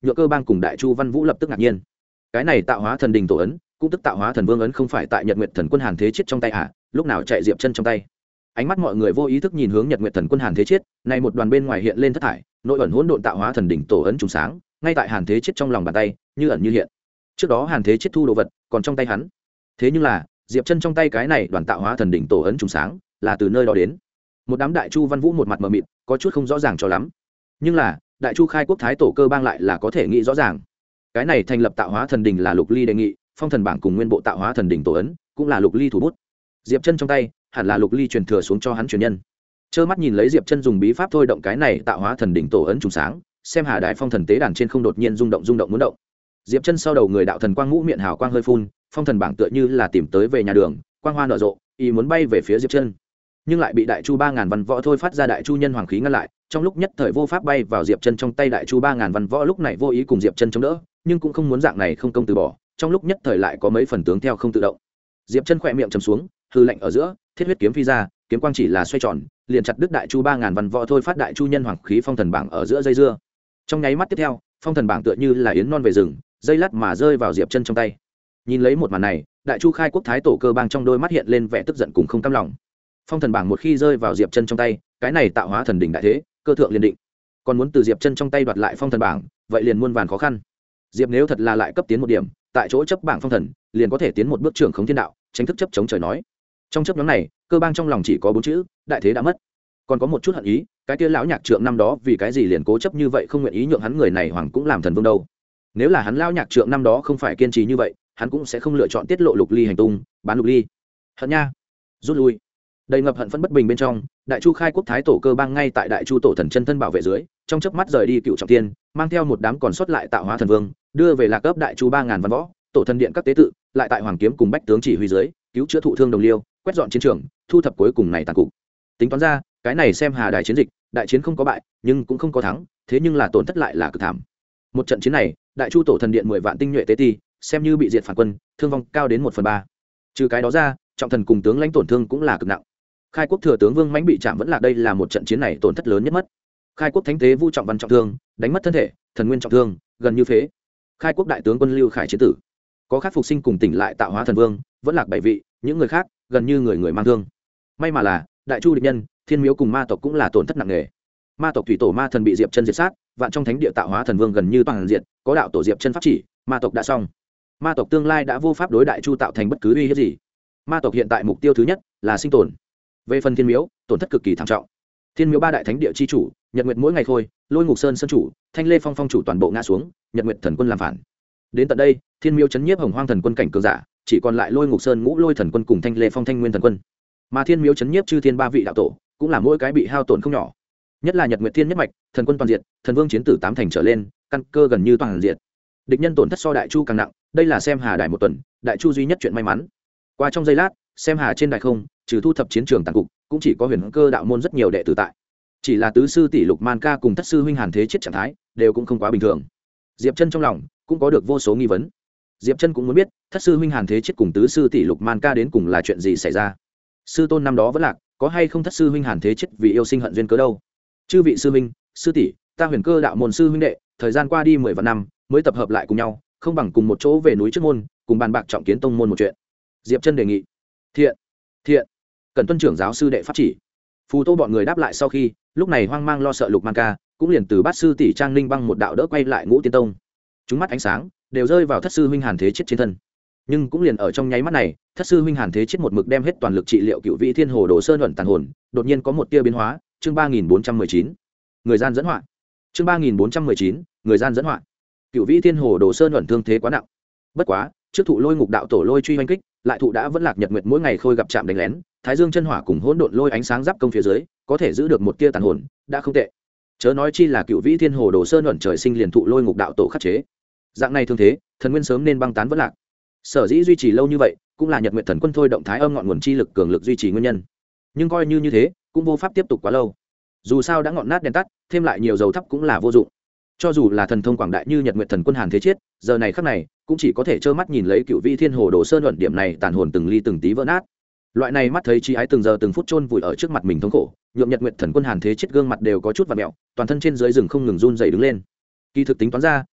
nhựa cơ bang cùng đại chu văn vũ lập tức ngạc nhiên. Cái này tạo hóa thần đình tổ ấn cũng tức tạo hóa thần vương ấn không phải tại Nhật Nguyệt Thần Quân Hàn Thế Chiết trong tay à? Lúc nào chạy Diệp Chân trong tay? Ánh mắt mọi người vô ý thức nhìn hướng Nhật Nguyệt Thần Quân Hàn Thế Chiết, này một đoàn bên ngoài hiện lên thất thải, nội ẩn hỗn độn tạo hóa thần đỉnh tổ ấn trùng sáng, ngay tại Hàn Thế Chiết trong lòng bàn tay, như ẩn như hiện. Trước đó Hàn Thế Chiết thu đồ vật, còn trong tay hắn. Thế nhưng là, Diệp Chân trong tay cái này đoàn tạo hóa thần đỉnh tổ ấn trùng sáng, là từ nơi đó đến. Một đám đại chu văn vũ một mặt mờ mịt, có chút không rõ ràng cho lắm. Nhưng là, đại chu khai quốc thái tổ cơ bang lại là có thể nghĩ rõ ràng. Cái này thành lập tạo hóa thần đỉnh là Lục Ly đề nghị, phong thần bảng cùng nguyên bộ tạo hóa thần đỉnh tổ ấn, cũng là Lục Ly thủ bút. Diệp Chân trong tay, hẳn là Lục Ly truyền thừa xuống cho hắn truyền nhân. Trơ mắt nhìn lấy Diệp Chân dùng bí pháp thôi động cái này tạo hóa thần đỉnh tổ ấn trùng sáng, xem Hà Đại Phong thần tế đàn trên không đột nhiên rung động muốn động. Diệp Chân sau đầu người đạo thần quang ngũ miệng hào quang hơi phun, phong thần bảng tựa như là tìm tới về nhà đường, quang hoa nở rộ, ý muốn bay về phía Diệp Chân, nhưng lại bị đại chu 3000 văn võ thôi phát ra đại chu nhân hoàng khí ngăn lại, trong lúc nhất thời vô pháp bay vào Diệp Chân trong tay. Đại chu 3000 văn võ lúc này vô ý cùng Diệp Chân chống đỡ, nhưng cũng không muốn dạng này không công từ bỏ, trong lúc nhất thời lại có mấy phần tướng theo không tự động. Diệp Chân khẽ miệng trầm xuống, hư lạnh ở giữa, thiết huyết kiếm phi ra, kiếm quang chỉ là xoay tròn, liền chặt đứt đại chu 3000 văn võ thôi phát đại chu nhân hoàng khí phong thần bảng ở giữa dây dưa. Trong nháy mắt tiếp theo, phong thần bảng tựa như là yến non về rừng, dây lát mà rơi vào Diệp Chân trong tay. Nhìn lấy một màn này, đại chu khai quốc thái tổ cơ bang trong đôi mắt hiện lên vẻ tức giận cùng không cam lòng. Phong thần bảng một khi rơi vào Diệp Chân trong tay, cái này tạo hóa thần đỉnh đại thế, cơ thượng liền định. Còn muốn từ Diệp Chân trong tay đoạt lại phong thần bảng, vậy liền muôn vàn khó khăn. Diệp nếu thật là lại cấp tiến một điểm, tại chỗ chấp bảng phong thần, liền có thể tiến một bước trưởng khống thiên đạo, tránh thức chấp chống trời nói. Trong chấp nhóm này, cơ bang trong lòng chỉ có 4 chữ, đại thế đã mất. Còn có một chút hận ý, cái kia lão nhạc trượng năm đó vì cái gì liền cố chấp như vậy không nguyện ý nhượng hắn người này hoàng cũng làm thần vương đâu. Nếu là hắn lão nhạc trượng năm đó không phải kiên trì như vậy, hắn cũng sẽ không lựa chọn tiết lộ Lục Ly hành tung, bán Lục Ly. Hận nha, rút lui. Đầy ngập hận phẫn bất bình bên trong, đại chu khai quốc thái tổ cơ bang ngay tại đại chu tổ thần chân thân bảo vệ dưới, trong chớp mắt rời đi cựu trọng thiên, mang theo một đám còn sót lại tạo hóa thần vương, đưa về lạc cấp đại chu 3000 văn võ, tổ thần điện các tế tự, lại tại hoàng kiếm cùng bách tướng chỉ huy dưới, cứu chữa thụ thương đồng liêu, quét dọn chiến trường, thu thập cuối cùng này tàn cục. Tính toán ra, cái này xem Hà Đài chiến dịch, đại chiến không có bại, nhưng cũng không có thắng, thế nhưng là tổn thất lại là cực thảm. Một trận chiến này, đại chu tổ thần điện 10 vạn tinh nhuệ tế ti, xem như bị diệt phản quân, thương vong cao đến 1/3. Trừ cái đó ra, trọng thần cùng tướng lãnh tổn thương cũng là cực nặng. Khai quốc thừa tướng Vương Mãnh bị chạm vẫn là đây là một trận chiến này tổn thất lớn nhất mất. Khai quốc thánh tế Vu Trọng Văn trọng thương, đánh mất thân thể, thần nguyên trọng thương, gần như phế. Khai quốc đại tướng quân Lưu Khải chiến tử. Có khắc phục sinh cùng tỉnh lại tạo hóa thần vương, vẫn lạc 7 vị, những người khác gần như người mang thương. May mà là, đại chu địch nhân, thiên miếu cùng ma tộc cũng là tổn thất nặng nề. Ma tộc thủy tổ ma thần bị Diệp Chân diệt sát, vạn trong thánh địa tạo hóa thần vương gần như toàn diện, có đạo tổ Diệp Chân pháp chỉ, ma tộc đã xong. Ma tộc tương lai đã vô pháp đối đại chu tạo thành bất cứ uy hiếp gì. Ma tộc hiện tại mục tiêu thứ nhất là sinh tồn. Về phần thiên miếu, tổn thất cực kỳ thảm trọng. Thiên miếu 3 đại thánh địa chi chủ, Nhật Nguyệt mỗi ngày khôi, Lôi Ngục Sơn sơn chủ, Thanh Lê Phong phong chủ toàn bộ ngã xuống, Nhật Nguyệt thần quân làm phản. Đến tận đây, thiên miếu chấn nhiếp Hồng Hoang thần quân cảnh cường giả, chỉ còn lại Lôi Ngục Sơn Ngũ Lôi thần quân cùng Thanh Lê Phong Thanh Nguyên thần quân. Mà thiên miếu chấn nhiếp chư thiên 3 vị đạo tổ, cũng là mỗi cái bị hao tổn không nhỏ. Nhất là Nhật Nguyệt Thiên nhất mạch, thần quân toàn diện, thần vương chiến tử 8 thành trở lên, căn cơ gần như toàn diện. Địch nhân tổn thất so đại chu càng nặng, đây là xem Hà Đài một tuần, đại chu duy nhất chuyện may mắn. Qua trong giây lát, xem Hà trên đài không, trừ thu thập chiến trường tàn cục, cũng chỉ có Huyền Cơ đạo môn rất nhiều đệ tử tại. Chỉ là tứ sư tỷ Lục Man Ca cùng thất sư huynh Hàn Thế Chiết trạng thái, đều cũng không quá bình thường. Diệp Chân trong lòng cũng có được vô số nghi vấn. Diệp Chân cũng muốn biết, thất sư huynh Hàn Thế Chiết cùng tứ sư tỷ Lục Man Ca đến cùng là chuyện gì xảy ra. Sư tôn năm đó vẫn lạc, có hay không thất sư huynh Hàn Thế Chiết vì yêu sinh hận duyên cớ đâu? Chư vị sư huynh, sư tỷ, ta Huyền Cơ đạo môn sư huynh đệ, thời gian qua đi 10 vạn năm, mới tập hợp lại cùng nhau, không bằng cùng một chỗ về núi trước môn, cùng bàn bạc trọng kiến tông môn một chuyện. Diệp Chân đề nghị. Thiện, thiện. Cần tuân trưởng giáo sư đệ pháp chỉ. Phù Tô bọn người đáp lại sau khi, lúc này hoang mang lo sợ Lục Man Ca, cũng liền từ bát sư tỷ Trang Ninh băng một đạo đỡ quay lại Ngũ Tiên Tông. Chúng mắt ánh sáng đều rơi vào thất sư huynh Hàn Thế Chiết trên thân. Nhưng cũng liền ở trong nháy mắt này, thất sư huynh Hàn Thế Chiết một mực đem hết toàn lực trị liệu Cựu Vị Thiên Hồ Đồ Sơn ẩn tàn hồn, đột nhiên có một tia biến hóa, chương 3419. Người gian dẫn họa. Chương 3419, người gian dẫn họa. Cựu Vị Thiên Hồ Đồ Sơn ẩn thương thế quá nặng. Bất quá, trước thụ Lôi Ngục đạo tổ lôi truy hoành kích, lại thụ đã vẫn lạc Nhật Nguyệt mỗi ngày khôi gặp chạm đánh lén, Thái Dương chân hỏa cùng hỗn độn lôi ánh sáng giáp công phía dưới, có thể giữ được một tia tàn hồn, đã không tệ. Chớ nói chi là Cựu Vĩ Thiên Hồ Đồ Sơn ẩn trời sinh liền thụ Lôi Ngục đạo tổ khắc chế. Dạng này thương thế, thần nguyên sớm nên băng tán vẫn lạc. Sở dĩ duy trì lâu như vậy, cũng là Nhật Nguyệt thần quân thôi động thái âm ngọn nguồn chi lực cường lực duy trì nguyên nhân. Nhưng coi như thế, cũng vô pháp tiếp tục quá lâu. Dù sao đã ngọn nát đèn tắt, thêm lại nhiều dầu thắp cũng là vô dụng. Cho dù là thần thông quảng đại như Nhật Nguyệt thần quân Hàn Thế Chiết, giờ này khắc này, cũng chỉ có thể trơ mắt nhìn lấy Cựu Vĩ Thiên Hồ Đồ Sơn ẩn điểm này tàn hồn từng ly từng tí vỡ nát. Loại này mắt thấy chi ái từng giờ từng phút chôn vùi ở trước mặt mình thống khổ, nhượng Nhật Nguyệt thần quân Hàn Thế Chiết gương mặt đều có chút vặn mèo, toàn thân trên dưới rừng không ngừng run rẩy đứng lên. Kỳ thực tính toán ra,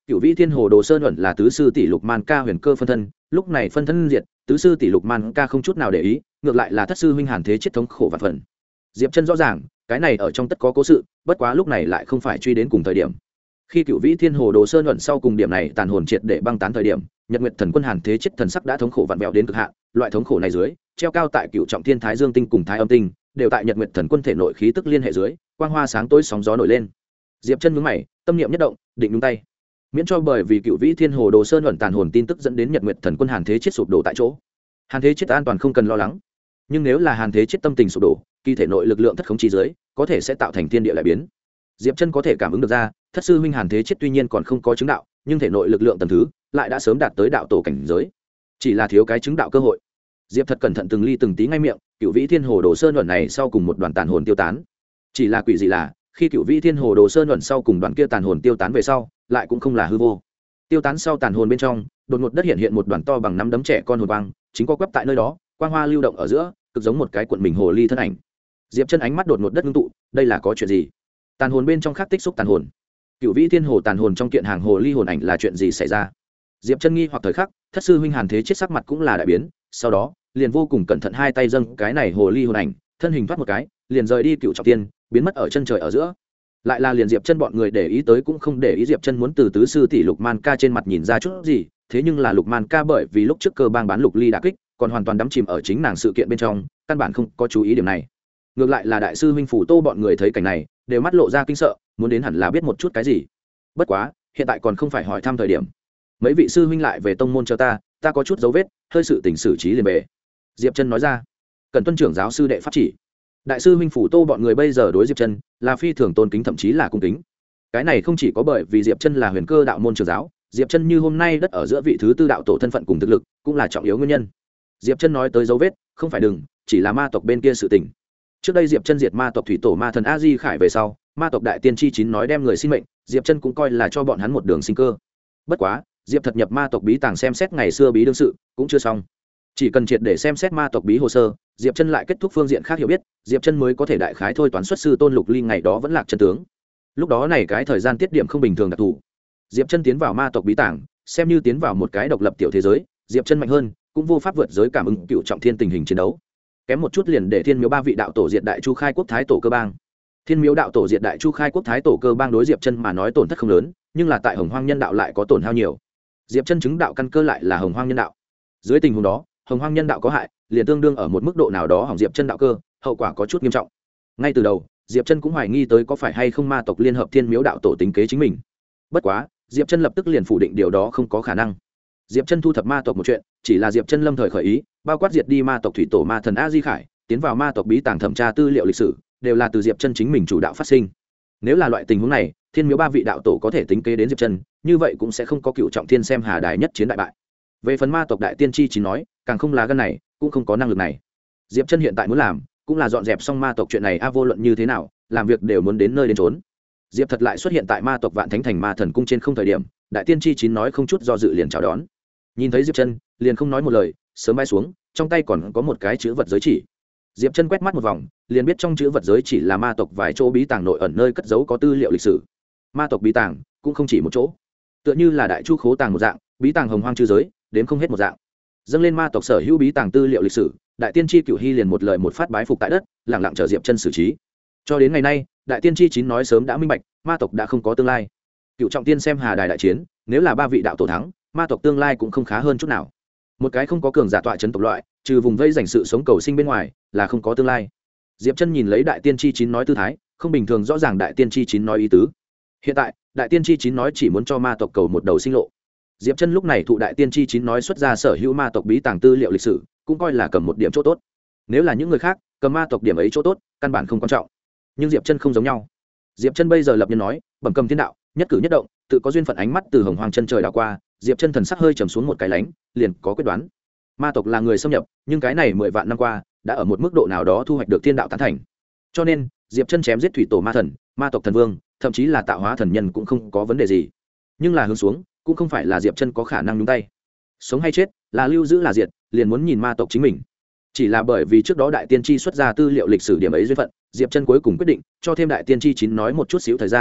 Cửu Vĩ Thiên Hồ Đồ Sơn ẩn là tứ sư tỷ Lục Man Ca huyền cơ phân thân, lúc này phân thân diệt, tứ sư tỷ Lục Man Ca không chút nào để ý, ngược lại là thất sư huynh Hàn Thế chết thống khổ vạn phần. Diệp Chân rõ ràng, cái này ở trong tất có cố sự, bất quá lúc này lại không phải truy đến cùng thời điểm. Khi Cửu Vĩ Thiên Hồ Đồ Sơn ẩn sau cùng điểm này tàn hồn triệt để băng tán thời điểm, Nhật Nguyệt Thần Quân Hàn Thế chết thần sắc đã thống khổ vặn vẹo đến cực hạn, loại thống khổ này dưới, treo cao tại Cửu Trọng Thiên Thái Dương Tinh cùng Thái Âm Tinh, đều tại Nhật Nguyệt Thần Quân thể nội khí tức liên hệ dưới, quang hoa sáng tối sóng gió nổi lên. Diệp Chân nhướng mày, tâm niệm nhất động, định nhúng tay. Miễn cho bởi vì Cửu Vĩ Thiên Hồ Đồ Sơn ẩn tàn hồn tin tức dẫn đến Nhật Nguyệt Thần Quân Hàn Thế chết sụp đổ tại chỗ. Hàn Thế chết an toàn không cần lo lắng, nhưng nếu là Hàn Thế chết tâm tình sụp đổ, kỳ thể nội lực lượng thất khống chi dưới, có thể sẽ tạo thành thiên địa lại biến. Diệp Chân có thể cảm ứng được ra, thất sư huynh Hàn Thế chết tuy nhiên còn không có chứng đạo, nhưng thể nội lực lượng tầng thứ lại đã sớm đạt tới đạo tổ cảnh giới, chỉ là thiếu cái chứng đạo cơ hội. Diệp thật cẩn thận từng ly từng tí ngay miệng, Cửu Vĩ Thiên Hồ Đồ Sơn ẩn này sau cùng một đoàn tàn hồn tiêu tán. Chỉ là quỷ dị là, khi Cửu Vĩ Thiên Hồ Đồ Sơn ẩn sau cùng đoàn kia tàn hồn tiêu tán về sau, lại cũng không là hư vô. Tiêu tán sau tàn hồn bên trong, đột ngột đất hiện một đoàn to bằng nắm đấm trẻ con hồn quang, chính có quắp tại nơi đó, quang hoa lưu động ở giữa, cực giống một cái cuộn mình hồ ly thân ảnh. Diệp Chân ánh mắt đột ngột đất ngưng tụ, đây là có chuyện gì? Tàn hồn bên trong khắc tích xúc tàn hồn. Cửu Vĩ Thiên Hồ tàn hồn trong kiện hàng hồ ly hồn ảnh là chuyện gì xảy ra? Diệp Chân nghi hoặc thời khắc, thất sư huynh Hàn Thế chết sắc mặt cũng là đại biến, sau đó, liền vô cùng cẩn thận hai tay dâng cái này hồ ly hồn ảnh, thân hình thoát một cái, liền rời đi Cửu Trọng Thiên, biến mất ở chân trời ở giữa. Lại là liền Diệp Chân bọn người để ý tới cũng không để ý, Diệp Chân muốn từ tứ sư tỷ Lục Man Ca trên mặt nhìn ra chút gì, thế nhưng là Lục Man Ca bởi vì lúc trước cơ bang bán Lục Ly đả kích, còn hoàn toàn đắm chìm ở chính nàng sự kiện bên trong, căn bản không có chú ý điểm này. Ngược lại là đại sư huynh Phủ Tô bọn người thấy cảnh này, đều mắt lộ ra kinh sợ, muốn đến hẳn là biết một chút cái gì. Bất quá, hiện tại còn không phải hỏi thăm thời điểm. Mấy vị sư huynh lại về tông môn cho ta có chút dấu vết, hơi sự tình xử trí liền về. Diệp Chân nói ra. Cần tuân trưởng giáo sư đệ pháp chỉ. Đại sư huynh Phủ Tô bọn người bây giờ đối Diệp Chân là phi thường tôn kính, thậm chí là cung kính. Cái này không chỉ có bởi vì Diệp Chân là huyền cơ đạo môn trưởng giáo, Diệp Chân như hôm nay đất ở giữa vị thứ tư đạo tổ thân phận cùng thực lực, cũng là trọng yếu nguyên nhân. Diệp Chân nói tới dấu vết, không phải đừng, chỉ là ma tộc bên kia sự tình. Trước đây Diệp Chân diệt ma tộc thủy tổ ma thần A Di Khải về sau, ma tộc đại tiên tri chín nói đem người sinh mệnh, Diệp Chân cũng coi là cho bọn hắn một đường sinh cơ. Bất quá, Diệp thật nhập ma tộc bí tàng xem xét ngày xưa bí đương sự, cũng chưa xong. Chỉ cần triệt để xem xét ma tộc bí hồ sơ, Diệp Chân lại kết thúc phương diện khác hiểu biết, Diệp Chân mới có thể đại khái thôi toán xuất sư Tôn Lục Ly ngày đó vẫn lạc chân tướng. Lúc đó này cái thời gian tiết điểm không bình thường đặc thù. Diệp Chân tiến vào ma tộc bí tàng, xem như tiến vào một cái độc lập tiểu thế giới, Diệp Chân mạnh hơn, cũng vô pháp vượt giới cảm ứng Cựu Trọng Thiên tình hình chiến đấu. Kém một chút liền để Thiên Miếu ba vị đạo tổ diệt Đại Chu Khai Quốc Thái Tổ Cơ Bang. Thiên Miếu đạo tổ diệt Đại Chu Khai Quốc Thái Tổ Cơ Bang đối Diệp Chân mà nói tổn thất không lớn, nhưng là tại Hồng Hoang Nhân đạo lại có tổn hao nhiều. Diệp Chân chứng đạo căn cơ lại là Hồng Hoang Nhân đạo. Dưới tình huống đó, Hồng Hoang Nhân đạo có hại, liền tương đương ở một mức độ nào đó hỏng Diệp Chân đạo cơ, hậu quả có chút nghiêm trọng. Ngay từ đầu, Diệp Chân cũng hoài nghi tới có phải hay không ma tộc liên hợp Thiên Miếu đạo tổ tính kế chính mình. Bất quá, Diệp Chân lập tức liền phủ định điều đó không có khả năng. Diệp Chân thu thập ma tộc một chuyện, chỉ là Diệp Chân lâm thời khởi ý, bao quát diệt đi ma tộc thủy tổ ma thần A Di Khải, tiến vào ma tộc bí tàng thẩm tra tư liệu lịch sử, đều là từ Diệp Chân chính mình chủ đạo phát sinh. Nếu là loại tình huống này, Thiên Miếu ba vị đạo tổ có thể tính kế đến Diệp Chân, như vậy cũng sẽ không có Cựu Trọng Thiên xem Hà Đài nhất chiến đại bại. Về phần ma tộc đại tiên tri chỉ nói, càng không là gan này, cũng không có năng lực này. Diệp Chân hiện tại muốn làm, cũng là dọn dẹp xong ma tộc chuyện này, vô luận như thế nào, làm việc đều muốn đến nơi đến chốn. Diệp thật lại xuất hiện tại ma tộc Vạn Thánh Thành Ma Thần Cung trên không thời điểm, đại tiên tri chín nói không chút do dự liền chào đón. Nhìn thấy Diệp Chân, liền không nói một lời, sớm bay xuống, trong tay còn có một cái chữ vật giới chỉ. Diệp Chân quét mắt một vòng, liền biết trong chữ vật giới chỉ là ma tộc vài chỗ bí tàng nội ẩn nơi cất giấu có tư liệu lịch sử. Ma tộc bí tàng cũng không chỉ một chỗ, tựa như là Đại Chu Khố tàng một dạng, bí tàng Hồng Hoang chư giới, đến không hết một dạng. Dâng lên ma tộc sở hữu bí tàng tư liệu lịch sử, đại tiên tri Cửu Hy liền một lời một phát bái phục tại đất, lặng lặng chờ Diệp Chân xử trí. Cho đến ngày nay, đại tiên tri chín nói sớm đã minh bạch, ma tộc đã không có tương lai. Cựu Trọng Tiên xem Hà Đài đại chiến, nếu là ba vị đạo tổ thắng, ma tộc tương lai cũng không khá hơn chút nào. Một cái không có cường giả tọa trấn tộc loại, trừ vùng vây dành sự sống cầu sinh bên ngoài, là không có tương lai. Diệp Chân nhìn lấy đại tiên tri chín nói tư thái, không bình thường rõ ràng đại tiên tri chín nói ý tứ. Hiện tại, đại tiên tri chín nói chỉ muốn cho ma tộc cầu một đầu sinh lộ. Diệp Chân lúc này thụ đại tiên tri chín nói xuất ra sở hữu ma tộc bí tàng tư liệu lịch sử, cũng coi là cầm một điểm chỗ tốt. Nếu là những người khác, cầm ma tộc điểm ấy chỗ tốt, căn bản không quan trọng. Nhưng Diệp Chân không giống nhau. Diệp Chân bây giờ lập nhân nói, bẩm cầm thiên đạo, nhất cử nhất động, tự có duyên phận, ánh mắt từ Hồng Hoang chân trời đảo qua, Diệp Chân thần sắc hơi trầm xuống một cái lánh, liền có quyết đoán. Ma tộc là người xâm nhập, nhưng cái này 10 vạn năm qua, đã ở một mức độ nào đó thu hoạch được thiên đạo tán thành. Cho nên, Diệp Chân chém giết thủy tổ ma thần, ma tộc thần vương, thậm chí là tạo hóa thần nhân cũng không có vấn đề gì. Nhưng là hướng xuống, cũng không phải là Diệp Chân có khả năng nhúng tay. Sống hay chết, là lưu giữ là diệt, liền muốn nhìn ma tộc chính mình. Chỉ là bởi vì trước đó đại tiên tri xuất ra tư liệu lịch sử điểm ấy duyên phận, Diệp Chân cuối cùng quyết định cho thêm đại tiên tri chín nói một chút xíu thời gian,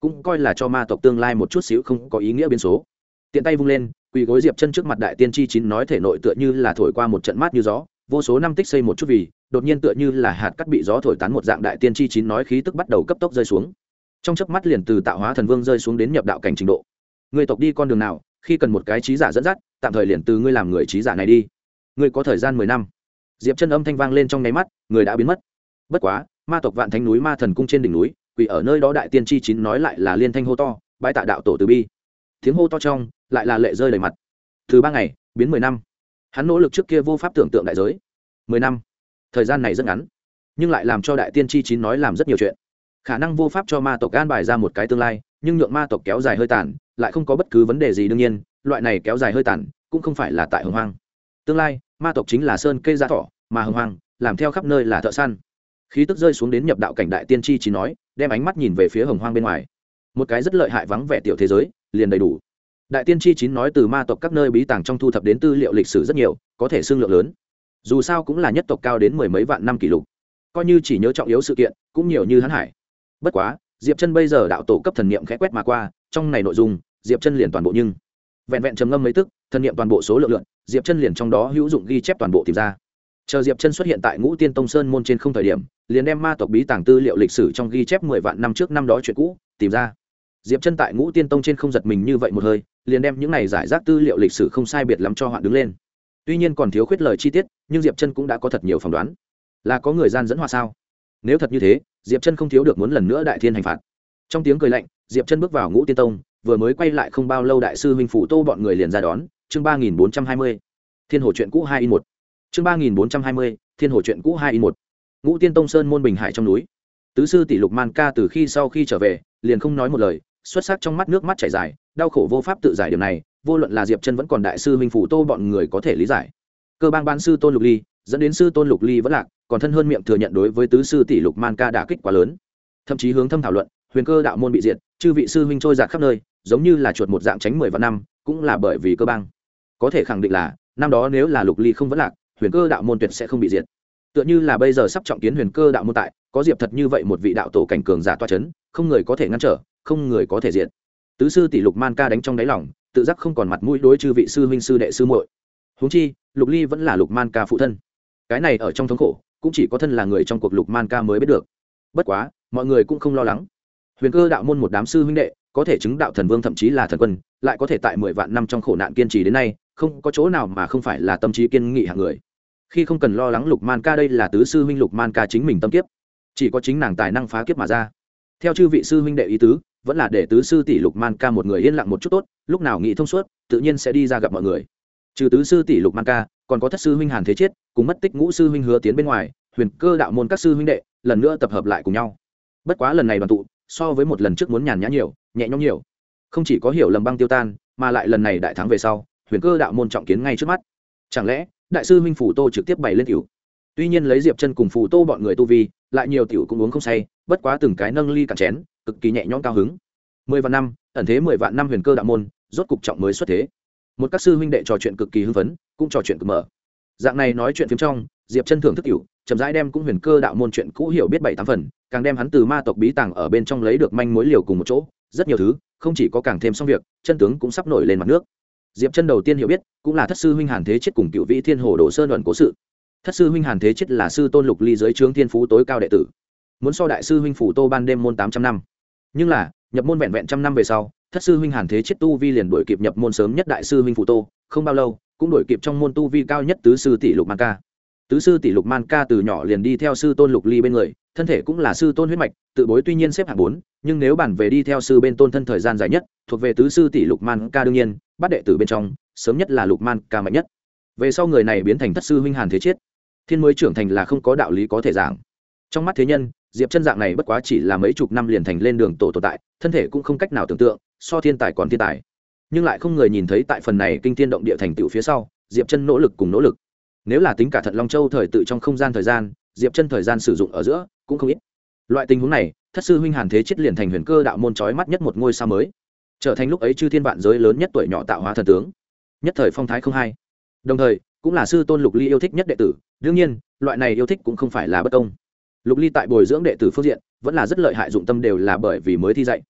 cũng coi là cho ma tộc tương lai một chút xíu không có ý nghĩa biến số. Tiện tay vung lên, quỳ gối Diệp Chân trước mặt đại tiên chi chín nói thể nội tựa như là thổi qua một trận mát như gió, vô số năm tích xây một chút vì, đột nhiên tựa như là hạt cát bị gió thổi tán một dạng, đại tiên chi chín nói khí tức bắt đầu cấp tốc rơi xuống. Trong chớp mắt liền từ tạo hóa thần vương rơi xuống đến nhập đạo cảnh trình độ. Ngươi tộc đi con đường nào, khi cần một cái trí giả dẫn dắt, tạm thời liền từ ngươi làm người trí giả này đi. Ngươi có thời gian 10 năm. Diệp Chân âm thanh vang lên trong nháy mắt, người đã biến mất. Bất quá, ma tộc Vạn Thánh núi Ma Thần cung trên đỉnh núi, quỳ ở nơi đó đại tiên chi chín nói lại là liên thanh hô to, bái tạ đạo tổ từ bi. Tiếng hô to trong, lại là lệ rơi đầy mặt. Từ 3 ngày, biến 10 năm. Hắn nỗ lực trước kia vô pháp tưởng tượng đại giới. 10 năm. Thời gian này rất ngắn, nhưng lại làm cho đại tiên chi chín nói làm rất nhiều chuyện. Khả năng vô pháp cho ma tộc an bài ra một cái tương lai, nhưng nhượng ma tộc kéo dài hơi tàn, lại không có bất cứ vấn đề gì. Đương nhiên, loại này kéo dài hơi tàn cũng không phải là tại Hồng Hoang. Tương lai, ma tộc chính là sơn cây gia thọ, mà Hồng Hoang làm theo khắp nơi là thợ săn. Khí tức rơi xuống đến nhập đạo cảnh đại tiên chi chín nói, đem ánh mắt nhìn về phía Hồng Hoang bên ngoài. Một cái rất lợi hại vắng vẻ tiểu thế giới, liền đầy đủ. Đại tiên chi chín nói từ ma tộc các nơi bí tàng trong thu thập đến tư liệu lịch sử rất nhiều, có thể xương lượng lớn. Dù sao cũng là nhất tộc cao đến 10 mấy vạn năm kỷ lục, coi như chỉ nhớ trọng yếu sự kiện, cũng nhiều như hắn hải. Bất quá, Diệp Chân bây giờ đạo tổ cấp thần niệm khẽ quét mà qua, trong này nội dung, Diệp Chân liền toàn bộ, nhưng vẹn vẹn trầm ngâm mấy tức, thần niệm toàn bộ số lượng, Diệp Chân liền trong đó hữu dụng ghi chép toàn bộ tìm ra. Chờ Diệp Chân xuất hiện tại Ngũ Tiên Tông Sơn môn trên không thời điểm, liền đem ma tộc bí tàng tư liệu lịch sử trong ghi chép 10 vạn năm trước năm đó chuyện cũ tìm ra. Diệp Chân tại Ngũ Tiên Tông trên không giật mình như vậy một hơi, liền đem những này giải rác tư liệu lịch sử không sai biệt lắm cho hoạn đứng lên. Tuy nhiên còn thiếu khuyết lời chi tiết, nhưng Diệp Chân cũng đã có thật nhiều phỏng đoán. Là có người gian dẫn họa sao? Nếu thật như thế, Diệp Chân không thiếu được muốn lần nữa đại thiên hành phạt. Trong tiếng cười lạnh, Diệp Chân bước vào Ngũ Tiên Tông, vừa mới quay lại không bao lâu đại sư huynh Phủ Tô bọn người liền ra đón. Chương 3420, Thiên Hồ truyện cũ 2 in 1. Chương 3420, Thiên Hồ truyện cũ 2 in 1. Ngũ Tiên Tông Sơn môn Bình Hải trong núi. Tứ sư tỷ Lục Man Ca từ khi sau khi trở về, liền không nói một lời, xuất sắc trong mắt nước mắt chảy dài, đau khổ vô pháp tự giải điểm này, vô luận là Diệp Chân vẫn còn đại sư huynh Phủ Tô bọn người có thể lý giải. Cơ bang ban sư Tôn Lục Ly, dẫn đến sư Tôn Lục Ly vẫn lạc, còn thân hơn miệng thừa nhận đối với tứ sư tỷ Lục Man Ca đả kích quá lớn. Thậm chí hướng thâm thảo luận, Huyền Cơ đạo môn bị diệt, chư vị sư huynh trôi dạt khắp nơi, giống như là chuột một dạng tránh 10 vạn năm, cũng là bởi vì Cơ bang. Có thể khẳng định là, năm đó nếu là Lục Ly không vẫn lạc, Huyền Cơ đạo môn tuyệt sẽ không bị diệt. Tựa như là bây giờ sắp trọng kiến Huyền Cơ đạo môn tại, có Diệp thật như vậy một vị đạo tổ cảnh cường giả toa chấn, không người có thể ngăn trở, không người có thể diệt. Tứ sư tỷ Lục Man Ca đánh trong đáy lòng, tự giác không còn mặt mũi đối chư vị sư huynh sư đệ sư muội. Huống chi, Lục Ly vẫn là Lục Man Ca phụ thân. Cái này ở trong thống khổ, cũng chỉ có thân là người trong cuộc Lục Man Ca mới biết được. Bất quá, mọi người cũng không lo lắng. Huyền Cơ đạo môn một đám sư huynh đệ, có thể chứng đạo thần vương thậm chí là thần quân, lại có thể tại 10 vạn năm trong khổ nạn kiên trì đến nay, không có chỗ nào mà không phải là tâm trí kiên nghị hạng người. Khi không cần lo lắng Lục Man Ca đây là tứ sư huynh Lục Man Ca chính mình tâm kiếp, chỉ có chính nàng tài năng phá kiếp mà ra. Theo chư vị sư huynh đệ ý tứ, vẫn là để tứ sư tỷ Lục Man Ca một người yên lặng một chút tốt, lúc nào nghĩ thông suốt, tự nhiên sẽ đi ra gặp mọi người. Trừ tứ sư tỷ Lục Man Ca, còn có thất sư huynh Hàn Thế Chiết, cùng mất tích ngũ sư huynh Hứa Tiến bên ngoài, Huyền Cơ đạo môn các sư huynh đệ lần nữa tập hợp lại cùng nhau. Bất quá lần này đoàn tụ, so với một lần trước muốn nhàn nhã nhiều, nhẹ nhõm nhiều. Không chỉ có hiểu lầm băng tiêu tan, mà lại lần này đại thắng về sau, Huyền Cơ đạo môn trọng kiến ngay trước mắt. Chẳng lẽ đại sư huynh Phủ Tô trực tiếp bày lên tiểu? Tuy nhiên lấy Diệp Chân cùng Phủ Tô bọn người tu vi, lại nhiều tiểu cũng uống không say, bất quá từng cái nâng ly cạn chén, cực kỳ nhẹ nhõm cao hứng. 10 vạn năm, ẩn thế 10 vạn năm Huyền Cơ đạo môn, rốt cục trọng mới xuất thế. Một các sư huynh đệ trò chuyện cực kỳ hưng phấn, cũng trò chuyện cực mở. Dạng này nói chuyện phiếm trong, Diệp Chân thưởng thức tiểu, chậm rãi đem cũng Huyền Cơ đạo môn chuyện cũ hiểu biết 7-8 phần, càng đem hắn từ ma tộc bí tàng ở bên trong lấy được manh mối liều cùng một chỗ, rất nhiều thứ, không chỉ có càng thêm xong việc, chân tướng cũng sắp nổi lên mặt nước. Diệp Chân đầu tiên hiểu biết, cũng là thất sư huynh Hàn Thế Chiết cùng cựu vị Thiên Hồ Đồ Sơn luận cố sự. Thất sư huynh Hàn Thế Chiết là sư Tôn Lục Ly dưới trướng thiên phú tối cao đệ tử, muốn so đại sư huynh Phủ Tô ban đêm môn 800 năm. Nhưng là, nhập môn vẹn vẹn trăm năm về sau, thất sư huynh Hàn Thế Chiết tu vi liền đuổi kịp nhập môn sớm nhất đại sư huynh Phủ Tô, không bao lâu, cũng đuổi kịp trong môn tu vi cao nhất tứ sư tỷ Lục Man Ca. Tứ sư tỷ Lục Man Ca từ nhỏ liền đi theo sư Tôn Lục Ly bên người, thân thể cũng là sư tôn huyết mạch, tự bối tuy nhiên xếp hạng 4, nhưng nếu bản về đi theo sư bên tôn thân thời gian dài nhất, thuộc về tứ sư tỷ Lục Man Ca đương nhiên, bắt đệ tử bên trong, sớm nhất là Lục Man Ca mạnh nhất. Về sau người này biến thành thất sư huynh Hàn Thế Chiết. Thiên mới trưởng thành là không có đạo lý có thể giảng. Trong mắt thế nhân, Diệp Chân dạng này bất quá chỉ là mấy chục năm liền thành lên đường tổ tồn tại, thân thể cũng không cách nào tưởng tượng, so thiên tài còn thiên tài. Nhưng lại không người nhìn thấy tại phần này kinh thiên động địa thành tựu phía sau, Diệp Chân nỗ lực cùng nỗ lực. Nếu là tính cả Thận Long Châu thời tự trong không gian thời gian, Diệp Chân thời gian sử dụng ở giữa cũng không ít. Loại tình huống này, thất sư huynh Hàn Thế Chiết liền thành Huyền Cơ đạo môn chói mắt nhất một ngôi sao mới, trở thành lúc ấy chư thiên vạn giới lớn nhất tuổi nhỏ tạo hóa thần tướng, nhất thời phong thái không hai. Đồng thời, cũng là sư Tôn Lục Ly yêu thích nhất đệ tử, đương nhiên, loại này yêu thích cũng không phải là bất công. Lục Ly tại bồi dưỡng đệ tử phương diện, vẫn là rất lợi hại, dụng tâm đều là bởi vì mới thi dạy.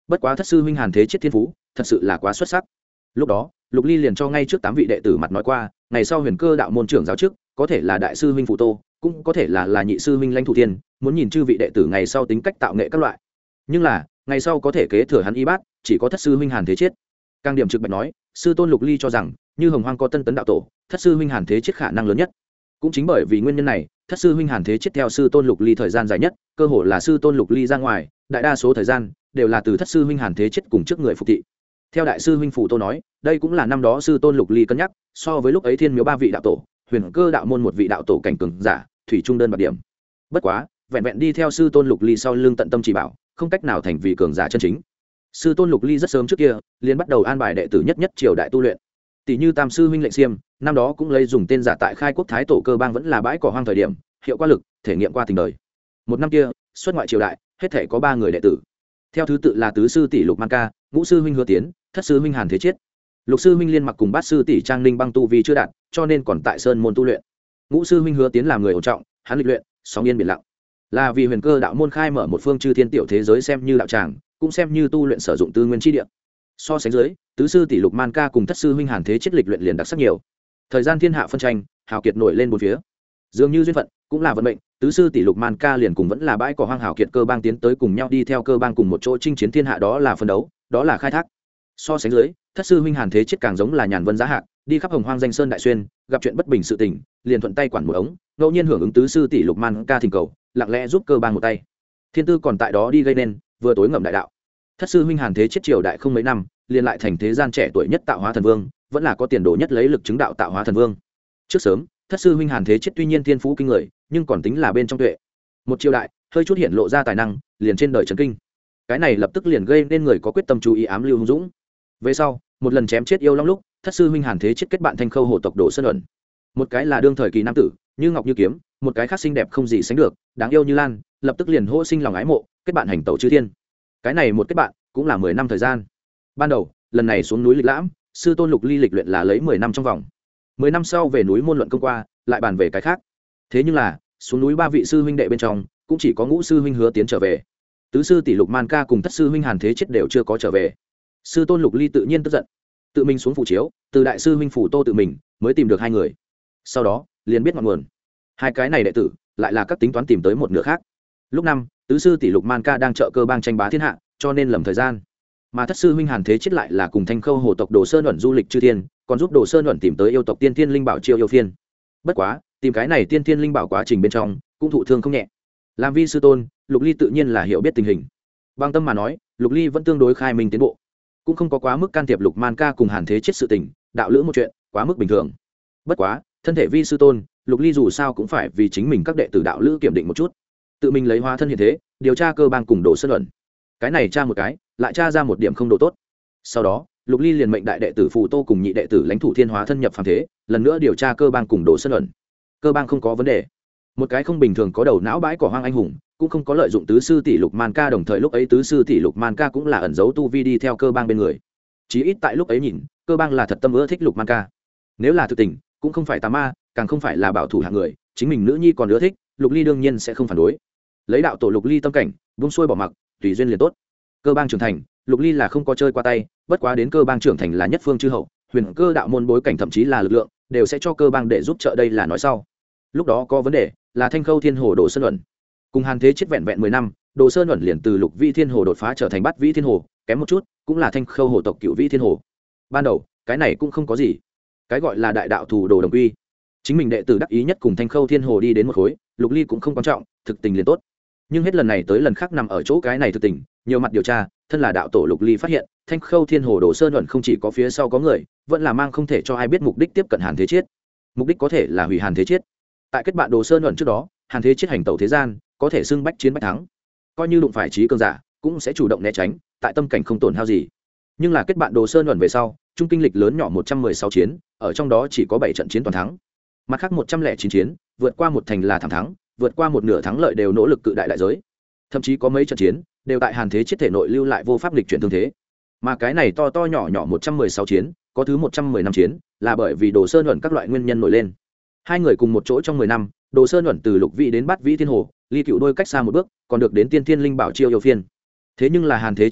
bất quá thất sư huynh hàn thế chết thiên phú thật sự là quá xuất sắc. Lúc đó Lục Ly liền cho ngay trước 8 vị đệ tử mặt nói qua, ngày sau huyền cơ đạo môn trưởng giáo chức có thể là đại sư huynh Phù Tô, cũng có thể là nhị sư huynh Lãnh Thủ Thiên, muốn nhìn chư vị đệ tử ngày sau tính cách tạo nghệ các loại. Nhưng là ngày sau có thể kế thừa hắn y bát chỉ có thất sư huynh hàn thế chết. Càng điểm trực bạch nói, sư tôn Lục Ly cho rằng như Hồng Hoang có Tân Tấn đạo tổ, thất sư huynh hàn thế chết khả năng lớn nhất. Cũng chính bởi vì nguyên nhân này, thất sư huynh hàn thế chết theo sư tôn Lục Ly thời gian dài nhất, cơ hồ là sư tôn Lục Ly ra ngoài, đại đa số thời gian đều là từ thất sư huynh hàn thế chết cùng trước người phục thị. Theo đại sư huynh Phù Tô nói, đây cũng là năm đó sư tôn Lục Ly cân nhắc, so với lúc ấy thiên miếu 3 vị đạo tổ, huyền cơ đạo môn 1 vị đạo tổ cảnh cường giả, thủy trung đơn bạc điểm. Bất quá vẹn vẹn đi theo sư tôn Lục Ly sau lưng tận tâm chỉ bảo, không cách nào thành vị cường giả chân chính. Sư tôn Lục Ly rất sớm trước kia liền bắt đầu an bài đệ tử nhất nhất triều đại tu luyện, tỷ như tam sư huynh Lệnh Xiêm năm đó cũng lấy dùng tên giả tại khai quốc thái tổ cơ bang vẫn là bãi cỏ hoang thời điểm, hiệu quả lực thể nghiệm qua tình đời. Một năm kia xuất ngoại triều đại hết thể có 3 người đệ tử, theo thứ tự là tứ sư tỷ Lục Man Ca, ngũ sư huynh Hứa Tiến, thất sư huynh Hàn Thế Chiết. Lục sư huynh Liên Mặc cùng bát sư tỷ Trang Ninh Băng tu vi chưa đạt, cho nên còn tại sơn môn tu luyện. Ngũ sư huynh Hứa Tiến làm người ổn trọng, hắn lịch luyện sóng yên biển lặng, là vì huyền cơ đạo môn khai mở một phương chư thiên tiểu thế giới, xem như đạo tràng, cũng xem như tu luyện sử dụng tư nguyên chi địa. So sánh dưới, tứ sư tỷ Lục Man Ca cùng thất sư huynh Hàn Thế Chiết lịch luyện liền đặc sắc nhiều. Thời gian thiên hạ phân tranh, hào kiệt nổi lên bốn phía, dường như duyên phận cũng là vận mệnh, tứ sư tỷ Lục Man Ca liền cùng vẫn là bãi cỏ hoang hào kiệt cơ bang tiến tới cùng nhau, đi theo cơ bang cùng một chỗ chinh chiến thiên hạ, đó là phân đấu, đó là khai thác. So sánh dưới, thất sư huynh Hàn Thế Chiết càng giống là nhàn vân giá hạc, đi khắp hồng hoang danh sơn đại xuyên, gặp chuyện bất bình sự tình liền thuận tay quản một ống, ngẫu nhiên hưởng ứng tứ sư tỷ Lục Man Ca thỉnh cầu, lặng lẽ giúp cơ bang một tay. Thiên tư còn tại đó đi gây nên, vừa tối ngậm đại đạo. Thất sư huynh Hàn Thế Chiết triều đại không mấy năm, liền lại thành thế gian trẻ tuổi nhất tạo hóa thần vương, vẫn là có tiền đồ nhất lấy lực chứng đạo tạo hóa thần vương. Trước sớm, thất sư huynh Hàn Thế Chiết tuy nhiên thiên phú kinh người, nhưng còn tính là bên trong tuệ. Một triều đại, hơi chút hiện lộ ra tài năng, liền trên đời chấn kinh. Cái này lập tức liền gây nên người có quyết tâm chú ý ám lưu hung dũng. Về sau, một lần chém chết yêu long lúc, thất sư huynh Hàn Thế Chiết kết bạn Thanh Khâu hồ tộc Đồ Sơn ẩn. Một cái là đương thời kỳ nam tử, như ngọc như kiếm, một cái khác xinh đẹp không gì sánh được, đáng yêu như lan, lập tức liền hô sinh lòng ái mộ, kết bạn hành tẩu chư thiên. Cái này một kết bạn, cũng là 10 năm thời gian. Ban đầu, lần này xuống núi lịch lãm, sư tôn Lục Ly lịch luyện là lấy 10 năm trong vòng. 10 năm sau về núi môn luận công qua, lại bàn về cái khác. Thế nhưng là, xuống núi 3 vị sư huynh đệ bên trong, cũng chỉ có ngũ sư huynh Hứa Tiến trở về. Tứ sư tỷ Lục Man Ca cùng thất sư huynh Hàn Thế Chiết đều chưa có trở về. Sư tôn Lục Ly tự nhiên tức giận, tự mình xuống phủ chiếu, từ đại sư huynh Phù Tô tự mình mới tìm được 2 người. Sau đó, liền biết ngọn nguồn. 2 cái này đệ tử, lại là các tính toán tìm tới một nửa khác. Lúc năm, tứ sư tỷ Lục Man Ca đang trợ cơ bang tranh bá thiên hạ, cho nên lầm thời gian. Mà thất sư huynh Hàn Thế Chiết lại là cùng Thanh Khâu hồ tộc Đồ Sơn ẩn du lịch chư thiên, còn giúp Đồ Sơn ẩn tìm tới yêu tộc Tiên Thiên Linh Bảo chiêu yêu phiên. Bất quá, tìm cái này Tiên Thiên Linh Bảo quá trình bên trong, cũng thụ thương không nhẹ. Làm vi sư tôn, Lục Ly tự nhiên là hiểu biết tình hình. Bằng tâm mà nói, Lục Ly vẫn tương đối khai minh tiến bộ, cũng không có quá mức can thiệp Lục Man Ca cùng Hàn Thế Chiết sự tình, đạo lữ một chuyện, quá mức bình thường. Bất quá, thân thể vi sư tôn, Lục Ly dù sao cũng phải vì chính mình các đệ tử đạo lữ kiểm định một chút, tự mình lấy hóa thân hiện thế, điều tra cơ bang cùng Đồ Sơn ẩn. Cái này tra một cái, lại tra ra một điểm không độ tốt. Sau đó, Lục Ly liền mệnh đại đệ tử Phù Tô cùng nhị đệ tử Lãnh Thủ Thiên hóa thân nhập phàm thế, lần nữa điều tra cơ bang cùng Đồ Sơn ẩn. Cơ bang không có vấn đề. Một cái không bình thường có đầu não bãi cỏ hoang anh hùng, cũng không có lợi dụng tứ sư tỷ Lục Man Ca, đồng thời lúc ấy tứ sư tỷ Lục Man Ca cũng là ẩn giấu tu vi đi theo cơ bang bên người. Chí ít tại lúc ấy nhìn, cơ bang là thật tâm ưa thích Lục Man Ca. Nếu là thực tình, cũng không phải tà ma, càng không phải là bảo thủ hạng người, chính mình nữ nhi còn ưa thích, Lục Ly đương nhiên sẽ không phản đối. Lấy đạo tổ Lục Ly tâm cảnh, buông xuôi bỏ mặc, tùy duyên liền tốt. Cơ bang trưởng thành, Lục Ly là không có chơi qua tay, bất quá đến cơ bang trưởng thành là nhất phương chư hậu, huyền cơ đạo môn bối cảnh thậm chí là lực lượng, đều sẽ cho cơ bang để giúp trợ, đây là nói sau. Lúc đó có vấn đề, là Thanh Khâu Thiên Hồ Đồ Sơn ẩn. Cùng Hàn Thế Chiết vẹn vẹn 10 năm, Đồ Sơn ẩn liền từ Lục Vĩ Thiên Hồ đột phá trở thành Bát Vĩ Thiên Hồ, kém một chút, cũng là Thanh Khâu hồ tộc Cựu Vĩ Thiên Hồ. Ban đầu, cái này cũng không có gì. Cái gọi là đại đạo thủ đồ đồng quy. Chính mình đệ tử đắc ý nhất cùng Thanh Khâu Thiên Hồ đi đến một khối, Lục Ly cũng không quan trọng, thực tình liền tốt. Nhưng hết lần này tới lần khác nằm ở chỗ cái này thực tình, nhiều mặt điều tra, thân là đạo tổ Lục Ly phát hiện, Thanh Khâu Thiên Hồ Đồ Sơn ẩn không chỉ có phía sau có người, vẫn là mang không thể cho ai biết mục đích tiếp cận Hàn Thế Chiết. Mục đích có thể là hủy Hàn Thế Chiết. Tại kết bạn Đồ Sơn ẩn trước đó, Hàn Thế Chiết hành tẩu thế gian, có thể xưng bách chiến bách thắng. Coi như đụng phải trí cường giả, cũng sẽ chủ động né tránh, tại tâm cảnh không tổn hao gì. Nhưng là kết bạn Đồ Sơn ẩn về sau, trung kinh lịch lớn nhỏ 116 chiến, ở trong đó chỉ có 7 trận chiến toàn thắng. Mặt khác 109 chiến, vượt qua một thành là thảm thắng, vượt qua một nửa thắng lợi đều nỗ lực cự đại đại giới. Thậm chí có mấy trận chiến đều tại Hàn Thế Chiết thể nội lưu lại vô pháp lịch chuyển thương thế. Mà cái này to to nhỏ nhỏ 116 chiến, có thứ 110 năm chiến, là bởi vì Đồ Sơn ẩn các loại nguyên nhân nổi lên. 2 người cùng một chỗ trong 10 năm, Đồ Sơn ẩn từ Lục Vĩ đến Bát Vĩ Thiên Hồ, ly cựu đôi cách xa một bước, còn được đến Tiên Thiên Linh Bảo chiêu yêu phiên. Thế nhưng là Hàn Thế Chiết đâu,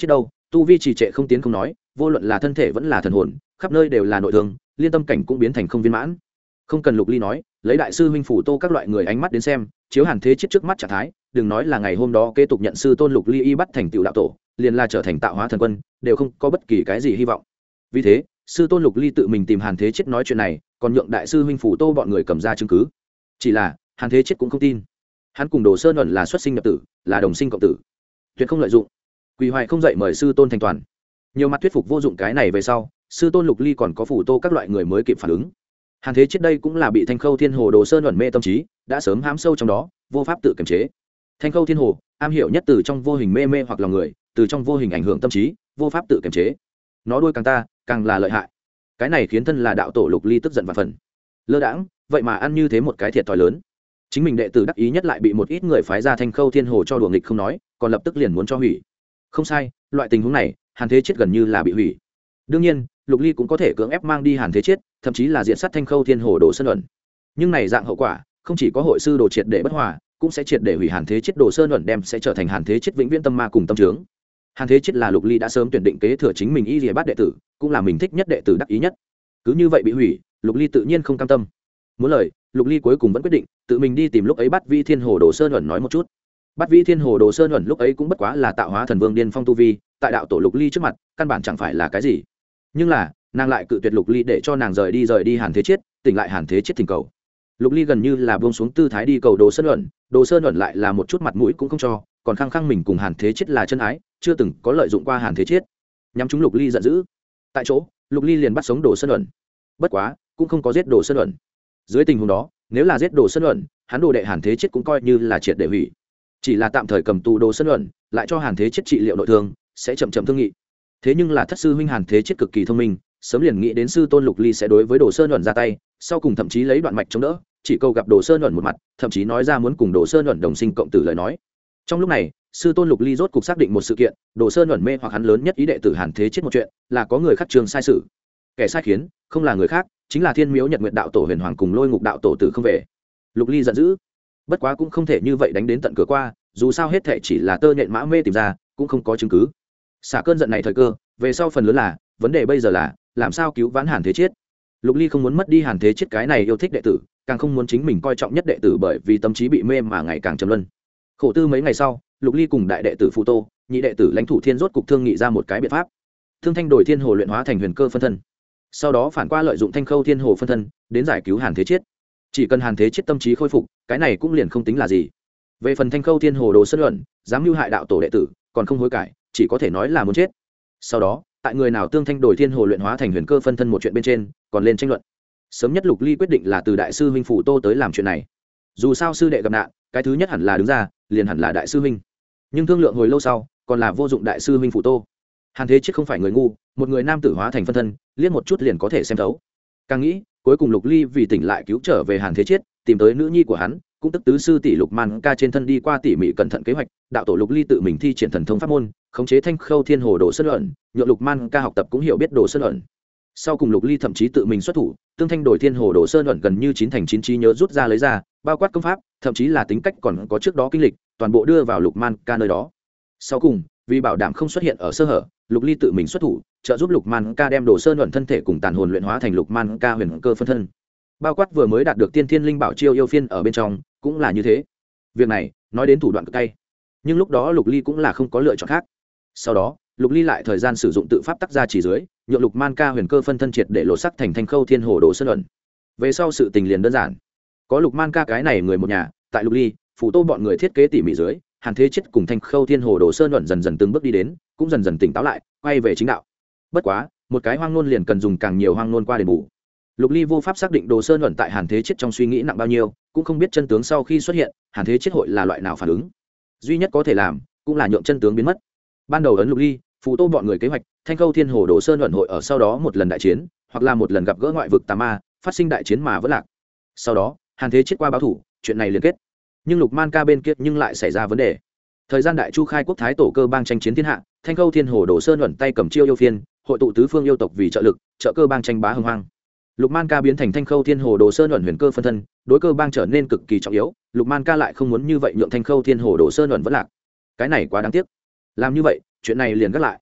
tu vi trì trệ không tiến không nói, vô luận là thân thể vẫn là thần hồn khắp nơi đều là nội thương, liên tâm cảnh cũng biến thành không viên mãn. Không cần Lục Ly nói, lấy đại sư huynh phủ tô các loại người ánh mắt đến xem, chiếu Hàn Thế Chết trước mắt trạng thái, đừng nói là ngày hôm đó kế tục nhận sư tôn Lục Ly y bắt thành tựu đạo tổ, liền là trở thành tạo hóa thần quân, đều không có bất kỳ cái gì hy vọng. Vì thế, sư tôn Lục Ly tự mình tìm Hàn Thế Chết nói chuyện này, còn nhượng đại sư huynh phủ tô bọn người cầm ra chứng cứ. Chỉ là Hàn Thế Chết cũng không tin. Hắn cùng Đồ Sơn ẩn là xuất sinh nhập tử, là đồng sinh cộng tử, tuyệt không lợi dụng. Quỳ hoài không dậy mời sư tôn thành toàn. Nhiều mặt thuyết phục vô dụng, cái này về sau, sư tôn Lục Ly còn có phủ tô các loại người mới kịp phản ứng. Hàn Thế Chết đây cũng là bị Thanh Khâu Thiên Hồ Đồ Sơn ẩn mê tâm trí, đã sớm hãm sâu trong đó, vô pháp tự kiềm chế. Thanh Khâu Thiên Hồ am hiểu nhất từ trong vô hình mê mê hoặc lòng người, từ trong vô hình ảnh hưởng tâm trí, vô pháp tự kiềm chế. Nó đuôi càng ta, càng là lợi hại. Cái này khiến thân là đạo tổ Lục Ly tức giận và phần. Lơ đãng, vậy mà ăn như thế một cái thiệt thòi lớn. Chính mình đệ tử đắc ý nhất lại bị một ít người phái ra Thanh Khâu Thiên Hồ cho đùa nghịch không nói, còn lập tức liền muốn cho hủy. Không sai, loại tình huống này, Hàn Thế Chết gần như là bị hủy. Đương nhiên, Lục Ly cũng có thể cưỡng ép mang đi Hàn Thế Chết, thậm chí là diện sát Thanh Khâu Thiên Hồ Đồ Sơn ẩn. Nhưng này dạng hậu quả, không chỉ có hội sư đồ triệt để bất hòa, cũng sẽ triệt để hủy Hàn Thế Chết. Đồ Sơn ẩn đem sẽ trở thành Hàn Thế Chết vĩnh viễn tâm ma cùng tâm trướng. Hàn Thế Chết là Lục Ly đã sớm tuyển định kế thừa chính mình y lìa bát đệ tử, cũng là mình thích nhất đệ tử đắc ý nhất. Cứ như vậy bị hủy, Lục Ly tự nhiên không cam tâm. Muốn lời, Lục Ly cuối cùng vẫn quyết định tự mình đi tìm lúc ấy Bát Vĩ Thiên Hồ Đồ Sơn ẩn nói một chút. Bát Vĩ Thiên Hồ Đồ Sơn ẩn lúc ấy cũng bất quá là tạo hóa thần vương điên phong tu vi, tại đạo tổ Lục Ly trước mặt, căn bản chẳng phải là cái gì. Nhưng là, nàng lại cự tuyệt Lục Ly để cho nàng rời đi Hàn Thế Chết, tỉnh lại Hàn Thế Chết thỉnh cầu. Lục Ly gần như là buông xuống tư thái đi cầu Đồ Sơn ẩn, Đồ Sơn ẩn lại là một chút mặt mũi cũng không cho, còn khăng khăng mình cùng Hàn Thế Chết là chân ái, chưa từng có lợi dụng qua Hàn Thế Chết. Nhắm chúng Lục Ly giận dữ. Tại chỗ, Lục Ly liền bắt sống Đồ Sơn ẩn. Bất quá, cũng không có giết Đồ Sơn ẩn. Dưới tình huống đó, nếu là giết Đồ Sơn ẩn, hắn đồ đệ Hàn Thế Chết cũng coi như là triệt để hủy. Chỉ là tạm thời cầm tù Đồ Sơn ẩn, lại cho Hàn Thế Chết trị liệu nội thương, sẽ chậm chậm thương nghị. Thế nhưng là thất sư huynh Hàn Thế Chết cực kỳ thông minh, sớm liền nghĩ đến sư tôn Lục Ly sẽ đối với Đồ Sơn ẩn ra tay, sau cùng thậm chí lấy đoạn mạch chống đỡ, chỉ câu gặp Đồ Sơn ẩn một mặt, thậm chí nói ra muốn cùng Đồ Sơn ẩn đồng sinh cộng tử lời nói. Trong lúc này, sư tôn Lục Ly rốt cục xác định một sự kiện, Đồ Sơn ẩn mê hoặc hắn lớn nhất ý đệ tử Hàn Thế Chết một chuyện, là có người khác trường sai sự. Kẻ sai khiến, không là người khác, chính là Thiên Miếu Nhật Nguyệt đạo tổ Huyền Hoàng cùng Lôi Ngục đạo tổ Tử không về. Lục Ly giận dữ, bất quá cũng không thể như vậy đánh đến tận cửa qua, dù sao hết thệ chỉ là tơ nhện mã mê tìm ra, cũng không có chứng cứ. Xả cơn giận này thời cơ, về sau phần lớn là, vấn đề bây giờ là làm sao cứu vãn Hàn Thế Chết. Lục Ly không muốn mất đi Hàn Thế Chết cái này yêu thích đệ tử, càng không muốn chính mình coi trọng nhất đệ tử bởi vì tâm trí bị mê mà ngày càng trầm luân. Khổ tư mấy ngày sau, Lục Ly cùng đại đệ tử Phù Tô, nhị đệ tử Lãnh Thủ Thiên rốt cục thương nghị ra một cái biện pháp. Thương Thanh đổi Thiên Hồ luyện hóa thành huyền cơ phân thân, sau đó phản qua lợi dụng Thanh Khâu Thiên Hồ phân thân đến giải cứu Hàn Thế Chết. Chỉ cần Hàn Thế Chết tâm trí khôi phục, cái này cũng liền không tính là gì. Về phần Thanh Khâu Thiên Hồ Đồ Sơn ẩn, dám mưu hại đạo tổ đệ tử, còn không hối cải, chỉ có thể nói là muốn chết. Sau đó, tại người nào tương thanh đổi Thiên Hồ luyện hóa thành huyền cơ phân thân một chuyện bên trên, còn lên tranh luận. Sớm nhất Lục Ly quyết định là từ đại sư huynh Phù Tô tới làm chuyện này. Dù sao sư đệ gặp nạn, cái thứ nhất hẳn là đứng ra, liền hẳn là đại sư huynh. Nhưng thương lượng hồi lâu sau, còn là vô dụng đại sư huynh Phù Tô. Hàn Thế Chết không phải người ngu, một người nam tử hóa thành phân thân, liếc một chút liền có thể xem thấu. Càng nghĩ, cuối cùng Lục Ly vì tỉnh lại cứu trở về Hàn Thế Chết, tìm tới nữ nhi của hắn, cũng tức tứ sư tỷ Lục Man Ca trên thân đi qua tỉ mỉ cẩn thận kế hoạch, đạo tổ Lục Ly tự mình thi triển thần thông pháp môn, khống chế Thanh Khâu Thiên Hồ Đồ Sơn ẩn, nhượng Lục Man Ca học tập cũng hiểu biết Đồ Sơn ẩn. Sau cùng Lục Ly thậm chí tự mình xuất thủ, tương thanh đổi Thiên Hồ Đồ Sơn ẩn gần như chín thành chín trí nhớ rút ra lấy ra, bao quát công pháp, thậm chí là tính cách còn có trước đó kinh lịch, toàn bộ đưa vào Lục Man Ca nơi đó. Sau cùng, vì bảo đảm không xuất hiện ở sơ hở, Lục Ly tự mình xuất thủ, trợ giúp Lục Man Ca đem Đồ Sơn ẩn thân thể cùng tàn hồn luyện hóa thành Lục Man Ca huyền cơ phân thân. Bao quát vừa mới đạt được Tiên Thiên Linh Bảo chiêu yêu phiên ở bên trong, cũng là như thế. Việc này, nói đến thủ đoạn cực cay, nhưng lúc đó Lục Ly cũng là không có lựa chọn khác. Sau đó, Lục Ly lại thời gian sử dụng tự pháp tác ra chỉ dưới, nhượng Lục Man Ca huyền cơ phân thân triệt để lộ sắc thành Thanh Khâu Thiên Hồ Đồ Sơn ẩn. Về sau sự tình liền đơn giản, có Lục Man Ca cái này người một nhà, tại Lục Ly, Phù Tô bọn người thiết kế tỉ mỉ dưới, Hàn Thế Chết cùng Thanh Khâu Thiên Hồ Đồ Sơn ẩn dần dần từng bước đi đến, cũng dần dần tỉnh táo lại, quay về chính đạo. Bất quá, một cái hoang ngôn liền cần dùng càng nhiều hoang ngôn qua đền bù. Lục Ly vô pháp xác định Đồ Sơn ẩn tại Hàn Thế Chết trong suy nghĩ nặng bao nhiêu, cũng không biết chân tướng sau khi xuất hiện, Hàn Thế Chết hội là loại nào phản ứng. Duy nhất có thể làm, cũng là nhượng chân tướng biến mất. Ban đầu ấn Lục Ly, Phù Tô bọn người kế hoạch, Thanh Khâu Thiên Hồ Đồ Sơn ẩn hội ở sau đó một lần đại chiến, hoặc là một lần gặp gỡ ngoại vực tà ma, phát sinh đại chiến mà vẫn lạc. Sau đó, Hàn Thế Chết qua báo thủ, chuyện này liên kết. Nhưng Lục Man Ca bên kia nhưng lại xảy ra vấn đề. Thời gian Đại Chu khai quốc thái tổ cơ bang tranh chiến thiên hạ, Thanh Khâu Thiên Hồ Đồ Sơn ẩn tay cầm chiêu yêu phiên, hội tụ tứ phương yêu tộc vì trợ lực, trợ cơ bang tranh bá hưng hoang. Lục Man Ca biến thành Thanh Khâu Thiên Hồ Đồ Sơn ẩn huyền cơ phân thân, đối cơ bang trở nên cực kỳ trọng yếu. Lục Man Ca lại không muốn như vậy nhượng Thanh Khâu Thiên Hồ Đồ Sơn ẩn vẫn lạc. Cái này quá đáng tiếc. Làm như vậy, chuyện này liền gác lại.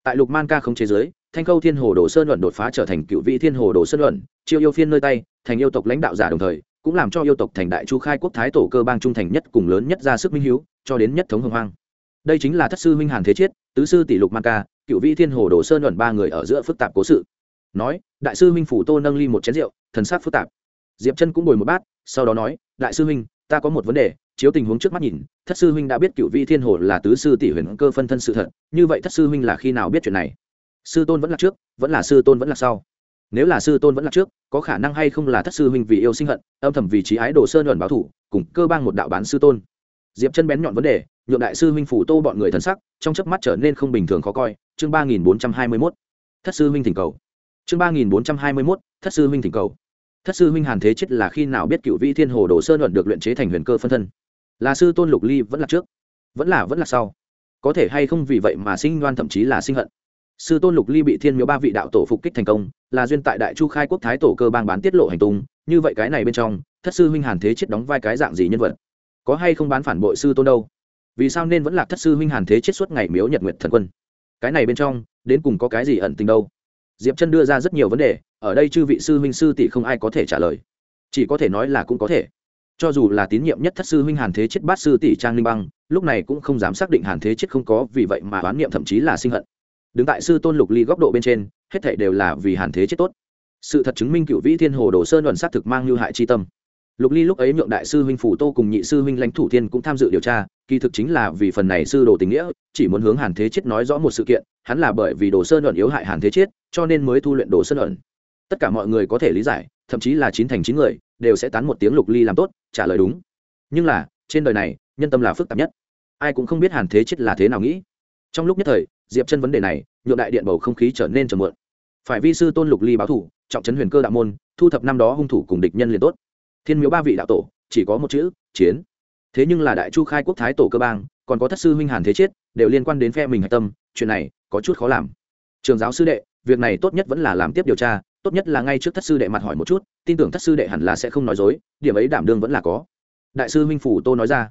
tại Lục Man Ca không chế giới, Thanh Khâu Thiên Hồ Đồ Sơn luận đột phá trở thành Cựu Vị Thiên Hồ Đồ Sơn luận, chiêu yêu phiên nơi tay, thành yêu tộc lãnh đạo giả đồng thời, cũng làm cho yêu tộc thành Đại Chu khai quốc thái tổ cơ bang trung thành nhất cùng lớn nhất ra sức minh hiếu, cho đến nhất thống hưng hoang. Đây chính là thất sư huynh Hàn Thế Chiết, tứ sư tỷ Lục Man Ca, Cựu Vị Thiên Hồ Đồ Sơn luận ba người ở giữa phức tạp cố sự. Nói, đại sư huynh Phủ Tô nâng ly một chén rượu, thần sắc phức tạp. Diệp Chân cũng bồi một bát, sau đó nói, đại sư huynh, ta có một vấn đề, chiếu tình huống trước mắt nhìn, thất sư huynh đã biết Cựu Vị Thiên Hồ là tứ sư tỷ huyền cơ phân thân sự thật, như vậy thất sư huynh là khi nào biết chuyện này? Sư tôn vẫn là trước, vẫn là sư tôn vẫn là sau? Nếu là sư tôn vẫn là trước, có khả năng hay không là thất sư huynh vì yêu sinh hận, âm thầm vì trí ái Đồ Sơn luận báo thủ, cùng cơ bang một đạo bán sư tôn? Diệp Chân bén nhọn vấn đề, nhượng đại sư huynh Phủ Tô bọn người thần sắc trong chớp mắt trở nên không bình thường khó coi. Chương 3421, thất sư huynh thỉnh cầu. Chương 3421, thất sư huynh thỉnh cầu. Thất sư huynh Hàn Thế Chiết là khi nào biết Cựu Vị Thiên Hồ Đồ Sơn luận được luyện chế thành huyền cơ phân thân? Là sư tôn Lục Ly vẫn là trước, vẫn là sau? Có thể hay không vì vậy mà sinh đoan thậm chí là sinh hận? Sư tôn Lục Ly bị Thiên Miếu ba vị đạo tổ phục kích thành công, là duyên tại Đại Chu khai quốc thái tổ cơ bang bán tiết lộ hành tung, như vậy cái này bên trong, thất sư huynh Hàn Thế Chiết đóng vai cái dạng gì nhân vật? Có hay không bán phản bội sư tôn đâu? Vì sao nên vẫn là thất sư huynh Hàn Thế Chiết suốt ngày miếu Nhật Nguyệt Thần Quân? Cái này bên trong, đến cùng có cái gì ẩn tình đâu? Diệp Chân đưa ra rất nhiều vấn đề, ở đây chư vị sư huynh sư tỷ không ai có thể trả lời, chỉ có thể nói là cũng có thể. Cho dù là tín nhiệm nhất thất sư huynh Hàn Thế Chiết bát sư tỷ Trang Linh Băng, lúc này cũng không dám xác định Hàn Thế Chiết không có vì vậy mà oán niệm thậm chí là sinh hận. Đứng tại sư tôn Lục Ly góc độ bên trên, hết thảy đều là vì Hàn Thế Chiết tốt. Sự thật chứng minh Cựu Vĩ Thiên Hồ Đồ Sơn luận sát thực mang như hại chi tâm. Lục Ly lúc ấy nhượng đại sư huynh Phủ Tô cùng nhị sư huynh Lãnh Thủ Thiên cũng tham dự điều tra, kỳ thực chính là vì phần này sư đồ tình nghĩa, chỉ muốn hướng Hàn Thế Chiết nói rõ một sự kiện, hắn là bởi vì Đồ Sơn luận yếu hại Hàn Thế Chiết, cho nên mới thu luyện Đồ Sơn luận. Tất cả mọi người có thể lý giải, thậm chí là 9 thành 9 người đều sẽ tán một tiếng Lục Ly làm tốt, trả lời đúng. Nhưng là, trên đời này, nhân tâm là phức tạp nhất. Ai cũng không biết Hàn Thế Chiết là thế nào nghĩ. Trong lúc nhất thời, Diệp Chân vấn đề này, nhượng đại điện bầu không khí trở nên trầm muộn. Phải vi sư tôn Lục Ly báo thủ, trọng trấn huyền cơ đạo môn, thu thập năm đó hung thủ cùng địch nhân liền tốt. Thiên Miếu ba vị đạo tổ, chỉ có một chữ, chiến. Thế nhưng là Đại Chu khai quốc thái tổ cơ bang, còn có thất sư huynh Hàn Thế Chiết, đều liên quan đến phe mình hạch tâm, chuyện này có chút khó làm. Trường giáo sư đệ, việc này tốt nhất vẫn là làm tiếp điều tra, tốt nhất là ngay trước thất sư đệ mặt hỏi một chút, tin tưởng thất sư đệ hẳn là sẽ không nói dối, điểm ấy đảm đương vẫn là có. Đại sư huynh Phủ Tô nói ra.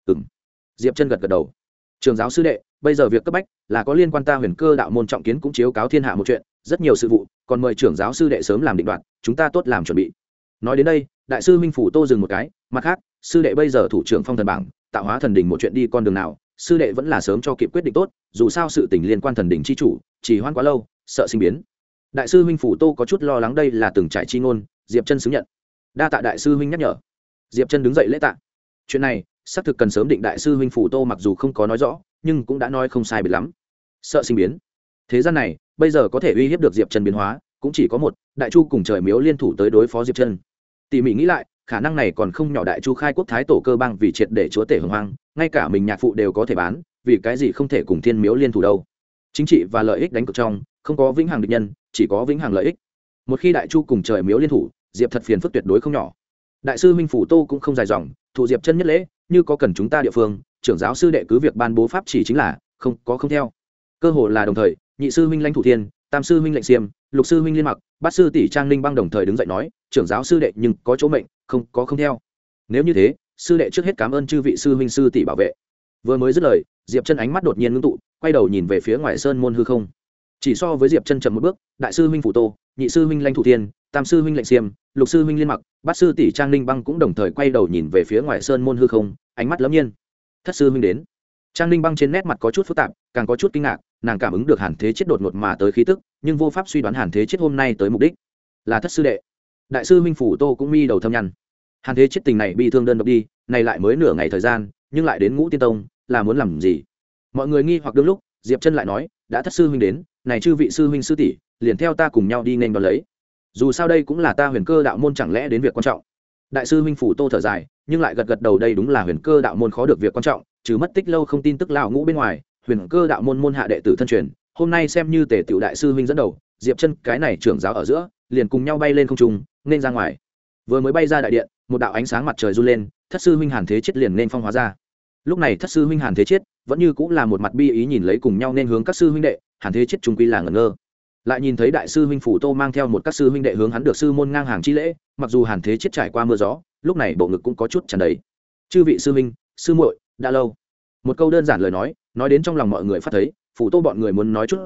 Diệp Chân gật gật đầu. Trường giáo sư đệ, bây giờ việc cấp bách là có liên quan ta huyền cơ đạo môn trọng kiến cũng chiếu cáo thiên hạ một chuyện, rất nhiều sự vụ, còn mời trưởng giáo sư đệ sớm làm định đoạt, chúng ta tốt làm chuẩn bị. Nói đến đây, đại sư huynh Phủ Tô dừng một cái, mặt khác, sư đệ bây giờ thủ trưởng phong thần bảng, tạo hóa thần đỉnh một chuyện đi con đường nào, sư đệ vẫn là sớm cho kịp quyết định tốt, dù sao sự tình liên quan thần đỉnh chi chủ, chỉ hoãn quá lâu, sợ sinh biến. Đại sư huynh Phủ Tô có chút lo lắng đây là từng trải chi ngôn, Diệp Chân xứng nhận. Đa tạ đại sư huynh nhắc nhở. Diệp Chân đứng dậy lễ tạ. Chuyện này, xác thực cần sớm định, đại sư huynh Phủ Tô mặc dù không có nói rõ, nhưng cũng đã nói không sai biệt lắm. Sợ sinh biến. Thế gian này, bây giờ có thể uy hiếp được Diệp Chân biến hóa, cũng chỉ có một, Đại Chu cùng trời miếu liên thủ tới đối phó Diệp Chân. Tỉ mỉ nghĩ lại, khả năng này còn không nhỏ. Đại Chu khai quốc thái tổ cơ bang vì triệt để chúa tể hồng hoang, ngay cả mình nhạc phụ đều có thể bán, vì cái gì không thể cùng Thiên Miếu liên thủ đâu? Chính trị và lợi ích đánh cược trong, không có vĩnh hằng địch nhân, chỉ có vĩnh hằng lợi ích. Một khi Đại Chu cùng trời miếu liên thủ, Diệp thật phiền phức tuyệt đối không nhỏ. Đại sư huynh Phủ Tô cũng không dài dòng, thụ Diệp Chân nhất lễ, như có cần chúng ta địa phương, trưởng giáo sư đệ cứ việc ban bố pháp chỉ chính là, không có không theo. Cơ hồ là đồng thời, nhị sư huynh Lãnh Thủ Thiên, tam sư huynh Lệnh Xiêm, lục sư huynh Liên Mặc, bát sư tỷ Trang Linh Băng đồng thời đứng dậy nói, trưởng giáo sư đệ nhưng có chỗ mệnh, không có không theo. Nếu như thế, sư đệ trước hết cảm ơn chư vị sư huynh sư tỷ bảo vệ. Vừa mới dứt lời, Diệp Chân ánh mắt đột nhiên ngưng tụ, quay đầu nhìn về phía ngoài sơn môn hư không. Chỉ so với Diệp Chân chậm một bước, đại sư huynh Phủ Tô, nhị sư huynh Lãnh Thủ Thiên, tam sư huynh Lệnh Xiêm, lục sư huynh Liên Mặc, bát sư tỷ Trang Linh Băng cũng đồng thời quay đầu nhìn về phía ngoài sơn môn hư không, ánh mắt lẫm nhiên. Thất sư huynh đến. Trang Linh Băng trên nét mặt có chút phức tạp, càng có chút kinh ngạc, nàng cảm ứng được Hàn Thế Chiết đột ngột mà tới khí tức, nhưng vô pháp suy đoán Hàn Thế Chiết hôm nay tới mục đích là thất sư đệ. Đại sư huynh Phủ Tô cũng mi đầu thâm nhăn. Hàn Thế Chiết tình này bị thương đơn độc đi, này lại mới nửa ngày thời gian, nhưng lại đến Ngũ Tiên Tông, là muốn làm gì? Mọi người nghi hoặc đương lúc, Diệp Chân lại nói, đã thất sư huynh đến, này chư vị sư huynh sư tỷ, liền theo ta cùng nhau đi nên đón lấy. Dù sao đây cũng là ta huyền cơ đạo môn, chẳng lẽ đến việc quan trọng. Đại sư huynh Phủ Tô thở dài, nhưng lại gật gật đầu, đây đúng là huyền cơ đạo môn khó được việc quan trọng, trừ mất tích lâu không tin tức lão ngũ bên ngoài, huyền cơ đạo môn môn hạ đệ tử thân truyền, hôm nay xem như Tề Tiểu đại sư huynh dẫn đầu, Diệp Chân cái này trưởng giáo ở giữa, liền cùng nhau bay lên không trung, nên ra ngoài. Vừa mới bay ra đại điện, một đạo ánh sáng mặt trời du lên, thất sư huynh Hàn Thế Chiết liền nên phong hóa ra. Lúc này thất sư huynh Hàn Thế Chiết vẫn như cũng là một mặt bi ý nhìn lấy cùng nhau nên hướng các sư huynh đệ, Hàn Thế Chiết trung quy là ngẩn ngơ. Lại nhìn thấy đại sư huynh Phủ Tô mang theo một các sư huynh đệ hướng hắn được sư môn ngang hàng chi lễ, mặc dù Hàn Thế Chiết trải qua mưa gió, lúc này bộ ngực cũng có chút tràn đầy. Chư vị sư huynh, sư muội, đã lâu. Một câu đơn giản lời nói đến trong lòng mọi người phát thấy, Phủ Tô bọn người muốn nói chút gì,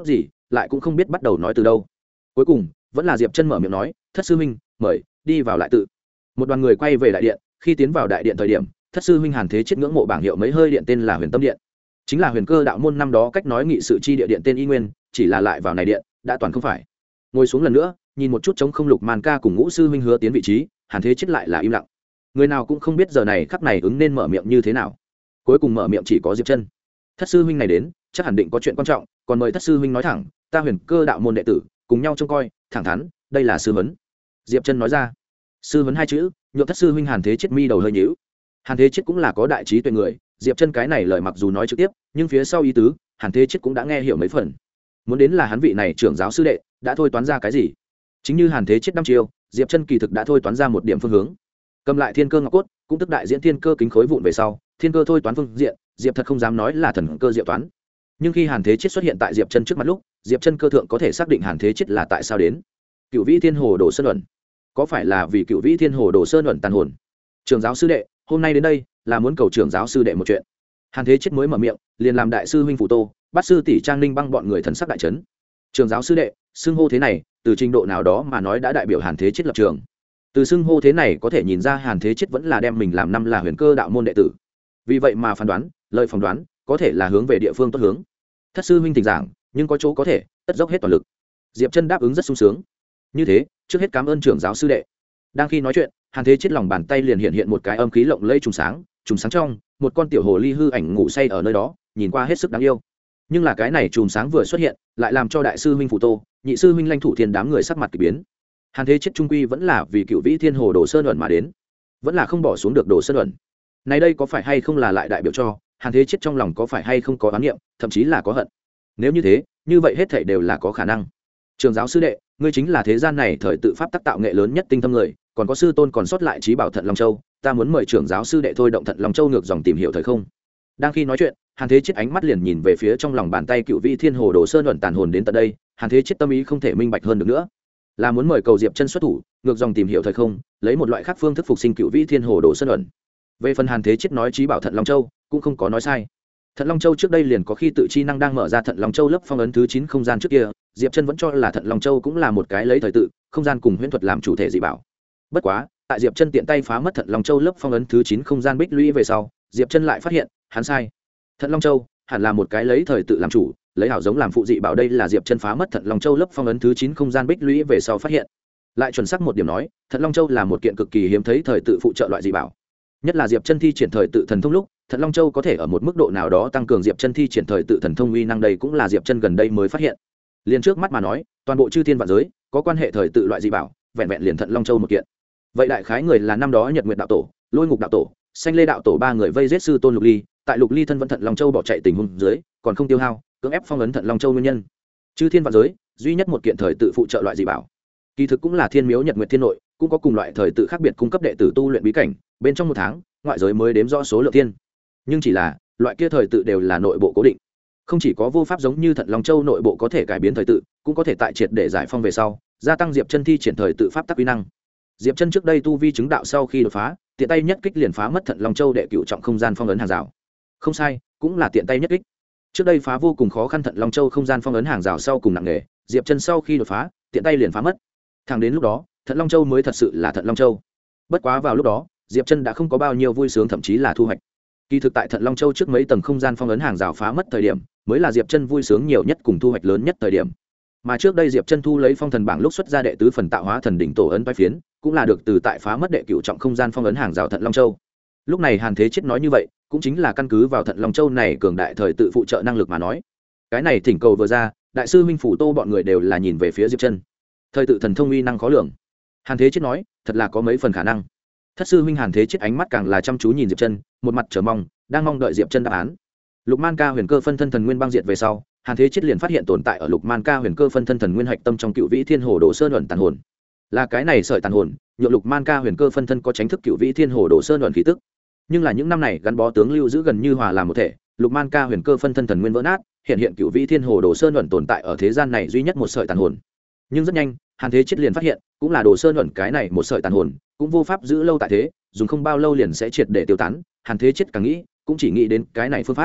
lại cũng không biết bắt đầu nói từ đâu. Cuối cùng vẫn là Diệp Chân mở miệng nói, thất sư huynh mời đi vào lại tự. Một đoàn người quay về đại điện. Khi tiến vào đại điện thời điểm, thất sư huynh Hàn Thế Chết ngưỡng mộ bảng hiệu mấy hơi điện tên là Huyền Tâm Điện, chính là Huyền Cơ đạo môn năm đó cách nói nghị sự chi địa điện tên y nguyên, chỉ là lại vào này điện đã toàn không phải. Ngồi xuống lần nữa, nhìn một chút trống không Lục Man Ca cùng Ngũ sư huynh Hứa tiến vị trí, Hàn Thế Chết lại là im lặng. Người nào cũng không biết giờ này khắc này ứng nên mở miệng như thế nào. Cuối cùng mở miệng chỉ có Diệp Chân. Thất sư huynh này đến, chắc hẳn định có chuyện quan trọng, còn mời thất sư huynh nói thẳng, ta Huyền Cơ đạo môn đệ tử, cùng nhau trông coi, thẳng thắn, đây là sư huấn. Diệp Chân nói ra. Sư huấn hai chữ, nhượng thất sư huynh Hàn Thế Chết mi đầu hơi nhíu. Hàn Thế Chết cũng là có đại trí tuệ người, Diệp Chân cái này lời mặc dù nói trực tiếp, nhưng phía sau ý tứ, Hàn Thế Chết cũng đã nghe hiểu mấy phần. Muốn đến là hắn vị này trưởng giáo sư đệ, đã thôi toán ra cái gì? Chính như Hàn Thế Chết năm chiêu, Diệp Chân kỳ thực đã thôi toán ra một điểm phương hướng. Cầm lại Thiên Cơ Ngọc Cốt, cũng tức đại diễn Thiên Cơ kính khối vụn về sau, Thiên Cơ thôi toán phương diện, Diệp thật không dám nói là thần cơ diệu toán. Nhưng khi Hàn Thế Chết xuất hiện tại Diệp Chân trước mặt lúc, Diệp Chân cơ thượng có thể xác định Hàn Thế Chết là tại sao đến. Cửu Vĩ Thiên Hồ Đồ Sơn ẩn, có phải là vì Cửu Vĩ Thiên Hồ Đồ Sơn ẩn tàn hồn? Trưởng giáo sư đệ, hôm nay đến đây là muốn cầu trưởng giáo sư đệ một chuyện. Hàn Thế Chết mới mở miệng, liền làm đại sư huynh Phủ Tô, Bát sư tỷ Trang Ninh băng bọn người thần sắc đại chấn. Trưởng giáo sư đệ, xưng hô thế này, từ trình độ nào đó mà nói đã đại biểu Hàn Thế Chết lập trường. Từ xưng hô thế này có thể nhìn ra Hàn Thế Chết vẫn là đem mình làm năm là Huyền Cơ đạo môn đệ tử. Vì vậy mà phán đoán, lời phỏng đoán, có thể là hướng về địa phương tốt hướng. Thất sư huynh thỉnh giảng, nhưng có chỗ có thể, tất dốc hết toàn lực. Diệp Chân đáp ứng rất sung sướng. Như thế, trước hết cảm ơn trưởng giáo sư đệ. Đang khi nói chuyện, Hàn Thế Chết lòng bàn tay liền hiện một cái âm khí lộng lẫy trùng sáng trong, một con tiểu hồ ly hư ảnh ngủ say ở nơi đó, nhìn qua hết sức đáng yêu. Nhưng là cái này trùng sáng vừa xuất hiện, lại làm cho đại sư huynh Phủ Tô, nhị sư huynh Lãnh Thủ Thiên đám người sắc mặt kỳ biến. Hàn Thế Chết trung quy vẫn là vì Cửu Vĩ Thiên Hồ Đồ Sơn ẩn mà đến, vẫn là không bỏ xuống được Đồ Sơn ẩn. Này đây có phải hay không là lại đại biểu cho Hàn Thế Chết trong lòng có phải hay không có oán niệm, thậm chí là có hận. Nếu như thế, như vậy hết thảy đều là có khả năng. Trường giáo sư đệ, ngươi chính là thế gian này thời tự pháp tác tạo nghệ lớn nhất tinh thâm người, còn có sư tôn còn sót lại trí bảo Thận Long Châu, ta muốn mời trưởng giáo sư đệ thôi động Thận Long Châu ngược dòng tìm hiểu thời không. Đang khi nói chuyện, Hàn Thế Chết ánh mắt liền nhìn về phía trong lòng bàn tay Cửu Vĩ Thiên Hồ Đồ Sơn ẩn tàn hồn đến tận đây, Hàn Thế Chết tâm ý không thể minh bạch hơn được nữa, là muốn mời cầu Diệp Chân xuất thủ, ngược dòng tìm hiểu thời không, lấy một loại khác phương thức phục sinh Cửu Vĩ Thiên Hồ Đồ Sơn ẩn. Về phần Hàn Thế Chết nói trí bảo Thận Long Châu, cũng không có nói sai. Thận Long Châu trước đây liền có khi tự chi năng đang mở ra Thận Long Châu lớp phong ấn thứ 9 không gian trước kia, Diệp Chân vẫn cho là Thận Long Châu cũng là một cái lấy thời tự, không gian cùng huyễn thuật làm chủ thể dị bảo. Bất quá, tại Diệp Chân tiện tay phá mất Thận Long Châu lớp phong ấn thứ 9 không gian bích lũy về sau, Diệp Chân lại phát hiện, hắn sai. Thận Long Châu hẳn là một cái lấy thời tự làm chủ, lấy hảo giống làm phụ dị bảo, đây là Diệp Chân phá mất Thận Long Châu lớp phong ấn thứ 9 không gian bích lũy về sau phát hiện. Lại chuẩn xác một điểm nói, Thận Long Châu là một kiện cực kỳ hiếm thấy thời tự phụ trợ loại dị bảo. Nhất là Diệp Chân thi triển thời tự thần thông lúc, Thận Long Châu có thể ở một mức độ nào đó tăng cường Diệp Chân thi triển thời tự thần thông uy năng, đây cũng là Diệp Chân gần đây mới phát hiện. Liền trước mắt mà nói, toàn bộ chư thiên vạn giới có quan hệ thời tự loại dị bảo, vẹn vẹn liền Thận Long Châu một kiện. Vậy đại khái người là năm đó Nhật Nguyệt đạo tổ, Lôi Ngục đạo tổ, Xanh Lê đạo tổ ba người vây giết sư tôn Lục Ly, tại Lục Ly thân vẫn Thận Long Châu bỏ chạy tình huống dưới, còn không tiêu hao, cưỡng ép phong ấn Thận Long Châu nguyên nhân. Chư thiên vạn giới, duy nhất một kiện thời tự phụ trợ loại dị bảo. Kỳ thực cũng là Thiên Miếu Nhật Nguyệt Thiên nội, cũng có cùng loại thời tự khác biệt cung cấp đệ tử tu luyện bí cảnh, bên trong một tháng, ngoại giới mới đếm rõ số lượng thiên. Nhưng chỉ là, loại kia thời tự đều là nội bộ cố định. Không chỉ có vô pháp giống như Thận Long Châu nội bộ có thể cải biến thời tự, cũng có thể tại triệt để giải phong về sau, gia tăng Diệp Chân thi triển thời tự pháp tắc uy năng. Diệp Chân trước đây tu vi chứng đạo sau khi đột phá, tiện tay nhất kích liền phá mất Thận Long Châu đệ cửu trọng không gian phong ấn hàng rào. Không sai, cũng là tiện tay nhất kích. Trước đây phá vô cùng khó khăn Thận Long Châu không gian phong ấn hàng rào sau cùng nặng nề, Diệp Chân sau khi đột phá, tiện tay liền phá mất. Thẳng đến lúc đó, Thận Long Châu mới thật sự là Thận Long Châu. Bất quá vào lúc đó, Diệp Chân đã không có bao nhiêu vui sướng, thậm chí là thu hoạch. Kỳ thực tại Thận Long Châu trước mấy tầng không gian phong ấn hàng rào phá mất thời điểm, mới là Diệp Chân vui sướng nhiều nhất cùng thu hoạch lớn nhất thời điểm. Mà trước đây Diệp Chân thu lấy phong thần bảng lúc xuất ra đệ tứ phần tạo hóa thần đỉnh tổ ấn vai phiến, cũng là được từ tại phá mất đệ cửu trọng không gian phong ấn hàng rào Thận Long Châu. Lúc này Hàn Thế Chết nói như vậy, cũng chính là căn cứ vào Thận Long Châu này cường đại thời tự phụ trợ năng lực mà nói. Cái này thỉnh cầu vừa ra, đại sư huynh Phủ Tô bọn người đều là nhìn về phía Diệp Chân. Thời tự thần thông uy năng khó lường. Hàn Thế Chết nói, thật là có mấy phần khả năng. Thất sư huynh Hàn Thế Chết ánh mắt càng là chăm chú nhìn Diệp Chân, một mặt chờ mong, đang mong đợi Diệp Chân đáp án. Lục Man Ca huyền cơ phân thân thần nguyên băng diệt về sau, Hàn Thế Chết liền phát hiện tồn tại ở Lục Man Ca huyền cơ phân thân thần nguyên hạch tâm trong Cửu Vĩ Thiên Hồ Đồ Sơn ẩn tàn hồn. Là cái này sợi tàn hồn, nhượng Lục Man Ca huyền cơ phân thân có tránh thức Cửu Vĩ Thiên Hồ Đồ Sơn ẩn khí tức. Nhưng là những năm này gắn bó tướng lưu giữ gần như hòa làm một thể, Lục Man Ca huyền cơ phân thân thần nguyên vỡ nát, hiện Cửu Vĩ Thiên Hồ Đồ Sơn ẩn tồn tại ở thế gian này duy nhất một sợi tàn hồn. Nhưng rất nhanh, Hàn Thế Chết liền phát hiện, cũng là Đồ Sơn ẩn cái này một sợi tàn hồn, cũng vô pháp giữ lâu tại thế, dùng không bao lâu liền sẽ triệt để tiêu tán. Hàn Thế Chết càng nghĩ, cũng chỉ nghĩ đến cái này phương pháp.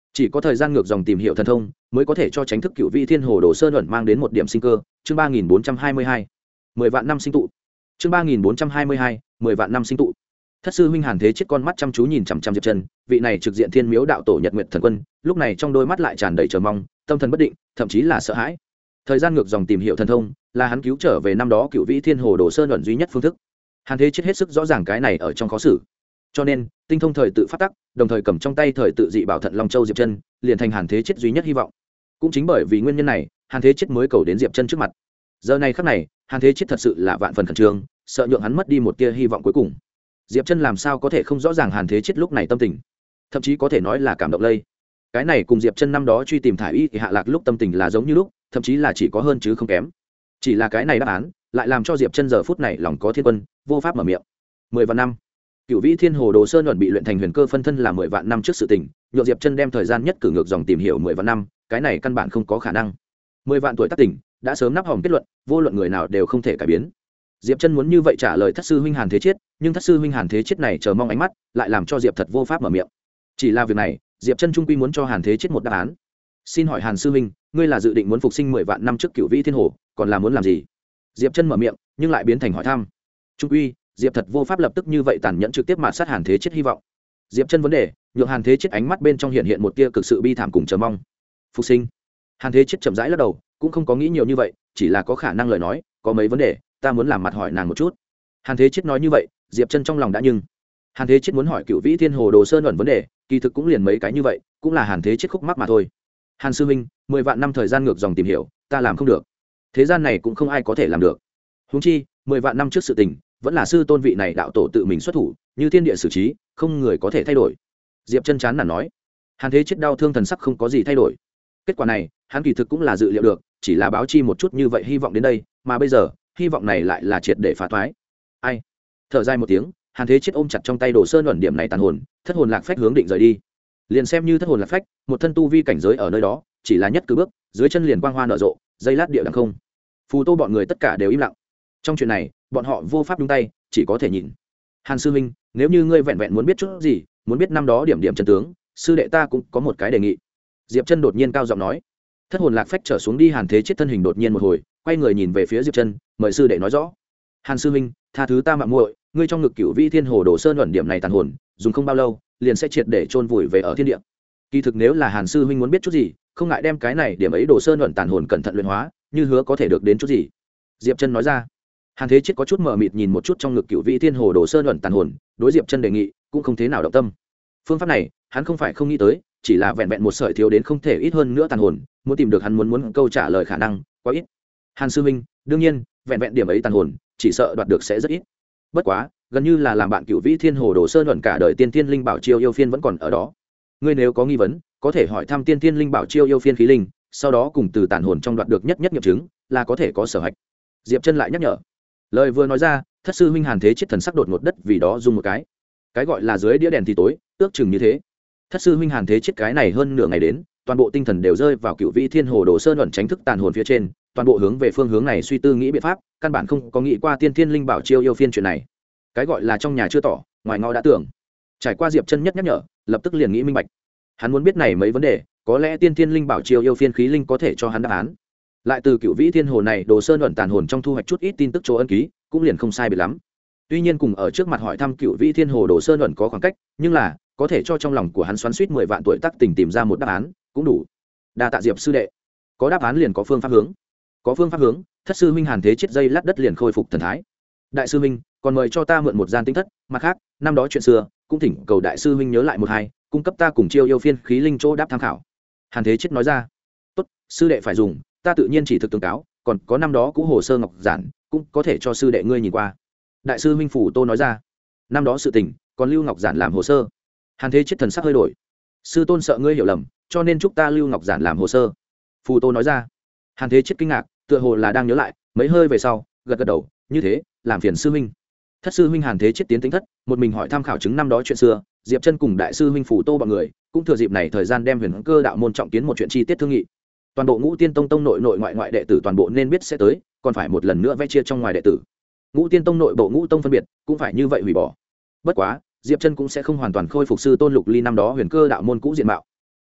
chỉ có thời gian ngược dòng tìm hiểu thần thông mới có thể cho tránh thức cựu vị thiên hồ đồ sơn ẩn mang đến một điểm sinh cơ. Chương 3422 10 vạn năm sinh tụ. Chương 3422 10 vạn năm sinh tụ. Thất sư huynh Hàn Thế Chết con mắt chăm chú nhìn chằm chằm Diệp Chân, vị này trực diện thiên miếu đạo tổ Nhật Nguyệt thần quân, lúc này trong đôi mắt lại tràn đầy chờ mong, tâm thần bất định, thậm chí là sợ hãi. Thời gian ngược dòng tìm hiểu thần thông là hắn cứu trở về năm đó cựu vĩ thiên hồ đồ sơn ẩn duy nhất phương thức. Hàn Thế Chết hết sức rõ ràng cái này ở trong khó xử, cho nên tinh thông thời tự phát tắc, đồng thời cầm trong tay thời tự dị bảo thận Long Châu Diệp Chân, liền thành Hàn Thế Chết duy nhất hy vọng. Cũng chính bởi vì nguyên nhân này, Hàn Thế Chết mới cầu đến Diệp Chân trước mặt. Giờ này khắc này, Hàn Thế Chết thật sự là vạn phần khẩn trương, sợ nhượng hắn mất đi một tia hy vọng cuối cùng. Diệp Chân làm sao có thể không rõ ràng Hàn Thế Chết lúc này tâm tình, thậm chí có thể nói là cảm động lây. Cái này cùng Diệp Chân năm đó truy tìm thải y thì hạ lạc lúc tâm tình là giống như lúc, thậm chí là chỉ có hơn chứ không kém. Chỉ là cái này đáp án lại làm cho Diệp Chân giờ phút này lòng có thiên quân, vô pháp mở miệng. 10 vạn năm, cựu vĩ thiên hồ đồ sơn ẩn bị luyện thành huyền cơ phân thân là 10 vạn năm trước sự tình, nhượng Diệp Chân đem thời gian nhất cử ngược dòng tìm hiểu 10 vạn năm, cái này căn bản không có khả năng. 10 vạn tuổi tác tỉnh đã sớm nắp hòm kết luận, vô luận người nào đều không thể cải biến. Diệp Chân muốn như vậy trả lời Thất sư huynh Hàn Thế Chết, nhưng Thất sư huynh Hàn Thế Chết này chờ mong ánh mắt, lại làm cho Diệp thật vô pháp mở miệng. Chỉ là việc này, Diệp Chân trung quy muốn cho Hàn Thế Chết một đáp án. Xin hỏi Hàn sư huynh, ngươi là dự định muốn phục sinh 10 vạn năm trước cựu vĩ thiên hồ, còn là muốn làm gì? Diệp Chân mở miệng, nhưng lại biến thành hỏi thăm. Trung quy, Diệp thật vô pháp lập tức như vậy tàn nhẫn trực tiếp mạt sát Hàn Thế Chết hy vọng. Diệp Chân vấn đề, nhượng Hàn Thế Chết ánh mắt bên trong hiện hiện một tia cực sự bi thảm cùng chờ mong. Phục sinh? Hàn Thế Chết chậm rãi lắc đầu, cũng không có nghĩ nhiều như vậy, chỉ là có khả năng lời nói, có mấy vấn đề, ta muốn làm mặt hỏi nàng một chút. Hàn Thế Chết nói như vậy, Diệp Chân trong lòng đã nhưng. Hàn Thế Chết muốn hỏi cựu vĩ thiên hồ đồ sơn ẩn vấn đề, kỳ thực cũng liền mấy cái như vậy, cũng là Hàn Thế Chết khúc mắc mà thôi. Hàn sư huynh, 10 vạn năm thời gian ngược dòng tìm hiểu, ta làm không được. Thế gian này cũng không ai có thể làm được. Huống chi, 10 vạn năm trước sự tình, vẫn là sư tôn vị này đạo tổ tự mình xuất thủ, như thiên địa xử trí, không người có thể thay đổi. Diệp Chân chán nản nói. Hàn Thế Chết đau thương thần sắc không có gì thay đổi. Kết quả này, hắn kỳ thực cũng là dự liệu được, chỉ là báo chi một chút như vậy hy vọng đến đây, mà bây giờ, hy vọng này lại là triệt để phá toái. Ai? Thở dài một tiếng, Hàn Thế Chết ôm chặt trong tay đồ sơn ẩn điểm này tàn hồn, thất hồn lạc phách hướng định rời đi. Liền xem như thất hồn lạc phách, một thân tu vi cảnh giới ở nơi đó, chỉ là nhất cử bước, dưới chân liền quang hoa nở rộ, dây lát địa đằng không. Phù Tô bọn người tất cả đều im lặng. Trong chuyện này, bọn họ vô pháp nhúng tay, chỉ có thể nhìn. Hàn sư huynh, nếu như ngươi vẹn vẹn muốn biết chút gì, muốn biết năm đó điểm điểm chân tướng, sư đệ ta cũng có một cái đề nghị. Diệp Chân đột nhiên cao giọng nói. Thất hồn lạc phách trở xuống đi, Hàn Thế Chết thân hình đột nhiên một hồi, quay người nhìn về phía Diệp Chân, mời sư đệ nói rõ. Hàn sư huynh, tha thứ ta mạo muội, ngươi trong ngực cửu vĩ thiên hồ đồ sơn ẩn điểm này tàn hồn, dùng không bao lâu, liền sẽ triệt để chôn vùi về ở thiên địa. Kỳ thực nếu là Hàn sư huynh muốn biết chút gì, không ngại đem cái này điểm ấy đồ sơn ẩn tàn hồn cẩn thận luyện hóa, như hứa có thể được đến chút gì. Diệp Chân nói ra. Hàn Thế Chết có chút mờ mịt nhìn một chút trong ngực cựu vị thiên hồ đồ sơn ẩn tàn hồn, đối Diệp Chân đề nghị cũng không thế nào động tâm. Phương pháp này, hắn không phải không nghĩ tới, chỉ là vẹn vẹn một sợi thiếu đến không thể ít hơn nữa tàn hồn, muốn tìm được hắn muốn câu trả lời khả năng quá ít. Hàn sư huynh, đương nhiên, vẹn vẹn điểm ấy tàn hồn, chỉ sợ đoạt được sẽ rất ít. Bất quá, gần như là làm bạn cựu vị thiên hồ đồ sơn ẩn cả đời tiên tiên linh bảo chiêu yêu phiên vẫn còn ở đó. Ngươi nếu có nghi vấn, có thể hỏi thăm tiên tiên linh bảo chiêu yêu phiên khí linh, sau đó cùng từ tàn hồn trong đoạt được nhất nghiệm chứng, là có thể có sở hạch. Diệp Chân lại nhắc nhở. Lời vừa nói ra, thất sư huynh Hàn Thế Chết thần sắc đột ngột đất vì đó rung một cái gọi là dưới đĩa đèn thì tối, ước chừng như thế. Thất sư huynh Hàn Thế Chết cái này hơn nửa ngày đến, toàn bộ tinh thần đều rơi vào cựu vị thiên hồ đồ sơn ẩn tránh thức tàn hồn phía trên, toàn bộ hướng về phương hướng này suy tư nghĩ biện pháp, căn bản không có nghĩ qua tiên thiên linh bảo chiêu yêu phiên chuyện này. Cái gọi là trong nhà chưa tỏ, ngoài ngõ đã tưởng. Trải qua Diệp Chân nhắc nhở, lập tức liền nghĩ minh bạch. Hắn muốn biết này mấy vấn đề, có lẽ tiên thiên linh bảo chiêu yêu phiên khí linh có thể cho hắn đáp án. Lại từ cựu vĩ thiên hồ này đồ sơn ẩn tàn hồn trong thu hoạch chút ít tin tức chỗ ân ký, cũng liền không sai biệt lắm. Tuy nhiên cùng ở trước mặt hỏi thăm cựu vĩ thiên hồ đồ sơn ẩn có khoảng cách, nhưng là có thể cho trong lòng của hắn xoắn suýt 10 vạn tuổi tác tình tìm ra một đáp án cũng đủ. Đa tạ Diệp sư đệ. Có đáp án liền có phương pháp hướng. Có phương pháp hướng, thất sư huynh Hàn Thế Chết dây lát đất liền khôi phục thần thái. Đại sư huynh, còn mời cho ta mượn một gian tinh thất, mặt khác, năm đó chuyện xưa, cũng thỉnh cầu đại sư huynh nhớ lại một hai, cung cấp ta cùng chiêu yêu phiên khí linh chỗ đáp tham khảo. Hàn Thế Chết nói ra. Tốt, sư đệ phải dùng, ta tự nhiên chỉ thực tương cáo, còn có năm đó cũ hồ sơ ngọc giản, cũng có thể cho sư đệ ngươi nhìn qua. Đại sư huynh Phủ Tô nói ra. Năm đó sự tình, còn lưu ngọc giản làm hồ sơ. Hàn Thế Chết thần sắc hơi đổi. Sư tôn sợ ngươi hiểu lầm, cho nên chúc ta lưu ngọc giản làm hồ sơ. Phù Tô nói ra. Hàn Thế Chết kinh ngạc, tựa hồ là đang nhớ lại, mấy hơi về sau, gật gật đầu, như thế, làm phiền sư huynh. Thất sư huynh Hàn Thế Chết tiến tính thất, một mình hỏi tham khảo chứng năm đó chuyện xưa, Diệp Chân cùng đại sư huynh Phù Tô bọn người, cũng thừa dịp này thời gian đem Huyền Cơ đạo môn trọng kiến một chuyện chi tiết thương nghị. Toàn bộ Ngũ Tiên Tông nội ngoại đệ tử toàn bộ nên biết sẽ tới, còn phải một lần nữa vẽ chia trong ngoài đệ tử. Ngũ Tiên Tông nội bộ Ngũ Tông phân biệt, cũng phải như vậy hủy bỏ. Bất quá, Diệp Chân cũng sẽ không hoàn toàn khôi phục sư tôn Lục Ly năm đó Huyền Cơ đạo môn cũ diện mạo.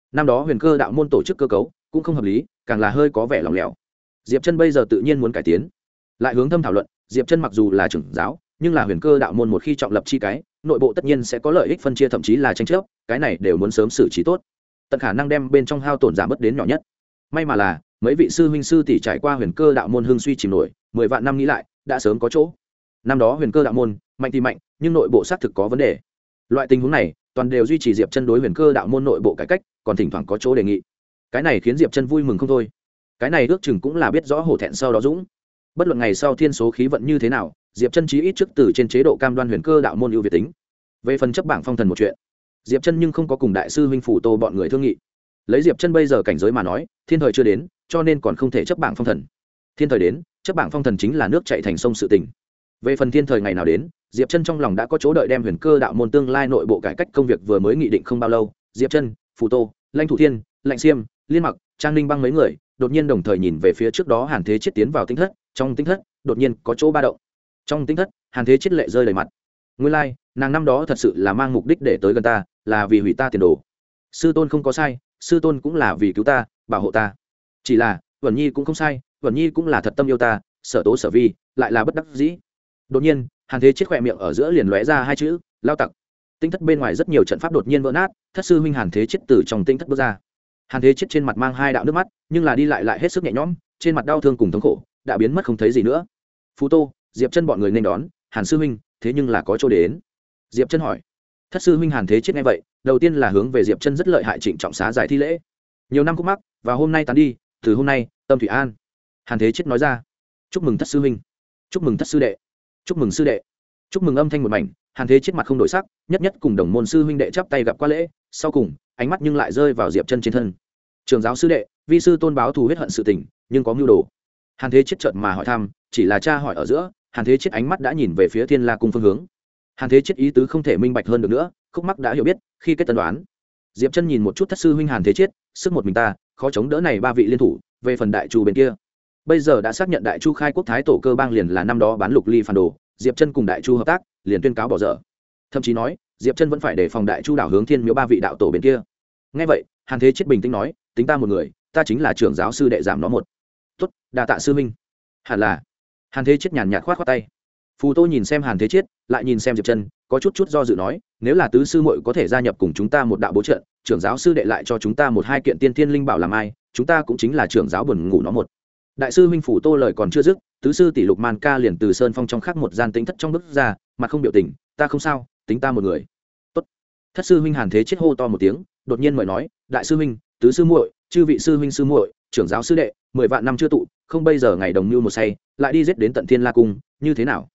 năm đó huyền cơ đạo môn tổ chức cơ cấu cũng không hợp lý, càng là hơi có vẻ lỏng lẻo. Diệp Chân bây giờ tự nhiên muốn cải tiến, lại hướng thâm thảo luận. Diệp Chân mặc dù là trưởng giáo, nhưng là huyền cơ đạo môn một khi trọng lập chi cái, nội bộ tất nhiên sẽ có lợi ích phân chia, thậm chí là tranh chấp, cái này đều muốn sớm xử trí tốt, tận khả năng đem bên trong hao tổn giảm bớt đến nhỏ nhất. May mà là mấy vị sư huynh sư tỷ trải qua huyền cơ đạo môn hưng suy chìm nổi 10 vạn năm nghĩ lại đã sớm có chỗ. Năm đó huyền cơ đạo môn mạnh thì mạnh, nhưng nội bộ xác thực có vấn đề. Loại tình huống này toàn đều duy trì Diệp Chân đối huyền cơ đạo môn nội bộ cải cách, còn thỉnh thoảng có chỗ đề nghị. Cái này khiến Diệp Chân vui mừng không thôi. Cái này ước chừng cũng là biết rõ hổ thẹn sau đó dũng. Bất luận ngày sau thiên số khí vận như thế nào, Diệp Chân chí ít trước từ trên chế độ cam đoan huyền cơ đạo môn ưu việt tính. Về phần chấp bảng phong thần một chuyện, Diệp Chân nhưng không có cùng đại sư huynh phủ Tô bọn người thương nghị. Lấy Diệp Chân bây giờ cảnh giới mà nói, thiên thời chưa đến, cho nên còn không thể chấp bảng phong thần. Thiên thời đến, chấp bảng phong thần chính là nước chảy thành sông sự tình. Về phần thiên thời ngày nào đến, Diệp Chân trong lòng đã có chỗ đợi. Đem huyền cơ đạo môn tương lai nội bộ cải cách công việc vừa mới nghị định không bao lâu, Diệp Chân, Phù Tô, Lãnh Thủ Thiên, Lạnh Xiêm, Liên Mặc, Trang Ninh Băng mấy người đột nhiên đồng thời nhìn về phía trước đó Hàn Thế Chiết tiến vào tinh thất. Trong tinh thất đột nhiên có chỗ ba động. Trong tinh thất, Hàn Thế Chiết lệ rơi đầy mặt. Nguyên lai, nàng năm đó thật sự là mang mục đích để tới gần ta, là vì hủy ta tiền đồ. Sư tôn không có sai, sư tôn cũng là vì cứu ta, bảo hộ ta. Chỉ là Vân Nhi cũng không sai, Vân Nhi cũng là thật tâm yêu ta, sở tố sở vi lại là bất đắc dĩ. Đột nhiên, Hàn Thế Chiết khỏe miệng ở giữa liền lóe ra hai chữ lao tặc. Tinh thất bên ngoài rất nhiều trận pháp đột nhiên vỡ nát, thất sư huynh Hàn Thế Chiết từ trong tinh thất bước ra. Hàn Thế Chiết trên mặt mang hai đạo nước mắt, nhưng là đi lại hết sức nhẹ nhõm, trên mặt đau thương cùng thống khổ đã biến mất không thấy gì nữa. Phù Tô, Diệp Chân bọn người nên đón. Hàn sư huynh, thế nhưng là có chỗ đến. Diệp Chân hỏi. Thất sư huynh Hàn Thế Chiết nghe vậy, đầu tiên là hướng về Diệp Chân rất lợi hại trịnh trọng xá giải thi lễ. Nhiều năm khúc mắc và hôm nay tán đi, từ hôm nay tâm thủy an. Hàn Thế Chiết nói ra. Chúc mừng thất sư huynh, chúc mừng thất sư đệ, chúc mừng sư đệ, chúc mừng âm thanh một mảnh. Hàn Thế Chiết mặt không đổi sắc, nhất nhất cùng đồng môn sư huynh đệ chắp tay gặp qua lễ. Sau cùng ánh mắt nhưng lại rơi vào Diệp Chân trên thân. Trường giáo sư đệ, vi sư tôn báo thù huyết hận sự tình, nhưng có mưu đồ. Hàn Thế Chiết chợt mà hỏi thăm, chỉ là tra hỏi ở giữa, Hàn Thế Chiết ánh mắt đã nhìn về phía Thiên La cung phương hướng. Hàn Thế Chiết ý tứ không thể minh bạch hơn được nữa, khúc mắc đã hiểu biết, khi kết tân đoán. Diệp Chân nhìn một chút thất sư huynh Hàn Thế Chiết, sức một mình ta khó chống đỡ này ba vị liên thủ. Về phần đại chu bên kia, bây giờ đã xác nhận đại chu khai quốc thái tổ cơ bang liền là năm đó bán lục ly phản đồ, Diệp Chân cùng đại chu hợp tác, liền tuyên cáo bỏ dở. Thậm chí nói, Diệp Chân vẫn phải đề phòng đại chu đảo hướng Thiên Miếu ba vị đạo tổ bên kia. Nghe vậy, Hàn Thế Chiết bình tĩnh nói, tính ta một người, ta chính là trưởng giáo sư đệ giảm nó một. Tốt, đa tạ sư huynh. Hẳn là. Hàn Thế Chiết nhàn nhạt khoát khoát tay. Phù Tô nhìn xem Hàn Thế Chiết, lại nhìn xem Diệp Chân, có chút do dự nói, nếu là tứ sư muội có thể gia nhập cùng chúng ta một đạo bố trận, trưởng giáo sư đệ lại cho chúng ta một hai kiện tiên thiên linh bảo làm ai, chúng ta cũng chính là trưởng giáo buồn ngủ nó một. Đại sư huynh Phù Tô lời còn chưa dứt, tứ sư tỷ Lục Man Ca liền từ sơn phong trong khác một gian tĩnh thất trong bước ra, mặt không biểu tình, ta không sao, tính ta một người. Tốt. Thất sư huynh Hàn Thế Chiết hô to một tiếng, đột nhiên mời nói, đại sư huynh, tứ sư muội, chư vị sư huynh sư muội, trưởng giáo sư đệ, 10 vạn năm chưa tụ, không bây giờ ngày đồng như một say, lại đi giết đến tận Thiên La cung, như thế nào?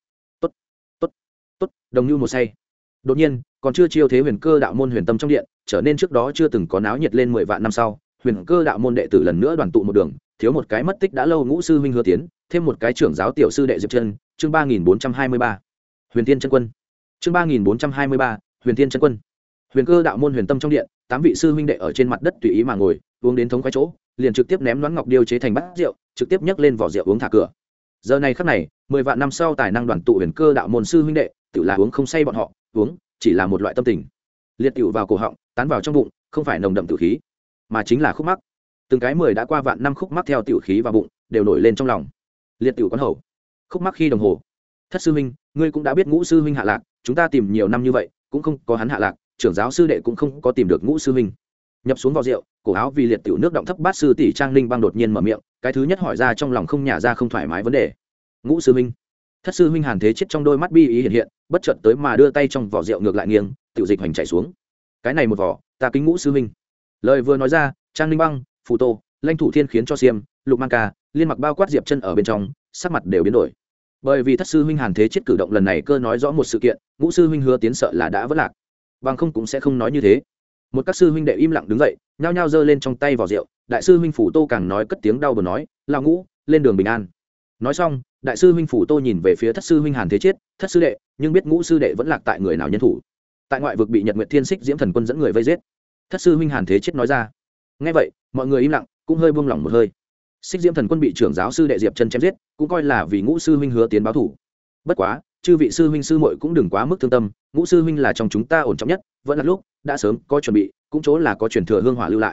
Tốt, đồng như một say. Đột nhiên, còn chưa chiêu thế huyền cơ đạo môn huyền tâm trong điện, trở nên trước đó chưa từng có náo nhiệt lên 10 vạn năm sau, huyền cơ đạo môn đệ tử lần nữa đoàn tụ một đường, thiếu một cái mất tích đã lâu ngũ sư huynh Hứa Tiến, thêm một cái trưởng giáo tiểu sư đệ Diệp Chân, chương 3423. Huyền Tiên chân quân. Chương 3423, Huyền Tiên chân quân. Huyền cơ đạo môn huyền tâm trong điện, 8 vị sư huynh đệ ở trên mặt đất tùy ý mà ngồi, uống đến thống khoái chỗ, liền trực tiếp ném nón ngọc điêu chế thành bát rượu, trực tiếp nhấc lên vỏ rượu uống thả cửa. Giờ này khắc này, 10 vạn năm sau tài năng đoàn tụ huyền cơ đạo môn sư huynh đệ, tự là uống không say bọn họ, uống chỉ là một loại tâm tình. Liệt tiểu vào cổ họng, tán vào trong bụng, không phải nồng đậm tử khí, mà chính là khúc mắc. Từng cái 10 đã qua vạn năm khúc mắc theo tiểu khí vào bụng, đều nổi lên trong lòng. Liệt tiểu quán hầu, khúc mắc khi đồng hồ. Thất sư huynh, ngươi cũng đã biết ngũ sư huynh hạ lạc, chúng ta tìm nhiều năm như vậy, cũng không có hắn hạ lạc, trưởng giáo sư đệ cũng không có tìm được ngũ sư huynh. Nhập xuống vào rượu, cổ áo vì liệt tiểu nước động thấp bát sư tỷ Trang Ninh Băng đột nhiên mở miệng, cái thứ nhất hỏi ra trong lòng không nhả ra không thoải mái vấn đề. Ngũ sư huynh. Thất sư huynh Hàn Thế Chiết trong đôi mắt bi ý hiện hiện, bất chợt tới mà đưa tay trong vỏ rượu ngược lại nghiêng, tiểu dịch hoành chảy xuống. Cái này một vỏ, ta kính ngũ sư huynh. Lời vừa nói ra, Trang Ninh Băng, Phù Tô, Lãnh Thủ Thiên khiến cho Xiêm, Lục Man Ca, Liên Mặc bao quát Diệp Chân ở bên trong, sắc mặt đều biến đổi. Bởi vì thất sư huynh Hàn Thế Chiết cử động lần này cơ nói rõ một sự kiện, ngũ sư huynh Hứa Tiến sợ là đã vỡ lạc. Bằng không cũng sẽ không nói như thế. Một các sư huynh đệ im lặng đứng dậy, nhao nhao giơ lên trong tay vỏ rượu, đại sư huynh Phù Tô càng nói cất tiếng đau buồn nói, "Lão ngũ, lên đường bình an." Nói xong, đại sư huynh Phù Tô nhìn về phía thất sư huynh Hàn Thế Chiết, "Thất sư đệ, nhưng biết ngũ sư đệ vẫn lạc tại người nào nhân thủ?" Tại ngoại vực bị Nhật Nguyệt Thiên Xích Diễm Thần Quân dẫn người vây giết. Thất sư huynh Hàn Thế Chiết nói ra. Nghe vậy, mọi người im lặng, cũng hơi buông lỏng một hơi. Xích Diễm Thần Quân bị trưởng giáo sư đệ Diệp Chân chém giết, cũng coi là vì ngũ sư huynh Hứa Tiến báo thù. Bất quá, chư vị sư huynh sư muội cũng đừng quá mức thương tâm, ngũ sư huynh là trong chúng ta ổn trọng nhất, vẫn là lúc đã sớm có chuẩn bị, cũng chỗ là có truyền thừa hương hỏa lưu lại.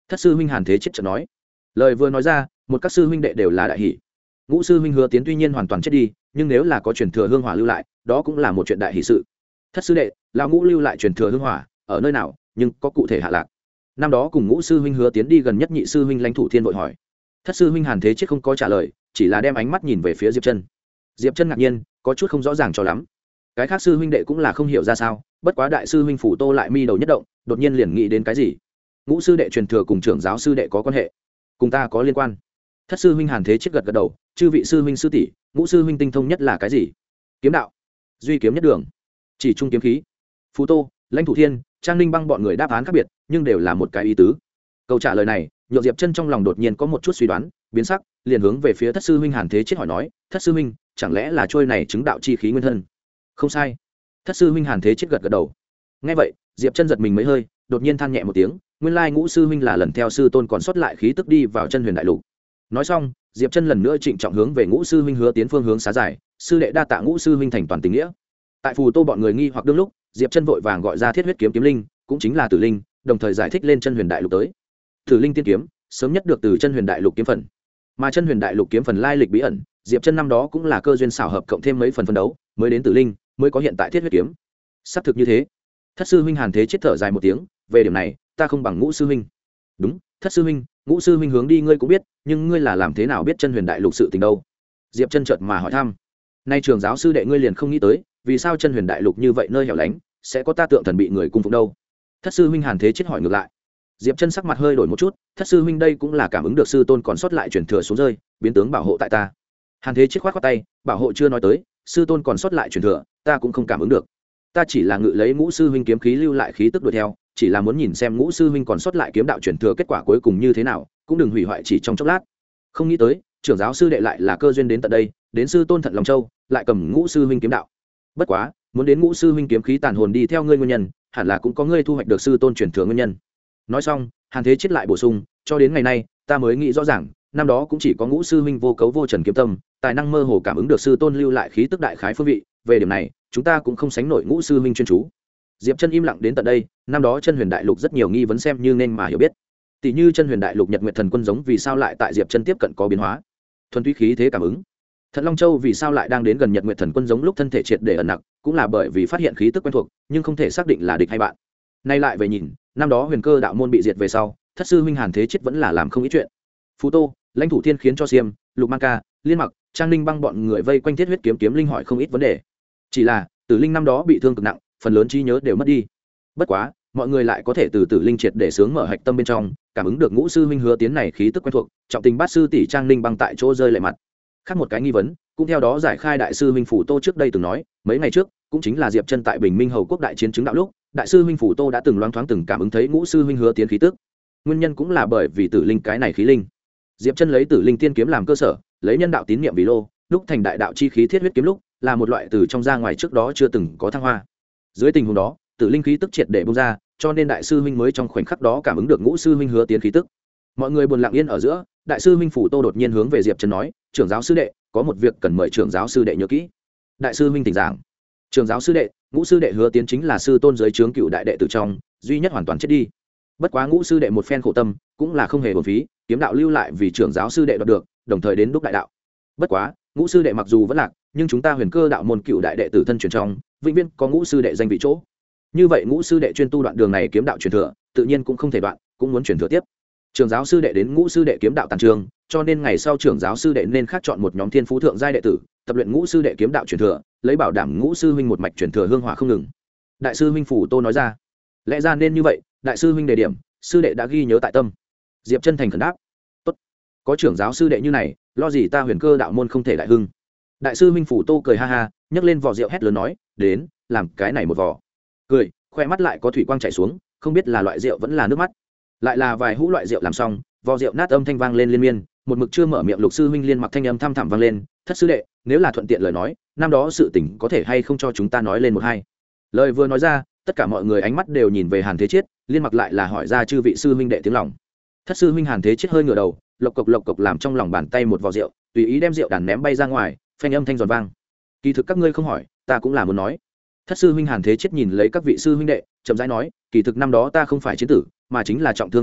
Thất sư huynh Hàn Thế Chết chợt nói. Lời vừa nói ra, một các sư huynh đệ đều là đại hỷ. Ngũ sư huynh Hứa Tiến tuy nhiên hoàn toàn chết đi, nhưng nếu là có truyền thừa hương hỏa lưu lại, đó cũng là một chuyện đại hỷ sự. Thất sư đệ, lão Ngũ lưu lại truyền thừa hương hỏa, ở nơi nào, nhưng có cụ thể hạ lạc. Năm đó cùng Ngũ sư huynh Hứa Tiến đi gần nhất nhị sư huynh Lãnh Thủ Thiên vội hỏi. Thất sư huynh Hàn Thế Chết không có trả lời, chỉ là đem ánh mắt nhìn về phía Diệp Chân. Diệp Chân ngạc nhiên, có chút không rõ ràng cho lắm. Cái khác sư huynh đệ cũng là không hiểu ra sao, bất quá đại sư huynh Phủ Tô lại mi đầu nhất động, đột nhiên liền nghĩ đến cái gì. Ngũ sư đệ truyền thừa cùng trưởng giáo sư đệ có quan hệ, cùng ta có liên quan. Thất sư huynh Hàn Thế Chết gật gật đầu, chư vị sư huynh sư tỷ, Ngũ sư huynh tinh thông nhất là cái gì? Kiếm đạo, duy kiếm nhất đường, chỉ trung kiếm khí. Phú Tô, Lãnh Thủ Thiên, Trang Ninh Băng bọn người đáp án khác biệt, nhưng đều là một cái ý tứ. Câu trả lời này, nhượng Diệp Chân trong lòng đột nhiên có một chút suy đoán, biến sắc, liền hướng về phía Thất sư huynh Hàn Thế Chết hỏi nói, Thất sư huynh, chẳng lẽ là trôi này chứng đạo chi khí nguyên thân? Không sai. Thất sư huynh Hàn Thế Chết gật gật đầu. Nghe vậy, Diệp Chân giật mình mấy hơi, đột nhiên than nhẹ một tiếng, nguyên lai Ngũ sư huynh là lần theo sư tôn còn sót lại khí tức đi vào Chân Huyền Đại Lục. Nói xong, Diệp Chân lần nữa trịnh trọng hướng về Ngũ sư huynh Hứa Tiến phương hướng xá giải, sư đệ đa tạ Ngũ sư huynh thành toàn tình nghĩa. Tại Phù Tô bọn người nghi hoặc đương lúc, Diệp Chân vội vàng gọi ra Thiết Huyết kiếm kiếm linh, cũng chính là Tử Linh, đồng thời giải thích lên Chân Huyền Đại Lục tới. Tử Linh tiên kiếm, sớm nhất được từ Chân Huyền Đại Lục kiếm phần, mà Chân Huyền Đại Lục kiếm phần lai lịch bí ẩn, Diệp Chân năm đó cũng là cơ duyên xảo hợp cộng thêm mấy phần phân đấu, mới đến Tử Linh, mới có hiện tại Thiết Huyết kiếm. Xác thực như thế. Thất sư huynh Hàn Thế Chết thở dài một tiếng, về điểm này, ta không bằng Ngũ sư huynh. Đúng, Thất sư huynh, Ngũ sư huynh hướng đi ngươi cũng biết, nhưng ngươi là làm thế nào biết Chân Huyền Đại Lục sự tình đâu? Diệp Chân chợt mà hỏi thăm. Nay trường giáo sư đệ ngươi liền không nghĩ tới, vì sao Chân Huyền Đại Lục như vậy nơi hẻo lánh, sẽ có ta tượng thần bị người cung phụng đâu? Thất sư huynh Hàn Thế Chết hỏi ngược lại. Diệp Chân sắc mặt hơi đổi một chút, Thất sư huynh đây cũng là cảm ứng được sư tôn còn sót lại truyền thừa xuống rơi, biến tướng bảo hộ tại ta. Hàn Thế Chết khoát khoát tay, bảo hộ chưa nói tới, sư tôn còn sót lại truyền thừa, ta cũng không cảm ứng được. Ta chỉ là ngự lấy Ngũ sư huynh kiếm khí lưu lại khí tức đuổi theo, chỉ là muốn nhìn xem Ngũ sư huynh còn sót lại kiếm đạo truyền thừa kết quả cuối cùng như thế nào, cũng đừng hủy hoại chỉ trong chốc lát. Không nghĩ tới, trưởng giáo sư đệ lại là cơ duyên đến tận đây, đến sư tôn Thận Long Châu, lại cầm Ngũ sư huynh kiếm đạo. Bất quá, muốn đến Ngũ sư huynh kiếm khí tàn hồn đi theo ngươi nguyên nhân, hẳn là cũng có ngươi thu hoạch được sư tôn truyền thừa nguyên nhân. Nói xong, Hàn Thế Chết lại bổ sung, cho đến ngày nay, ta mới nghĩ rõ ràng, năm đó cũng chỉ có Ngũ sư huynh vô cấu vô trần kiếm tâm, tài năng mơ hồ cảm ứng được sư tôn lưu lại khí tức đại khái phương vị, về điểm này, chúng ta cũng không sánh nổi Ngũ sư huynh chuyên chú. Diệp Chân im lặng đến tận đây, năm đó Chân Huyền Đại Lục rất nhiều nghi vấn xem như nên mà hiểu biết. Tỷ như Chân Huyền Đại Lục Nhật Nguyệt Thần Quân giống vì sao lại tại Diệp Chân tiếp cận có biến hóa, thuần túy khí thế cảm ứng. Thận Long Châu vì sao lại đang đến gần Nhật Nguyệt Thần Quân giống lúc thân thể triệt để ẩn nặc, cũng là bởi vì phát hiện khí tức quen thuộc, nhưng không thể xác định là địch hay bạn. Nay lại về nhìn, năm đó Huyền Cơ đạo môn bị diệt về sau, Thất sư huynh Hàn Thế Chết vẫn là làm không ít chuyện. Phú Tô, Lãnh Thủ Thiên khiến cho Xiêm, Lục Mang Ca, Liên Mặc, Trang Ninh Băng bọn người vây quanh Thiết Huyết kiếm kiếm linh hỏi không ít vấn đề. Chỉ là, Tử Linh năm đó bị thương cực nặng, phần lớn trí nhớ đều mất đi. Bất quá, mọi người lại có thể từ Tử Linh triệt để sướng mở hạch tâm bên trong, cảm ứng được Ngũ sư huynh Hứa Tiến này khí tức quen thuộc, trọng tình bát sư tỷ Trang Ninh Băng tại chỗ rơi lệ mặt. Khác một cái nghi vấn, cũng theo đó giải khai đại sư huynh Phủ Tô trước đây từng nói, mấy ngày trước, cũng chính là Diệp Chân tại Bình Minh Hầu quốc đại chiến chứng đạo lúc, đại sư huynh Phủ Tô đã từng loáng thoáng từng cảm ứng thấy Ngũ sư huynh Hứa Tiến khí tức. Nguyên nhân cũng là bởi vì Tử Linh cái này khí linh. Diệp Chân lấy Tử Linh tiên kiếm làm cơ sở, lấy nhân đạo tín niệm vì lô, đúc thành đại đạo chi khí Thiết Huyết kiếm lúc, là một loại từ trong ra ngoài trước đó chưa từng có thăng hoa. Dưới tình huống đó, Tử Linh khí tức triệt để bung ra, cho nên đại sư huynh mới trong khoảnh khắc đó cảm ứng được Ngũ sư huynh Hứa Tiến khí tức. Mọi người buồn lặng yên ở giữa, đại sư huynh Phủ Tô đột nhiên hướng về Diệp Chân nói, trưởng giáo sư đệ, có một việc cần mời trưởng giáo sư đệ nhớ kỹ. Đại sư huynh tỉnh giảng. Trưởng giáo sư đệ, Ngũ sư đệ Hứa Tiến chính là sư tôn dưới trướng cựu đại đệ tử trong, duy nhất hoàn toàn chết đi. Bất quá Ngũ sư đệ một phen khổ tâm, cũng là không hề uổng phí, kiếm đạo lưu lại vì trưởng giáo sư đệ đoạt được, đồng thời đến đúc đại đạo. Bất quá, Ngũ sư đệ mặc dù vẫn lạc, nhưng chúng ta Huyền Cơ đạo môn cựu đại đệ tử thân truyền trong, vĩnh viễn có Ngũ sư đệ danh vị chỗ. Như vậy Ngũ sư đệ chuyên tu đoạn đường này kiếm đạo truyền thừa, tự nhiên cũng không thể đoạn, cũng muốn truyền thừa tiếp. Trưởng giáo sư đệ đến Ngũ sư đệ kiếm đạo tàn trường, cho nên ngày sau trưởng giáo sư đệ nên khác chọn một nhóm thiên phú thượng giai đệ tử, tập luyện Ngũ sư đệ kiếm đạo truyền thừa, lấy bảo đảm Ngũ sư huynh một mạch truyền thừa hương hỏa không ngừng. Đại sư huynh Phủ Tô nói ra. Lẽ ra nên như vậy, đại sư huynh đề điểm, sư đệ đã ghi nhớ tại tâm. Diệp Chân thành khẩn đáp. Tốt, có trưởng giáo sư đệ như này, lo gì ta Huyền Cơ đạo môn không thể đại hưng. Đại sư huynh Phủ Tô cười ha ha, nhấc lên vò rượu hét lớn nói, đến, làm cái này một vò. Cười, khoe mắt lại có thủy quang chảy xuống, không biết là loại rượu vẫn là nước mắt. Lại là vài hũ loại rượu làm xong, vò rượu nát âm thanh vang lên liên miên, một mực chưa mở miệng Lục sư huynh Liên Mặc thanh âm thăm thẳm vang lên, Thất sư đệ, nếu là thuận tiện lời nói, năm đó sự tình có thể hay không cho chúng ta nói lên một hai. Lời vừa nói ra, tất cả mọi người ánh mắt đều nhìn về Hàn Thế Chết, Liên Mặc lại là hỏi ra chư vị sư huynh đệ tiếng lòng. Thất sư huynh Hàn Thế Chết hơi ngửa đầu, lộc cộc làm trong lòng bàn tay một vò rượu, tùy ý đem rượu đàn ném bay ra ngoài, phanh âm thanh giòn vang. Kỳ thực các ngươi không hỏi, ta cũng là muốn nói. Thất sư huynh Hàn Thế Chết nhìn lấy các vị sư huynh đệ, chậm rãi nói, kỳ thực năm đó ta không phải chiến tử, mà chính là trọng thương chưa chết,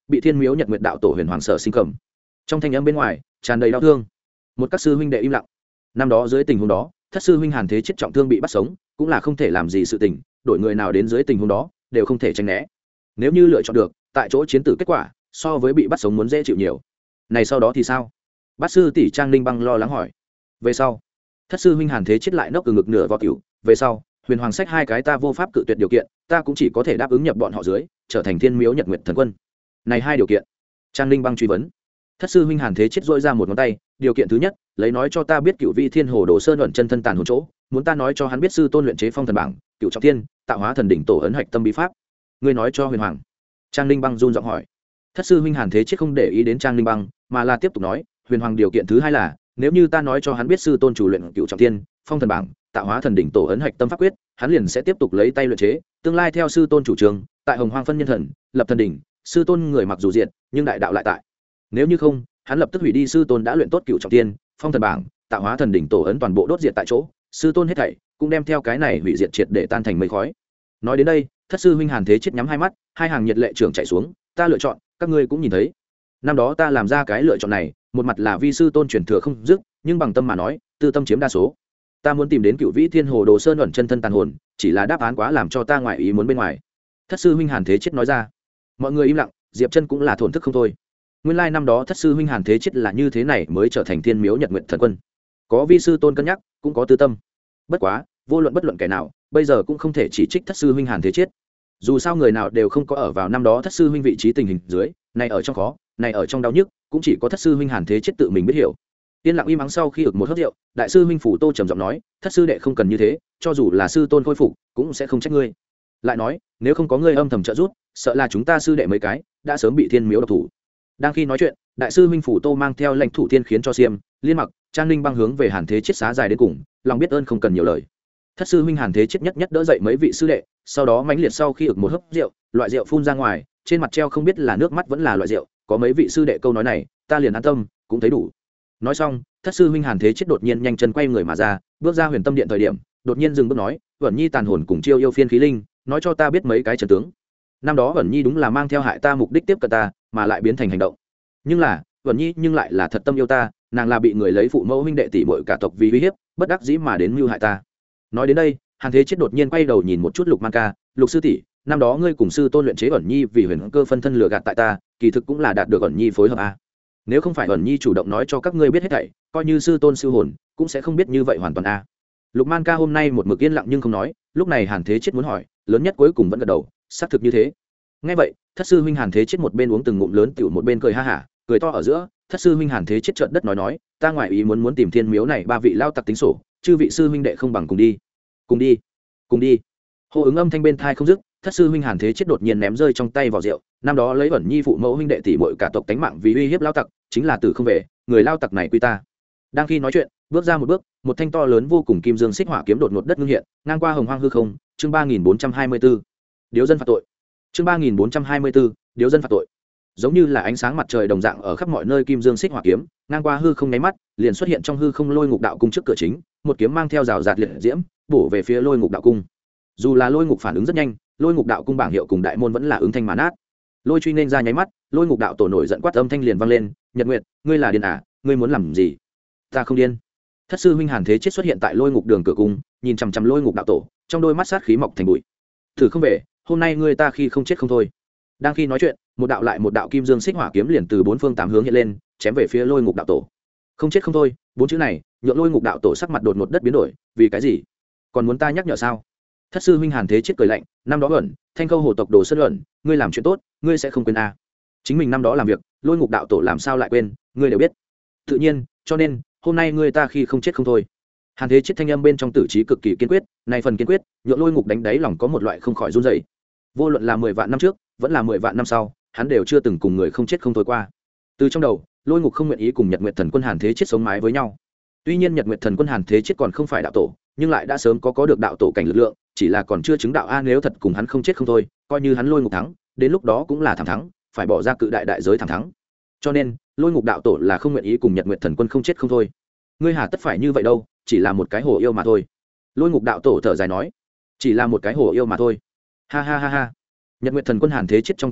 bị thiên miếu nhật nguyệt đạo tổ huyền hoàng sở sinh cầm. Trong thanh âm bên ngoài tràn đầy đau thương. Một các sư huynh đệ im lặng. Năm đó dưới tình huống đó, thất sư huynh Hàn Thế Chết trọng thương bị bắt sống, cũng là không thể làm gì sự tình, đổi người nào đến dưới tình huống đó đều không thể tránh né. Nếu như lựa chọn được, tại chỗ chiến tử kết quả so với bị bắt sống muốn dễ chịu nhiều. Này sau đó thì sao? Bát sư tỷ Trang Ninh Băng lo lắng hỏi. Về sau, thất sư huynh Hàn Thế Chết lại nốc từ ngực nửa vò cửu, về sau, huyền hoàng sách hai cái ta vô pháp cự tuyệt điều kiện, ta cũng chỉ có thể đáp ứng nhập bọn họ dưới, trở thành thiên miếu nhật nguyệt thần quân. Này hai điều kiện. Trang Ninh Băng truy vấn. Thất sư huynh Hàn Thế Chết dội ra một ngón tay, điều kiện thứ nhất, lấy nói cho ta biết cựu vị thiên hồ đồ sơn ẩn chân thân tàn hồn chỗ, muốn ta nói cho hắn biết sư tôn luyện chế phong thần bảng, cựu trọng thiên, tạo hóa thần đỉnh tổ ấn hạch tâm bí pháp. Ngươi nói cho huyền hoàng. Trang Ninh Băng run giọng hỏi. Thất sư huynh Hàn Thế Chết không để ý đến Trang Ninh Băng, mà là tiếp tục nói, huyền hoàng điều kiện thứ hai là, nếu như ta nói cho hắn biết sư tôn chủ luyện cựu trọng thiên, phong thần bảng, tạo hóa thần đỉnh tổ ấn hạch tâm pháp quyết, hắn liền sẽ tiếp tục lấy tay luyện chế, tương lai theo sư tôn chủ trương, tại Hồng Hoang phân nhân thần, lập thần đỉnh, sư tôn người mặc dù diệt, nhưng đại đạo lại tại. Nếu như không, hắn lập tức hủy đi sư tôn đã luyện tốt cựu trọng thiên, phong thần bảng, tạo hóa thần đỉnh tổ ấn toàn bộ đốt diệt tại chỗ, sư tôn hết thảy cũng đem theo cái này hủy diệt triệt để tan thành mây khói. Nói đến đây, thất sư huynh Hàn Thế Chết nhắm hai mắt, hai hàng nhiệt lệ trưởng chảy xuống, ta lựa chọn, các ngươi cũng nhìn thấy. Năm đó ta làm ra cái lựa chọn này, một mặt là vi sư tôn truyền thừa không dứt, nhưng bằng tâm mà nói, tư tâm chiếm đa số. Ta muốn tìm đến cựu vĩ thiên hồ đồ sơn ẩn chân thân tàn hồn, chỉ là đáp án quá làm cho ta ngoại ý muốn bên ngoài. Thất sư huynh Hàn Thế Chết nói ra. Mọi người im lặng, Diệp Chân cũng là thổn thức không thôi. Nguyên lai năm đó thất sư huynh Hàn Thế Chết là như thế này mới trở thành thiên miếu nhật nguyện thần quân. Có vi sư tôn cân nhắc, cũng có tư tâm. Bất quá, vô luận bất luận kẻ nào, bây giờ cũng không thể chỉ trích thất sư huynh Hàn Thế Chết. Dù sao người nào đều không có ở vào năm đó thất sư huynh vị trí tình hình dưới, này ở trong khó, này ở trong đau nhức, cũng chỉ có thất sư huynh Hàn Thế Chết tự mình biết hiểu. Tiên lặng im ắng sau khi ực một hớp rượu, đại sư huynh phủ Tô trầm giọng nói, thất sư đệ không cần như thế, cho dù là sư tôn khôi phục, cũng sẽ không trách ngươi. Lại nói, nếu không có ngươi âm thầm trợ giúp, sợ là chúng ta sư đệ mấy cái đã sớm bị thiên miếu độc thủ. Đang khi nói chuyện, đại sư huynh phủ Tô mang theo lãnh thủ thiên khiến cho xiêm liên mặc Trang Ninh Băng hướng về Hàn Thế Chết xá dài đến cùng, lòng biết ơn không cần nhiều lời. Thất sư huynh Hàn Thế Chết nhất nhất đỡ dậy mấy vị sư đệ, sau đó mãnh liệt sau khi ực một hớp rượu, loại rượu phun ra ngoài, trên mặt treo không biết là nước mắt vẫn là loại rượu, có mấy vị sư đệ câu nói này, ta liền an tâm, cũng thấy đủ. Nói xong, thất sư huynh Hàn Thế Chết đột nhiên nhanh chân quay người mà ra, bước ra huyền tâm điện thời điểm, đột nhiên dừng bước nói, Vẩn Nhi tàn hồn cùng chiêu yêu phiên khí linh, nói cho ta biết mấy cái trận tướng. Năm đó Vẩn Nhi đúng là mang theo hại ta mục đích tiếp cận ta, mà lại biến thành hành động. Nhưng là, Vẩn Nhi nhưng lại là thật tâm yêu ta, nàng là bị người lấy phụ mẫu huynh đệ tỷ muội cả tộc vì uy hiếp, bất đắc dĩ mà đến mưu hại ta. Nói đến đây, Hàn Thế Chết đột nhiên quay đầu nhìn một chút Lục Man Ca, Lục sư tỷ, năm đó ngươi cùng sư tôn luyện chế Vẩn Nhi vì huyền cơ phân thân lừa gạt tại ta, kỳ thực cũng là đạt được Vẩn Nhi phối hợp a. Nếu không phải Vẩn Nhi chủ động nói cho các ngươi biết hết thảy, coi như sư tôn sư hồn, cũng sẽ không biết như vậy hoàn toàn a. Lục Man Ca hôm nay một mực yên lặng nhưng không nói, lúc này Hàn Thế Chết muốn hỏi, lớn nhất cuối cùng vẫn gật đầu, xác thực như thế. Nghe vậy, thất sư huynh Hàn Thế Chết một bên uống từng ngụm lớn tiểu một bên cười ha hả, cười to ở giữa, thất sư huynh Hàn Thế Chết trợn đất nói, ta ngoại ý muốn tìm thiên miếu này ba vị lao tặc tính sổ, chư vị sư huynh đệ không bằng cùng đi. Cùng đi. Cùng đi. Hô ứng âm thanh bên thai không dứt, thất sư huynh Hàn Thế Chết đột nhiên ném rơi trong tay vào rượu, năm đó lấy Vẩn Nhi phụ mẫu huynh đệ tỷ muội cả tộc tánh mạng vì uy hiếp lao tặc, chính là tử không về, người lao tặc này quy ta. Đang khi nói chuyện, bước ra một bước, một thanh to lớn vô cùng kim dương xích hỏa kiếm đột ngột đất ngưng hiện, ngang qua hồng hoang hư không, chương 3424. Điếu dân phạt tội. Chương 3424, điếu dân phạt tội. Giống như là ánh sáng mặt trời đồng dạng ở khắp mọi nơi kim dương xích hỏa kiếm, ngang qua hư không nháy mắt, liền xuất hiện trong hư không Lôi Ngục đạo cung trước cửa chính, một kiếm mang theo rào rạt liệt diễm, bổ về phía Lôi Ngục đạo cung. Dù là Lôi Ngục phản ứng rất nhanh, Lôi Ngục đạo cung bảng hiệu cùng đại môn vẫn là ứng thanh mà nát. Lôi truy nên ra nháy mắt, Lôi Ngục đạo tổ nổi giận quát âm thanh liền vang lên, Nhật Nguyệt, ngươi là điên à, ngươi muốn làm gì? Ta không điên. Thất sư huynh Hàn Thế Chết xuất hiện tại Lôi Ngục đường cửa cung, nhìn chằm chằm Lôi Ngục đạo tổ, trong đôi mắt sát khí mọc thành bụi. Thử không về, hôm nay ngươi ta khi không chết không thôi. Đang khi nói chuyện, một đạo lại một đạo kim dương xích hỏa kiếm liền từ bốn phương tám hướng hiện lên, chém về phía Lôi Ngục đạo tổ. Không chết không thôi, bốn chữ này nhượng Lôi Ngục đạo tổ sắc mặt đột ngột đất biến đổi, vì cái gì? Còn muốn ta nhắc nhở sao? Thất sư huynh Hàn Thế Chết cười lạnh, năm đó ẩn thanh câu hồ tộc đồ sơn ẩn, ngươi làm chuyện tốt, ngươi sẽ không quên à? Chính mình năm đó làm việc, Lôi Ngục đạo tổ làm sao lại quên, ngươi đều biết. Tự nhiên, cho nên hôm nay ngươi ta khi không chết không thôi. Hàn Thế Chết thanh âm bên trong tử trí cực kỳ kiên quyết, này phần kiên quyết nhượng Lôi Ngục đánh đáy lòng có một loại không khỏi run rẩy. Vô luận là 10 vạn năm trước, vẫn là 10 vạn năm sau, hắn đều chưa từng cùng người không chết không thôi qua. Từ trong đầu, Lôi Ngục không nguyện ý cùng Nhật Nguyệt Thần Quân Hàn Thế Chết sống mái với nhau. Tuy nhiên Nhật Nguyệt Thần Quân Hàn Thế Chết còn không phải đạo tổ, nhưng lại đã sớm có được đạo tổ cảnh lực lượng, chỉ là còn chưa chứng đạo a, nếu thật cùng hắn không chết không thôi, coi như hắn Lôi Ngục thắng, đến lúc đó cũng là thảm thắng, phải bỏ ra cự đại đại giới thảm thắng. Cho nên, Lôi Ngục đạo tổ là không nguyện ý cùng Nhật Nguyệt Thần Quân không chết không thôi. Ngươi hà tất phải như vậy đâu, chỉ là một cái hồ yêu mà thôi. Lôi Ngục đạo tổ thở dài nói, chỉ là một cái hồ yêu mà thôi. Ha ha ha ha. Nhật Nguyệt Thần Quân Hàn Thế Chết trong tiếng cười,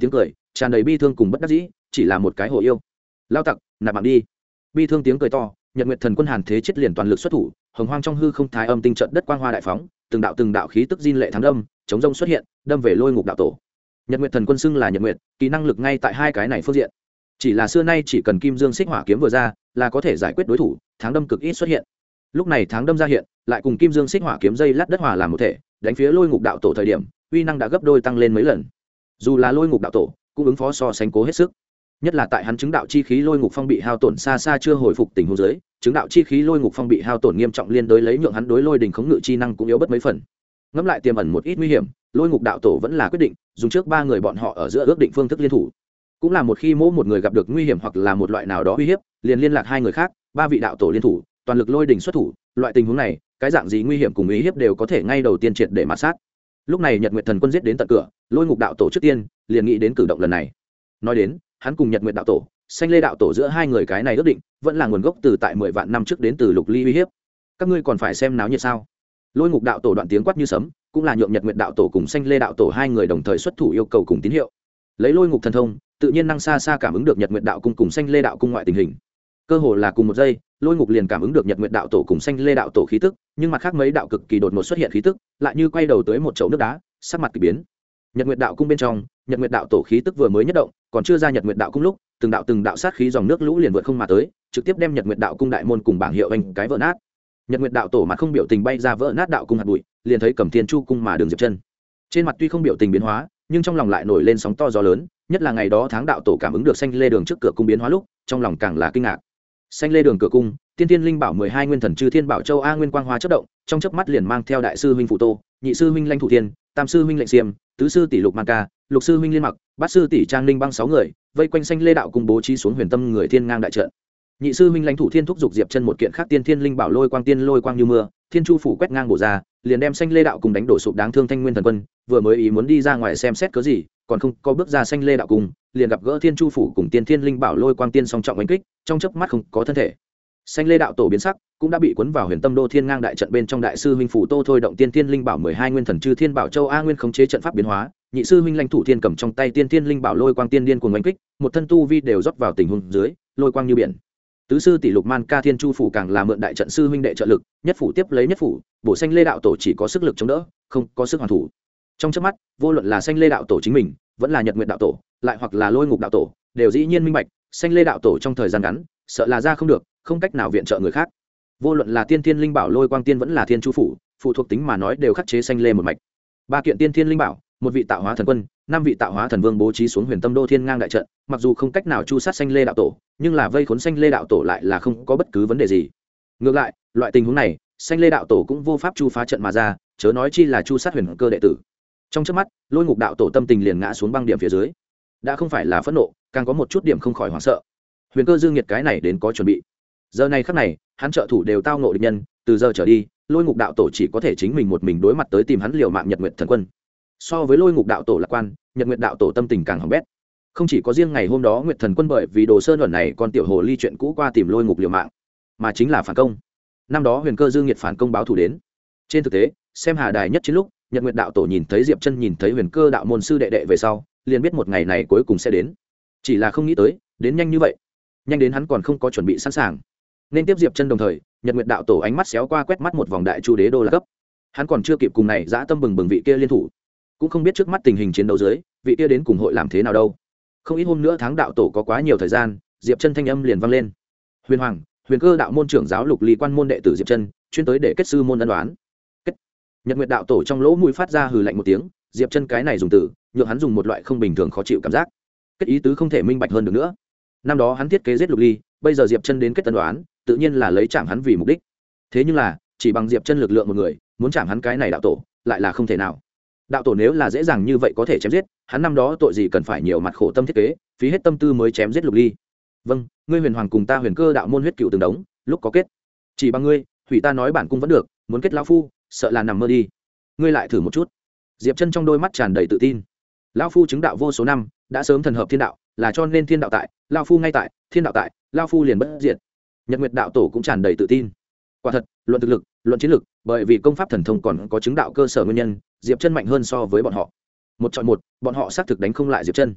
tràn đầy bi thương cùng bất đắc dĩ, chỉ là một cái hồ yêu. Lao tặc, nạp mạng đi. Bi thương tiếng cười to, Nhật Nguyệt Thần Quân Hàn Thế Chết liền toàn lực xuất thủ, hồng hoang trong hư không thái âm tinh trận đất quang hoa đại phóng, từng đạo khí tức diên lệ thắng đâm, chống rông xuất hiện, đâm về Lôi Ngục đạo tổ. Nhật Nguyệt Thần Quân xưng là Nhật Nguyệt, kỳ năng lực ngay tại hai cái này phương diện. Chỉ là xưa nay chỉ cần Kim Dương Xích Hỏa kiếm vừa ra, là có thể giải quyết đối thủ, tháng đâm cực ít xuất hiện. Lúc này tháng đâm ra hiện, lại cùng Kim Dương Xích Hỏa kiếm dây lát đất hòa làm một thể, đánh phía Lôi Ngục đạo tổ thời điểm, uy năng đã gấp đôi tăng lên mấy lần. Dù là Lôi Ngục đạo tổ, cũng ứng phó so sánh cố hết sức. Nhất là tại hắn chứng đạo chi khí Lôi Ngục Phong bị hao tổn xa xa chưa hồi phục tình huống dưới, chứng đạo chi khí Lôi Ngục Phong bị hao tổn nghiêm trọng liên đối lấy nhượng hắn đối lôi đỉnh khống ngự chi năng cũng yếu bất mấy phần. Ngẫm lại tiềm ẩn một ít nguy hiểm, Lôi Ngục đạo tổ vẫn là quyết định dùng trước ba người bọn họ ở giữa ước định phương thức liên thủ. Cũng là một khi mỗi một người gặp được nguy hiểm hoặc là một loại nào đó uy hiếp, liền liên lạc hai người khác, ba vị đạo tổ liên thủ, toàn lực lôi đỉnh xuất thủ. Loại tình huống này, cái dạng gì nguy hiểm cùng uy hiếp đều có thể ngay đầu tiên triệt để mạt sát. Lúc này Nhật Nguyệt Thần Quân giết đến tận cửa, Lôi Ngục đạo tổ trước tiên liền nghĩ đến cử động lần này. Nói đến, hắn cùng Nhật Nguyệt đạo tổ, Xanh Lê đạo tổ giữa hai người cái này ước định, vẫn là nguồn gốc từ tại 10 vạn năm trước đến từ Lục Ly uy hiếp. Các ngươi còn phải xem náo nhiệt sao? Lôi Ngục đạo tổ đoạn tiếng quát như sấm, cũng là nhượng Nhật Nguyệt đạo tổ cùng Xanh Lê đạo tổ hai người đồng thời xuất thủ yêu cầu cùng tín hiệu. Lấy Lôi Ngục thần thông, tự nhiên năng xa xa cảm ứng được Nhật Nguyệt đạo cung cùng Xanh Lê đạo cung ngoại tình hình. Cơ hồ là cùng một giây, Lôi Ngục liền cảm ứng được Nhật Nguyệt đạo tổ cùng Xanh Lê đạo tổ khí tức, nhưng mặt khác mấy đạo cực kỳ đột ngột xuất hiện khí tức, lại như quay đầu tới một chậu nước đá, sắc mặt kỳ biến. Nhật Nguyệt đạo cung bên trong, Nhật Nguyệt đạo tổ khí tức vừa mới nhất động, còn chưa ra Nhật Nguyệt đạo cung lúc, từng đạo sát khí dòng nước lũ liền vượt không mà tới, trực tiếp đem Nhật Nguyệt đạo cung đại môn cùng bảng hiệu anh cái vỡ nát. Nhật Nguyệt đạo tổ mặt không biểu tình bay ra vỡ nát đạo cung hạt bụi, liền thấy Cẩm Thiên Chu cung mà đường Diệp Chân. Trên mặt tuy không biểu tình biến hóa, nhưng trong lòng lại nổi lên sóng to gió lớn, nhất là ngày đó tháng đạo tổ cảm ứng được Xanh Lê đường trước cửa cung biến hóa lúc, trong lòng càng là kinh ngạc. Xanh Lê đường cửa cung, Tiên Tiên Linh Bảo 12 nguyên thần chư thiên bảo châu a nguyên quang hoa chớp động, trong chớp mắt liền mang theo đại sư huynh Phù Tô, nhị sư huynh Lãnh Thủ Thiên, tam sư huynh Lệnh Xiêm, tứ sư tỷ Lục Man Ca, lục sư huynh Liên Mặc, bát sư tỷ Trang Linh băng 6 người, vây quanh Xanh Lê đạo cung bố trí xuống huyền tâm người thiên ngang đại trận. Nhị sư huynh Lãnh Thủ Thiên thúc giục Diệp Chân một kiện khác Tiên Thiên Linh Bảo lôi quang như mưa, thiên chu phủ quét ngang bổ ra, liền đem Xanh Lê đạo cung đánh đổ sụp đáng thương Thanh Nguyên thần quân, vừa mới ý muốn đi ra ngoài xem xét cớ gì, còn không có bước ra Xanh Lê đạo cung, liền gặp gỡ thiên chu phủ cùng Tiên Thiên Linh Bảo lôi quang tiên song trọng đánh kích, trong chớp mắt không có thân thể. Xanh Lê đạo tổ biến sắc, cũng đã bị cuốn vào huyền tâm đô thiên ngang đại trận bên trong. Đại sư huynh Phù Tô thôi động Tiên Thiên Linh Bảo 12 nguyên thần chư thiên bảo châu a nguyên khống chế trận pháp biến hóa, nhị sư huynh Lãnh Thủ Thiên cầm trong tay Tiên Thiên Linh Bảo lôi quang tiên điên cuồng đánh kích, một thân tu vi đều rót vào tình huống dưới, lôi quang như biển. Tứ sư tỷ Lục Man Ca thiên chu phủ càng là mượn đại trận sư huynh đệ trợ lực, nhất phủ tiếp lấy nhất phủ, bổ Xanh Lê đạo tổ chỉ có sức lực chống đỡ, không có sức hoàn thủ. Trong chớp mắt, vô luận là Xanh Lê đạo tổ chính mình, vẫn là Nhật Nguyệt đạo tổ, lại hoặc là Lôi Ngục đạo tổ, đều dĩ nhiên minh bạch, Xanh Lê đạo tổ trong thời gian ngắn, sợ là ra không được, không cách nào viện trợ người khác. Vô luận là Tiên Thiên Linh Bảo lôi quang tiên vẫn là thiên chu phủ, phụ thuộc tính mà nói đều khắc chế Xanh Lê một mạch. Ba kiện Tiên Thiên Linh Bảo, một vị tạo hóa thần quân, năm vị tạo hóa thần vương bố trí xuống huyền tâm đô thiên ngang đại trận, mặc dù không cách nào chu sát Xanh Lê đạo tổ, nhưng là vây khốn Xanh Lê đạo tổ lại là không có bất cứ vấn đề gì. Ngược lại, loại tình huống này, Xanh Lê đạo tổ cũng vô pháp chu phá trận mà ra, chớ nói chi là chu sát huyền cơ đệ tử. Trong chớp mắt, Lôi Ngục đạo tổ tâm tình liền ngã xuống băng điểm phía dưới, đã không phải là phẫn nộ, càng có một chút điểm không khỏi hoảng sợ. Huyền cơ dương nhiệt cái này đến có chuẩn bị. Giờ này khắc này, hắn trợ thủ đều tao ngộ địch nhân, từ giờ trở đi, Lôi Ngục đạo tổ chỉ có thể chính mình một mình đối mặt tới tìm hắn liều mạng Nhật Nguyệt thần quân. So với Lôi Ngục đạo tổ lạc quan, Nhật Nguyệt đạo tổ tâm tình càng hỏng bét. Không chỉ có riêng ngày hôm đó Nguyệt thần quân bởi vì Đồ Sơn luận này con tiểu hồ ly chuyện cũ qua tìm Lôi Ngục liều mạng, mà chính là phản công. Năm đó Huyền cơ dương nhiệt phản công báo thù đến. Trên thực tế, xem Hà Đài nhất chiến lúc, Nhật Nguyệt đạo tổ nhìn thấy Diệp Chân nhìn thấy Huyền cơ đạo môn sư đệ đệ về sau, liền biết một ngày này cuối cùng sẽ đến. Chỉ là không nghĩ tới, đến nhanh như vậy. Nhanh đến hắn còn không có chuẩn bị sẵn sàng. Nên tiếp Diệp Chân đồng thời, Nhật Nguyệt đạo tổ ánh mắt xéo qua quét mắt một vòng đại chu đế đô la cấp. Hắn còn chưa kịp cùng này dã tâm bừng bừng vị kia liên thủ, cũng không biết trước mắt tình hình chiến đấu dưới, vị kia đến cùng hội làm thế nào đâu. Không ít hôm nữa tháng đạo tổ có quá nhiều thời gian, Diệp Chân thanh âm liền vang lên. Huyền Hoàng, Huyền cơ đạo môn trưởng giáo Lục Ly quan môn đệ tử Diệp Chân, chuyên tới để kết sư môn ân đoán. Kết. Nhật Nguyệt đạo tổ trong lỗ mũi phát ra hừ lạnh một tiếng, Diệp Chân cái này dùng từ, nhượng hắn dùng một loại không bình thường khó chịu cảm giác. Kết ý tứ không thể minh bạch hơn được nữa. Năm đó hắn thiết kế giết Lục Ly, bây giờ Diệp Chân đến kết ân đoán, tự nhiên là lấy chạm hắn vì mục đích. Thế nhưng là, chỉ bằng Diệp Chân lực lượng một người, muốn chạm hắn cái này đạo tổ, lại là không thể nào. Đạo tổ nếu là dễ dàng như vậy có thể chém giết, hắn năm đó tội gì cần phải nhiều mặt khổ tâm thiết kế, phí hết tâm tư mới chém giết Lục Ly. Vâng, ngươi Huyền Hoàng cùng ta Huyền cơ đạo môn huyết cựu từng đống, lúc có kết. Chỉ bằng ngươi, hủy ta nói bản cung vẫn được, muốn kết lão phu, sợ là nằm mơ đi. Ngươi lại thử một chút. Diệp Chân trong đôi mắt tràn đầy tự tin. Lão phu chứng đạo vô số năm, đã sớm thần hợp thiên đạo, là cho nên thiên đạo tại, lão phu ngay tại, thiên đạo tại, lão phu liền bất diệt. Nhật Nguyệt đạo tổ cũng tràn đầy tự tin. Quả thật, luận thực lực, luận chiến lực, bởi vì công pháp thần thông còn có chứng đạo cơ sở nguyên nhân, Diệp Chân mạnh hơn so với bọn họ. Một chọi một, bọn họ xác thực đánh không lại Diệp Chân.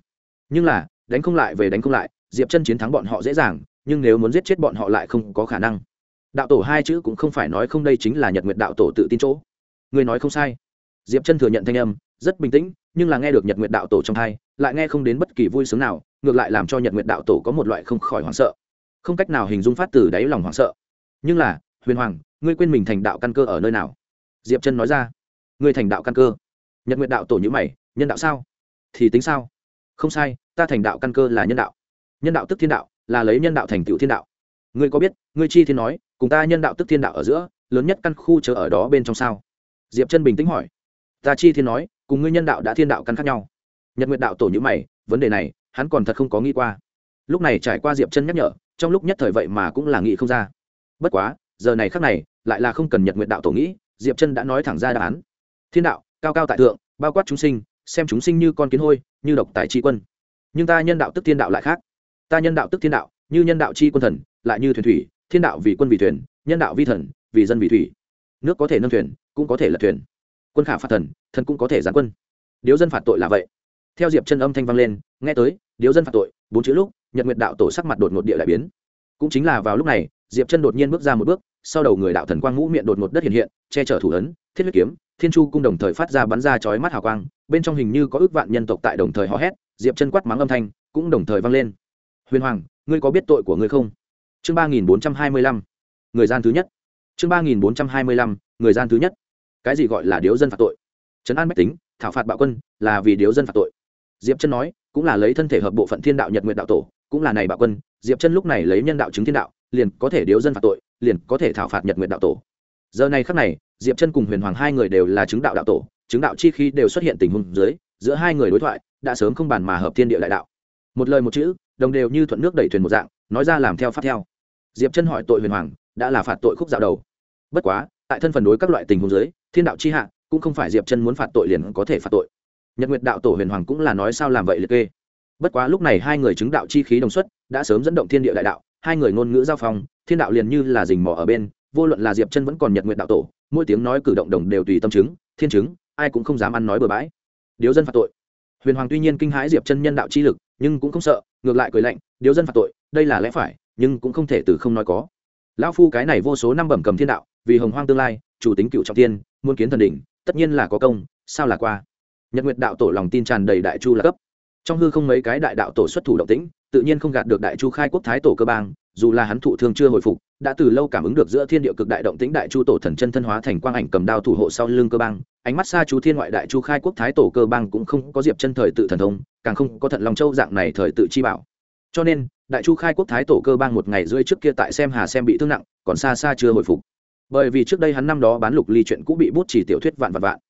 nhưng là đánh không lại về đánh không lại, Diệp Chân chiến thắng bọn họ dễ dàng, nhưng nếu muốn giết chết bọn họ lại không có khả năng. Đạo tổ hai chữ cũng không phải nói không, đây chính là Nhật Nguyệt đạo tổ tự tin chỗ. Ngươi nói không sai. Diệp Chân thừa nhận thanh âm rất bình tĩnh, nhưng là nghe được Nhật Nguyệt đạo tổ trong tai, lại nghe không đến bất kỳ vui sướng nào, ngược lại làm cho Nhật Nguyệt đạo tổ có một loại không khỏi hoảng sợ, không cách nào hình dung phát từ đáy lòng hoảng sợ. Nhưng là, Huyền Hoàng, ngươi quên mình thành đạo căn cơ ở nơi nào? Diệp Chân nói ra. Ngươi thành đạo căn cơ? Nhật Nguyệt đạo tổ nhíu mày, nhân đạo sao? Thì tính sao? Không sai, ta thành đạo căn cơ là nhân đạo. Nhân đạo tức thiên đạo, là lấy nhân đạo thành tựu thiên đạo. Ngươi có biết, ngươi chi thiên nói, cùng ta nhân đạo tức thiên đạo ở giữa, lớn nhất căn khu chờ ở đó bên trong sao? Diệp Chân bình tĩnh hỏi. Ta chi thiên nói, cùng ngươi nhân đạo đã thiên đạo căn khác nhau. Nhật Nguyệt đạo tổ nhíu mày, vấn đề này, hắn còn thật không có nghĩ qua. Lúc này trải qua Diệp Chân nhắc nhở, trong lúc nhất thời vậy mà cũng là nghĩ không ra. Bất quá, giờ này khắc này, lại là không cần Nhật Nguyệt đạo tổ nghĩ, Diệp Chân đã nói thẳng ra đáp án. Thiên đạo, cao cao tại thượng, bao quát chúng sinh, xem chúng sinh như con kiến hôi, như độc tài chi quân. Nhưng ta nhân đạo tức thiên đạo lại khác. Ta nhân đạo tức thiên đạo, như nhân đạo chi quân thần, lại như thuyền thủy, thiên đạo vì quân vì thuyền, nhân đạo vi thần, vì dân vì thủy. Nước có thể nâng thuyền, cũng có thể lật thuyền. Quân khả phạt thần, thần cũng có thể giáng quân. Điếu dân phạt tội là vậy. Theo Diệp Chân âm thanh vang lên, nghe tới, điếu dân phạt tội, bốn chữ lúc, Nhật Nguyệt đạo tổ sắc mặt đột ngột địa lại biến. Cũng chính là vào lúc này, Diệp Chân đột nhiên bước ra một bước, sau đầu người đạo thần quang ngũ miệng đột ngột đất hiện hiện, che chở thủ ấn, thiết huyết kiếm, thiên chu cung đồng thời phát ra bắn ra chói mắt hào quang, bên trong hình như có ước vạn nhân tộc tại đồng thời hò hét, Diệp Chân quát mắng âm thanh cũng đồng thời vang lên. Huyền Hoàng, ngươi có biết tội của ngươi không? Chương 3425. Người gian thứ nhất. Chương 3425. Người gian thứ nhất. Cái gì gọi là điếu dân phạt tội? Trấn an bách tính, thảo phạt bạo quân, là vì điếu dân phạt tội. Diệp Chân nói, cũng là lấy thân thể hợp bộ phận thiên đạo Nhật Nguyệt đạo tổ, cũng là này bạo quân, Diệp Chân lúc này lấy nhân đạo chứng thiên đạo, liền có thể điếu dân phạt tội, liền có thể thảo phạt Nhật Nguyệt đạo tổ. Giờ này khắc này, Diệp Chân cùng Huyền Hoàng hai người đều là chứng đạo đạo tổ, chứng đạo chi khí đều xuất hiện tình huống dưới, giữa hai người đối thoại đã sớm không bàn mà hợp thiên địa đại đạo. Một lời một chữ, đồng đều như thuận nước đẩy thuyền một dạng, nói ra làm theo pháp theo. Diệp Chân hỏi tội Huyền Hoàng, đã là phạt tội khúc dạo đầu. Bất quá, tại thân phần đối các loại tình huống dưới, thiên đạo chi hạ, cũng không phải Diệp Chân muốn phạt tội liền có thể phạt tội. Nhật Nguyệt đạo tổ Huyền Hoàng cũng là nói sao làm vậy liệt kê. Bất quá lúc này hai người chứng đạo chi khí đồng xuất, đã sớm dẫn động thiên địa đại đạo, hai người ngôn ngữ giao phong, thiên đạo liền như là rình mò ở bên, vô luận là Diệp Chân vẫn còn Nhật Nguyệt đạo tổ, mỗi tiếng nói cử động đồng đều tùy tâm chứng, thiên chứng, ai cũng không dám ăn nói bừa bãi. Điếu dân phạt tội. Huyền Hoàng tuy nhiên kinh hãi Diệp Chân nhân đạo chi lực, nhưng cũng không sợ, ngược lại cười lạnh, điếu dân phạt tội, đây là lẽ phải, nhưng cũng không thể từ không nói có. Lão phu cái này vô số năm bẩm cầm thiên đạo, vì hồng hoang tương lai, chủ tính cựu trọng thiên, muốn kiến thần đỉnh, tất nhiên là có công, sao là qua. Nhật Nguyệt đạo tổ lòng tin tràn đầy đại chu là cấp. Trong hư không mấy cái đại đạo tổ xuất thủ động tĩnh, tự nhiên không gạt được đại chu khai quốc thái tổ Cơ Bang, dù là hắn thụ thương chưa hồi phục, đã từ lâu cảm ứng được giữa thiên địa cực đại động tĩnh, đại chu tổ thần chân thân hóa thành quang ảnh cầm đao thủ hộ sau lưng Cơ Bang, ánh mắt xa chú thiên ngoại, đại chu khai quốc thái tổ Cơ Bang cũng không có Diệp Chân thời tự thần thông, càng không có Thận Long Châu dạng này thời tự chi bảo. Cho nên, đại chu khai quốc thái tổ Cơ Bang một ngày rưỡi trước kia tại xem hà xem bị thương nặng, còn xa xa chưa hồi phục. Bởi vì trước đây hắn năm đó bán lục ly chuyện cũ bị bút chỉ tiểu thuyết vạn vạn vạn.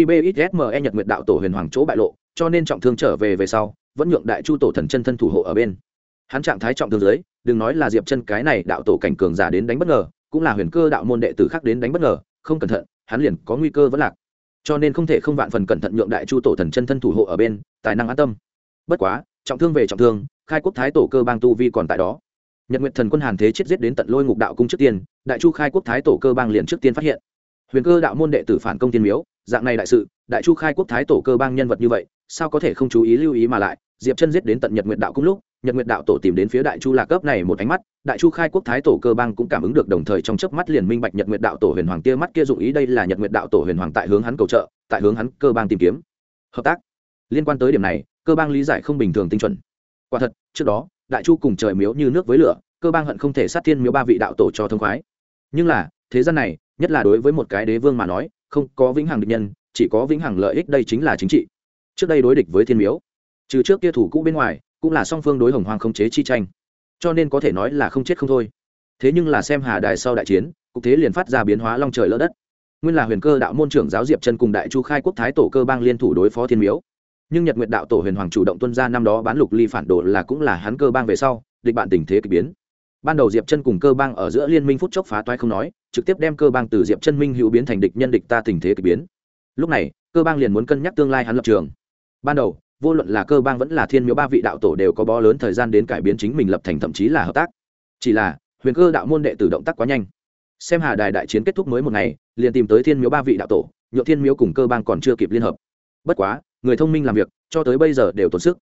QBXSME Nhật Nguyệt đạo tổ Huyền Hoàng chỗ bại lộ, cho nên trọng thương trở về sau, vẫn nhượng đại chu tổ thần chân thân thủ hộ ở bên. Hắn trạng thái trọng thương dưới, đừng nói là Diệp Chân cái này đạo tổ cảnh cường giả đến đánh bất ngờ, cũng là Huyền Cơ đạo môn đệ tử khác đến đánh bất ngờ, không cẩn thận, hắn liền có nguy cơ vẫn lạc. Cho nên không thể không vạn phần cẩn thận nhượng đại chu tổ thần chân thân thủ hộ ở bên, tài năng an tâm. Bất quá, trọng thương về trọng thương, khai quốc thái tổ Cơ Bang tu vi còn tại đó. Nhật Nguyệt thần quân Hàn Thế chết giết đến tận Lôi Ngục đạo cung trước tiên, đại chu khai quốc thái tổ Cơ Bang liền trước tiên phát hiện. Huyền Cơ đạo môn đệ tử phản công tiên miếu, dạng này đại sự, đại chu khai quốc thái tổ Cơ Bang nhân vật như vậy, sao có thể không chú ý lưu ý mà lại, Diệp Chân giết đến tận Nhật Nguyệt đạo cung lúc, Nhật Nguyệt đạo tổ tìm đến phía đại chu lạc cấp này một ánh mắt, đại chu khai quốc thái tổ Cơ Bang cũng cảm ứng được, đồng thời trong chớp mắt liền minh bạch Nhật Nguyệt đạo tổ Huyền Hoàng kia mắt kia dụng ý, đây là Nhật Nguyệt đạo tổ Huyền Hoàng tại hướng hắn cầu trợ, tại hướng hắn Cơ Bang tìm kiếm hợp tác. Liên quan tới điểm này, Cơ Bang lý giải không bình thường tinh chuẩn. Quả thật, trước đó, đại chu cùng trời miếu như nước với lửa, Cơ Bang hận không thể sát thiên miếu ba vị đạo tổ cho thông khoái. Nhưng là, thế gian này, nhất là đối với một cái đế vương mà nói, không có vĩnh hằng địch nhân, chỉ có vĩnh hằng lợi ích, đây chính là chính trị. Trước đây đối địch với thiên miếu, trừ trước kia thủ cũ bên ngoài, cũng là song phương đối hồng hoang không chế chi tranh, cho nên có thể nói là không chết không thôi. Thế nhưng là xem hà đài sau đại chiến, cục thế liền phát ra biến hóa long trời lỡ đất. Nguyên là Huyền Cơ đạo môn trưởng giáo Diệp Chân cùng đại chu khai quốc thái tổ Cơ Bang liên thủ đối phó thiên miếu, nhưng Nhật Nguyệt đạo tổ Huyền Hoàng chủ động tuân ra năm đó bán lục ly phản đồ là cũng là hắn Cơ Bang về sau, địch bạn tình thế kỳ biến. Ban đầu Diệp Chân cùng Cơ Bang ở giữa liên minh phút chốc phá toái không nói, trực tiếp đem Cơ Bang từ Diệp Chân minh hữu biến thành địch nhân, địch ta, tình thế kỳ biến. Lúc này, Cơ Bang liền muốn cân nhắc tương lai hắn lập trường. Ban đầu, vô luận là Cơ Bang vẫn là thiên miếu ba vị đạo tổ đều có bó lớn thời gian đến cải biến chính mình lập thành, thậm chí là hợp tác. Chỉ là Huyền Cơ đạo môn đệ tử động tác quá nhanh, xem hà đài đại chiến kết thúc mới một ngày, liền tìm tới thiên miếu ba vị đạo tổ, nhượng thiên miếu cùng Cơ Bang còn chưa kịp liên hợp. Bất quá, người thông minh làm việc cho tới bây giờ đều tốn sức.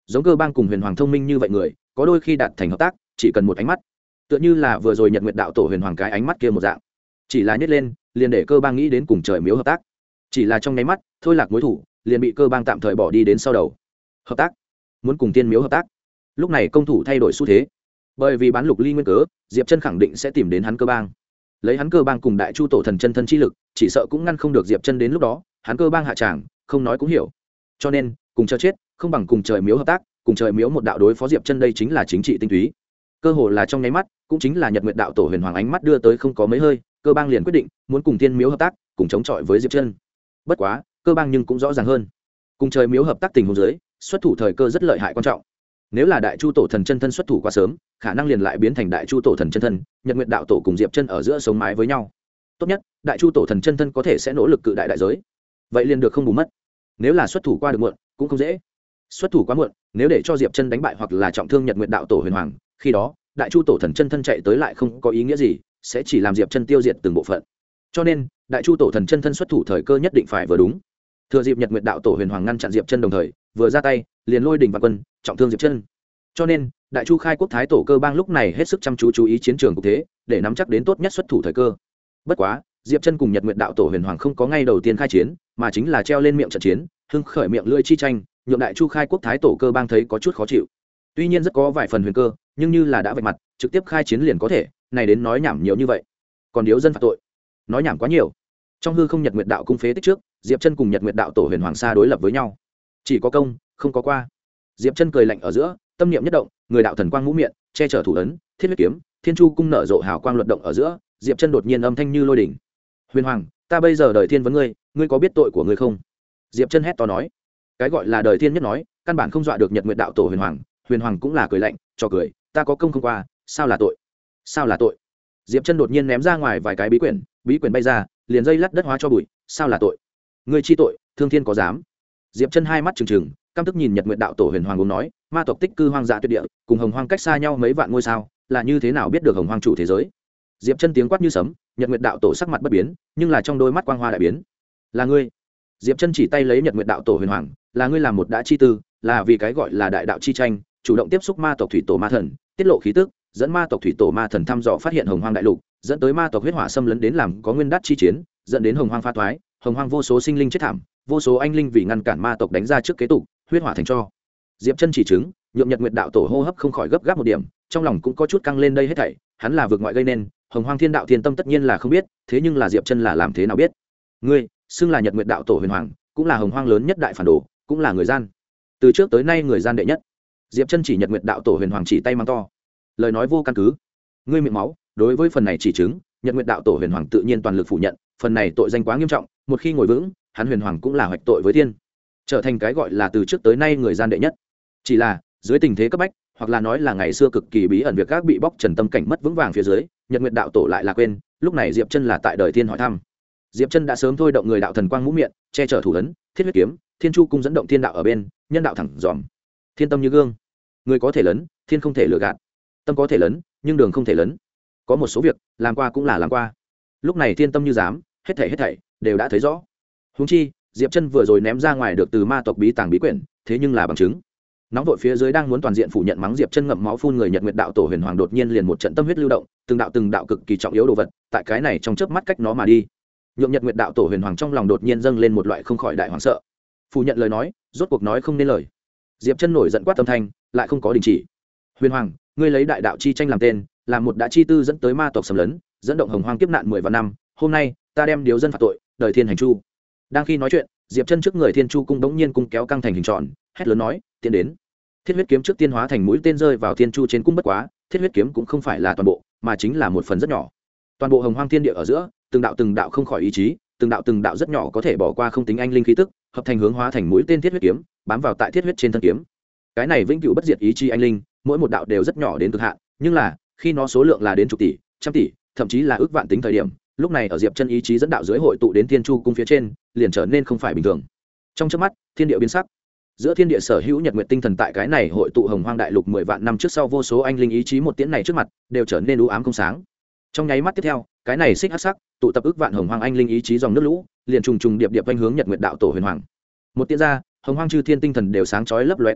giống Cơ Bang cùng Huyền Hoàng thông minh như vậy người có đôi khi đạt thành hợp tác chỉ cần một ánh mắt, tựa như là vừa rồi Nhật Nguyệt đạo tổ Huyền Hoàng cái ánh mắt kia một dạng, chỉ là nhét lên liền để Cơ Bang nghĩ đến cùng trời miếu hợp tác. Chỉ là trong nháy mắt thôi lạc mối thủ liền bị Cơ Bang tạm thời bỏ đi đến sau đầu. Hợp tác, muốn cùng tiên miếu hợp tác. Lúc này công thủ thay đổi xu thế, bởi vì bán Lục Ly nguyên cớ, Diệp Chân khẳng định sẽ tìm đến hắn Cơ Bang, lấy hắn Cơ Bang cùng Đại Chu tổ thần chân thân chi lực, chỉ sợ cũng ngăn không được Diệp Chân đến lúc đó hắn Cơ Bang hạ tràng, không nói cũng hiểu. Cho nên cùng chờ chết không bằng cùng trời miếu hợp tác, cùng trời miếu một đạo đối phó Diệp Chân, đây chính là chính trị tinh túy. Cơ hồ là trong nháy mắt, cũng chính là Nhật Nguyệt đạo tổ Huyền Hoàng ánh mắt đưa tới không có mấy hơi, Cơ Bang liền quyết định muốn cùng tiên miếu hợp tác, cùng chống chọi với Diệp Chân. Bất quá Cơ Bang nhưng cũng rõ ràng hơn, cùng trời miếu hợp tác tình huống dưới, xuất thủ thời cơ rất lợi hại quan trọng. Nếu là Đại Chu tổ thần chân thân xuất thủ quá sớm, khả năng liền lại biến thành Đại Chu tổ thần chân thân, Nhật Nguyệt đạo tổ cùng Diệp Chân ở giữa sống mái với nhau. Tốt nhất, Đại Chu tổ thần chân thân có thể sẽ nỗ lực cự đại đại giới, vậy liền được không bù mất. Nếu là xuất thủ qua được muộn, cũng không dễ. Xuất thủ quá muộn, nếu để cho Diệp Chân đánh bại hoặc là trọng thương Nhật Nguyệt đạo tổ Huyền Hoàng, khi đó Đại Chu tổ thần chân thân chạy tới lại không có ý nghĩa gì, sẽ chỉ làm Diệp Chân tiêu diệt từng bộ phận. Cho nên Đại Chu tổ thần chân thân xuất thủ thời cơ nhất định phải vừa đúng. Thừa dịp Nhật Nguyệt đạo tổ Huyền Hoàng ngăn chặn Diệp Chân đồng thời, vừa ra tay liền lôi đỉnh vạn quân trọng thương Diệp Chân. Cho nên Đại Chu khai quốc thái tổ Cơ Bang lúc này hết sức chăm chú ý chiến trường cục thế, để nắm chắc đến tốt nhất xuất thủ thời cơ. Bất quá Diệp Chân cùng Nhật Nguyệt đạo tổ Huyền Hoàng không có ngay đầu tiên khai chiến, mà chính là treo lên miệng trận chiến, hưng khởi miệng lưỡi chi tranh, nhượng Đại Chu khai quốc thái tổ Cơ Bang thấy có chút khó chịu. Tuy nhiên rất có vài phần huyền cơ, nhưng như là đã vạch mặt trực tiếp khai chiến liền có thể, này đến nói nhảm nhiều như vậy, còn điếu dân phạt tội, nói nhảm quá nhiều. Trong hư không Nhật Nguyệt đạo cung phế tích trước, Diệp Chân cùng Nhật Nguyệt đạo tổ Huyền Hoàng xa đối lập với nhau, chỉ có công không có qua. Diệp Chân cười lạnh ở giữa, tâm niệm nhất động, người đạo thần quang mũ miệng che chở thủ ấn, thiết huyết kiếm, thiên chu cung nở rộ hào quang luận động ở giữa, Diệp Chân đột nhiên âm thanh như lôi đỉnh. Huyền Hoàng, ta bây giờ đời thiên vấn ngươi, ngươi có biết tội của ngươi không? Diệp Chân hét to nói. Cái gọi là đời thiên nhất nói, căn bản không dọa được Nhật Nguyệt đạo tổ Huyền Hoàng. Huyền Hoàng cũng là cười lạnh, cho cười, ta có công không qua, sao là tội? Sao là tội? Diệp Chân đột nhiên ném ra ngoài vài cái bí quyển bay ra, liền dây lắt đất hóa cho bụi, sao là tội? Ngươi chi tội, thương thiên có dám? Diệp Chân hai mắt trừng trừng, căm tức nhìn Nhật Nguyệt đạo tổ Huyền Hoàng uống nói, ma tộc tích cư hoang dã tuyệt địa, cùng Hồng Hoang cách xa nhau mấy vạn ngôi sao, là như thế nào biết được Hồng Hoang chủ thế giới? Diệp Chân tiếng quát như sấm, Nhật Nguyệt đạo tổ sắc mặt bất biến, nhưng là trong đôi mắt quang hoa đại biến. Là ngươi? Diệp Chân chỉ tay lấy Nhật Nguyệt đạo tổ Huyền Hoàng, là ngươi làm một đã chi tư, là vì cái gọi là đại đạo chi tranh, chủ động tiếp xúc ma tộc thủy tổ ma thần, tiết lộ khí tức, dẫn ma tộc thủy tổ ma thần thăm dò phát hiện Hồng Hoang đại lục, dẫn tới ma tộc huyết hỏa xâm lấn đến làm có nguyên đát chi chiến, dẫn đến Hồng Hoang pha thoái, Hồng Hoang vô số sinh linh chết thảm, vô số anh linh vì ngăn cản ma tộc đánh ra trước kế tục, huyết hỏa thành cho. Diệp Chân chỉ chứng, nhượng Nhật Nguyệt đạo tổ hô hấp không khỏi gấp gáp một điểm, trong lòng cũng có chút căng lên đây hết thảy, hắn là vực ngoại gây nên, Hồng Hoang Thiên đạo thiên tâm tất nhiên là không biết, thế nhưng là Diệp Chân là làm thế nào biết? Ngươi, xưng là Nhật Nguyệt đạo tổ Huyền Hoàng, cũng là Hồng Hoang lớn nhất đại phản đồ, cũng là người gian. Từ trước tới nay người gian đệ nhất. Diệp Chân chỉ Nhật Nguyệt đạo tổ Huyền Hoàng chỉ tay mang to, lời nói vô căn cứ. Ngươi miệng máu, đối với phần này chỉ chứng, Nhật Nguyệt đạo tổ Huyền Hoàng tự nhiên toàn lực phủ nhận, phần này tội danh quá nghiêm trọng, một khi ngồi vững, hắn Huyền Hoàng cũng là hoạch tội với thiên, trở thành cái gọi là từ trước tới nay người gian đệ nhất. Chỉ là dưới tình thế cấp bách, hoặc là nói là ngày xưa cực kỳ bí ẩn việc các bị bóc trần tâm cảnh mất vững vàng phía dưới, Nhật Nguyệt đạo tổ lại là quên, lúc này Diệp Chân là tại đời thiên hỏi thăm. Diệp Chân đã sớm thôi động người đạo thần quang mũ miệng, che chở thủ ấn, thiết huyết kiếm, thiên chu cung dẫn động thiên đạo ở bên, nhân đạo thẳng dòm, thiên tâm như gương. Người có thể lớn, thiên không thể lừa gạt, tâm có thể lớn, nhưng đường không thể lớn. Có một số việc làm qua cũng là làm qua. Lúc này thiên tâm như dám, hết thảy đều đã thấy rõ. Huống chi Diệp Chân vừa rồi ném ra ngoài được từ ma tộc bí tàng bí quyển, thế nhưng là bằng chứng. Nóng vội phía dưới đang muốn toàn diện phủ nhận mắng Diệp Chân ngậm máu phun người Nhật Nguyệt đạo tổ Huyền Hoàng đột nhiên liền một trận tâm huyết lưu động, từng đạo cực kỳ trọng yếu đồ vật, tại cái này trong chớp mắt cách nó mà đi. Nhượng Nhật Nguyệt đạo tổ Huyền Hoàng trong lòng đột nhiên dâng lên một loại không khỏi đại hoảng sợ. Phủ nhận lời nói, rốt cuộc nói không nên lời. Diệp Chân nổi giận quát âm thanh, lại không có đình chỉ. Huyền Hoàng, ngươi lấy đại đạo chi tranh làm tên, làm một đã chi tư dẫn tới ma tộc xâm lấn, dẫn động Hồng Hoang kiếp nạn 10 vạn năm, hôm nay ta đem điều dân phạt tội, đời thiên hành chu. Đang khi nói chuyện, Diệp Chân trước người Thiên Chu cung đống nhiên cung kéo căng thành hình tròn, hét lớn nói, tiến đến. Thiết huyết kiếm trước tiên hóa thành mũi tên rơi vào Thiên Chu trên cung, bất quá, thiết huyết kiếm cũng không phải là toàn bộ, mà chính là một phần rất nhỏ. Toàn bộ Hồng Hoang thiên địa ở giữa, từng đạo không khỏi ý chí, từng đạo rất nhỏ có thể bỏ qua không tính anh linh khí tức, hợp thành hướng hóa thành mũi tên thiết huyết kiếm, bám vào tại thiết huyết trên thân kiếm. Cái này vĩnh cửu bất diệt ý chí anh linh, mỗi một đạo đều rất nhỏ đến cực hạn, nhưng là, khi nó số lượng là đến chục tỷ, trăm tỷ, thậm chí là ước vạn tính thời điểm, lúc này ở Diệp Chân ý chí dẫn đạo dưới hội tụ đến Thiên Chu cung phía trên, liền trở nên không phải bình thường. Trong chớp mắt, thiên địa biến sắc. Giữa thiên địa sở hữu nhật nguyệt tinh thần tại cái này hội tụ Hồng Hoang đại lục 10 vạn năm trước sau vô số anh linh ý chí một tiễn này trước mặt, đều trở nên u ám không sáng. Trong nháy mắt tiếp theo, cái này xích hắc sắc, tụ tập ước vạn Hồng Hoang anh linh ý chí dòng nước lũ, liền trùng trùng điệp điệp vành hướng Nhật Nguyệt đạo tổ Huyền Hoàng. Một tiễn ra, Hồng Hoang chư thiên tinh thần đều sáng chói lấp lóe cùng theo,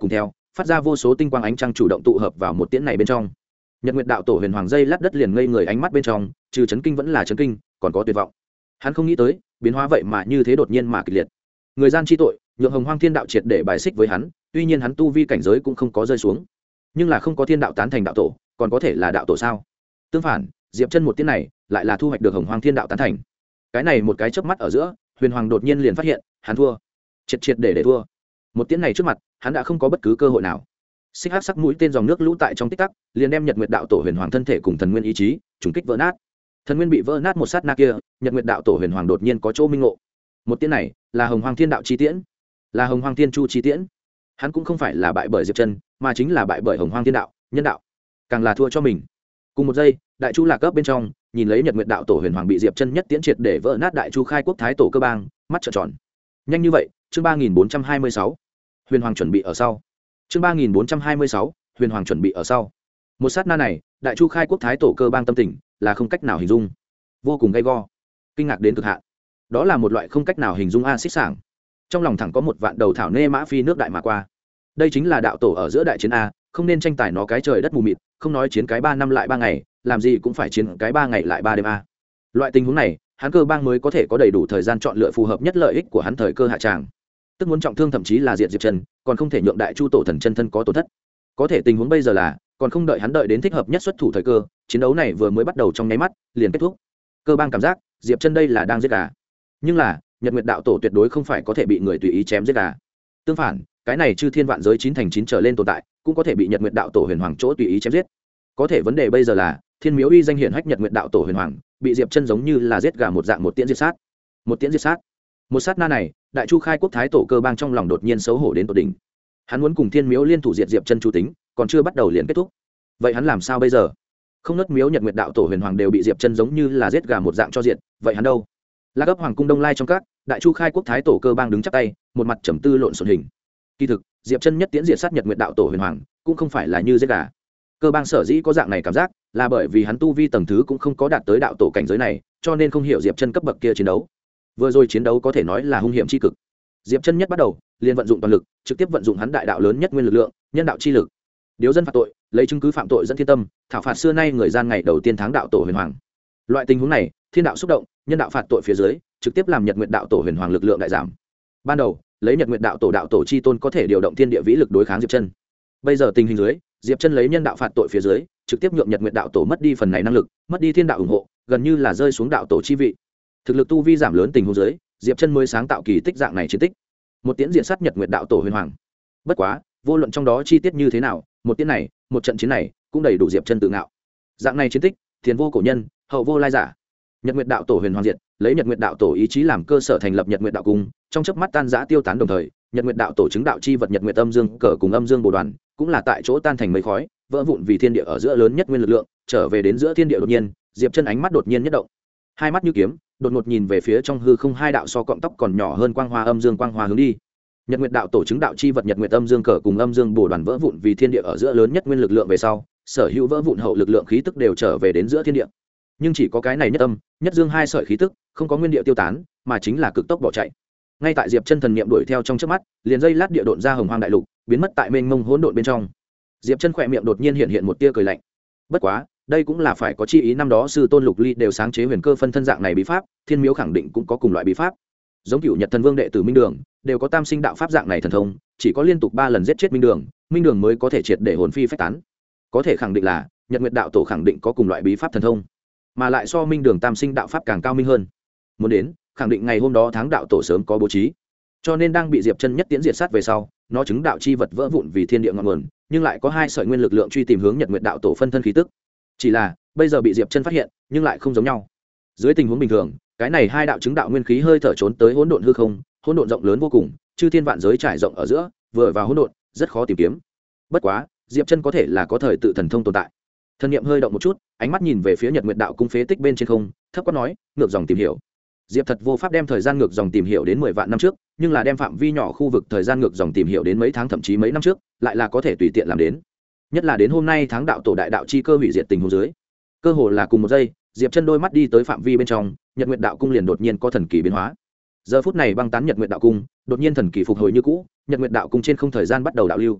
phát ra vô số tinh quang ánh trăng chủ động tụ hợp vào một tiễn này bên trong. Nhật Nguyệt đạo tổ huyền hoàng dây lát đất liền ngây người ánh mắt bên trong, trừ chấn kinh vẫn là chấn kinh, còn có tuyệt vọng. Hắn không nghĩ tới, biến hóa vậy mà như thế đột nhiên mà kịch liệt. Người gian chi tội, nhượng Hồng Hoang Thiên đạo triệt để bài xích với hắn, tuy nhiên hắn tu vi cảnh giới cũng không có rơi xuống, nhưng là không có thiên đạo tán thành đạo tổ, còn có thể là đạo tổ sao? Tương phản, Diệp Chân một tiếng này, lại là thu hoạch được Hồng Hoang Thiên đạo tán thành. Cái này một cái chớp mắt ở giữa, Huyền Hoàng đột nhiên liền phát hiện, hắn thua, triệt để thua. Một tiếng này trước mặt, hắn đã không có bất cứ cơ hội nào. Xích hắc sắc mũi tên dòng nước lũ tại trong tích tắc, liền đem Nhật Nguyệt đạo tổ huyền hoàng thân thể cùng thần nguyên ý chí trùng kích vỡ nát. Thần nguyên bị vỡ nát một sát na kia, Nhật Nguyệt đạo tổ huyền hoàng đột nhiên có chỗ minh ngộ. Một tiếng này, là Hồng Hoang Thiên đạo chi tiễn, là Hồng Hoang Thiên chu chi tiễn. Hắn cũng không phải là bại bởi Diệp Chân, mà chính là bại bởi Hồng Hoang Thiên đạo, nhân đạo, càng là thua cho mình. Cùng một giây, Đại Chu Lạc cấp bên trong, nhìn lấy Nhật Nguyệt đạo tổ huyền hoàng bị Diệp Chân nhất tiễn triệt để vỡ nát Đại Chu khai quốc thái tổ cơ bang, mắt trợn tròn. Nhanh như vậy, chương 3426. Huyền hoàng chuẩn bị ở sau. Chương 3426, Huyền hoàng chuẩn bị ở sau. Một sát na này, Đại Chu khai quốc thái tổ cơ bang tâm tình là không cách nào hình dung, vô cùng gay go, kinh ngạc đến cực hạn. Đó là một loại không cách nào hình dung xích sảng. Trong lòng thẳng có một vạn đầu thảo nê mã phi nước đại mà qua. Đây chính là đạo tổ ở giữa đại chiến a, không nên tranh tài nó cái trời đất mù mịt, không nói chiến cái 3 năm lại 3 ngày, làm gì cũng phải chiến cái 3 ngày lại 3 đêm a. Loại tình huống này, hắn cơ bang mới có thể có đầy đủ thời gian chọn lựa phù hợp nhất lợi ích của hắn thời cơ hạ tràng. Tức muốn trọng thương thậm chí là diệt Diệp Chân, còn không thể nhượng Đại Chu tổ thần chân thân có tổn thất. Có thể tình huống bây giờ là, còn không đợi hắn đợi đến thích hợp nhất xuất thủ thời cơ, chiến đấu này vừa mới bắt đầu trong nháy mắt, liền kết thúc. Cơ bang cảm giác, Diệp Chân đây là đang giết gà. Nhưng là, Nhật Nguyệt đạo tổ tuyệt đối không phải có thể bị người tùy ý chém giết gà. Tương phản, cái này chư thiên vạn giới 9 thành 9 trở lên tồn tại, cũng có thể bị Nhật Nguyệt đạo tổ huyền hoàng chỗ tùy ý chém giết. Có thể vấn đề bây giờ là, Thiên Miếu uy danh hiển hách Nhật Nguyệt đạo tổ huyền hoàng, bị Diệp Chân giống như là giết gà một dạng một tiễn diệt sát. Một tiễn diệt sát. Một sát na này, Đại Chu khai quốc thái tổ cơ bang trong lòng đột nhiên xấu hổ đến tột đỉnh. Hắn muốn cùng Thiên Miếu liên thủ diệt Diệp Chân chu tính, còn chưa bắt đầu liền kết thúc. Vậy hắn làm sao bây giờ? Không nứt miếu Nhật Nguyệt đạo tổ huyền hoàng đều bị Diệp Chân giống như là giết gà một dạng cho diệt, vậy hắn đâu? La cấp hoàng cung Đông Lai trong các, Đại Chu khai quốc thái tổ cơ bang đứng chắp tay, một mặt trầm tư lộn xộn hình. Kỳ thực, Diệp Chân nhất tiễn diệt sát Nhật Nguyệt đạo tổ huyền hoàng, cũng không phải là như giết gà. Cơ bang sở dĩ có dạng này cảm giác, là bởi vì hắn tu vi tầng thứ cũng không có đạt tới đạo tổ cảnh giới này, cho nên không hiểu Diệp Chân cấp bậc kia chiến đấu. Vừa rồi chiến đấu có thể nói là hung hiểm chi cực. Diệp Chân nhất bắt đầu, liền vận dụng toàn lực, trực tiếp vận dụng hắn đại đạo lớn nhất nguyên lực lượng, nhân đạo chi lực. Điếu dân phạt tội, lấy chứng cứ phạm tội dẫn thiên tâm, thảo phạt xưa nay người gian ngày đầu tiên tháng đạo tổ huyền hoàng. Loại tình huống này, thiên đạo xúc động, nhân đạo phạt tội phía dưới, trực tiếp làm Nhật Nguyệt đạo tổ huyền hoàng lực lượng đại giảm. Ban đầu, lấy Nhật Nguyệt đạo tổ chi tôn có thể điều động thiên địa vĩ lực đối kháng Diệp Chân. Bây giờ tình hình dưới, Diệp Chân lấy nhân đạo phạt tội phía dưới, trực tiếp nhượng Nhật Nguyệt đạo tổ mất đi phần này năng lực, mất đi thiên đạo ủng hộ, gần như là rơi xuống đạo tổ chi vị. Thực lực tu vi giảm lớn tình huống dưới, Diệp Chân mới sáng tạo kỳ tích dạng này chiến tích. Một tiễn diện sát Nhật Nguyệt đạo tổ huyền hoàng. Bất quá, vô luận trong đó chi tiết như thế nào, một tiễn này, một trận chiến này, cũng đầy đủ Diệp Chân tự ngạo. Dạng này chiến tích, tiền vô cổ nhân, hậu vô lai giả. Nhật Nguyệt đạo tổ huyền hoàng diệt, lấy Nhật Nguyệt đạo tổ ý chí làm cơ sở thành lập Nhật Nguyệt đạo cung, trong chớp mắt tan rã tiêu tán đồng thời, Nhật Nguyệt đạo tổ chứng đạo chi vật Nhật Nguyệt âm dương cờ cùng âm dương bồ đoàn, cũng là tại chỗ tan thành mây khói, vỡ vụn vì thiên địa ở giữa lớn nhất nguyên lực lượng, trở về đến giữa thiên địa đột nhiên, Diệp Chân ánh mắt đột nhiên nhất động. Hai mắt như kiếm, đột ngột nhìn về phía trong hư không hai đạo so cọng tóc còn nhỏ hơn quang hoa âm dương quang hoa hướng đi. Nhật Nguyệt đạo tổ chứng đạo chi vật Nhật Nguyệt âm dương cờ cùng âm dương bổ đoàn vỡ vụn vì thiên địa ở giữa lớn nhất nguyên lực lượng về sau, sở hữu vỡ vụn hậu lực lượng khí tức đều trở về đến giữa thiên địa. Nhưng chỉ có cái này nhất âm, nhất dương hai sợi khí tức, không có nguyên địa tiêu tán, mà chính là cực tốc bỏ chạy. Ngay tại Diệp Chân thần niệm đuổi theo trong chớp mắt, liền dây lát địa độn ra hồng hoang đại lục, biến mất tại mênh mông hỗn độn bên trong. Diệp Chân khẽ miệng đột nhiên hiện một tia cười lạnh. Bất quá, đây cũng là phải có chi ý năm đó sư tôn Lục Ly đều sáng chế huyền cơ phân thân dạng này bí pháp, Thiên Miếu khẳng định cũng có cùng loại bí pháp. Giống Cửu Nhật Thần Vương đệ tử Minh Đường, đều có tam sinh đạo pháp dạng này thần thông, chỉ có liên tục 3 lần giết chết Minh Đường mới có thể triệt để hồn phi phách tán. Có thể khẳng định là, Nhật Nguyệt đạo tổ khẳng định có cùng loại bí pháp thần thông, mà lại so Minh Đường tam sinh đạo pháp càng cao minh hơn. Muốn đến, khẳng định ngày hôm đó tháng đạo tổ sớm có bố trí. Cho nên đang bị Diệp Chân nhất tiễn diệt sát về sau, nó chứng đạo chi vật vỡ vụn vì thiên địa ngọn nguồn, nhưng lại có hai sợi nguyên lực lượng truy tìm hướng Nhật Nguyệt đạo tổ phân thân khí tức. Chỉ là, bây giờ bị Diệp Chân phát hiện, nhưng lại không giống nhau. Dưới tình huống bình thường, cái này hai đạo chứng đạo nguyên khí hơi thở trốn tới hỗn độn hư không, hỗn độn rộng lớn vô cùng, chư thiên vạn giới trải rộng ở giữa, vừa vào hỗn độn, rất khó tìm kiếm. Bất quá, Diệp Chân có thể là có thời tự thần thông tồn tại. Thần niệm hơi động một chút, ánh mắt nhìn về phía Nhật Nguyệt đạo cung phế tích bên trên không, thấp quát nói, ngược dòng tìm hiểu. Diệp thật vô pháp đem thời gian ngược dòng tìm hiểu đến 10 vạn năm trước, nhưng là đem phạm vi nhỏ khu vực thời gian ngược dòng tìm hiểu đến mấy tháng thậm chí mấy năm trước, lại là có thể tùy tiện làm đến. Nhất là đến hôm nay tháng đạo tổ đại đạo chi cơ hủy diệt tình huống dưới, cơ hồ là cùng một giây, Diệp Chân đôi mắt đi tới phạm vi bên trong, Nhật Nguyệt đạo cung liền đột nhiên có thần kỳ biến hóa. Giờ phút này băng tán Nhật Nguyệt đạo cung, đột nhiên thần kỳ phục hồi như cũ, Nhật Nguyệt đạo cung trên không thời gian bắt đầu đạo lưu.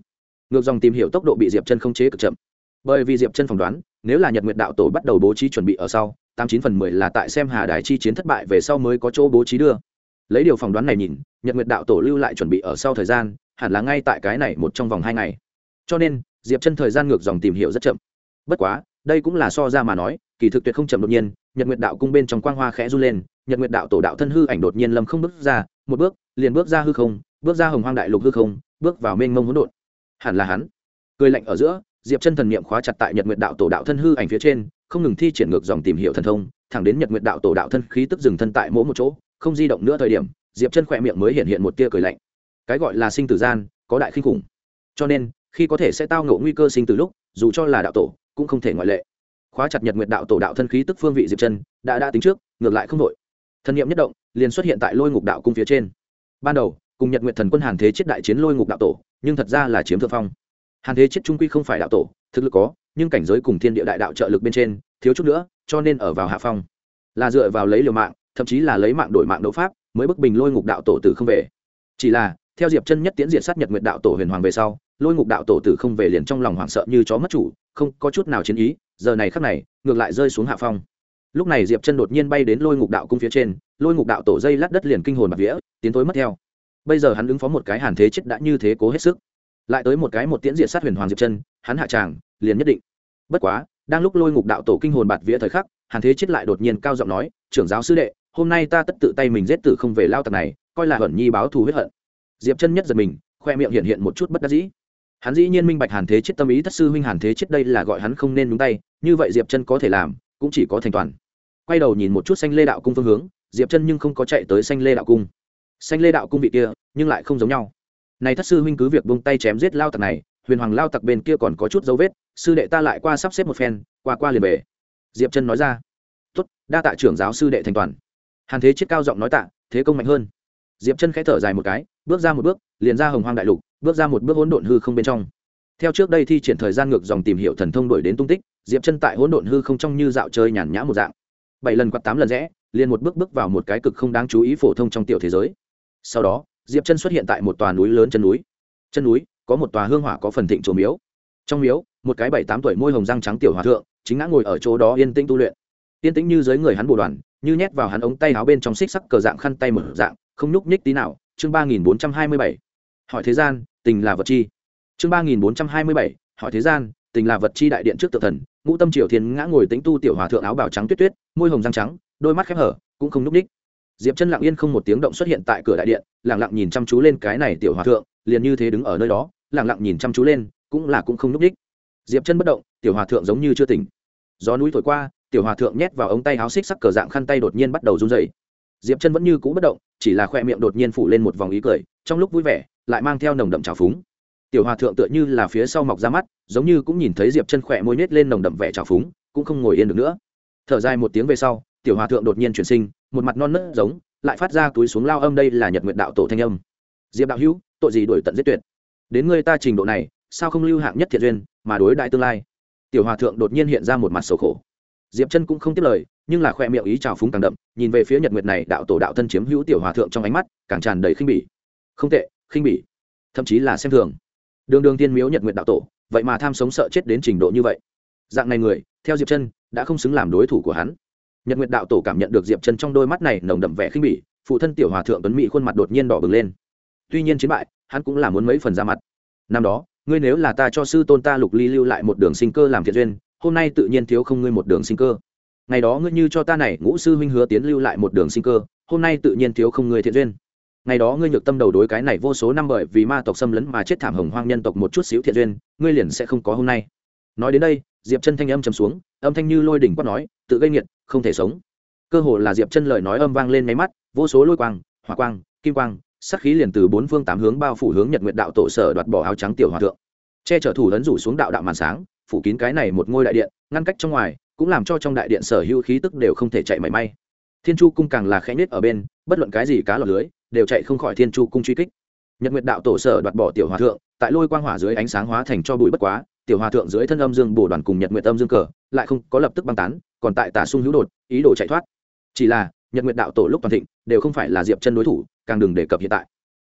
ngược dòng tìm hiểu tốc độ bị diệp chân không chế cực chậm, bởi vì diệp chân phỏng đoán nếu là nhật nguyệt đạo tổ bắt đầu bố trí chuẩn bị ở sau 89/10 là tại xem hà đài chi chiến thất bại về sau mới có chỗ bố trí đưa. Lấy điều phỏng đoán này nhìn, nhật nguyệt đạo tổ lưu lại chuẩn bị ở sau thời gian hẳn là ngay tại cái này một trong vòng 2 ngày, cho nên diệp chân thời gian ngược dòng tìm hiểu rất chậm. Bất quá đây cũng là so ra mà nói, kỳ thực tuyệt không chậm. Đột nhiên nhật nguyệt đạo cung bên trong quang hoa khẽ run lên, nhật nguyệt đạo tổ đạo thân hư ảnh đột nhiên lâm không bước ra một bước, liền bước ra hư không, bước ra hồng hoang đại lục hư không, bước vào mênh mông hỗn độn. Hẳn là hắn. Cười lạnh ở giữa, diệp chân thần niệm khóa chặt tại nhật nguyệt đạo tổ đạo thân hư ảnh phía trên, không ngừng thi triển ngược dòng tìm hiểu thần thông, thẳng đến nhật nguyệt đạo tổ đạo thân khí tức dừng thân tại mỗi một chỗ, không di động nữa thời điểm, diệp chân khỏe miệng mới hiện một tia cười lạnh. Cái gọi là sinh tử gian có đại khinh khủng, cho nên khi có thể sẽ tao ngộ nguy cơ sinh tử lúc, dù cho là đạo tổ cũng không thể ngoại lệ. Khóa chặt nhật nguyệt đạo tổ đạo thân khí tức phương vị diệp chân đã tính trước, ngược lại không đổi. Thần niệm nhất động, liền xuất hiện tại lôi ngục đạo cung phía trên. Ban đầu cùng nhật nguyệt thần quân hàn thế chết đại chiến lôi ngục đạo tổ, nhưng thật ra là chiếm thượng phong. Hàn thế chết trung quy không phải đạo tổ, thực lực có, nhưng cảnh giới cùng thiên địa đại đạo trợ lực bên trên thiếu chút nữa, cho nên ở vào hạ phong, là dựa vào lấy liều mạng, thậm chí là lấy mạng đổi mạng đấu pháp mới bức bình lôi ngục đạo tổ tử không về. Chỉ là theo diệp chân nhất tiễn diện sát nhật nguyệt đạo tổ huyền hoàng về sau, lôi ngục đạo tổ tử không về liền trong lòng hoảng sợ như chó mất chủ, không có chút nào chiến ý, giờ này khắc này ngược lại rơi xuống hạ phong. Lúc này diệp chân đột nhiên bay đến lôi ngục đạo cung phía trên, lôi ngục đạo tổ dây lát đất liền kinh hồn bạt vía, tiến tối mất theo. Bây giờ hắn ứng phó một cái hàn thế chết đã như thế cố hết sức, lại tới một cái một tiễn diện sát huyền hoàng diệp chân, hắn hạ tràng liền nhất định. Bất quá đang lúc lôi ngục đạo tổ kinh hồn bạt vía thời khắc, hàn thế chết lại đột nhiên cao giọng nói, trưởng giáo sư đệ, hôm nay ta tất tự tay mình giết tử không về lao tặc này, coi là hận nhi báo thù huyết hận. Diệp chân nhất giật mình, khoe miệng hiện một chút bất đắc dĩ. Hắn dĩ nhiên minh bạch hàn thế chết tâm ý, thất sư huynh hàn thế chết đây là gọi hắn không nên nhúng tay, như vậy diệp chân có thể làm cũng chỉ có thành toàn. Quay đầu nhìn một chút xanh lê đạo cung phương hướng, diệp chân nhưng không có chạy tới xanh lê đạo cung. Xanh lê đạo cung vị kia nhưng lại không giống nhau. Này thất sư huynh cứ việc buông tay chém giết lao tặc này, huyền hoàng lao tặc bên kia còn có chút dấu vết, sư đệ ta lại qua sắp xếp một phen, qua liền về. Diệp chân nói ra. Tốt, đa tạ trưởng giáo sư đệ thành toàn. Hàn thế chết cao giọng nói tạ, thế công mạnh hơn. Diệp chân khẽ thở dài một cái, bước ra một bước, liền ra hồng hoang đại lục, bước ra một bước hỗn độn hư không bên trong. Theo trước đây thi triển thời gian ngược dòng tìm hiểu thần thông đổi đến tung tích, diệp chân tại hỗn độn hư không trong như dạo chơi nhàn nhã một dạng. 7 lần quạt 8 lần rẽ, liền một bước vào một cái cực không đáng chú ý phổ thông trong tiểu thế giới. Sau đó diệp chân xuất hiện tại một tòa núi lớn. Chân núi có một tòa hương hỏa có phần thịnh chùa miếu. Trong miếu, một cái 7-8 tuổi môi hồng răng trắng tiểu hòa thượng chính ngã ngồi ở chỗ đó yên tĩnh tu luyện. Yên tĩnh như dưới người hắn bồ đoàn, như nhét vào hắn ống tay áo bên trong xích sắc cờ dạng khăn tay mở dạng, không nhúc nhích tí nào. Chương 3427. Hỏi thế gian, tình là vật chi. Chương 3427. Hỏi thế gian, tình là vật chi. Đại điện trước tự thần, ngũ tâm triều thiên ngã ngồi tĩnh tu tiểu hòa thượng áo bào trắng tuyết tuyết, môi hồng răng trắng, đôi mắt khép hở, cũng không nhúc nhích. Diệp chân lặng yên không một tiếng động xuất hiện tại cửa đại điện, lặng lặng nhìn chăm chú lên cái này tiểu hòa thượng, liền như thế đứng ở nơi đó, lặng lặng nhìn chăm chú lên, cũng không nhúc nhích. Diệp chân bất động, tiểu hòa thượng giống như chưa tỉnh. Gió núi thổi qua, tiểu hòa thượng nhét vào ống tay áo xích sắc cờ dạng khăn tay đột nhiên bắt đầu run rẩy. Diệp chân vẫn như cũ bất động, chỉ là khoe miệng đột nhiên phủ lên một vòng ý cười, trong lúc vui vẻ lại mang theo nồng đậm trào phúng. Tiểu hòa thượng tựa như là phía sau mọc ra mắt, giống như cũng nhìn thấy Diệp chân khỏe môi nết lên nồng đậm vẻ trào phúng, cũng không ngồi yên được nữa. Thở dài một tiếng về sau, tiểu hòa thượng đột nhiên chuyển sinh, một mặt non nớt giống, lại phát ra túi xuống lao âm, đây là nhật nguyệt đạo tổ thanh âm. Diệp đạo hữu, tội gì đuổi tận giết tuyệt, đến ngươi ta trình độ này, sao không lưu hạng nhất thiện duyên mà đối đại tương lai. Tiểu hòa thượng đột nhiên hiện ra một mặt sầu khổ. Diệp chân cũng không tiếp lời, nhưng là khoe miệng ý trào phúng càng đậm, nhìn về phía nhật nguyệt này đạo tổ đạo thân chiếm hữu tiểu hòa thượng trong ánh mắt càng tràn đầy khinh bỉ. Không tệ, khinh bỉ, thậm chí là xem thường. Đường tiên miếu nhật nguyệt đạo tổ, vậy mà tham sống sợ chết đến trình độ như vậy. Dạng này người, theo Diệp chân đã không xứng làm đối thủ của hắn. Nhật nguyệt đạo tổ cảm nhận được Diệp chân trong đôi mắt này nồng đậm vẻ khinh bỉ, phụ thân tiểu hòa thượng tuấn mỹ khuôn mặt đột nhiên đỏ bừng lên. Tuy nhiên chiến bại, hắn cũng là muốn mấy phần ra mặt. Năm đó, ngươi nếu là ta cho sư tôn ta Lục Ly lưu lại một đường sinh cơ làm thiện duyên, hôm nay tự nhiên thiếu không ngươi một đường sinh cơ. Ngày đó ngươi như cho ta này ngũ sư huynh Hứa Tiến lưu lại một đường sinh cơ, hôm nay tự nhiên thiếu không ngươi thiện duyên. Ngày đó ngươi nhược tâm đầu đối cái này vô số năm bởi vì ma tộc xâm lấn mà chết thảm hồng hoang nhân tộc một chút xíu thiện duyên, ngươi liền sẽ không có hôm nay. Nói đến đây, Diệp chân thanh âm trầm xuống, âm thanh như lôi đỉnh quát nói, tự gây nghiệt, không thể sống. Cơ hồ là Diệp chân lời nói âm vang lên mấy mắt, vô số lôi quang, hỏa quang, kim quang, sát khí liền từ bốn phương tám hướng bao phủ hướng nhật nguyệt đạo tổ sở đoạt bỏ áo trắng tiểu hòa thượng. Che chở thủ lớn rủ xuống đạo đạo màn sáng, phủ kín cái này một ngôi đại điện, ngăn cách trong ngoài, cũng làm cho trong đại điện sở hữu khí tức đều không thể chạy mảy may. Thiên Chu cung càng là khẽ nết ở bên, bất luận cái gì cá lọt lưới đều chạy không khỏi Thiên Chu cung truy kích. Nhật nguyệt đạo tổ sở đoạt bỏ tiểu hòa thượng, tại lôi quang hỏa dưới ánh sáng hóa thành cho bụi bất quá, tiểu hòa thượng dưới thân âm dương bổ đoàn cùng nhật nguyệt âm dương cờ, lại không có lập tức băng tán, còn tại tả sung hữu đột, ý đồ chạy thoát. Chỉ là Nhật nguyệt đạo tổ lúc toàn thịnh, đều không phải là Diệp chân đối thủ, càng đừng đề cập hiện tại.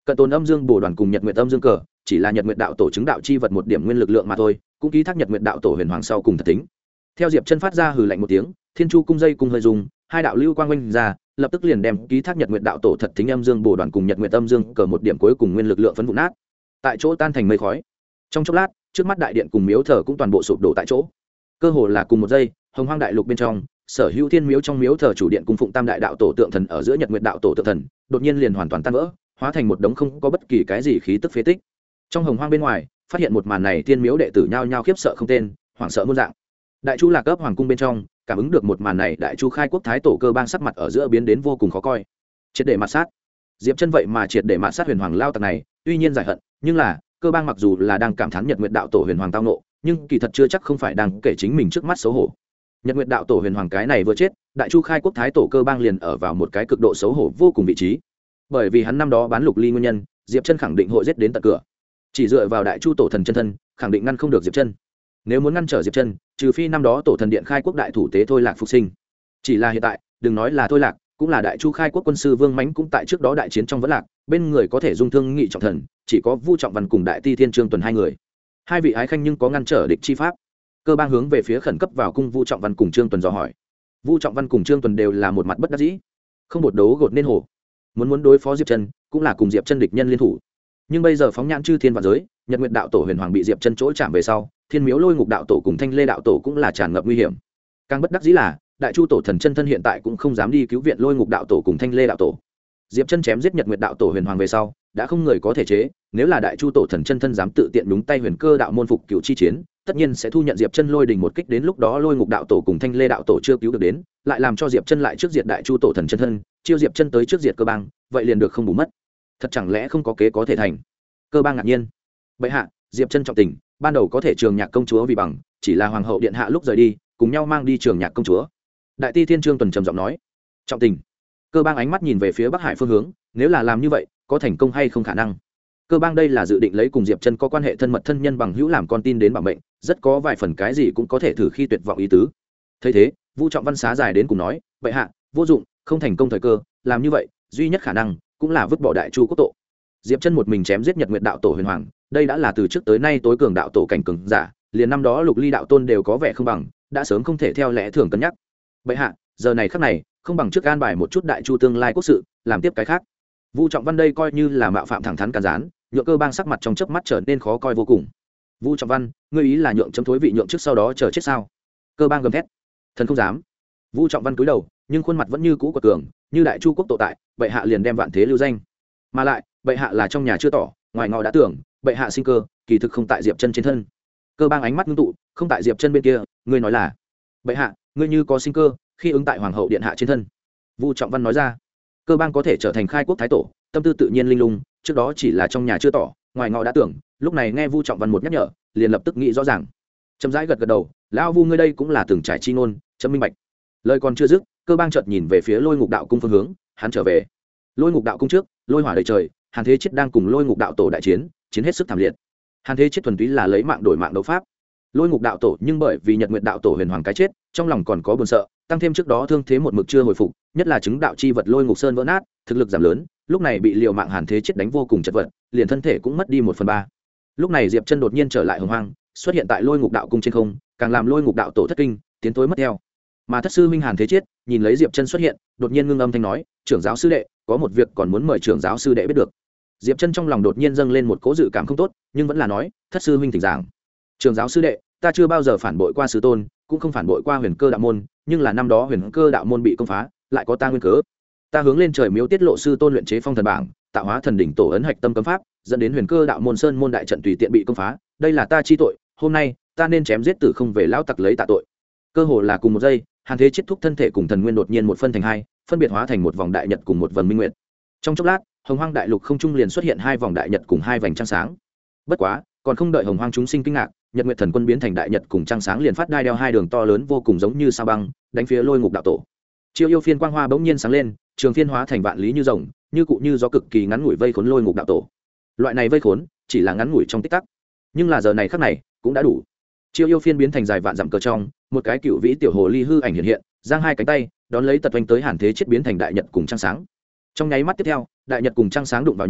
cận tồn âm dương bồ đoàn cùng nhật nguyệt âm dương cờ chỉ là nhật nguyệt đạo tổ chứng đạo chi vật một điểm nguyên lực lượng mà thôi, cũng ký thác nhật nguyệt đạo tổ huyền hoàng sau cùng thật tính. Theo Diệp Chân phát ra hừ lạnh một tiếng, thiên chu cung dây cung hơi dùng, hai đạo lưu quang quanh ra, lập tức liền đem ký thác nhật nguyệt đạo tổ thật tính âm dương bồ đoàn cùng nhật nguyệt âm dương cờ một điểm cuối cùng nguyên lực lượng phấn vụn nát, tại chỗ tan thành mây khói. Trong chốc lát, trước mắt đại điện cùng miếu thờ cũng toàn bộ sụp đổ tại chỗ. Cơ hồ là cùng một giây, hồng hoang đại lục bên trong, sở hữu thiên miếu trong miếu thờ chủ điện cung phụng tam đại đạo tổ tượng thần ở giữa nhật nguyệt đạo tổ tượng thần, đột nhiên liền hoàn toàn tan vỡ, hóa thành một đống không có bất kỳ cái gì khí tức phế tích. Trong hồng hoang bên ngoài, phát hiện một màn này thiên miếu đệ tử nhao nhao khiếp sợ không tên, hoảng sợ muôn dạng. Đại chu Lạc Ấp hoàng cung bên trong, cảm ứng được một màn này, đại chu Khai Quốc thái tổ Cơ Bang sắc mặt ở giữa biến đến vô cùng khó coi. Triệt để mạt sát. Diệp Chân vậy mà triệt để mạt sát huyền hoàng lao tặc này, tuy nhiên giải hận, nhưng là Cơ Bang mặc dù là đang cảm thán nhật nguyệt đạo tổ huyền hoàng tao nộ, nhưng kỳ thật chưa chắc không phải đang kể chính mình trước mắt xấu hổ. Nhật nguyệt đạo tổ huyền hoàng cái này vừa chết, đại chu Khai Quốc thái tổ Cơ Bang liền ở vào một cái cực độ xấu hổ vô cùng vị trí. Bởi vì hắn năm đó bán lục ly nguyên nhân, Diệp Chân khẳng định hội giết đến tận cửa. Chỉ dựa vào đại chu tổ thần chân thân, khẳng định ngăn không được Diệp Chân. Nếu muốn ngăn trở Diệp Chân, trừ phi năm đó tổ thần điện Khai Quốc đại thủ tế Thôi Lạc phục sinh. Chỉ là hiện tại, đừng nói là Thôi Lạc, cũng là đại chu Khai Quốc quân sư Vương Mãnh cũng tại trước đó đại chiến trong vẫn lạc, bên người có thể dung thương nghị trọng thần, chỉ có Vu Trọng Văn cùng đại ti thiên Trương Tuần hai người. Hai vị ái khanh nhưng có ngăn trở địch chi pháp. Cơ Bang hướng về phía khẩn cấp vào cung Vu Trọng Văn cùng Trương Tuần dò hỏi. Vu Trọng Văn cùng Trương Tuần đều là một mặt bất đắc dĩ, không một đấu gột nên hổ. Muốn đối phó Diệp Chân, cũng là cùng Diệp Chân địch nhân liên thủ. Nhưng bây giờ phóng nhãn chư thiên vạn giới, Nhật Nguyệt đạo tổ huyền hoàng bị Diệp Chân chỗ chạm về sau, Thiên Miếu Lôi Ngục đạo tổ cùng Thanh Lê đạo tổ cũng là tràn ngập nguy hiểm. Càng bất đắc dĩ là, đại chu tổ thần chân thân hiện tại cũng không dám đi cứu viện Lôi Ngục đạo tổ cùng Thanh Lê đạo tổ. Diệp Chân chém giết Nhật Nguyệt đạo tổ huyền hoàng về sau, đã không người có thể chế, nếu là đại chu tổ thần chân thân dám tự tiện đúng tay huyền cơ đạo môn phục cửu chi chiến, tất nhiên sẽ thu nhận Diệp Chân lôi đình một kích, đến lúc đó Lôi Ngục đạo tổ cùng Thanh Lê đạo tổ chưa cứu được đến, lại làm cho Diệp Chân lại trước diệt đại chu tổ thần chân thân, chiêu Diệp Chân tới trước diệt Cơ Bang, vậy liền được không bù mất. Thật chẳng lẽ không có kế có thể thành? Cơ Bang ngạc nhiên. Bệ hạ, Diệp Chân trọng tình, ban đầu có thể Trường Nhạc công chúa vì bằng, chỉ là hoàng hậu điện hạ lúc rời đi, cùng nhau mang đi Trường Nhạc công chúa. Đại ti thiên Trương Tuần trầm giọng nói. Trọng tình. Cơ Bang ánh mắt nhìn về phía Bắc Hải phương hướng, nếu là làm như vậy, có thành công hay không khả năng? Cơ Bang đây là dự định lấy cùng Diệp Chân có quan hệ thân mật thân nhân bằng hữu làm con tin đến bảo mệnh, rất có vài phần cái gì cũng có thể thử khi tuyệt vọng ý tứ. Thấy thế, Vu Trọng Văn xá dài đến cùng nói, bệ hạ, vô dụng, không thành công thời cơ, làm như vậy, duy nhất khả năng cũng là vứt bỏ đại chu quốc tổ. Diệp Chân một mình chém giết Nhật Nguyệt đạo tổ huyền hoàng, đây đã là từ trước tới nay tối cường đạo tổ cảnh cường giả, liền năm đó Lục Ly đạo tôn đều có vẻ không bằng, đã sớm không thể theo lẽ thường cân nhắc. Bệ hạ, giờ này khắc này, không bằng trước an bài một chút đại chu tương lai quốc sự, làm tiếp cái khác. Vu Trọng Văn đây coi như là mạo phạm thẳng thắn can gián, nhượng Cơ Bang sắc mặt trong chớp mắt trở nên khó coi vô cùng. Vu Trọng Văn, ngươi ý là nhượng chấm thối vị nhượng trước sau đó chờ chết sao? Cơ Bang gầm thét. Thần không dám. Vu Trọng Văn cúi đầu, nhưng khuôn mặt vẫn như cũ quật cường, như đại chu quốc tổ tại, bệ hạ liền đem vạn thế lưu danh. Mà lại, bệ hạ là trong nhà chưa tỏ, ngoài ngọ đã tưởng, bệ hạ sinh cơ, kỳ thực không tại Diệp Chân trên thân. Cơ Bang ánh mắt ngưng tụ, không tại Diệp Chân bên kia, ngươi nói là? Bệ hạ, ngươi như có sinh cơ, khi ứng tại hoàng hậu điện hạ trên thân. Vu Trọng Văn nói ra. Cơ Bang có thể trở thành Khai Quốc thái tổ, tâm tư tự nhiên linh lung, trước đó chỉ là trong nhà chưa tỏ, ngoài ngọ đã tưởng, lúc này nghe Vu Trọng Văn một nhắc nhở, liền lập tức nghĩ rõ ràng. Chậm rãi gật gật đầu, lão Vu ngươi đây cũng là từng trải chi ngôn, chấm minh bạch. Lời còn chưa dứt, Cơ Bang chợt nhìn về phía Lôi Ngục đạo cung phương hướng, hắn trở về. Lôi Ngục đạo cung trước, lôi hỏa đầy trời, Hàn Thế Chiết đang cùng Lôi Ngục đạo tổ đại chiến, chiến hết sức thảm liệt. Hàn Thế Chiết thuần túy là lấy mạng đổi mạng đấu pháp. Lôi Ngục đạo tổ nhưng bởi vì Nhật Nguyệt đạo tổ huyền hoàng cái chết, trong lòng còn có buồn sợ, tăng thêm trước đó thương thế một mực chưa hồi phục, nhất là chứng đạo chi vật Lôi Ngục Sơn vỡ nát, thực lực giảm lớn, lúc này bị liều mạng Hàn Thế Chiết đánh vô cùng chật vật, liền thân thể cũng mất đi 1/3. Lúc này Diệp Chân đột nhiên trở lại hồng hoang, xuất hiện tại Lôi Ngục đạo cung trên không, càng làm Lôi Ngục đạo tổ thất kinh, tiến tối mất theo. Mà thất sư huynh Hàn Thế Chiết nhìn lấy Diệp Chân xuất hiện, đột nhiên ngưng âm thanh nói, trưởng giáo sư đệ, có một việc còn muốn mời trưởng giáo sư đệ biết được. Diệp Chân trong lòng đột nhiên dâng lên một cỗ dự cảm không tốt, nhưng vẫn là nói, thất sư huynh thỉnh giảng. Trưởng giáo sư đệ, ta chưa bao giờ phản bội qua sư tôn, cũng không phản bội qua huyền cơ đạo môn, nhưng là năm đó huyền cơ đạo môn bị công phá, lại có ta nguyên cớ. Ta hướng lên trời miếu tiết lộ sư tôn luyện chế phong thần bảng, tạo hóa thần đỉnh tổ ấn hạch tâm cấm pháp, dẫn đến huyền cơ đạo môn sơn môn đại trận tùy tiện bị công phá, đây là ta chi tội, hôm nay ta nên chém giết tử không về lão tặc lấy tạ tội. Cơ hồ là cùng một giây, Hàn Thế Chiết thúc thân thể cùng thần nguyên đột nhiên một phân thành hai, phân biệt hóa thành một vòng đại nhật cùng một vầng minh nguyệt. Trong chốc lát, hồng hoang đại lục không trung liền xuất hiện hai vòng đại nhật cùng hai vành trăng sáng. Bất quá, còn không đợi hồng hoang chúng sinh kinh ngạc, Nhật Nguyệt Thần Quân biến thành đại nhật cùng trăng sáng liền phát đai đeo hai đường to lớn vô cùng giống như sao băng, đánh phía Lôi Ngục đạo tổ. Chiêu yêu phiên quang hoa bỗng nhiên sáng lên, trường phiên hóa thành vạn lý như rồng, như cụ như gió cực kỳ ngắn ngủi vây khốn Lôi Ngục đạo tổ. Loại này vây khốn chỉ là ngắn ngủi trong tích tắc, nhưng là giờ này khắc này cũng đã đủ. Chiêu yêu phiên biến thành dài vạn dặm cờ trong, một cái cựu vĩ tiểu hồ ly hư ảnh hiện hiện, giang hai cánh tay, đón lấy tật oanh tới Hàn Thế Chiết biến thành đại nhật cùng trăng sáng. Trong nháy mắt tiếp theo, đại nhật cùng trăng sáng đụng vào nhau,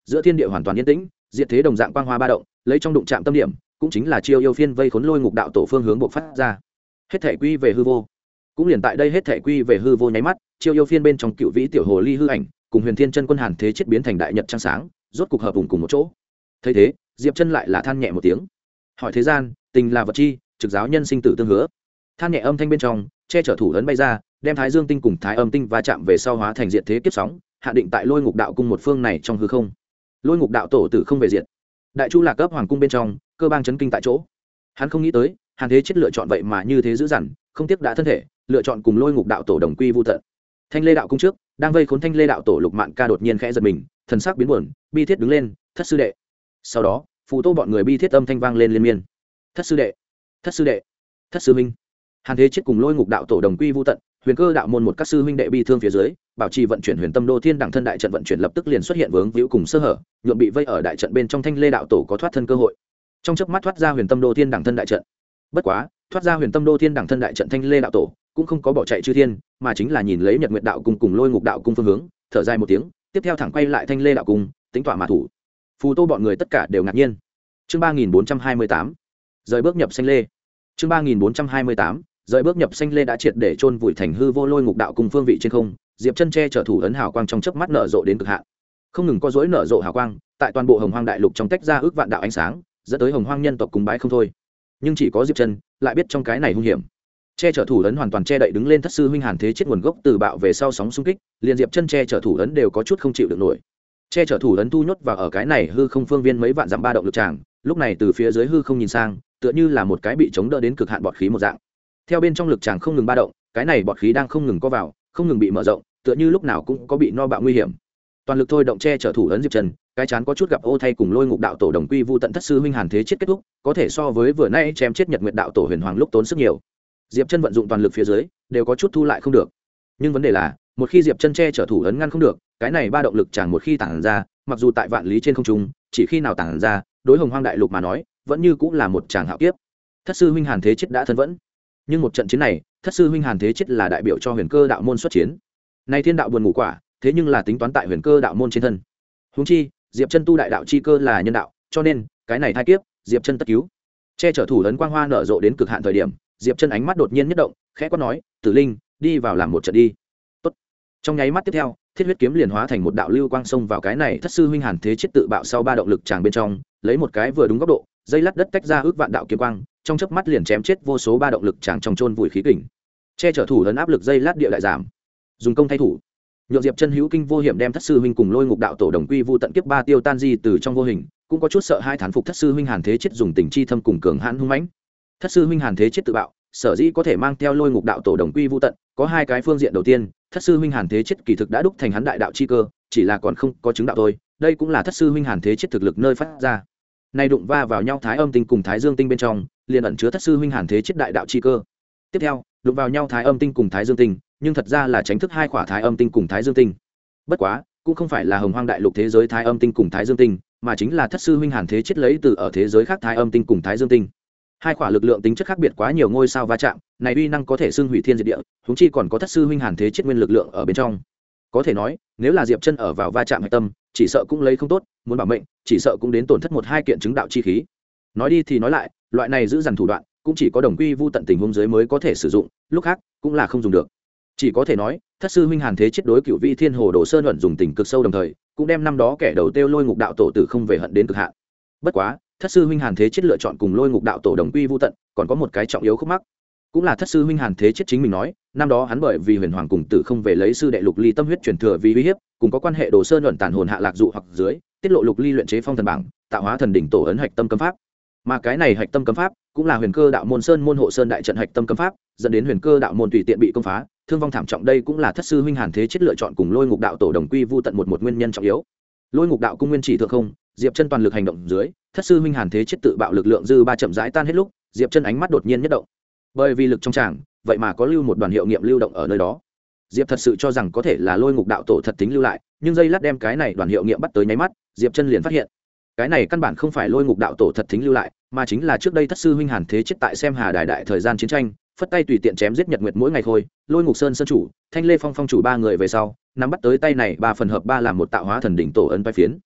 giữa thiên địa hoàn toàn yên tĩnh, diệt thế đồng dạng quang hoa ba động, lấy trong đụng chạm tâm điểm, cũng chính là chiêu yêu phiên vây khốn lôi ngục đạo tổ phương hướng bộc phát ra. Hết thể quy về hư vô. Cũng liền tại đây hết thể quy về hư vô nháy mắt, chiêu yêu phiên bên trong cựu vĩ tiểu hồ ly hư ảnh, cùng Huyền Thiên chân quân Hàn Thế chết biến thành đại nhật trăng sáng, rốt cục hợp vùng cùng một chỗ. Thấy thế, Diệp Chân lại là than nhẹ một tiếng. Hỏi thế gian, tình là vật chi, trực giáo nhân sinh tử tương hứa. Than nhẹ âm thanh bên trong, che chở thủ ấn bay ra, đem Thái Dương tinh cùng Thái Âm tinh va chạm về sau hóa thành diệt thế kiếp sóng, hạ định tại Lôi Ngục đạo cung một phương này trong hư không. Lôi Ngục đạo tổ tử không về diệt. Đại Chu Lạc cấp hoàng cung bên trong, cơ bang chấn kinh tại chỗ. Hắn không nghĩ tới, Hàn Thế chết lựa chọn vậy mà như thế dữ dằn, không tiếc đã thân thể, lựa chọn cùng Lôi Ngục đạo tổ đồng quy vu tận. Thanh Lê đạo cung trước, đang vây khốn Thanh Lê đạo tổ Lục Mạn Ca đột nhiên khẽ giật mình, thần sắc biến buồn, bi thiết đứng lên, thất sư đệ. Sau đó, phù tô bọn người bi thiết âm thanh vang lên liên miên. Thất sư đệ, thất sư đệ, thất sư huynh. Hàn Thế chết cùng Lôi Ngục đạo tổ đồng quy vu tận, Huyền Cơ đạo môn một các sư huynh đệ bi thương phía dưới, bảo trì vận chuyển Huyền Tâm Đô Thiên đẳng thân đại trận vận chuyển lập tức liền xuất hiện vướng víu cùng sơ hở, nhượng bị vây ở đại trận bên trong Thanh Lê đạo tổ có thoát thân cơ hội. Trong chớp mắt thoát ra Huyền Tâm Đô Thiên đẳng thân đại trận. Bất quá, thoát ra Huyền Tâm Đô Thiên đẳng thân đại trận Thanh Lê đạo tổ cũng không có bỏ chạy chư thiên, mà chính là nhìn lấy Nhật Nguyệt đạo cung cùng Lôi Ngục đạo cung phương hướng, thở dài một tiếng, tiếp theo thẳng quay lại Thanh Lê đạo cung, tính tọa mà thủ. Phù tô bọn người tất cả đều ngạc nhiên. Chương 3428, rời bước nhập Xanh Lê. Chương 3428, rời bước nhập Xanh Lê đã triệt để chôn vùi thành hư vô Lôi Ngục đạo cung phương vị trên không, Diệp Chân che chở thủ ấn hào quang trong chớp mắt nở rộ đến cực hạn. Không ngừng có dối nở rộ hào quang, tại toàn bộ Hồng Hoang đại lục trong tách ra ước vạn đạo ánh sáng, dẫn tới Hồng Hoang nhân tộc cùng bái không thôi. Nhưng chỉ có Diệp Chân lại biết trong cái này hung hiểm. Che chở thủ ấn hoàn toàn che đậy đứng lên thất sư huynh Hàn Thế chết nguồn gốc từ bạo về sau sóng xung kích, liền Diệp Chân che chở thủ ấn đều có chút không chịu được nổi. Che chở thủ ấn thu nhốt vào ở cái này hư không phương viên mấy vạn dặm ba động lực tràng, lúc này từ phía dưới hư không nhìn sang, tựa như là một cái bị chống đỡ đến cực hạn bọt khí một dạng. Theo bên trong lực tràng không ngừng ba động, cái này bọt khí đang không ngừng co vào, không ngừng bị mở rộng, tựa như lúc nào cũng có bị no bạo nguy hiểm. Toàn lực thôi động che chở thủ ấn Diệp Chân, cái chán có chút gặp ô thay cùng Lôi Ngục đạo tổ đồng quy vu tận thất sư huynh Hàn Thế chết kết thúc, có thể so với vừa nay chém chết Nhật Nguyệt đạo tổ Huyền Hoàng lúc tốn sức nhiều. Diệp Chân vận dụng toàn lực phía dưới, đều có chút thu lại không được. Nhưng vấn đề là, một khi Diệp Chân che chở thủ ấn ngăn không được, cái này ba động lực chẳng một khi tản ra, mặc dù tại vạn lý trên không trung, chỉ khi nào tản ra, đối Hồng Hoang đại lục mà nói, vẫn như cũng là một tràng hạo kiếp. Thất sư huynh Hàn Thế chết đã thân vẫn, nhưng một trận chiến này, thất sư huynh Hàn Thế chết là đại biểu cho Huyền Cơ đạo môn xuất chiến. Nay thiên đạo buồn ngủ quả, thế nhưng là tính toán tại Huyền Cơ đạo môn trên thân. Huống chi, Diệp Chân tu đại đạo chi cơ là nhân đạo, cho nên, cái này thai kiếp, Diệp Chân tất cứu. Che chở thủ ấn quang hoa nở rộ đến cực hạn thời điểm, Diệp Chân ánh mắt đột nhiên nhất động, khẽ quát nói, "Tử Linh, đi vào làm một trận đi." Tốt. Trong nháy mắt tiếp theo, thiết huyết kiếm liền hóa thành một đạo lưu quang xông vào cái này thất sư huynh Hàn Thế chết tự bạo sau ba động lực tràng bên trong, lấy một cái vừa đúng góc độ, dây lát đất tách ra ước vạn đạo kiếm quang, trong chớp mắt liền chém chết vô số ba động lực tràng trong chôn vùi khí kình. Che chở thủ ấn áp lực dây lát địa lại giảm. Dùng công thay thủ. Nhượng Diệp Chân hữu kinh vô hiểm đem thất sư huynh cùng Lôi Ngục đạo tổ đồng quy vu tận kiếp ba tiêu tan di từ trong vô hình, cũng có chút sợ hai thán phục thất sư huynh Hàn Thế chết dùng tình chi thâm cùng cường hãn hung mãnh. Thất sư huynh Hàn Thế chết tự bạo, sở dĩ có thể mang theo Lôi Ngục đạo tổ đồng quy vu tận, có hai cái phương diện. Đầu tiên, thất sư huynh Hàn Thế chết kỳ thực đã đúc thành hắn đại đạo chi cơ, chỉ là còn không có chứng đạo thôi, đây cũng là thất sư huynh Hàn Thế chết thực lực nơi phát ra. Nay đụng va vào nhau Thái Âm tinh cùng Thái Dương tinh bên trong, liền ẩn chứa thất sư huynh Hàn Thế chết đại đạo chi cơ. Tiếp theo, đụng vào nhau Thái Âm tinh cùng Thái Dương tinh, nhưng thật ra là tránh thức hai khỏa Thái Âm tinh cùng Thái Dương tinh. Bất quá, cũng không phải là Hồng Hoang đại lục thế giới Thái Âm tinh cùng Thái Dương tinh, mà chính là thất sư huynh Hàn Thế chết lấy từ ở thế giới khác Thái Âm tinh cùng Thái Dương tinh. Hai khỏa lực lượng tính chất khác biệt quá nhiều ngôi sao va chạm, này uy năng có thể xưng hủy thiên diệt địa, huống chi còn có thất sư huynh Hàn Thế chết nguyên lực lượng ở bên trong. Có thể nói, nếu là Diệp Chân ở vào va chạm hạch tâm, chỉ sợ cũng lấy không tốt, muốn bảo mệnh, chỉ sợ cũng đến tổn thất một hai kiện chứng đạo chi khí. Nói đi thì nói lại, loại này giữ dằn thủ đoạn, cũng chỉ có đồng quy vu tận tình huống dưới mới có thể sử dụng, lúc khác cũng là không dùng được. Chỉ có thể nói, thất sư huynh Hàn Thế chết đối cựu vị Thiên Hồ Đồ Sơn ẩn dùng tình cực sâu, đồng thời cũng đem năm đó kẻ đầu tiêu Lôi Ngục đạo tổ tử không về hận đến cực hạn. Bất quá, thất sư huynh Hàn Thế chết lựa chọn cùng Lôi Ngục đạo tổ đồng quy vu tận, còn có một cái trọng yếu khúc mắc, cũng là thất sư huynh Hàn Thế chết chính mình nói, năm đó hắn bởi vì Huyền Hoàng cùng tử không về lấy sư đệ Lục Ly tâm huyết truyền thừa vì uy hiếp, cùng có quan hệ Đồ Sơn ẩn tàn hồn hạ lạc dụ hoặc dưới, tiết lộ Lục Ly luyện chế phong thần bảng, tạo hóa thần đỉnh tổ ấn hạch tâm cấm pháp. Mà cái này hạch tâm cấm pháp cũng là Huyền Cơ đạo môn sơn môn hộ sơn đại trận hạch tâm cấm pháp, dẫn đến Huyền Cơ đạo môn tùy tiện bị công phá, thương vong thảm trọng. Đây cũng là thất sư huynh Hàn Thế chết lựa chọn cùng Lôi Ngục đạo tổ đồng quy vu tận một nguyên nhân trọng yếu. Lôi Ngục đạo cung nguyên chỉ thượng không, Diệp Chân toàn lực hành động dưới, thất sư huynh Hàn Thế chết tự bạo lực lượng dư ba chậm rãi tan hết lúc, Diệp Chân ánh mắt đột nhiên nhất động. Bởi vì lực trong tràng, vậy mà có lưu một đoàn hiệu nghiệm lưu động ở nơi đó. Diệp thật sự cho rằng có thể là Lôi Ngục đạo tổ thật tính lưu lại, nhưng giây lát đem cái này đoàn hiệu nghiệm bắt tới nháy mắt, Diệp Chân liền phát hiện, cái này căn bản không phải Lôi Ngục đạo tổ thật tính lưu lại, mà chính là trước đây thất sư huynh Hàn Thế chết tại xem Hà Đài đại thời gian chiến tranh, phất tay tùy tiện chém giết Nhật Nguyệt mỗi ngày khôi, Lôi Ngục Sơn sơn chủ, Thanh Lê Phong phong chủ ba người về sau, nắm bắt tới tay này ba phần hợp ba làm một tạo hóa thần đỉnh tổ ấn vai phiến.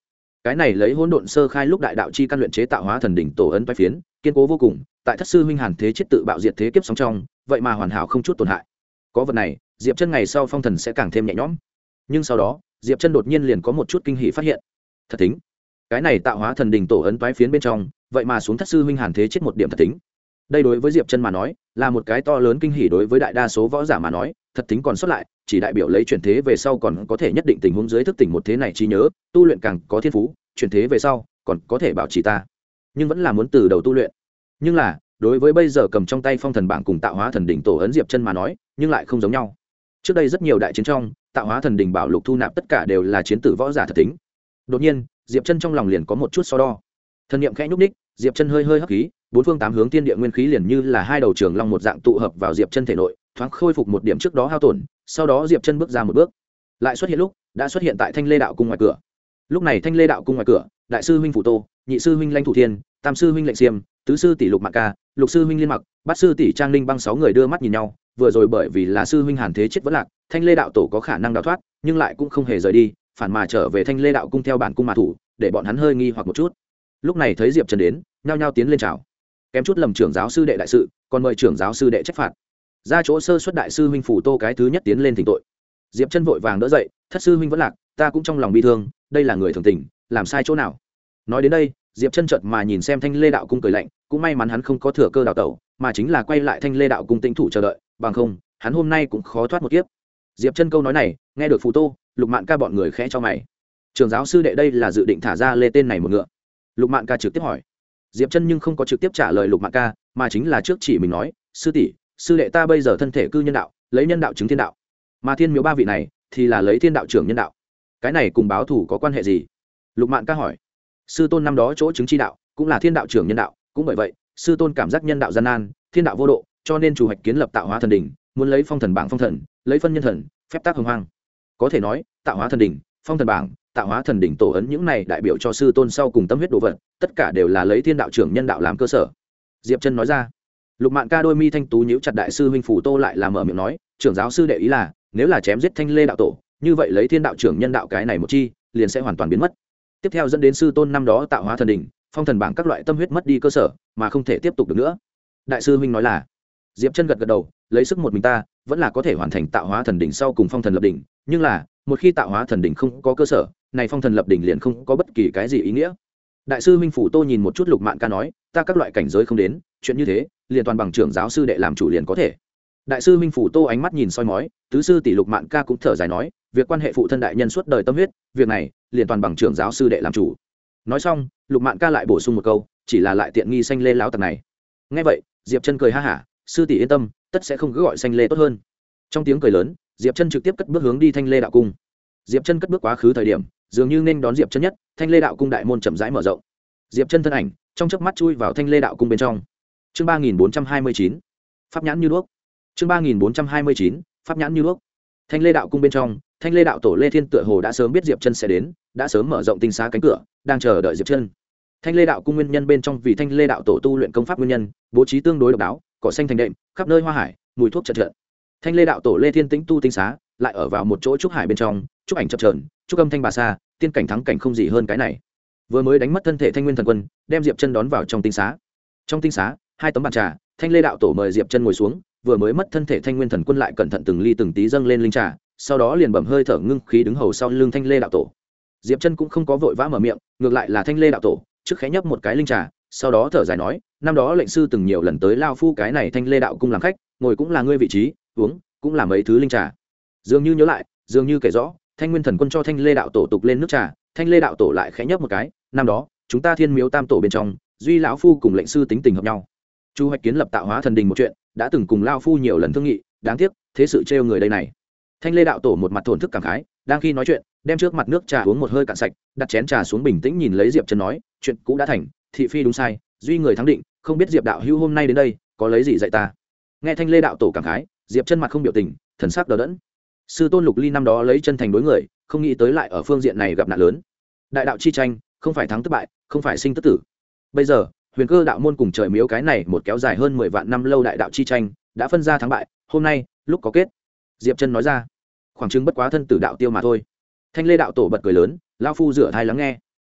cái này lấy hỗn độn sơ khai lúc đại đạo chi căn luyện chế tạo hóa thần đỉnh tổ ấn toái phiến kiên cố vô cùng, tại thất sư huynh Hàn Thế Chết tự bạo diệt thế kiếp sóng trong vậy mà hoàn hảo không chút tổn hại. Có vật này, Diệp Chân ngày sau phong thần sẽ càng thêm nhẹ nhõm. Nhưng sau đó Diệp Chân đột nhiên liền có một chút kinh hỉ phát hiện. Thật tính, cái này tạo hóa thần đỉnh tổ ấn toái phiến bên trong vậy mà xuống thất sư huynh Hàn Thế Chết một điểm thật tính. Đây đối với Diệp Chân mà nói là một cái to lớn kinh hỉ, đối với đại đa số võ giả mà nói thật tính còn sót lại chỉ đại biểu lấy chuyển thế về sau còn có thể nhất định tình huống dưới thức tỉnh một thế này trí nhớ, tu luyện càng có thiên phú chuyển thế về sau còn có thể bảo trì ta, nhưng vẫn là muốn từ đầu tu luyện. Nhưng là đối với bây giờ cầm trong tay phong thần bảng cùng tạo hóa thần đỉnh tổ ấn Diệp Chân mà nói nhưng lại không giống nhau. Trước đây rất nhiều đại chiến trong tạo hóa thần đỉnh bảo lục thu nạp tất cả đều là chiến tử võ giả thật tính. Đột nhiên Diệp Chân trong lòng liền có một chút so đo, thần niệm khẽ nhúc ních, Diệp Chân hơi hơi hấp khí, bốn phương tám hướng tiên địa nguyên khí liền như là hai đầu trường long một dạng tụ hợp vào Diệp Chân thể nội, thoáng khôi phục một điểm trước đó hao tổn. Sau đó Diệp Chân bước ra một bước, lại xuất hiện lúc đã xuất hiện tại Thanh Lê đạo cung ngoài cửa. Lúc này Thanh Lê đạo cung ngoài cửa, đại sư huynh Phủ Tô, nhị sư huynh Lãnh Thủ Thiên, tam sư huynh Lệnh Xiêm, tứ sư tỷ Lục Mạc Ca, lục sư huynh Liên Mặc, bát sư tỷ Trang Linh Băng sáu người đưa mắt nhìn nhau. Vừa rồi bởi vì là sư huynh Hàn Thế Chết vẫn lạc, Thanh Lê đạo tổ có khả năng đào thoát, nhưng lại cũng không hề rời đi, phản mà trở về Thanh Lê đạo cung theo bản cung mà thủ, để bọn hắn hơi nghi hoặc một chút. Lúc này thấy Diệp Chân đến, nhao nhao tiến lên chào, kém chút lầm trưởng giáo sư đệ đại sự, còn mời trưởng giáo sư đệ trách phạt. Ra chỗ sơ suất đại sư huynh Phủ Tô cái thứ nhất tiến lên thỉnh tội. Diệp Chân vội vàng đỡ dậy, thất sư huynh vẫn lạc, ta cũng trong lòng bi thương, đây là người thường tình, làm sai chỗ nào. Nói đến đây Diệp Chân chợt mà nhìn xem Thanh Lê đạo cung cười lạnh, cũng may mắn hắn không có thừa cơ đào tẩu, mà chính là quay lại Thanh Lê đạo cung tĩnh thủ chờ đợi, bằng không hắn hôm nay cũng khó thoát một kiếp. Diệp Chân câu nói này nghe được Phủ Tô, Lục Mạn Ca bọn người khẽ cho mày. Trưởng giáo sư đệ đây là dự định thả ra lê tên này một ngựa? Lục Mạn Ca trực tiếp hỏi. Diệp Chân nhưng không có trực tiếp trả lời Lục Mạn Ca, mà chính là trước chỉ mình nói, sư tỷ, sư đệ ta bây giờ thân thể cư nhân đạo, lấy nhân đạo chứng thiên đạo, mà thiên miếu ba vị này thì là lấy thiên đạo trưởng nhân đạo, cái này cùng báo thủ có quan hệ gì? Lục Mạn Ca hỏi. Sư tôn năm đó chỗ chứng chi đạo cũng là thiên đạo trưởng nhân đạo, cũng bởi vậy sư tôn cảm giác nhân đạo gian nan, thiên đạo vô độ, cho nên chủ hoạch kiến lập tạo hóa thần đỉnh, muốn lấy phong thần bảng phong thần, lấy phân nhân thần, phép tác hồng hoang. Có thể nói tạo hóa thần đỉnh, phong thần bảng, tạo hóa thần đỉnh tổ ấn những này đại biểu cho sư tôn sau cùng tâm huyết đồ vật, tất cả đều là lấy thiên đạo trưởng nhân đạo làm cơ sở. Diệp Chân nói ra. Lục Mạn Ca đôi mi thanh tú nhíu chặt, đại sư huynh Phủ Tô lại là mở miệng nói, trưởng giáo sư đệ ý là nếu là chém giết Thanh Lê đạo tổ, như vậy lấy thiên đạo trưởng nhân đạo cái này một chi liền sẽ hoàn toàn biến mất, tiếp theo dẫn đến sư tôn năm đó tạo hóa thần đỉnh, phong thần bảng các loại tâm huyết mất đi cơ sở, mà không thể tiếp tục được nữa. Đại sư huynh nói là. Diệp Chân gật gật đầu, lấy sức một mình ta vẫn là có thể hoàn thành tạo hóa thần đỉnh sau cùng phong thần lập đỉnh, nhưng là một khi tạo hóa thần đỉnh không có cơ sở, này phong thần lập đỉnh liền không có bất kỳ cái gì ý nghĩa. Đại sư huynh Phủ Tô nhìn một chút Lục Mạn Ca nói, ta các loại cảnh giới không đến, chuyện như thế liền toàn bằng trưởng giáo sư đệ làm chủ liền có thể. Đại sư huynh Phủ Tô ánh mắt nhìn soi mói, tứ sư tỷ Lục Mạn Ca cũng thở dài nói, việc quan hệ phụ thân đại nhân suốt đời tâm huyết, việc này liền toàn bằng trưởng giáo sư đệ làm chủ. Nói xong Lục Mạn Ca lại bổ sung một câu, chỉ là lại tiện nghi xanh lê lão tặc này. Nghe vậy Diệp Chân cười ha hả, sư tỷ yên tâm, tất sẽ không cứ gọi xanh lê tốt hơn. Trong tiếng cười lớn Diệp Chân trực tiếp cất bước hướng đi Thanh Lê đạo cung. Diệp Chân cất bước quá khứ thời điểm, dường như nên đón Diệp Chân nhất, Thanh Lê đạo cung đại môn chậm rãi mở rộng. Diệp Chân thân ảnh trong chớp mắt chui vào Thanh Lê đạo cung bên trong. Chương 3429, pháp nhãn như đuốc. Chương 3429, pháp nhãn như đuốc. Thanh Lê đạo cung bên trong, Thanh Lê đạo tổ Lê Thiên tựa hồ đã sớm biết Diệp Chân sẽ đến, đã sớm mở rộng tinh xá cánh cửa, đang chờ đợi Diệp Chân. Thanh Lê đạo cung nguyên nhân bên trong vì Thanh Lê đạo tổ tu luyện công pháp nguyên nhân, bố trí tương đối độc đáo, cỏ xanh thành đệm, khắp nơi hoa hải, mùi thuốc chợt chợt. Thanh Lê đạo tổ Lê Thiên tĩnh tu tinh xá, lại ở vào một chỗ trúc hải bên trong, trúc ảnh chập chờn, trúc âm thanh bà sa, tiên cảnh thắng cảnh không gì hơn cái này. Vừa mới đánh mất thân thể Thanh Nguyên thần quân, đem Diệp Chân đón vào trong tinh xá. Trong tinh xá, hai tấm bàn trà, Thanh Lê đạo tổ mời Diệp Chân ngồi xuống, vừa mới mất thân thể Thanh Nguyên thần quân lại cẩn thận từng ly từng tí dâng lên linh trà, sau đó liền bẩm hơi thở ngưng khí đứng hầu sau lưng Thanh Lê đạo tổ. Diệp Chân cũng không có vội vã mở miệng, ngược lại là Thanh Lê đạo tổ trước khẽ nhấp một cái linh trà, sau đó thở dài nói, năm đó lệnh sư từng nhiều lần tới lao phu cái này Thanh Lê đạo cung làm khách, ngồi cũng là ngươi vị trí, uống cũng là mấy thứ linh trà. Dường như nhớ lại, dường như kể rõ, Thanh Nguyên thần quân cho Thanh Lê đạo tổ tục lên nước trà, Thanh Lê đạo tổ lại khẽ nhấp một cái, năm đó chúng ta Thiên Miếu Tam tổ bên trong, duy lão phu cùng lệnh sư tính tình hợp nhau, chu hoạch kiến lập tạo hóa thần đình một chuyện, đã từng cùng lao phu nhiều lần thương nghị, đáng tiếc thế sự trêu người đây này. Thanh Lê đạo tổ một mặt thổn thức cảm khái, đang khi nói chuyện đem trước mặt nước trà uống một hơi cạn sạch, đặt chén trà xuống bình tĩnh nhìn lấy Diệp Chân nói, chuyện cũ đã thành, thị phi đúng sai, duy người thắng định, không biết Diệp đạo hữu hôm nay đến đây có lấy gì dạy ta. Nghe Thanh Lê đạo tổ cảm khái, Diệp Chân mặt không biểu tình, thần sắc đờ đẫn. Sư tôn Lục Ly năm đó lấy chân thành đối người, không nghĩ tới lại ở phương diện này gặp nạn lớn. Đại đạo chi tranh, không phải thắng tức bại, không phải sinh tức tử. Bây giờ Huyền Cơ đạo môn cùng Trời Miếu cái này một kéo dài hơn 10 vạn năm lâu đại đạo chi tranh đã phân ra thắng bại, hôm nay lúc có kết. Diệp Chân nói ra, khoảng chừng bất quá thân tử đạo tiêu mà thôi. Thanh Lê đạo tổ bật cười lớn, lão phu rửa thai lắng nghe.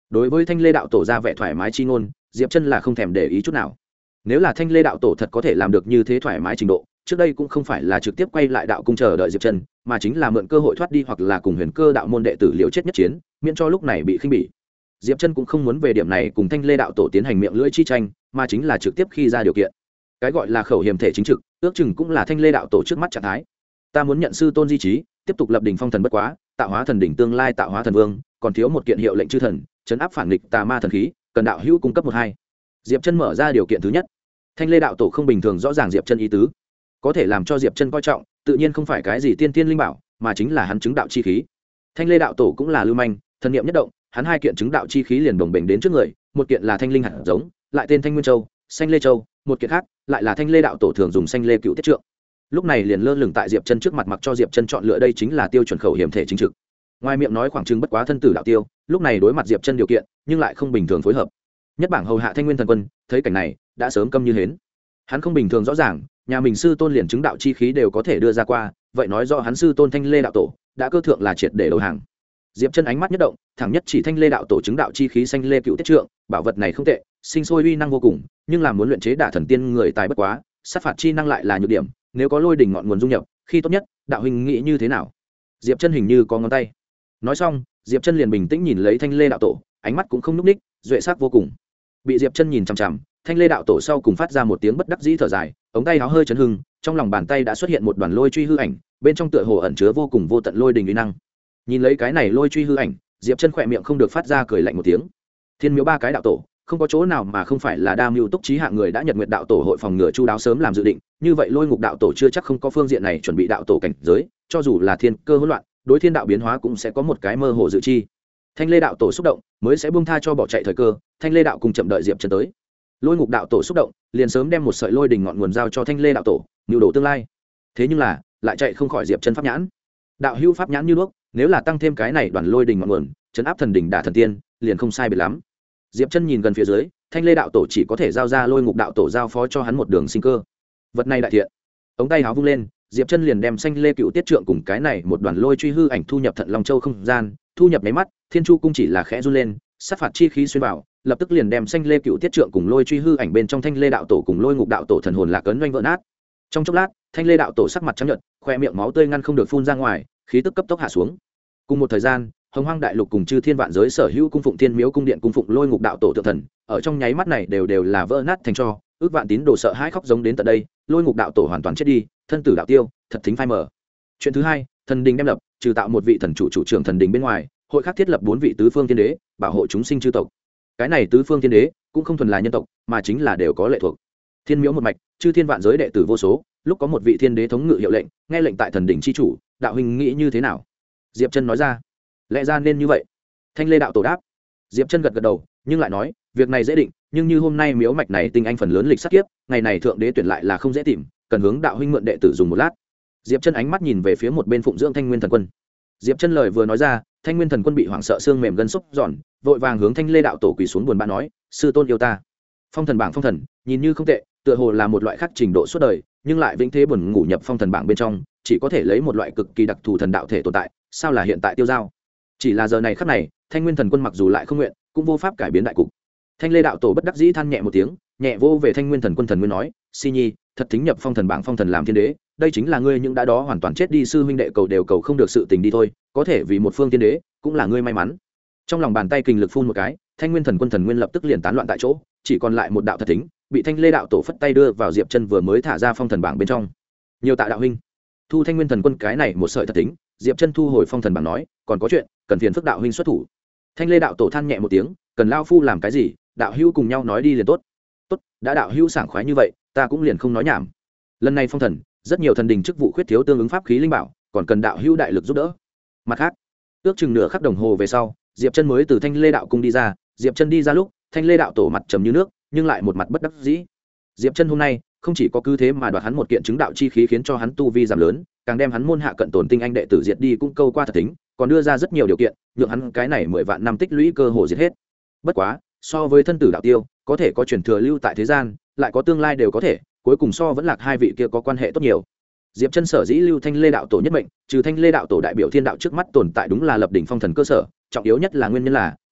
đối với thanh lê đạo tổ ra vẻ thoải mái chi ngôn, Diệp Chân là không thèm để ý chút nào. Nếu là thanh lê đạo tổ thật có thể làm được như thế thoải mái trình độ, trước đây cũng không phải là trực tiếp quay lại đạo cung chờ đợi Diệp Chân, mà chính là mượn cơ hội thoát đi hoặc là cùng Huyền Cơ đạo môn đệ tử liều chết nhất chiến, miễn cho lúc này bị khinh bỉ. Diệp Chân cũng không muốn về điểm này cùng thanh lê đạo tổ tiến hành miệng lưỡi chi tranh, mà chính là trực tiếp khi ra điều kiện. Cái gọi là khẩu hiểm thể chính trực, ước chừng cũng là thanh lê đạo tổ trước mắt trạng thái. Ta muốn nhận sư tôn di trí, tiếp tục lập đỉnh phong thần bất quá, tạo hóa thần đỉnh tương lai tạo hóa thần vương, còn thiếu một kiện hiệu lệnh chư thần, trấn áp phản nghịch tà ma thần khí, cần đạo hữu cung cấp một hai. Diệp Chân mở ra điều kiện thứ nhất. Thanh lê đạo tổ không bình thường rõ ràng Diệp Chân ý tứ, có thể làm cho Diệp Chân coi trọng, tự nhiên không phải cái gì tiên tiên linh bảo, mà chính là hắn chứng đạo chi khí. Thanh lê đạo tổ cũng là lưu manh, thần niệm nhất động, hắn hai kiện chứng đạo chi khí liền đồng bình đến trước người, một kiện là thanh linh hạt giống, lại tên Thanh Nguyên Châu, xanh lê châu, một kiện khác lại là thanh lê đạo tổ thường dùng xanh lê cựu tiết trượng. Lúc này liền lơ lửng tại Diệp Chân trước mặt, mặc cho Diệp Chân chọn lựa, đây chính là tiêu chuẩn khẩu hiểm thể chính trực. Ngoài miệng nói khoảng chừng bất quá thân tử đạo tiêu, lúc này đối mặt Diệp Chân điều kiện, nhưng lại không bình thường phối hợp. Nhất bảng hầu hạ Thanh Nguyên thần quân, thấy cảnh này, đã sớm câm như hến. Hắn không bình thường rõ ràng, nhà mình sư tôn liền chứng đạo chi khí đều có thể đưa ra qua, vậy nói rõ hắn sư tôn thanh lê đạo tổ đã cơ thượng là triệt để đầu hàng. Diệp Chân ánh mắt nhất động, thẳng nhất chỉ thanh lê đạo tổ chứng đạo chi khí xanh lê cựu tiết trượng, bảo vật này không tệ, sinh sôi uy năng vô cùng, nhưng làm muốn luyện chế đả thần tiên người tài bất quá, sát phạt chi năng lại là nhược điểm, nếu có lôi đỉnh ngọn nguồn dung nhập, khi tốt nhất, đạo huynh nghĩ như thế nào? Diệp Chân hình như có ngón tay. Nói xong, Diệp Chân liền bình tĩnh nhìn lấy thanh lê đạo tổ, ánh mắt cũng không nhúc nhích, duệ sắc vô cùng. Bị Diệp Chân nhìn chằm chằm, thanh lê đạo tổ sau cùng phát ra một tiếng bất đắc dĩ thở dài, ống tay áo hơi chấn hưng, trong lòng bàn tay đã xuất hiện một đoàn lôi truy hư ảnh, bên trong tựa hồ ẩn chứa vô cùng vô tận lôi đỉnh uy năng. Nhìn lấy cái này lôi truy hư ảnh, Diệp Chân khẽ miệng không được phát ra cười lạnh một tiếng. Thiên miếu ba cái đạo tổ, không có chỗ nào mà không phải là đa mưu túc trí hạng người, đã Nhật Nguyệt đạo tổ hội phòng ngừa chu đáo sớm làm dự định, như vậy Lôi Ngục đạo tổ chưa chắc không có phương diện này chuẩn bị đạo tổ cảnh giới, cho dù là thiên cơ hỗn loạn, đối thiên đạo biến hóa cũng sẽ có một cái mơ hồ dự chi. Thanh lê đạo tổ xúc động, mới sẽ buông tha cho bỏ chạy thời cơ, thanh lê đạo cùng chậm đợi Diệp Chân tới. Lôi Ngục đạo tổ xúc động, liền sớm đem một sợi lôi đỉnh ngọn nguồn giao cho thanh lê đạo tổ, nhu đồ tương lai. Thế nhưng là, lại chạy không khỏi Diệp Chân pháp nhãn. Đạo hữu pháp nhãn như đuốc, nếu là tăng thêm cái này đoàn lôi đỉnh ngọn nguồn, trấn áp thần đỉnh đả thần tiên, liền không sai biệt lắm. Diệp Chân nhìn gần phía dưới, thanh lê đạo tổ chỉ có thể giao ra Lôi Ngục đạo tổ giao phó cho hắn một đường sinh cơ. Vật này đại thiện. Ống tay áo vung lên, Diệp Chân liền đem xanh lê cựu tiết trượng cùng cái này một đoàn lôi truy hư ảnh thu nhập Thận Long Châu không gian, thu nhập mấy mắt, Thiên Chu cung chỉ là khẽ run lên, sát phạt chi khí xuyên vào, lập tức liền đem xanh lê cựu tiết trượng cùng lôi truy hư ảnh bên trong thanh lê đạo tổ cùng Lôi Ngục đạo tổ thần hồn lạc cấn oanh vỡ nát. Trong chốc lát, thanh lê đạo tổ sắc mặt trắng nhợt, khoe miệng máu tươi ngăn không được phun ra ngoài, khí tức cấp tốc hạ xuống. Cùng một thời gian, Hồng Hoang đại lục cùng chư thiên vạn giới sở hữu cung phụng thiên miếu cung điện cung phụng Lôi Ngục đạo tổ tượng thần, ở trong nháy mắt này đều là vỡ nát thành tro, ước vạn tín đồ sợ hãi khóc giống đến tận đây, Lôi Ngục đạo tổ hoàn toàn chết đi, thân tử đạo tiêu, thật thính phai mờ. Chuyện thứ hai, thần đình đem lập, trừ tạo một vị thần chủ trưởng thần đình bên ngoài, hội khác thiết lập 4 vị tứ phương thiên đế, bảo hộ chúng sinh chư tộc. Cái này tứ phương thiên đế cũng không thuần là nhân tộc, mà chính là đều có lệ thuộc. Thiên miếu một mạch, chư thiên vạn giới đệ tử vô số, lúc có một vị thiên đế thống ngự hiệu lệnh, nghe lệnh tại thần đỉnh chi chủ, đạo huynh nghĩ như thế nào? Diệp Chân nói ra. Lẽ ra nên như vậy. Thanh lê đạo tổ đáp. Diệp Chân gật gật đầu, nhưng lại nói, việc này dễ định, nhưng như hôm nay miếu mạch này tinh anh phần lớn lịch sát kiếp, ngày này thượng đế tuyển lại là không dễ tìm, cần hướng đạo huynh mượn đệ tử dùng một lát. Diệp Chân ánh mắt nhìn về phía một bên phụng dưỡng Thanh Nguyên thần quân. Diệp Chân lời vừa nói ra, Thanh Nguyên thần quân bị hoảng sợ xương mềm gân xúc giòn, vội vàng hướng Thanh lê đạo tổ quỳ xuống buồn bã nói, sư tôn yêu ta. Phong thần bảng phong thần, nhìn như không tệ, tựa hồ là một loại khác trình độ suốt đời, nhưng lại vĩnh thế buồn ngủ nhập phong thần bảng bên trong, chỉ có thể lấy một loại cực kỳ đặc thù thần đạo thể tồn tại, sao là hiện tại tiêu dao. Chỉ là giờ này khắc này, Thanh Nguyên thần quân mặc dù lại không nguyện, cũng vô pháp cải biến đại cục. Thanh lê đạo tổ bất đắc dĩ than nhẹ một tiếng, nhẹ vô về Thanh Nguyên thần quân, thần nguyên nói, si nhi, thật thính nhập phong thần bảng phong thần làm thiên đế, đây chính là ngươi những đã đó hoàn toàn chết đi sư huynh đệ cầu đều cầu không được sự tình đi thôi, có thể vì một phương thiên đế, cũng là ngươi may mắn. Trong lòng bàn tay kình lực phun một cái, Thanh Nguyên thần quân thần nguyên lập tức liền tán loạn tại chỗ, chỉ còn lại một đạo thật tính, bị Thanh lê đạo tổ phất tay đưa vào Diệp Chân vừa mới thả ra phong thần bảng bên trong. Nhiều tạ đạo huynh. Thu Thanh Nguyên thần quân cái này một sợi thật tính, Diệp Chân thu hồi phong thần bảng nói, còn có chuyện, cần phiền phức đạo huynh xuất thủ. Thanh lê đạo tổ than nhẹ một tiếng, cần lao phu làm cái gì, đạo hữu cùng nhau nói đi liền tốt. Tốt, đã đạo hữu sảng khoái như vậy, ta cũng liền không nói nhảm. Lần này phong thần, rất nhiều thần đình chức vụ khuyết thiếu tương ứng pháp khí linh bảo, còn cần đạo hữu đại lực giúp đỡ. Mặt khác, ước chừng nửa khắc đồng hồ về sau, Diệp Chân mới từ Thanh lê đạo cung đi ra. Diệp Chân đi ra lúc, Thanh lê đạo tổ mặt trầm như nước, nhưng lại một mặt bất đắc dĩ. Diệp Chân hôm nay không chỉ có cứ thế mà đoạt hắn một kiện chứng đạo chi khí khiến cho hắn tu vi giảm lớn, càng đem hắn môn hạ cận tồn tinh anh đệ tử diệt đi cũng câu qua thật tính, còn đưa ra rất nhiều điều kiện, nhượng hắn cái này 10 vạn năm tích lũy cơ hồ diệt hết. Bất quá, so với thân tử đạo tiêu, có thể có truyền thừa lưu tại thế gian, lại có tương lai đều có thể, cuối cùng so vẫn lạc hai vị kia có quan hệ tốt nhiều. Diệp Chân sở dĩ lưu Thanh lê đạo tổ nhất mệnh, trừ Thanh lê đạo tổ đại biểu thiên đạo trước mắt tồn tại đúng là lập đỉnh phong thần cơ sở, trọng yếu nhất là nguyên nhân là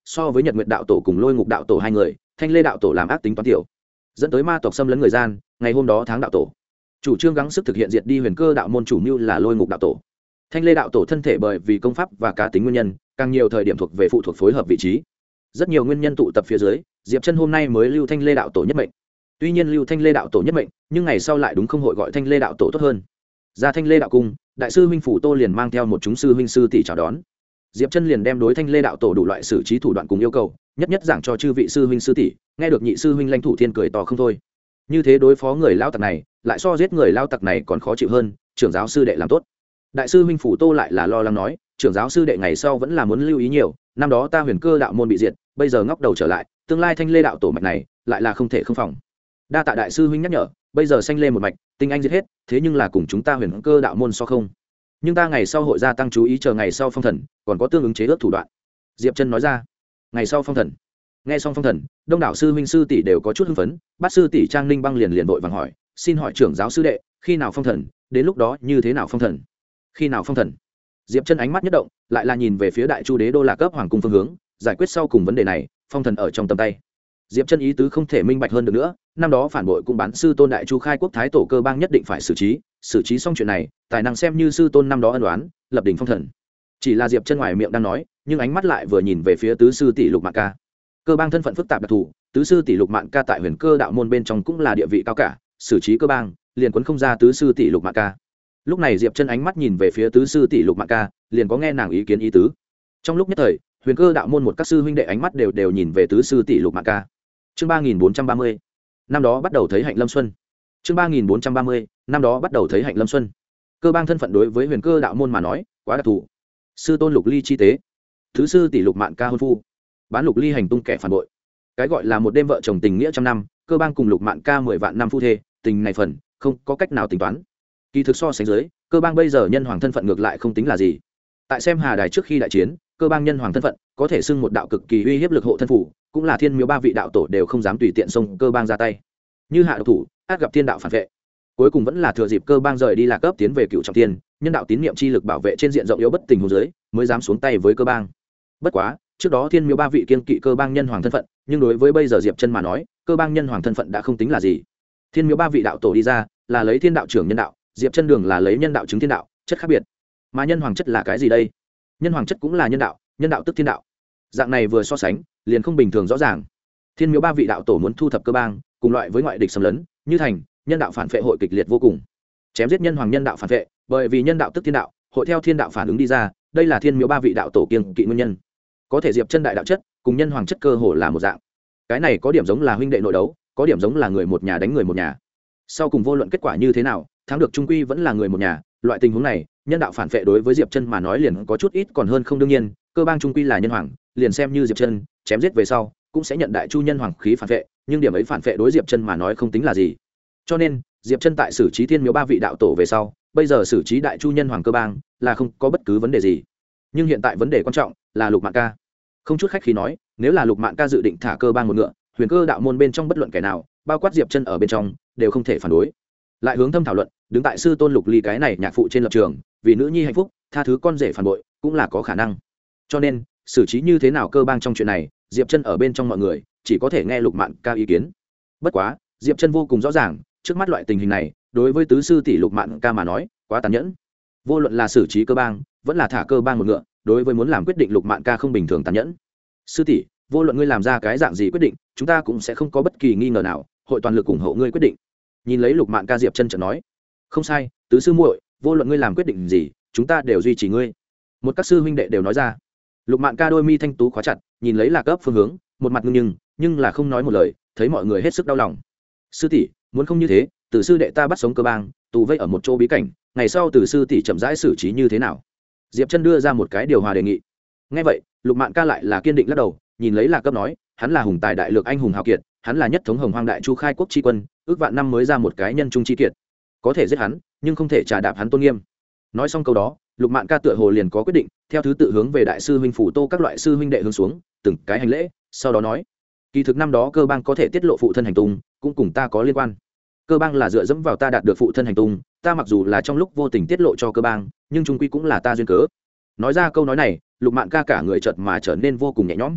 so với nhật nguyệt đạo tổ cùng lôi ngục đạo tổ hai người, thanh lê đạo tổ làm ác tính toán tiểu, dẫn tới ma tộc xâm lấn người gian. Ngày hôm đó tháng đạo tổ chủ trương gắng sức thực hiện diệt đi huyền cơ đạo môn chủ mưu là lôi ngục đạo tổ. Thanh lê đạo tổ thân thể bởi vì công pháp và cá tính nguyên nhân, càng nhiều thời điểm thuộc về phụ thuộc phối hợp vị trí. Rất nhiều nguyên nhân tụ tập phía dưới, Diệp Chân hôm nay mới lưu thanh lê đạo tổ nhất mệnh. Tuy nhiên lưu thanh lê đạo tổ nhất mệnh, nhưng ngày sau lại đúng không hội gọi thanh lê đạo tổ tốt hơn. Ra thanh lê đạo cung, đại sư huynh phủ Tô liền mang theo một chúng sư huynh sư tỷ chào đón. Diệp Chân liền đem đối thanh lê đạo tổ đủ loại xử trí thủ đoạn cùng yêu cầu, nhất nhất giảng cho chư vị sư huynh sư tỷ. Nghe được nhị sư huynh Lãnh Thủ Thiên cười to không thôi. Như thế đối phó người lao tặc này, lại so giết người lao tặc này còn khó chịu hơn, trưởng giáo sư đệ làm tốt. Đại sư huynh phủ Tô lại là lo lắng nói, trưởng giáo sư đệ ngày sau vẫn là muốn lưu ý nhiều, năm đó ta huyền cơ đạo môn bị diệt, bây giờ ngóc đầu trở lại, tương lai thanh lê đạo tổ mạch này lại là không thể không phòng. Đa tạ đại sư huynh nhắc nhở, bây giờ xanh lê một mạch tinh anh giết hết, thế nhưng là cùng chúng ta huyền cơ đạo môn so không, nhưng ta ngày sau hội gia tăng chú ý, chờ ngày sau phong thần còn có tương ứng chế ước thủ đoạn. Diệp Chân nói ra. Ngày sau phong thần. Nghe xong phong thần, đông đảo sư huynh sư tỷ đều có chút hưng phấn. Bát sư tỷ Trang Ninh Băng liền vội vàng hỏi, xin hỏi trưởng giáo sư đệ, khi nào phong thần, đến lúc đó như thế nào phong thần? Khi nào phong thần? Diệp Chân ánh mắt nhất động, lại là nhìn về phía Đại Chu Đế đô Lạc Cấp hoàng cung phương hướng, giải quyết sau cùng vấn đề này, phong thần ở trong tầm tay. Diệp Chân ý tứ không thể minh bạch hơn được nữa, năm đó phản bội cũng bán sư tôn Đại Chu khai quốc thái tổ Cơ Bang nhất định phải xử trí xong chuyện này, tài năng xem như sư tôn năm đó ân oán, lập đỉnh phong thần. Chỉ là Diệp Chân ngoài miệng đang nói, nhưng ánh mắt lại vừa nhìn về phía tứ sư tỷ Lục Mạn Ca. Cơ Bang thân phận phức tạp đặc thù, tứ sư tỷ Lục Mạn Ca tại huyền cơ đạo môn bên trong cũng là địa vị cao cả, xử trí Cơ Bang liền quấn không ra tứ sư tỷ Lục Mạn Ca. Lúc này Diệp Chân ánh mắt nhìn về phía tứ sư tỷ Lục Mạn Ca, liền có nghe nàng ý kiến ý tứ. Trong lúc nhất thời, huyền cơ đạo môn một các sư huynh đệ ánh mắt đều nhìn về tứ sư tỷ Lục Mạn Ca. Chương 3430. Năm đó bắt đầu thấy Hạnh Lâm Xuân. Chương 3430. Năm đó bắt đầu thấy Hạnh Lâm Xuân. Cơ Bang thân phận đối với huyền cơ đạo môn mà nói, quá đặc thù. Sư tôn Lục Ly chi tế, thứ sư tỷ Lục Mạn Ca hôn phu, bán Lục Ly hành tung kẻ phản bội. Cái gọi là một đêm vợ chồng tình nghĩa trăm năm, Cơ Bang cùng Lục Mạn Ca 10 vạn năm phu thê, tình này phần không có cách nào tính toán. Kỳ thực so sánh dưới, Cơ Bang bây giờ nhân hoàng thân phận ngược lại không tính là gì. Tại xem Hà Đài trước khi đại chiến, Cơ Bang nhân hoàng thân phận có thể xưng một đạo cực kỳ uy hiếp lực hộ thân phủ, cũng là thiên miếu ba vị đạo tổ đều không dám tùy tiện xông Cơ Bang ra tay. Như hạ độc thủ, át gặp thiên đạo phản vệ. Cuối cùng vẫn là thừa dịp Cơ Bang rời đi Lạc Cấp tiến về Cựu Trọng Thiên, nhân đạo tín niệm chi lực bảo vệ trên diện rộng yếu bất tình huống dưới, mới dám xuống tay với Cơ Bang. Bất quá, trước đó thiên miếu ba vị kiên kỵ Cơ Bang nhân hoàng thân phận, nhưng đối với bây giờ Diệp Chân mà nói, Cơ Bang nhân hoàng thân phận đã không tính là gì. Thiên miếu ba vị đạo tổ đi ra, là lấy thiên đạo trưởng nhân đạo, Diệp Chân đường là lấy nhân đạo chứng thiên đạo, chất khác biệt. Mà nhân hoàng chất là cái gì đây? Nhân hoàng chất cũng là nhân đạo tức thiên đạo. Dạng này vừa so sánh, liền không bình thường rõ ràng. Thiên miếu ba vị đạo tổ muốn thu thập Cơ Bang, cùng loại với ngoại địch xâm lấn, như thành nhân đạo phản phệ hội kịch liệt vô cùng. Chém giết nhân hoàng nhân đạo phản phệ, bởi vì nhân đạo tức thiên đạo, hội theo thiên đạo phản ứng đi ra, đây là thiên miếu ba vị đạo tổ kiêng kỵ nguyên nhân. Có thể Diệp Chân đại đạo chất cùng nhân hoàng chất cơ hồ là một dạng. Cái này có điểm giống là huynh đệ nội đấu, có điểm giống là người một nhà đánh người một nhà. Sau cùng vô luận kết quả như thế nào, thắng được trung quy vẫn là người một nhà. Loại tình huống này, nhân đạo phản phệ đối với Diệp Chân mà nói liền có chút ít còn hơn không. Đương nhiên, Cơ Bang trung quy là nhân hoàng, liền xem như Diệp Chân chém giết về sau, cũng sẽ nhận đại chu nhân hoàng khí phản phệ, nhưng điểm ấy phản phệ đối Diệp Chân mà nói không tính là gì. Cho nên, Diệp Chân tại xử trí thiên miếu ba vị đạo tổ về sau, bây giờ xử trí đại chu nhân hoàng Cơ Bang là không có bất cứ vấn đề gì. Nhưng hiện tại vấn đề quan trọng là Lục Mạn Ca. Không chút khách khí nói, nếu là Lục Mạn Ca dự định thả Cơ Bang một ngựa, huyền cơ đạo môn bên trong bất luận kẻ nào, bao quát Diệp Chân ở bên trong, đều không thể phản đối. Lại hướng thâm thảo luận, đứng tại sư tôn Lục Ly cái này nhạc phụ trên lập trường, vì nữ nhi hạnh phúc, tha thứ con rể phản bội, cũng là có khả năng. Cho nên, xử trí như thế nào Cơ Bang trong chuyện này, Diệp Chân ở bên trong mọi người, chỉ có thể nghe Lục Mạn Ca ý kiến. Bất quá, Diệp Chân vô cùng rõ ràng, trước mắt loại tình hình này, đối với tứ sư tỷ Lục Mạn Ca mà nói, quá tàn nhẫn. Vô luận là xử trí Cơ Bang, vẫn là thả Cơ Bang một ngựa, đối với muốn làm quyết định Lục Mạn Ca không bình thường tàn nhẫn. Sư tỷ, vô luận ngươi làm ra cái dạng gì quyết định, chúng ta cũng sẽ không có bất kỳ nghi ngờ nào, hội toàn lực ủng hộ ngươi quyết định. Nhìn lấy Lục Mạn Ca, Diệp Chân chợt nói, không sai, tứ sư muội, vô luận ngươi làm quyết định gì, chúng ta đều duy trì ngươi. Một các sư huynh đệ đều nói ra. Lục Mạn Ca đôi mi thanh tú khóa chặt, nhìn lấy Lạc Cấp phương hướng, một mặt ngưng nhưng là không nói một lời, thấy mọi người hết sức đau lòng. Sư tỷ, muốn không như thế, từ sư đệ ta bắt sống Cơ Bang, tù vây ở một chỗ bí cảnh, ngày sau từ sư tỷ chậm rãi xử trí như thế nào? Diệp Chân đưa ra một cái điều hòa đề nghị. Nghe vậy, Lục Mạn Ca lại là kiên định lắc đầu, nhìn lấy Lạc Cấp nói, hắn là hùng tài đại lược anh hùng hào kiệt, hắn là nhất thống Hồng Hoang đại chu khai quốc tri quân, ước vạn năm mới ra một cái nhân trung chi kiệt, có thể giết hắn, nhưng không thể trà đạp hắn tôn nghiêm. Nói xong câu đó, Lục Mạn Ca tựa hồ liền có quyết định, theo thứ tự hướng về đại sư huynh phủ Tô các loại sư huynh đệ hướng xuống, từng cái hành lễ, sau đó nói, kỳ thực năm đó Cơ Bang có thể tiết lộ phụ thân hành tung, cũng cùng ta có liên quan. Cơ Bang là dựa dẫm vào ta đạt được phụ thân hành tung, ta mặc dù là trong lúc vô tình tiết lộ cho Cơ Bang, nhưng chung quy cũng là ta duyên cớ. Nói ra câu nói này, Lục Mạn Ca cả người chợt mà trở nên vô cùng nhẹ nhõm.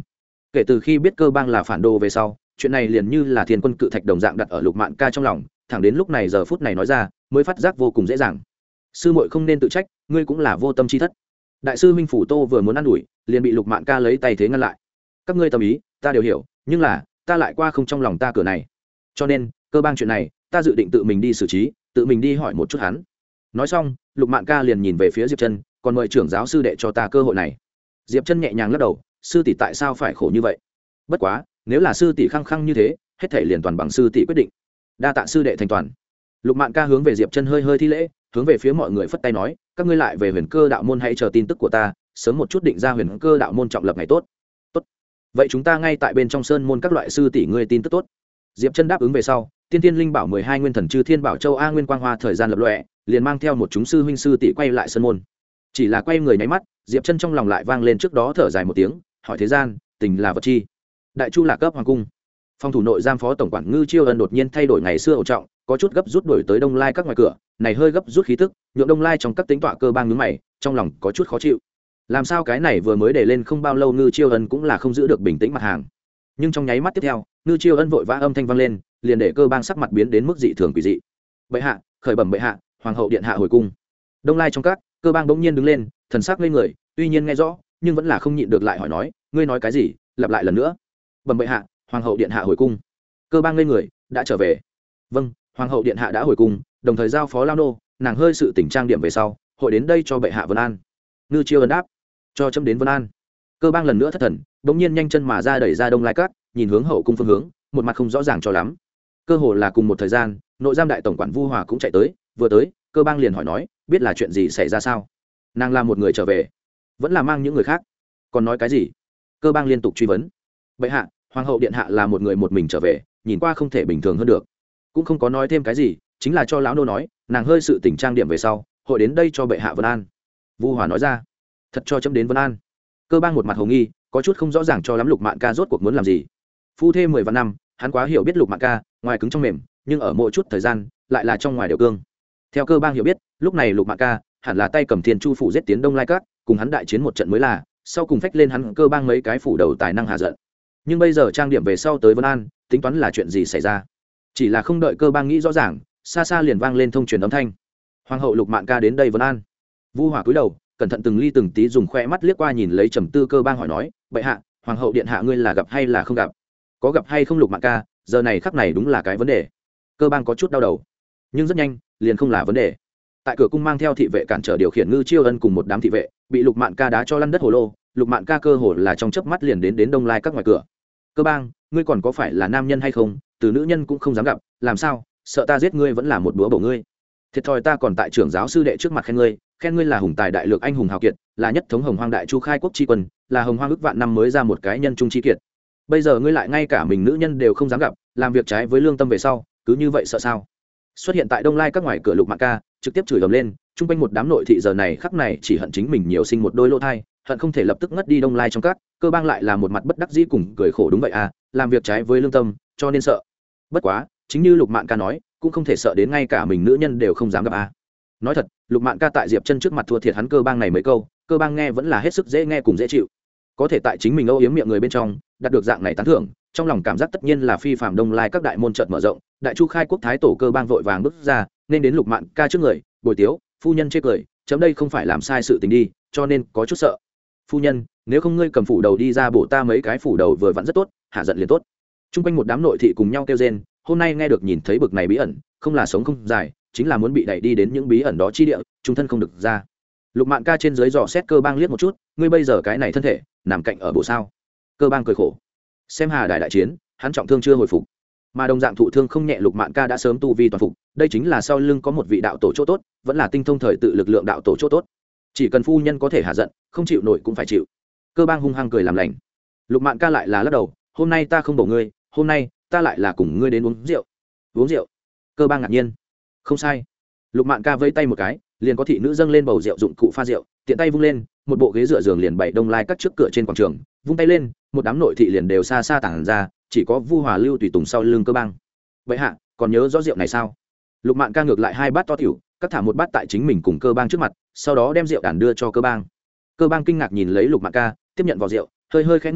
Kể từ khi biết cơ bang là phản đồ về sau, chuyện này liền như là thiên quân cự thạch đồng dạng đặt ở Lục Mạn Ca trong lòng, thẳng đến lúc này giờ phút này nói ra mới phát giác vô cùng dễ dàng. Sư muội không nên tự trách, ngươi cũng là vô tâm chi thất. Đại sư huynh phủ Tô vừa muốn ăn đuổi, liền bị Lục Mạn Ca lấy tay thế ngăn lại. Các ngươi tâm ý ta đều hiểu, nhưng là ta lại qua không trong lòng ta cửa này, cho nên cơ bang chuyện này ta dự định tự mình đi xử trí, tự mình đi hỏi một chút hắn. Nói xong Lục Mạn Ca liền nhìn về phía Diệp Chân, còn mời trưởng giáo sư đệ cho ta cơ hội này. Diệp Chân nhẹ nhàng lắc đầu, sư tỷ tại sao phải khổ như vậy? Bất quá nếu là sư tỷ khăng khăng như thế, hết thể liền toàn bằng sư tỷ quyết định. Đa tạ sư đệ thành toàn. Lục Mạn Ca hướng về Diệp Chân hơi hơi thi lễ, hướng về phía mọi người phất tay nói, các ngươi lại về Huyền Cơ đạo môn hãy chờ tin tức của ta, sớm một chút định ra Huyền Cơ đạo môn trọng lập ngày tốt. Tốt. Vậy chúng ta ngay tại bên trong sơn môn các loại sư tỷ ngươi tin tức tốt. Diệp Chân đáp ứng về sau, Tiên Tiên Linh Bảo 12 nguyên thần chư Thiên Bảo Châu A Nguyên Quang Hoa thời gian lập lòe, liền mang theo một chúng sư huynh sư tỷ quay lại sơn môn. Chỉ là quay người nháy mắt, Diệp Chân trong lòng lại vang lên trước đó thở dài một tiếng, hỏi thế gian, tình là vật chi? Đại Chu Lạc cấp hoàng cung. Phòng thủ nội giam phó tổng quản Ngư Chiêu Ân đột nhiên thay đổi ngày xưa ẩu trọng, có chút gấp rút đổi tới Đông Lai các ngoài cửa, này hơi gấp rút khí tức, nhượng Đông Lai trong các tính tọa cơ bang nhướng mày, trong lòng có chút khó chịu. Làm sao cái này vừa mới để lên không bao lâu Ngư Chiêu Ân cũng là không giữ được bình tĩnh mặt hàng. Nhưng trong nháy mắt tiếp theo, Ngư Chiêu Ân vội vã âm thanh vang lên, liền để cơ bang sắc mặt biến đến mức dị thường quỷ dị. Bệ hạ, khởi bẩm bệ hạ, hoàng hậu điện hạ hồi cung. Đông Lai trong các, cơ bang bỗng nhiên đứng lên, thần sắc lên người, tuy nhiên nghe rõ, nhưng vẫn là không nhịn được lại hỏi nói, ngươi nói cái gì? Lặp lại lần nữa. Bẩm bệ hạ, hoàng hậu điện hạ hồi cung. Cơ bang lên người, đã trở về. Vâng, hoàng hậu điện hạ đã hồi cung, đồng thời giao phó lao nô, nàng hơi sự tỉnh trang điểm về sau, hội đến đây cho bệ hạ vân an. Ngư Chiêu Ân đáp, cho chấm đến vân an. Cơ bang lần nữa thất thần, bỗng nhiên nhanh chân mà ra đẩy ra Đông Lai các, nhìn hướng hậu cung phương hướng, một mặt không rõ ràng cho lắm. Cơ hồ là cùng một thời gian, nội giam đại tổng quản Vu Hòa cũng chạy tới, vừa tới, cơ bang liền hỏi nói, biết là chuyện gì xảy ra sao? Nàng là một người trở về, vẫn là mang những người khác? Còn nói cái gì? Cơ bang liên tục truy vấn. Bệ hạ, hoàng hậu điện hạ là một người một mình trở về, nhìn qua không thể bình thường hơn được. Cũng không có nói thêm cái gì, chính là cho lão nô nói, nàng hơi sự tỉnh trang điểm về sau, hội đến đây cho bệ hạ vân an. Vu Hòa nói ra. Thật cho chấm đến vân an? Cơ bang một mặt hồ nghi, có chút không rõ ràng cho lắm Lục Mạn Ca rốt cuộc muốn làm gì. Phu thê 10 vạn năm, hắn quá hiểu biết Lục Mạn Ca, ngoài cứng trong mềm, nhưng ở mỗi chút thời gian lại là trong ngoài đều cương. Theo cơ bang hiểu biết, lúc này Lục Mạn Ca hẳn là tay cầm Thiên Chu phủ giết tiến Đông Lai Các, cùng hắn đại chiến một trận mới là, sau cùng phách lên hắn cơ bang mấy cái phủ đầu tài năng hạ giận. Nhưng bây giờ trang điểm về sau tới Vân An, tính toán là chuyện gì xảy ra? Chỉ là không đợi cơ bang nghĩ rõ ràng, xa xa liền vang lên thông truyền âm thanh. Hoàng hậu Lục Mạn Ca đến đây Vân An. Vu Hòa cúi đầu, cẩn thận từng ly từng tí dùng khoe mắt liếc qua nhìn lấy trầm tư cơ bang hỏi nói, bệ hạ, hoàng hậu điện hạ ngươi là gặp hay là không gặp? Có gặp hay không Lục Mạn Ca, giờ này khắc này đúng là cái vấn đề. Cơ bang có chút đau đầu, nhưng rất nhanh liền không là vấn đề. Tại cửa cung mang theo thị vệ cản trở điều khiển Ngư Chiêu Ân cùng một đám thị vệ, bị Lục Mạn Ca đá cho lăn đất hồ lô. Lục Mạn Ca cơ hồ là trong chớp mắt liền đến Đông Lai các ngoài cửa. Cơ bang, ngươi còn có phải là nam nhân hay không? Từ nữ nhân cũng không dám gặp, làm sao? Sợ ta giết ngươi vẫn là một búa bổ ngươi. Thiệt thòi ta còn tại trưởng giáo sư đệ trước mặt khen ngươi là hùng tài đại lược anh hùng hào kiệt, là nhất thống hồng hoang đại chu khai quốc tri quân, là hồng hoang ước vạn năm mới ra một cái nhân trung chi kiệt. Bây giờ ngươi lại ngay cả mình nữ nhân đều không dám gặp, làm việc trái với lương tâm về sau, cứ như vậy sợ sao? Xuất hiện tại Đông Lai các ngoài cửa Lục Mạn Ca trực tiếp chửi ầm lên, chung quanh một đám nội thị giờ này khắc này chỉ hận chính mình nhiều sinh một đôi lỗ thai, hận không thể lập tức ngất đi Đông Lai trong các. Cơ bang lại là một mặt bất đắc dĩ cùng cười khổ, đúng vậy à, làm việc trái với lương tâm, cho nên sợ. Bất quá, chính như Lục Mạn Ca nói, cũng không thể sợ đến ngay cả mình nữ nhân đều không dám gặp à. Nói thật, Lục Mạn Ca tại Diệp Chân trước mặt thua thiệt hắn cơ bang này mấy câu, cơ bang nghe vẫn là hết sức dễ nghe cùng dễ chịu. Có thể tại chính mình âu yếm miệng người bên trong đạt được dạng này tán thưởng, trong lòng cảm giác tất nhiên là phi phàm. Đông Lai các đại môn chợt mở rộng, đại chu khai quốc thái tổ cơ bang vội vàng bước ra, nên đến Lục Mạn Ca trước người, bồi tiếu, phu nhân chê cười, chấm đây không phải làm sai sự tình đi, cho nên có chút sợ. Phu nhân, nếu không ngươi cầm phủ đầu đi ra bổ ta mấy cái phủ đầu vừa vặn rất tốt, hạ giận liền tốt. Trung quanh một đám nội thị cùng nhau kêu rên, hôm nay nghe được nhìn thấy bực này bí ẩn, không là sống không dài, chính là muốn bị đẩy đi đến những bí ẩn đó chi địa, trung thân không được ra. Lục Mạn Ca trên dưới dò xét cơ bang liếc một chút, ngươi bây giờ cái này thân thể nằm cạnh ở bộ sao? Cơ bang cười khổ, xem Hà Đài đại chiến, hắn trọng thương chưa hồi phục, mà đồng dạng thụ thương không nhẹ Lục Mạn Ca đã sớm tu vi toàn phục, đây chính là sau lưng có một vị đạo tổ chỗ tốt, vẫn là tinh thông thời tự lực lượng đạo tổ chỗ tốt. Chỉ cần phu nhân có thể hạ giận, không chịu nổi cũng phải chịu. Cơ bang hung hăng cười làm lành. Lục Mạn Ca lại là lắc đầu, hôm nay ta không bổ ngươi, hôm nay ta lại là cùng ngươi đến uống rượu. Uống rượu? Cơ bang ngạc nhiên. Không sai. Lục Mạn Ca vẫy tay một cái, liền có thị nữ dâng lên bầu rượu dụng cụ pha rượu, tiện tay vung lên, một bộ ghế dựa giường liền bày Đông Lai các trước cửa trên quảng trường, vung tay lên, một đám nội thị liền đều xa xa tản ra, chỉ có Vu Hòa Lưu tùy tùng sau lưng cơ bang. Vậy hạ, còn nhớ rõ rượu này sao? Lục Mạn Ca ngược lại hai bát to tiểu, cắt thả một bát tại chính mình cùng cơ bang trước mặt, sau đó đem rượu đàn đưa cho cơ bang. Cơ bang kinh ngạc nhìn lấy Lục Mạn Ca, tiếp nhận vỏ rượu, hơi hơi khẽ ngửi,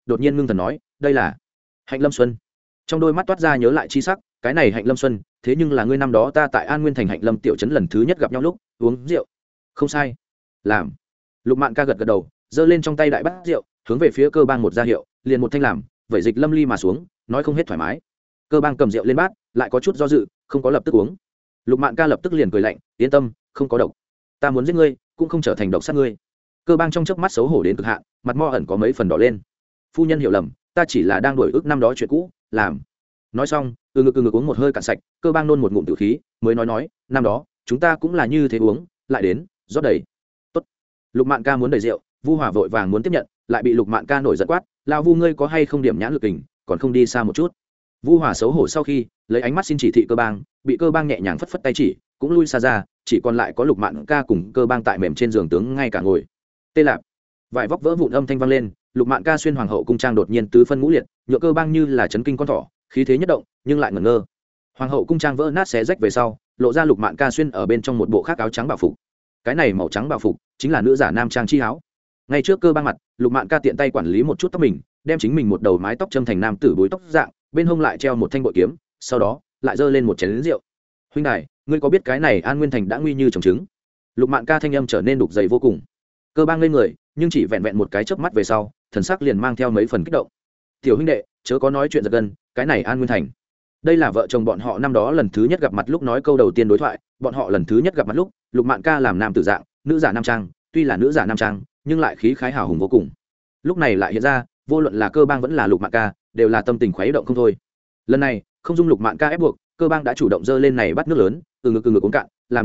đột nhiên ngưng thần nói đây là Hạnh Lâm Xuân. Trong đôi mắt toát ra nhớ lại chi sắc, cái này Hạnh Lâm Xuân thế nhưng là ngươi năm đó ta tại An Nguyên thành Hạnh Lâm tiểu trấn lần thứ nhất gặp nhau lúc uống rượu. Không sai. Làm. Lục Mạn Ca gật gật đầu, giơ lên trong tay đại bát rượu, hướng về phía Cơ Bang một ra hiệu, liền một thanh làm vẩy dịch lâm ly mà xuống, nói không hết thoải mái. Cơ Bang cầm rượu lên bát, lại có chút do dự, không có lập tức uống. Lục Mạn Ca lập tức liền cười lạnh, yên tâm, không có độc. Ta muốn giết ngươi, cũng không trở thành độc sát ngươi. Cơ Bang trong chớp mắt xấu hổ đến cực hạn, mặt mo ẩn có mấy phần đỏ lên. Phu nhân hiểu lầm, ta chỉ là đang đổi ức năm đó chuyện cũ, làm. Nói xong, ngực uống một hơi cạn sạch, Cơ Bang nôn một ngụm tử khí, mới nói, năm đó chúng ta cũng là như thế uống, lại đến rót đầy. Tốt. Lục Mạn Ca muốn đầy rượu, Vu Hòa vội vàng muốn tiếp nhận, lại bị Lục Mạn Ca nổi giận quát, lao Vu ngươi có hay không điểm nhãn lực kình, còn không đi xa một chút. Vu Hòa xấu hổ sau khi lấy ánh mắt xin chỉ thị Cơ Bang, bị Cơ Bang nhẹ nhàng phất phất tay chỉ, cũng lui xa ra, chỉ còn lại có Lục Mạn Ca cùng Cơ Bang tại mềm trên giường tướng ngay cả ngồi. Tê lạp. Vải vóc vỡ vụn âm thanh vang lên, Lục Mạn Ca xuyên hoàng hậu cung trang đột nhiên tứ phân ngũ liệt, nhựa Cơ Bang như là chấn kinh con thỏ, khí thế nhất động, nhưng lại ngẩn ngơ. Hoàng hậu cung trang vỡ nát xé rách về sau, lộ ra Lục Mạn Ca xuyên ở bên trong một bộ khác áo trắng bảo phục. Cái này màu trắng bảo phục chính là nữ giả nam trang chi áo. Ngay trước Cơ Bang mặt, Lục Mạn Ca tiện tay quản lý một chút tóc mình, đem chính mình một đầu mái tóc châm thành nam tử búi tóc dạng, bên hông lại treo một thanh bội kiếm, sau đó lại giơ lên một chén lớn rượu. Huynh đài, ngươi có biết cái này An Nguyên thành đã nguy như trồng trứng? Lục Mạn Ca thanh âm trở nên đục dày vô cùng. Cơ Bang lên người, nhưng chỉ vẹn vẹn một cái chớp mắt về sau, thần sắc liền mang theo mấy phần kích động. Tiểu huynh đệ, chớ có nói chuyện giật gân, cái này An Nguyên thành. Đây là vợ chồng bọn họ năm đó lần thứ nhất gặp mặt lúc nói câu đầu tiên đối thoại, bọn họ lần thứ nhất gặp mặt lúc, Lục Mạn Ca làm nam tử dạng, nữ giả nam trang, tuy là nữ giả nam trang, nhưng lại khí khái hào hùng vô cùng. Lúc này lại hiện ra, vô luận là Cơ Bang vẫn là Lục Mạn Ca, đều là tâm tình khuấy động không thôi. Lần này, không dung Lục Mạn Ca ép buộc, Cơ Bang đã chủ động dơ lên này bắt nước lớn, từ ngực uống cạn, làm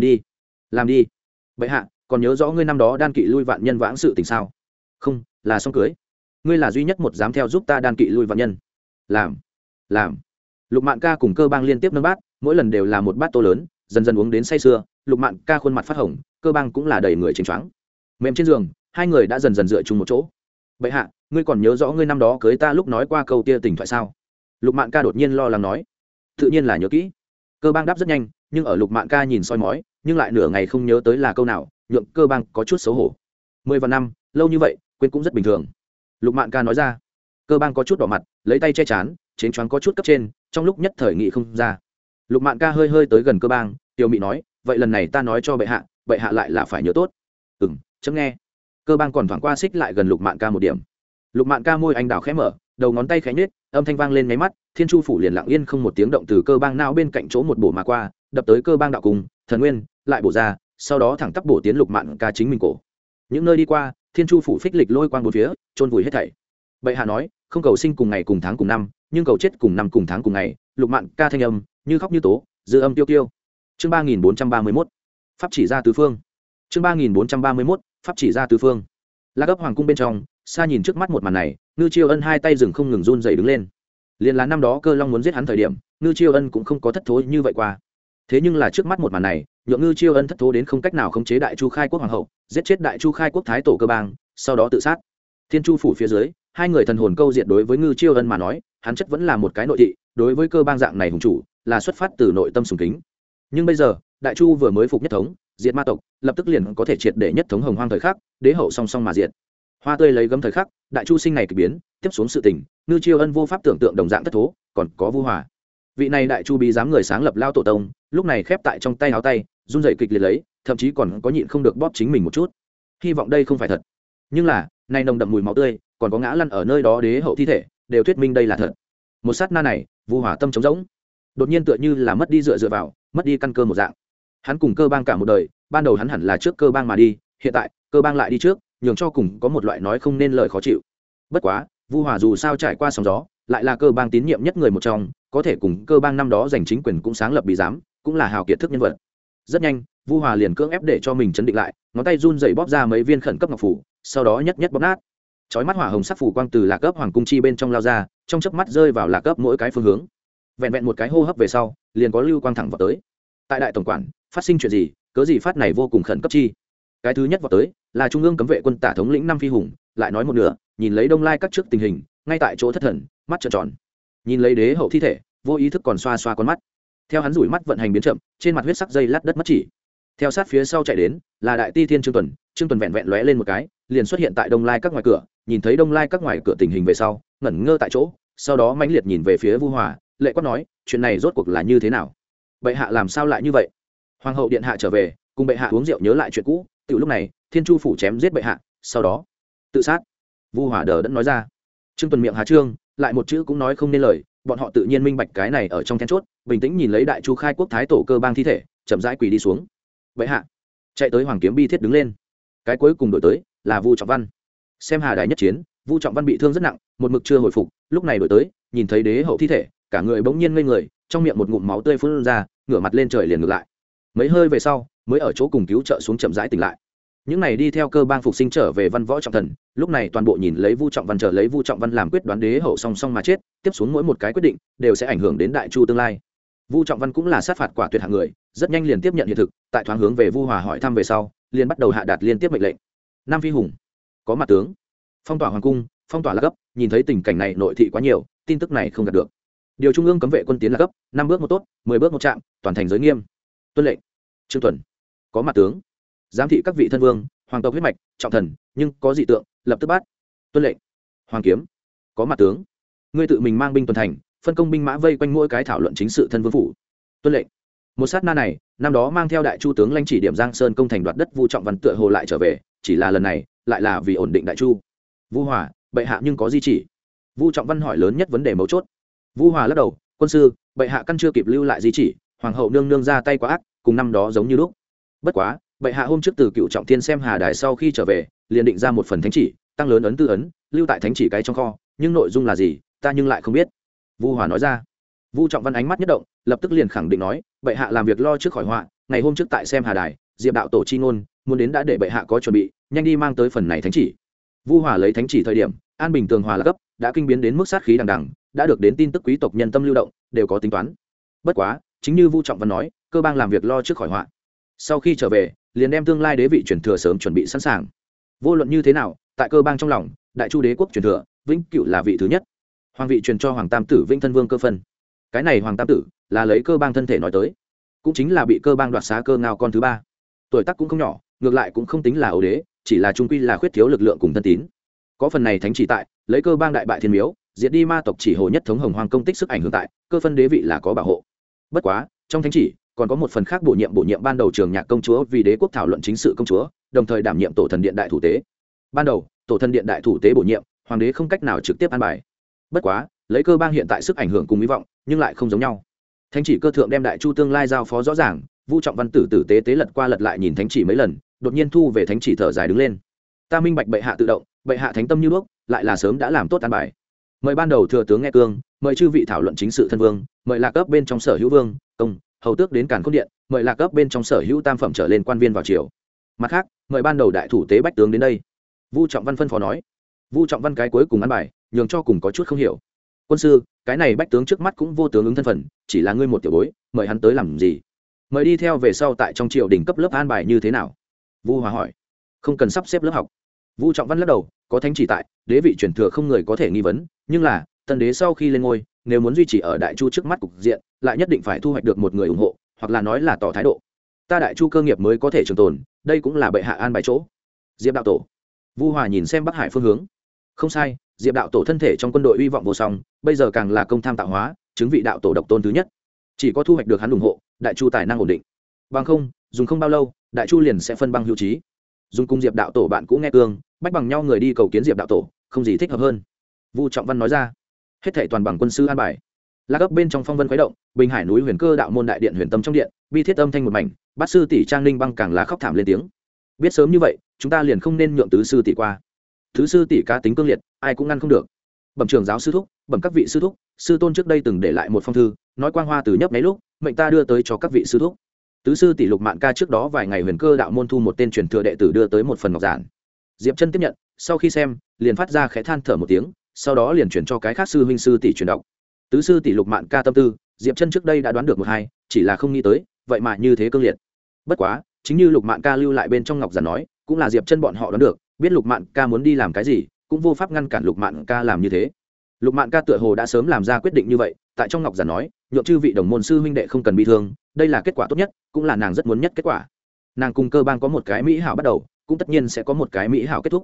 đi. Bệ hạ, còn nhớ rõ ngươi năm đó đan kỵ lui vạn nhân vãng sự tình sao? Không, là xong cưới. Ngươi là duy nhất một dám theo giúp ta đan kỵ lui vạn nhân. Làm. Lục Mạn Ca cùng Cơ Bang liên tiếp nâng bát, mỗi lần đều là một bát tô lớn, dần dần uống đến say sưa. Lục Mạn Ca khuôn mặt phát hồng, Cơ Bang cũng là đầy người chênh choáng. Mềm trên giường, hai người đã dần dần dựa chung một chỗ. Bệ hạ, ngươi còn nhớ rõ ngươi năm đó cưới ta lúc nói qua câu tia tình thoại sao? Lục Mạn Ca đột nhiên lo lắng nói. Tự nhiên là nhớ kỹ. Cơ Bang đáp rất nhanh, nhưng ở Lục Mạn Ca nhìn soi mói, nhưng lại nửa ngày không nhớ tới là câu nào, nhượng Cơ Bang có chút xấu hổ. 10 và năm, lâu như vậy, quên cũng rất bình thường. Lục Mạn Ca nói ra. Cơ Bang có chút đỏ mặt, lấy tay che chán, chén choáng có chút cấp trên, trong lúc nhất thời nghị không ra. Lục Mạn Ca hơi tới gần Cơ Bang, tiểu mị nói, vậy lần này ta nói cho bệ hạ lại là phải nhớ tốt. Chấm nghe. Cơ Bang còn thoáng qua xích lại gần Lục Mạn Ca một điểm. Lục Mạn Ca môi anh đào khẽ mở, đầu ngón tay khẽ nhếch, âm thanh vang lên mấy mắt, Thiên Chu phủ liền lặng yên không một tiếng động từ Cơ Bang não bên cạnh chỗ một bổ mà qua, đập tới Cơ Bang đạo cùng, thần nguyên, lại bổ ra, sau đó thẳng tắp bổ tiến Lục Mạn Ca chính mình cổ. Những nơi đi qua, Thiên Chu phủ phích lịch lôi quang bốn phía, chôn vùi hết thảy. Bệ hạ nói, không cầu sinh cùng ngày cùng tháng cùng năm, nhưng cầu chết cùng năm cùng tháng cùng ngày. Lục Mạn Ca thanh âm như khóc như tố, dư âm tiêu kiêu. Chương 3431, pháp chỉ ra tứ phương. Chương 3431, pháp chỉ ra tứ phương. Lạc ấp hoàng cung bên trong, xa nhìn trước mắt một màn này, Ngư Chiêu Ân hai tay dừng không ngừng run rẩy đứng lên. Liên là năm đó Cơ Long muốn giết hắn thời điểm, Ngư Chiêu Ân cũng không có thất thố như vậy qua. Thế nhưng là trước mắt một màn này, nhượng Ngư Chiêu Ân thất thố đến không cách nào khống chế Đại Chu Khai Quốc hoàng hậu, giết chết Đại Chu Khai Quốc thái tổ Cơ Bang, sau đó tự sát. Thiên Chu phủ phía dưới, hai người thần hồn câu diệt đối với Ngư Chiêu Ân mà nói, hắn chất vẫn là một cái nội thị, đối với Cơ Bang dạng này hùng chủ, là xuất phát từ nội tâm sùng kính. Nhưng bây giờ, Đại Chu vừa mới phục nhất thống, diệt ma tộc, lập tức liền có thể triệt để nhất thống hồng hoang thời khắc, đế hậu song song mà diệt. Hoa tươi lấy gấm thời khắc, Đại Chu sinh này kỳ biến, tiếp xuống sự tình, Ngư Chiêu Ân vô pháp tưởng tượng đồng dạng thất thố, còn có Vu Hòa. Vị này Đại Chu bí giám người sáng lập lao tổ tông, lúc này khép tại trong tay áo tay, run rẩy kịch liệt lấy, thậm chí còn có nhịn không được bóp chính mình một chút. Hy vọng đây không phải thật. Nhưng là, này nồng đậm mùi máu tươi, còn có ngã lăn ở nơi đó đế hậu thi thể, đều thuyết minh đây là thật. Một sát na này, Vu Hòa tâm trống rỗng, đột nhiên tựa như là mất đi dựa vào, mất đi căn cơ một dạng. Hắn cùng Cơ Bang cả một đời, ban đầu hắn hẳn là trước Cơ Bang mà đi, hiện tại Cơ Bang lại đi trước, nhường cho cùng có một loại nói không nên lời khó chịu. Bất quá, Vu Hòa dù sao trải qua sóng gió, lại là Cơ Bang tín nhiệm nhất người một trong, có thể cùng Cơ Bang năm đó giành chính quyền cũng sáng lập bí giám, cũng là hào kiệt thức nhân vật. Rất nhanh, Vu Hòa liền cưỡng ép để cho mình chấn định lại, ngón tay run rẩy bóp ra mấy viên khẩn cấp ngọc phủ, sau đó nhất nhất bóp nát. Chói mắt hỏa hồng sắc phủ quang từ Lạc Cấp hoàng cung chi bên trong lao ra, trong chớp mắt rơi vào Lạc Cấp mỗi cái phương hướng. Vẹn vẹn một cái hô hấp về sau, liền có lưu quang thẳng vào tới. Tại đại tổng quản, phát sinh chuyện gì, cớ gì phát này vô cùng khẩn cấp chi? Cái thứ nhất vào tới là trung ương cấm vệ quân tả thống lĩnh năm phi hùng, lại nói một nửa, nhìn lấy Đông Lai các trước tình hình, ngay tại chỗ thất thần, mắt trợn tròn. Nhìn lấy đế hậu thi thể, vô ý thức còn xoa xoa con mắt. Theo hắn rủi mắt vận hành biến chậm, trên mặt huyết sắc dây lát đất mất chỉ. Theo sát phía sau chạy đến là đại ti thiên Trương Tuần vẹn vẹn lóe lên một cái, liền xuất hiện tại Đông Lai các ngoài cửa, nhìn thấy đông lai các ngoài cửa tình hình về sau ngẩn ngơ tại chỗ, sau đó mãnh liệt nhìn về phía Vu Hòa, lệ quát nói, chuyện này rốt cuộc là như thế nào? Bệ hạ làm sao lại như vậy? Hoàng hậu điện hạ trở về, cùng bệ hạ uống rượu nhớ lại chuyện cũ, từ lúc này Thiên Chu phủ chém giết bệ hạ, sau đó tự sát. Vu Hòa đờ đẫn nói ra. Trương Tuần miệng hà trương, lại một chữ cũng nói không nên lời, bọn họ tự nhiên minh bạch cái này ở trong then chốt, bình tĩnh nhìn lấy Đại Chu khai quốc thái tổ Cơ Bang thi thể, chậm rãi quỳ đi xuống. Bệ hạ. Chạy tới Hoàng Kiếm Bi Thiết đứng lên. Cái cuối cùng đổi tới là Vu Trọng Văn. Xem Hà Đài nhất chiến, Vu Trọng Văn bị thương rất nặng, một mực chưa hồi phục, lúc này đổi tới, nhìn thấy đế hậu thi thể, cả người bỗng nhiên ngây người, trong miệng một ngụm máu tươi phun ra, ngửa mặt lên trời liền ngược lại. Mấy hơi về sau, mới ở chỗ cùng cứu trợ xuống chậm rãi tỉnh lại. Những này đi theo Cơ Bang phục sinh trở về văn võ trọng thần, lúc này toàn bộ nhìn lấy Vu Trọng Văn, chờ lấy Vu Trọng Văn làm quyết đoán đế hậu song song mà chết, tiếp xuống mỗi một cái quyết định đều sẽ ảnh hưởng đến Đại Chu tương lai. Vu Trọng Văn cũng là sát phạt quả tuyệt hạng người, rất nhanh liền tiếp nhận hiện thực, tại thoáng hướng về Vu Hòa hỏi thăm về sau, liền bắt đầu hạ đạt liên tiếp mệnh lệnh. Nam Phi hùng, có mặt tướng, phong tỏa hoàng cung, phong tỏa Lạc Cấp, nhìn thấy tình cảnh này nội thị quá nhiều, tin tức này không gạt được. Điều trung ương cấm vệ quân tiến Lạc Cấp, 5 bước một tốt, 10 bước một chạm, toàn thành giới nghiêm. Tuân lệnh. Trương Tuần, có mặt tướng, giám thị các vị thân vương, hoàng tộc huyết mạch, trọng thần, nhưng có dị tượng, lập tức bắt. Tuân lệnh. Hoàng Kiếm, có mặt tướng, ngươi tự mình mang binh tuần thành, phân công binh mã vây quanh mỗi cái thảo luận chính sự thân vương phủ. Tuân lệnh. Một sát na này, năm đó mang theo Đại Chu tướng lãnh chỉ điểm Giang Sơn công thành đoạt đất Vu Trọng Văn tựa hồ lại trở về, chỉ là lần này lại là vì ổn định Đại Chu. Vu Hòa, bệ hạ nhưng có di chỉ? Vu Trọng Văn hỏi lớn nhất vấn đề mấu chốt. Vu Hòa lắc đầu, quân sư, bệ hạ căn chưa kịp lưu lại di chỉ, hoàng hậu nương nương ra tay quá ác, cùng năm đó giống như lúc. Bất quá, bệ hạ hôm trước từ Cựu Trọng Thiên xem Hà Đài sau khi trở về, liền định ra một phần thánh chỉ, tăng lớn ấn tư ấn, lưu tại thánh chỉ cái trong kho, nhưng nội dung là gì, ta nhưng lại không biết. Vu Hòa nói ra. Vu Trọng Văn ánh mắt nhất động, lập tức liền khẳng định nói, bệ hạ làm việc lo trước khỏi họa, ngày hôm trước tại xem Hà Đài, Diệp đạo tổ chi ngôn, muốn đến đã để bệ hạ có chuẩn bị, nhanh đi mang tới phần này thánh chỉ. Vu Hòa lấy thánh chỉ thời điểm, an bình tường hòa là cấp, đã kinh biến đến mức sát khí đằng đằng, đã được đến tin tức quý tộc nhân tâm lưu động, đều có tính toán. Bất quá, chính như Vu Trọng Văn nói, Cơ Bang làm việc lo trước khỏi họa. Sau khi trở về, liền đem tương lai đế vị truyền thừa sớm chuẩn bị sẵn sàng. Vô luận như thế nào, tại Cơ Bang trong lòng, Đại Chu đế quốc truyền thừa, vĩnh cửu là vị thứ nhất. Hoàng vị truyền cho Hoàng Tam tử Vĩnh Thân Vương Cơ Phân. Cái này Hoàng Tam tử là lấy Cơ Bang thân thể nói tới, cũng chính là bị Cơ Bang đoạt xá Cơ Ngao con thứ ba. Tuổi tác cũng không nhỏ, ngược lại cũng không tính là ấu đế, chỉ là trung quy là khuyết thiếu lực lượng cùng thân tín. Có phần này thánh chỉ tại, lấy Cơ Bang đại bại thiên miếu, diệt đi ma tộc chỉ hồ nhất thống Hồng Hoàng công tích sức ảnh hưởng tại, Cơ Phân đế vị là có bảo hộ. Bất quá, trong thánh chỉ còn có một phần khác bổ nhiệm ban đầu Trường Nhạc công chúa vì đế quốc thảo luận chính sự công chúa, đồng thời đảm nhiệm tổ thần điện đại thủ tế. Ban đầu, tổ thần điện đại thủ tế bổ nhiệm, hoàng đế không cách nào trực tiếp an bài. Bất quá, lấy Cơ Bang hiện tại sức ảnh hưởng cùng hy vọng, nhưng lại không giống nhau. Thánh chỉ cơ thượng đem Đại Chu tương lai giao phó rõ ràng, Vu Trọng Văn tử tử tế tế lật qua lật lại nhìn thánh chỉ mấy lần, đột nhiên thu về thánh chỉ thở dài đứng lên. Ta minh bạch bệ hạ tự động, bệ hạ thánh tâm như đuốc, lại là sớm đã làm tốt an bài. Mời ban đầu thừa tướng nghe cương, mời chư vị thảo luận chính sự thân vương, mời Lạc Cấp bên trong sở hữu vương, công, hầu tước đến Càn Khôn điện, mời Lạc Cấp bên trong sở hữu tam phẩm trở lên quan viên vào triều. Mặt khác, mời ban đầu đại thủ tế bách tướng đến đây. Vu Trọng Văn phân phó nói. Vu Trọng Văn cái cuối cùng an bài, nhường cho cùng có chút không hiểu. Quân sư, cái này bách tướng trước mắt cũng vô tướng ứng thân phận, chỉ là ngươi một tiểu bối, mời hắn tới làm gì? Mời đi theo về sau tại trong triều đình cấp lớp an bài như thế nào? Vu Hòa hỏi. Không cần sắp xếp lớp học. Vu Trọng Văn lắc đầu, có thánh chỉ tại, đế vị truyền thừa không người có thể nghi vấn, nhưng là tân đế sau khi lên ngôi, nếu muốn duy trì ở Đại Chu trước mắt cục diện, lại nhất định phải thu hoạch được một người ủng hộ, hoặc là nói là tỏ thái độ. Ta Đại Chu cơ nghiệp mới có thể trường tồn, đây cũng là bệ hạ an bài chỗ. Diệp đạo tổ. Vu Hòa nhìn xem Bắc Hải phương hướng. Không sai, Diệp đạo tổ thân thể trong quân đội uy vọng vô song, bây giờ càng là công tham tạo hóa, chứng vị đạo tổ độc tôn thứ nhất. Chỉ có thu hoạch được hắn ủng hộ, Đại Chu tài năng ổn định. Bằng không, dùng không bao lâu, Đại Chu liền sẽ phân băng hữu trí. Dùng cung Diệp đạo tổ bạn cũng nghe cương, bách bằng nhau người đi cầu kiến Diệp đạo tổ, không gì thích hợp hơn. Vu Trọng Văn nói ra. Hết thảy toàn bằng quân sư an bài. Lạc Cấp bên trong phong vân khuấy động, Bình Hải núi Huyền Cơ đạo môn đại điện huyền tâm trong điện, bi thiết âm thanh một mảnh, bát sư tỷ Trang Ninh băng càng là khóc thảm lên tiếng. Biết sớm như vậy, chúng ta liền không nên nhượng tứ sư tỷ qua. Tứ sư tỷ cá tính cương liệt, ai cũng ngăn không được. Bẩm trưởng giáo sư thúc, bẩm các vị sư thúc, sư tôn trước đây từng để lại một phong thư, nói quang hoa từ nhấp nháy lúc, mệnh ta đưa tới cho các vị sư thúc. Tứ sư tỷ Lục Mạn Ca trước đó vài ngày Huyền Cơ đạo môn thu một tên truyền thừa đệ tử đưa tới một phần ngọc giản. Diệp Chân tiếp nhận, sau khi xem, liền phát ra khẽ than thở một tiếng, sau đó liền chuyển cho cái khác sư huynh sư tỷ truyền đọc. Tứ sư tỷ Lục Mạn Ca tâm tư, Diệp Chân trước đây đã đoán được một hai, chỉ là không nghĩ tới, vậy mà như thế cương liệt. Bất quá, chính như Lục Mạn Ca lưu lại bên trong ngọc giản nói, cũng là Diệp Chân bọn họ đoán được, biết Lục Mạn Ca muốn đi làm cái gì, cũng vô pháp ngăn cản Lục Mạn Ca làm như thế. Lục Mạn Ca tựa hồ đã sớm làm ra quyết định như vậy, tại trong ngọc giản nói, nhượng chư vị đồng môn sư huynh đệ không cần bị thương, đây là kết quả tốt nhất, cũng là nàng rất muốn nhất kết quả. Nàng cùng Cơ Bang có một cái mỹ hảo bắt đầu, cũng tất nhiên sẽ có một cái mỹ hảo kết thúc.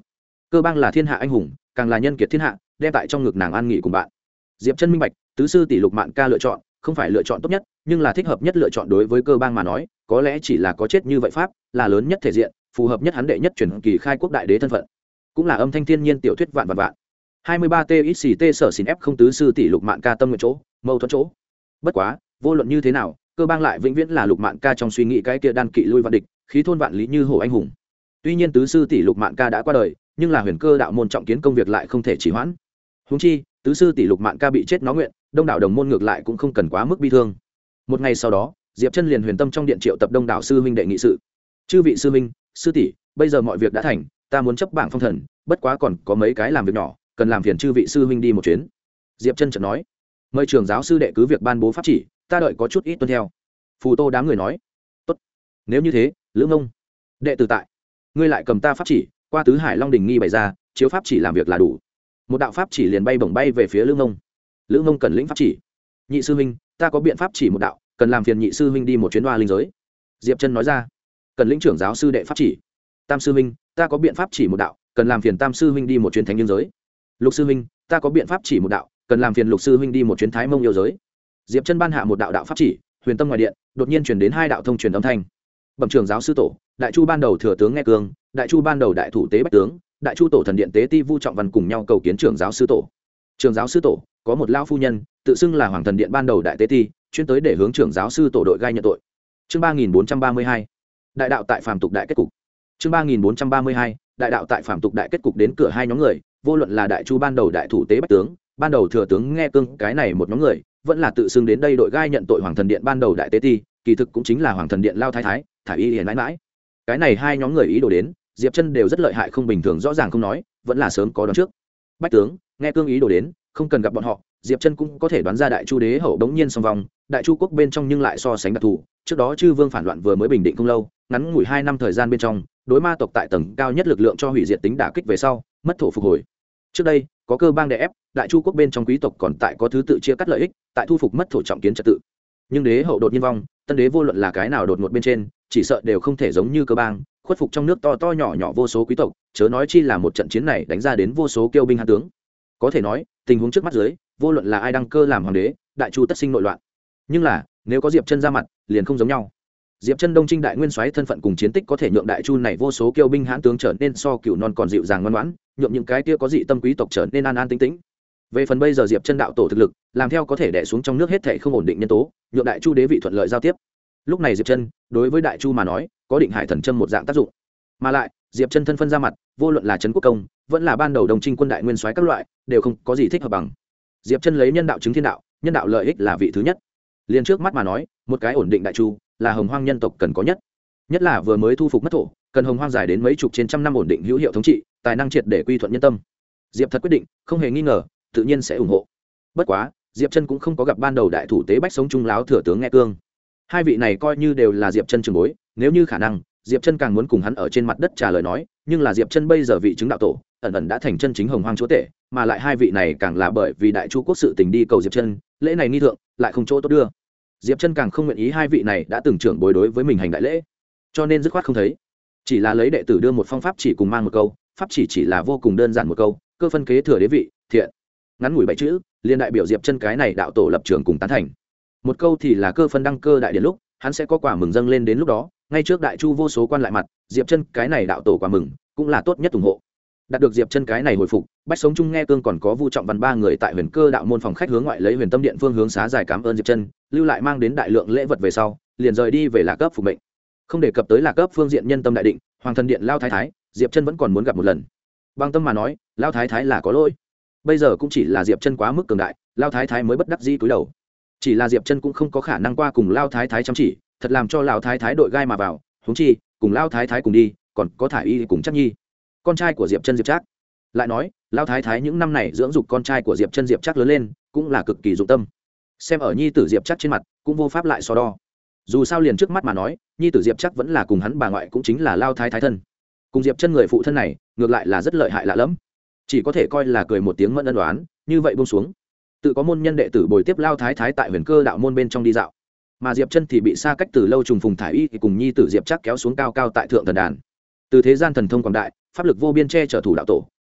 Cơ bang là thiên hạ anh hùng, càng là nhân kiệt thiên hạ, đem tại trong ngực nàng an nghỉ cùng bạn. Diệp Chân minh bạch, tứ sư tỷ Lục Mạn Ca lựa chọn không phải lựa chọn tốt nhất, nhưng là thích hợp nhất lựa chọn đối với Cơ bang mà nói, có lẽ chỉ là có chết như vậy pháp, là lớn nhất thể diện, phù hợp nhất hắn đệ nhất truyền kỳ khai quốc đại đế thân phận. Cũng là âm thanh thiên nhiên tiểu thuyết vạn vạn vạn. 23 TXT sở xin F không tứ sư tỷ Lục Mạn Ca tâm nguyện chỗ, mâu thuẫn chỗ. Bất quá, vô luận như thế nào, Cơ bang lại vĩnh viễn là Lục Mạn Ca trong suy nghĩ cái kia đan kỵ lui vạn địch, khí thôn vạn lý như hổ anh hùng. Tuy nhiên tứ sư tỷ Lục Mạn Ca đã qua đời, nhưng là Huyền Cơ đạo môn trọng kiến công việc lại không thể trì hoãn. Huống chi, tứ sư tỷ Lục Mạn Ca bị chết nó nguyện, đông đảo đồng môn ngược lại cũng không cần quá mức bi thương. Một ngày sau đó, Diệp Chân liền huyền tâm trong điện triệu tập đông đảo sư huynh đệ nghị sự. Chư vị sư huynh, sư tỷ, bây giờ mọi việc đã thành, ta muốn chấp bảng phong thần, bất quá còn có mấy cái làm việc nhỏ, cần làm phiền chư vị sư huynh đi một chuyến. Diệp Chân chợt nói, mời trưởng giáo sư đệ cứ việc ban bố pháp chỉ, ta đợi có chút ít tuân theo. Phù Tô đám người nói, tốt, nếu như thế, Lữ Ngông, đệ tử tại, ngươi lại cầm ta pháp chỉ, qua tứ hải long đình nghi bày ra, chiếu pháp chỉ làm việc là đủ. Một đạo pháp chỉ liền bay bổng bay về phía Lữ Ngông. Lữ Ngông cần lĩnh pháp chỉ. Nhị sư huynh, ta có biện pháp chỉ một đạo, cần làm phiền nhị sư huynh đi một chuyến đoa linh giới. Diệp Chân nói ra, cần lĩnh trưởng giáo sư đệ pháp chỉ. Tam sư huynh, ta có biện pháp chỉ một đạo, cần làm phiền tam sư huynh đi một chuyến thánh nhân giới. Lục sư huynh, ta có biện pháp chỉ một đạo, cần làm phiền lục sư huynh đi một chuyến thái mông yêu giới. Diệp Chân ban hạ một đạo đạo pháp chỉ, huyền tâm ngoài điện đột nhiên truyền đến hai đạo thông truyền âm thanh. Bẩm trưởng giáo sư tổ, đại chu ban đầu thừa tướng nghe cương, đại chu ban đầu đại thủ tế bách tướng, đại chu tổ thần điện tế ti vu trọng văn cùng nhau cầu kiến trưởng giáo sư tổ. Trưởng giáo sư tổ, có một lão phu nhân tự xưng là hoàng thần điện ban đầu đại tế ti, chuyên tới để hướng trưởng giáo sư tổ đội gai nhận tội. Chương 3432, đại đạo tại phàm tục đại kết cục. Chương 3432, đại đạo tại phàm tục đại kết cục. Đến cửa hai nhóm người, vô luận là đại chu ban đầu đại thủ tế bách tướng, ban đầu thừa tướng nghe cương, cái này một nhóm người vẫn là tự xưng đến đây đội gai nhận tội hoàng thần điện ban đầu đại tế ti, kỳ thực cũng chính là hoàng thần điện lao thái thái thả y hiền mãi mãi. Cái này hai nhóm người ý đồ đến, Diệp Chân đều rất lợi hại không bình thường, rõ ràng không nói, vẫn là sớm có đoán trước. Bách tướng nghe cương ý đồ đến, không cần gặp bọn họ, Diệp Chân cũng có thể đoán ra đại chu đế hậu đống nhiên song vòng, đại chu quốc bên trong nhưng lại so sánh đặc thù. Trước đó chư vương phản loạn vừa mới bình định không lâu, ngắn ngủi 2 năm thời gian bên trong, đối ma tộc tại tầng cao nhất lực lượng cho hủy diệt tính đả kích về sau, mất thổ phục hồi. Trước đây có cơ bang đè ép, đại chu quốc bên trong quý tộc còn tại có thứ tự chia cắt lợi ích, tại thu phục mất thổ trọng kiến trật tự. Nhưng đế hậu đột nhiên vong, tân đế vô luận là cái nào đột ngột bên trên, chỉ sợ đều không thể giống như cơ bang khuất phục trong nước to to nhỏ nhỏ vô số quý tộc, chớ nói chi là một trận chiến này đánh ra đến vô số kiêu binh hãn tướng. Có thể nói, tình huống trước mắt dưới, vô luận là ai đăng cơ làm hoàng đế, đại chu tất sinh nội loạn. Nhưng là, nếu có Diệp Chân ra mặt, liền không giống nhau. Diệp Chân Đông Trinh đại nguyên soái thân phận cùng chiến tích có thể nhượng đại chu này vô số kiêu binh hãn tướng trở nên so cựu non còn dịu dàng ngoan ngoãn, nhượng những cái kia có dị tâm quý tộc trở nên an an tĩnh tĩnh. Về phần bây giờ Diệp Chân đạo tổ thực lực, làm theo có thể đè xuống trong nước hết thảy không ổn định nhân tố, nhượng đại chu đế vị thuận lợi giao tiếp. Lúc này Diệp Chân, đối với đại chu mà nói, có định hải thần châm một dạng tác dụng. Mà lại, Diệp Chân thân phân ra mặt, vô luận là trấn quốc công, vẫn là ban đầu Đông Trinh quân đại nguyên soái các loại, đều không có gì thích hợp bằng. Diệp Chân lấy nhân đạo chứng thiên đạo, nhân đạo lợi ích là vị thứ nhất. Liên trước mắt mà nói, một cái ổn định đại chu, là hồng hoang nhân tộc cần có nhất. Nhất là vừa mới thu phục mất thổ, cần hồng hoang dài đến mấy chục trên trăm năm ổn định hữu hiệu thống trị, tài năng triệt để quy thuận nhân tâm. Diệp thật quyết định, không hề nghi ngờ, tự nhiên sẽ ủng hộ. Bất quá, Diệp Chân cũng không có gặp ban đầu đại thủ tế bách sống trung láo thừa tướng nghe cương. Hai vị này coi như đều là Diệp Chân trường bối, nếu như khả năng, Diệp Chân càng muốn cùng hắn ở trên mặt đất trả lời nói, nhưng là Diệp Chân bây giờ vị chứng đạo tổ, ẩn ẩn đã thành chân chính hồng hoang chúa tể, mà lại hai vị này càng là bởi vì đại chu quốc sự tình đi cầu Diệp Chân, lễ này nghi thượng, lại không chỗ tốt đưa. Diệp Chân càng không nguyện ý hai vị này đã từng trưởng bối đối với mình hành đại lễ, cho nên dứt khoát không thấy, chỉ là lấy đệ tử đưa một phong pháp chỉ cùng mang một câu, pháp chỉ là vô cùng đơn giản một câu, cơ phân kế thừa đế vị, thiện. Ngắn ngủi 7 chữ, liên đại biểu Diệp Chân cái này đạo tổ lập trường cùng tán thành. Một câu thì là cơ phân đăng cơ đại điển lúc, hắn sẽ có quả mừng dâng lên đến lúc đó, ngay trước đại chu vô số quan lại mặt, Diệp Chân cái này đạo tổ quả mừng, cũng là tốt nhất ủng hộ. Đạt được Diệp Chân cái này hồi phục, bách sống chung nghe cương còn có Vu Trọng Văn ba người tại Huyền Cơ đạo môn phòng khách hướng ngoại lấy Huyền Tâm điện phương hướng xá dài cảm ơn Diệp Chân, lưu lại mang đến đại lượng lễ vật về sau, liền rời đi về Lạc Cấp phục mệnh. Không đề cập tới Lạc Cấp phương diện nhân tâm đại định, Hoàng thần điện lao thái thái, Diệp Chân vẫn còn muốn gặp một lần. Bằng tâm mà nói, lao thái thái là có lỗi. Bây giờ cũng chỉ là Diệp Chân quá mức cường đại, lao thái thái mới bất đắc dĩ cúi đầu. Chỉ là Diệp Chân cũng không có khả năng qua cùng lao thái thái chăm chỉ, thật làm cho lão thái thái đội gai mà vào, huống chi, cùng lao thái thái cùng đi, còn có thải y cùng Trác Nhi, con trai của Diệp Chân Diệp Trác. Lại nói, lao thái thái những năm này dưỡng dục con trai của Diệp Chân Diệp Trác lớn lên, cũng là cực kỳ dụng tâm. Xem ở nhi tử Diệp Trác trên mặt, cũng vô pháp lại so đo. Dù sao liền trước mắt mà nói, nhi tử Diệp Trác vẫn là cùng hắn bà ngoại cũng chính là lao thái thái thân. Cùng Diệp Chân người phụ thân này, ngược lại là rất lợi hại lạ lẫm. Chỉ có thể coi là cười một tiếng mẫn ân đoán, như vậy buông xuống. Tự có môn nhân đệ tử bồi tiếp lao thái thái tại Huyền Cơ đạo môn bên trong đi dạo. Mà Diệp Chân thì bị xa cách từ lâu trùng phùng thải y thì cùng nhi tử Diệp Trác kéo xuống cao cao tại thượng thần đàn. Từ thế gian thần thông quảng đại, pháp lực vô biên che chở thủ đạo tổ,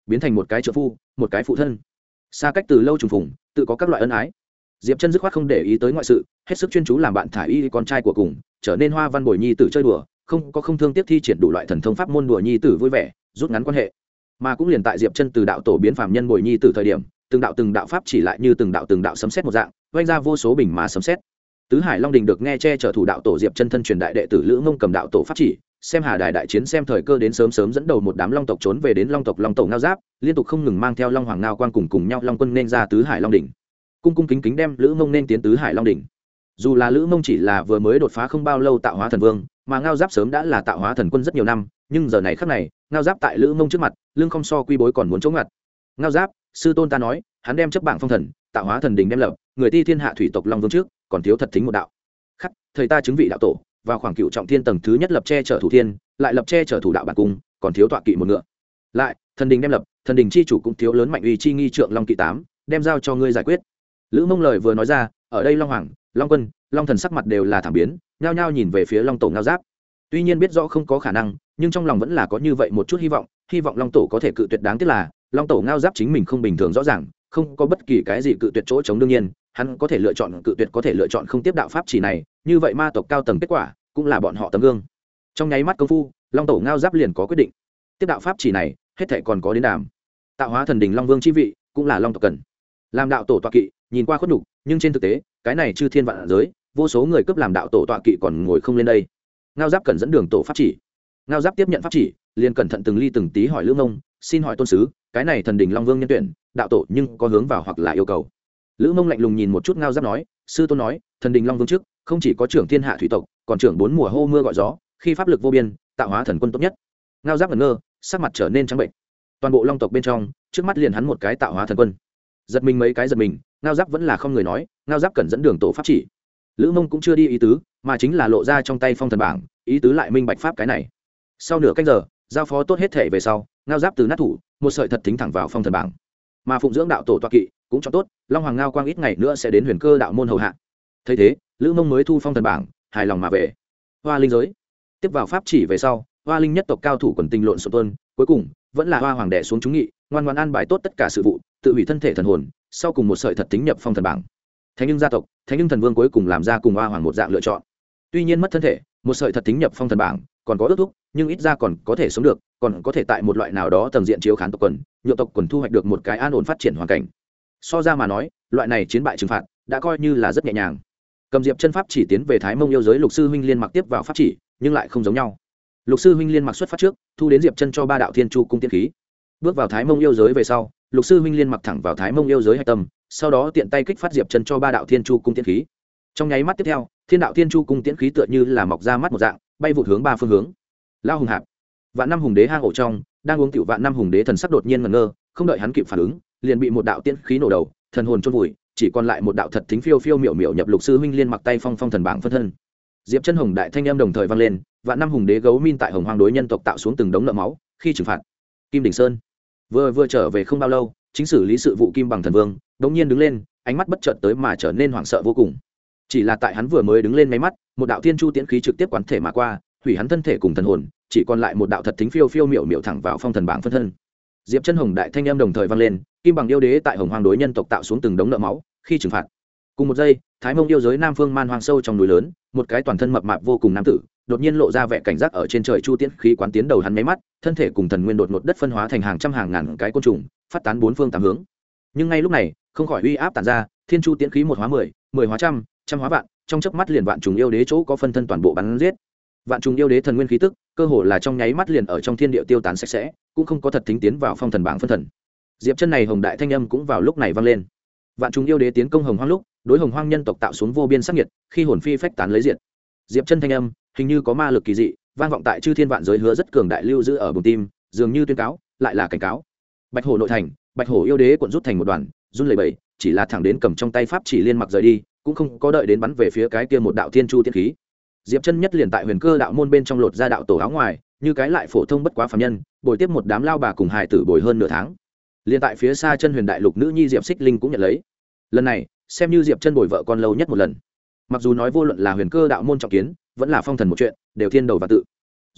biến thành một cái trợ phu một cái phụ thân. Xa cách từ lâu trùng phùng, tự có các loại ân ái. Diệp Chân dứt khoát không để ý tới ngoại sự, hết sức chuyên chú làm bạn thả y con trai của cùng, trở nên Hoa Văn Bồi nhi tử chơi đùa, không thương tiếc thi triển đủ loại thần thông pháp môn đùa nhi tử vui vẻ, rút ngắn quan hệ. Mà cũng liền tại Diệp Chân từ đạo tổ biến phàm nhân Bồi nhi tử thời điểm, từng đạo pháp chỉ lại như từng đạo sấm sét một dạng, vang ra vô số bình má sấm sét. Tứ Hải Long Đình được nghe che chở thủ đạo tổ Diệp Chân thân truyền đại đệ tử Lữ Ngông cầm đạo tổ pháp chỉ, xem Hà Đài đại chiến xem thời cơ đến sớm dẫn đầu một đám long tộc trốn về đến long tộc long tổ ngao giáp, liên tục không ngừng mang theo long hoàng ngao quang cùng nhau long quân nên ra Tứ Hải Long Đỉnh. Cung kính đem Lữ Ngông nên tiến Tứ Hải Long Đỉnh. Dù là Lữ Ngông chỉ là vừa mới đột phá không bao lâu tạo hóa thần vương, mà ngao giáp sớm đã là tạo hóa thần quân rất nhiều năm, nhưng giờ này khắc này, ngao giáp tại Lữ Ngông trước mặt, lưng không so quy bối còn muốn chống ngặt. Ngao giáp, sư tôn ta nói, hắn đem chấp bảng phong thần, tạo hóa thần đỉnh đem lập, người ti thiên hạ thủy tộc long vương trước, còn thiếu thật thính một đạo. Khắc, thầy ta chứng vị đạo tổ, vào khoảng cựu trọng thiên tầng thứ nhất lập che chở thủ thiên, lại lập che chở thủ đạo bản cung, còn thiếu tọa kỵ một ngựa. Lại, thần đình đem lập, thần đình chi chủ cũng thiếu lớn mạnh uy chi nghi trượng long kỵ 8, đem giao cho ngươi giải quyết. Lữ Mông lời vừa nói ra, ở đây long hoàng, long quân, long thần sắc mặt đều là thảm biến, nhao nhao nhìn về phía long tổ ngao giáp. Tuy nhiên biết rõ không có khả năng, nhưng trong lòng vẫn là có như vậy một chút hy vọng long tổ có thể cự tuyệt. Đáng tiếc là long tổ ngao giáp chính mình không bình thường rõ ràng, không có bất kỳ cái gì cự tuyệt chỗ chống. đương nhiên hắn có thể lựa chọn cự tuyệt, có thể lựa chọn không tiếp đạo pháp chỉ này, như vậy ma tộc cao tầng kết quả cũng là bọn họ tấm gương. Trong nháy mắt công phu, long tổ ngao giáp liền có quyết định tiếp đạo pháp chỉ này, hết thảy còn có đến đàm. Tạo hóa thần đình long vương chi vị cũng là long tộc cần làm đạo tổ tọa kỵ, nhìn qua khuất nhục, nhưng trên thực tế cái này chư thiên vạn giới vô số người cướp làm đạo tổ tọa kỵ còn ngồi không lên đây. Ngao giáp cần dẫn đường tổ pháp chỉ, ngao giáp tiếp nhận pháp chỉ liền cẩn thận từng ly từng tí hỏi Lữ Mông, xin hỏi tôn sứ, cái này thần đình long vương nhân tuyển đạo tổ nhưng có hướng vào hoặc là yêu cầu. Lữ Mông lạnh lùng nhìn một chút ngao giáp nói, sư tôn nói thần đình long vương trước không chỉ có trưởng thiên hạ thủy tộc, còn trưởng 4 mùa hô mưa gọi gió, khi pháp lực vô biên, tạo hóa thần quân tốt nhất. Ngao giáp ngẩn ngơ, sắc mặt trở nên trắng bệnh. Toàn bộ long tộc bên trong, trước mắt liền hắn một cái tạo hóa thần quân. Giật mình mấy cái giật mình, ngao giáp vẫn là không người nói, ngao giáp cần dẫn đường tổ pháp chỉ. Lữ Mông cũng chưa đi ý tứ, mà chính là lộ ra trong tay phong thần bảng, ý tứ lại minh bạch pháp cái này. Sau nửa canh giờ, giao phó tốt hết thể về sau, ngao giáp từ nát thủ, một sợi thật thính thẳng vào phong thần bảng. Mà phụng dưỡng đạo tổ tọa kỵ cũng cho tốt, long hoàng ngao quang ít ngày nữa sẽ đến huyền cơ đạo môn hầu hạ. Thấy thế, Lữ Mông mới thu phong thần bảng, hài lòng mà về. Hoa linh giới tiếp vào pháp chỉ về sau, hoa linh nhất tộc cao thủ quần tinh lộn xộn tuân, cuối cùng vẫn là hoa hoàng đệ xuống chúng nghị, ngoan ngoãn an bài tốt tất cả sự vụ, tự hủy thân thể thần hồn, sau cùng một sợi thật tính nhập phong thần bảng. Thánh nhưng gia tộc, thánh nhưng thần vương cuối cùng làm ra cùng hoa hoàng một dạng lựa chọn. Tuy nhiên mất thân thể, một sợi thật tính nhập phong thần bảng, còn có ước thúc, nhưng ít ra còn có thể sống được, còn có thể tại một loại nào đó tầng diện chiếu khán tộc quần, nhượng tộc quần thu hoạch được một cái an ổn phát triển hoàn cảnh. So ra mà nói, loại này chiến bại trừng phạt đã coi như là rất nhẹ nhàng. Cầm Diệp chân pháp chỉ tiến về Thái Mông yêu giới, Lục sư huynh liên mặc tiếp vào pháp chỉ, nhưng lại không giống nhau. Lục sư huynh liên mặc xuất phát trước, thu đến Diệp chân cho 3 đạo thiên chu cung tiên khí. Bước vào Thái Mông yêu giới về sau, Lục sư huynh liên mặc thẳng vào Thái Mông yêu giới hạch tâm, sau đó tiện tay kích phát Diệp chân cho 3 đạo thiên chu cung tiên khí. Trong nháy mắt tiếp theo, thiên đạo thiên chu cung tiên khí tựa như là mọc ra mắt một dạng, bay vụt hướng 3 phương hướng. Lao hùng hạp, Vạn Năm Hùng Đế hang ổ trong, đang uống tiểu Vạn Năm Hùng Đế thần sắc đột nhiên ngẩn ngơ, không đợi hắn kịp phản ứng, liền bị một đạo tiên khí nổ đầu, thần hồn chôn vùi, chỉ còn lại một đạo thật thính phiêu phiêu miểu miểu nhập Lục sư huynh liên mặc tay phong thần bảng phân thân. Diệp chân hồng đại thanh âm đồng thời vang lên, Vạn Năm Hùng Đế gấu min tại Hồng Hoang đối nhân tộc tạo xuống từng đống nợ máu, khi trừng phạt. Kim Đỉnh Sơn vừa trở về không bao lâu, chính xử lý sự vụ Kim Bằng thần vương đột nhiên đứng lên, ánh mắt bất chợt tới mà trở nên hoảng sợ vô cùng. Chỉ là tại hắn vừa mới đứng lên mấy mắt, một đạo thiên chu tiễn khí trực tiếp quán thể mà qua, hủy hắn thân thể cùng thần hồn, chỉ còn lại một đạo thật thính phiêu phiêu miểu miểu thẳng vào phong thần bảng phân thân. Diệp chân hồng đại thanh âm đồng thời vang lên, Kim Bằng yêu đế tại Hồng Hoang đối nhân tộc tạo xuống từng đống nợ máu, khi trừng phạt. Cùng một giây, Thái Mông yêu giới nam phương man hoang sâu trong núi lớn, một cái toàn thân mập mạp vô cùng nam tử đột nhiên lộ ra vẻ cảnh giác. Ở trên trời chu tiễn khí quán tiến đầu hắn mấy mắt, thân thể cùng thần nguyên đột ngột đất phân hóa thành hàng trăm hàng ngàn cái côn trùng, phát tán 4 phương 8 hướng. Nhưng ngay lúc này, không khỏi uy áp tản ra, thiên chu tiễn khí một hóa 10, 10 hóa trăm, trăm hóa vạn, trong chớp mắt liền vạn trùng yêu đế chỗ có phân thân toàn bộ bắn giết. Vạn trùng yêu đế thần nguyên khí tức, cơ hồ là trong nháy mắt liền ở trong thiên địa tiêu tán sạch sẽ, cũng không có thật tính tiến vào phong thần bảng phân thần. Diệp chân này hồng đại thanh âm cũng vào lúc này vang lên. Vạn trùng yêu đế tiến công Hồng Hoang lúc, đối Hồng Hoang nhân tộc tạo xuống vô biên sát nhiệt, khi hồn phi phách tán lấy diện. Diệp chân thanh âm hình như có ma lực kỳ dị, vang vọng tại chư thiên vạn giới, hứa rất cường đại lưu giữ ở bụng tim, dường như tuyên cáo, lại là cảnh cáo. Bạch hổ nội thành, Bạch hổ yêu đế cuộn rút thành một đoàn, run lẩy bẩy, chỉ là thẳng đến cầm trong tay pháp chỉ liên mặc rời đi, cũng không có đợi đến bắn về phía cái kia một đạo thiên chu tiên khí. Diệp chân nhất liền tại huyền cơ đạo môn bên trong lột ra đạo tổ áo ngoài, như cái lại phổ thông bất quá phàm nhân, bồi tiếp một đám lao bà cùng hài tử bồi hơn nửa tháng. Liên tại phía xa chân huyền đại lục nữ nhi Diệp Xích Linh cũng nhận lấy. Lần này, xem như Diệp chân bồi vợ con lâu nhất một lần. Mặc dù nói vô luận là huyền cơ đạo môn trọng kiến, vẫn là phong thần một chuyện, đều thiên đầu và tự.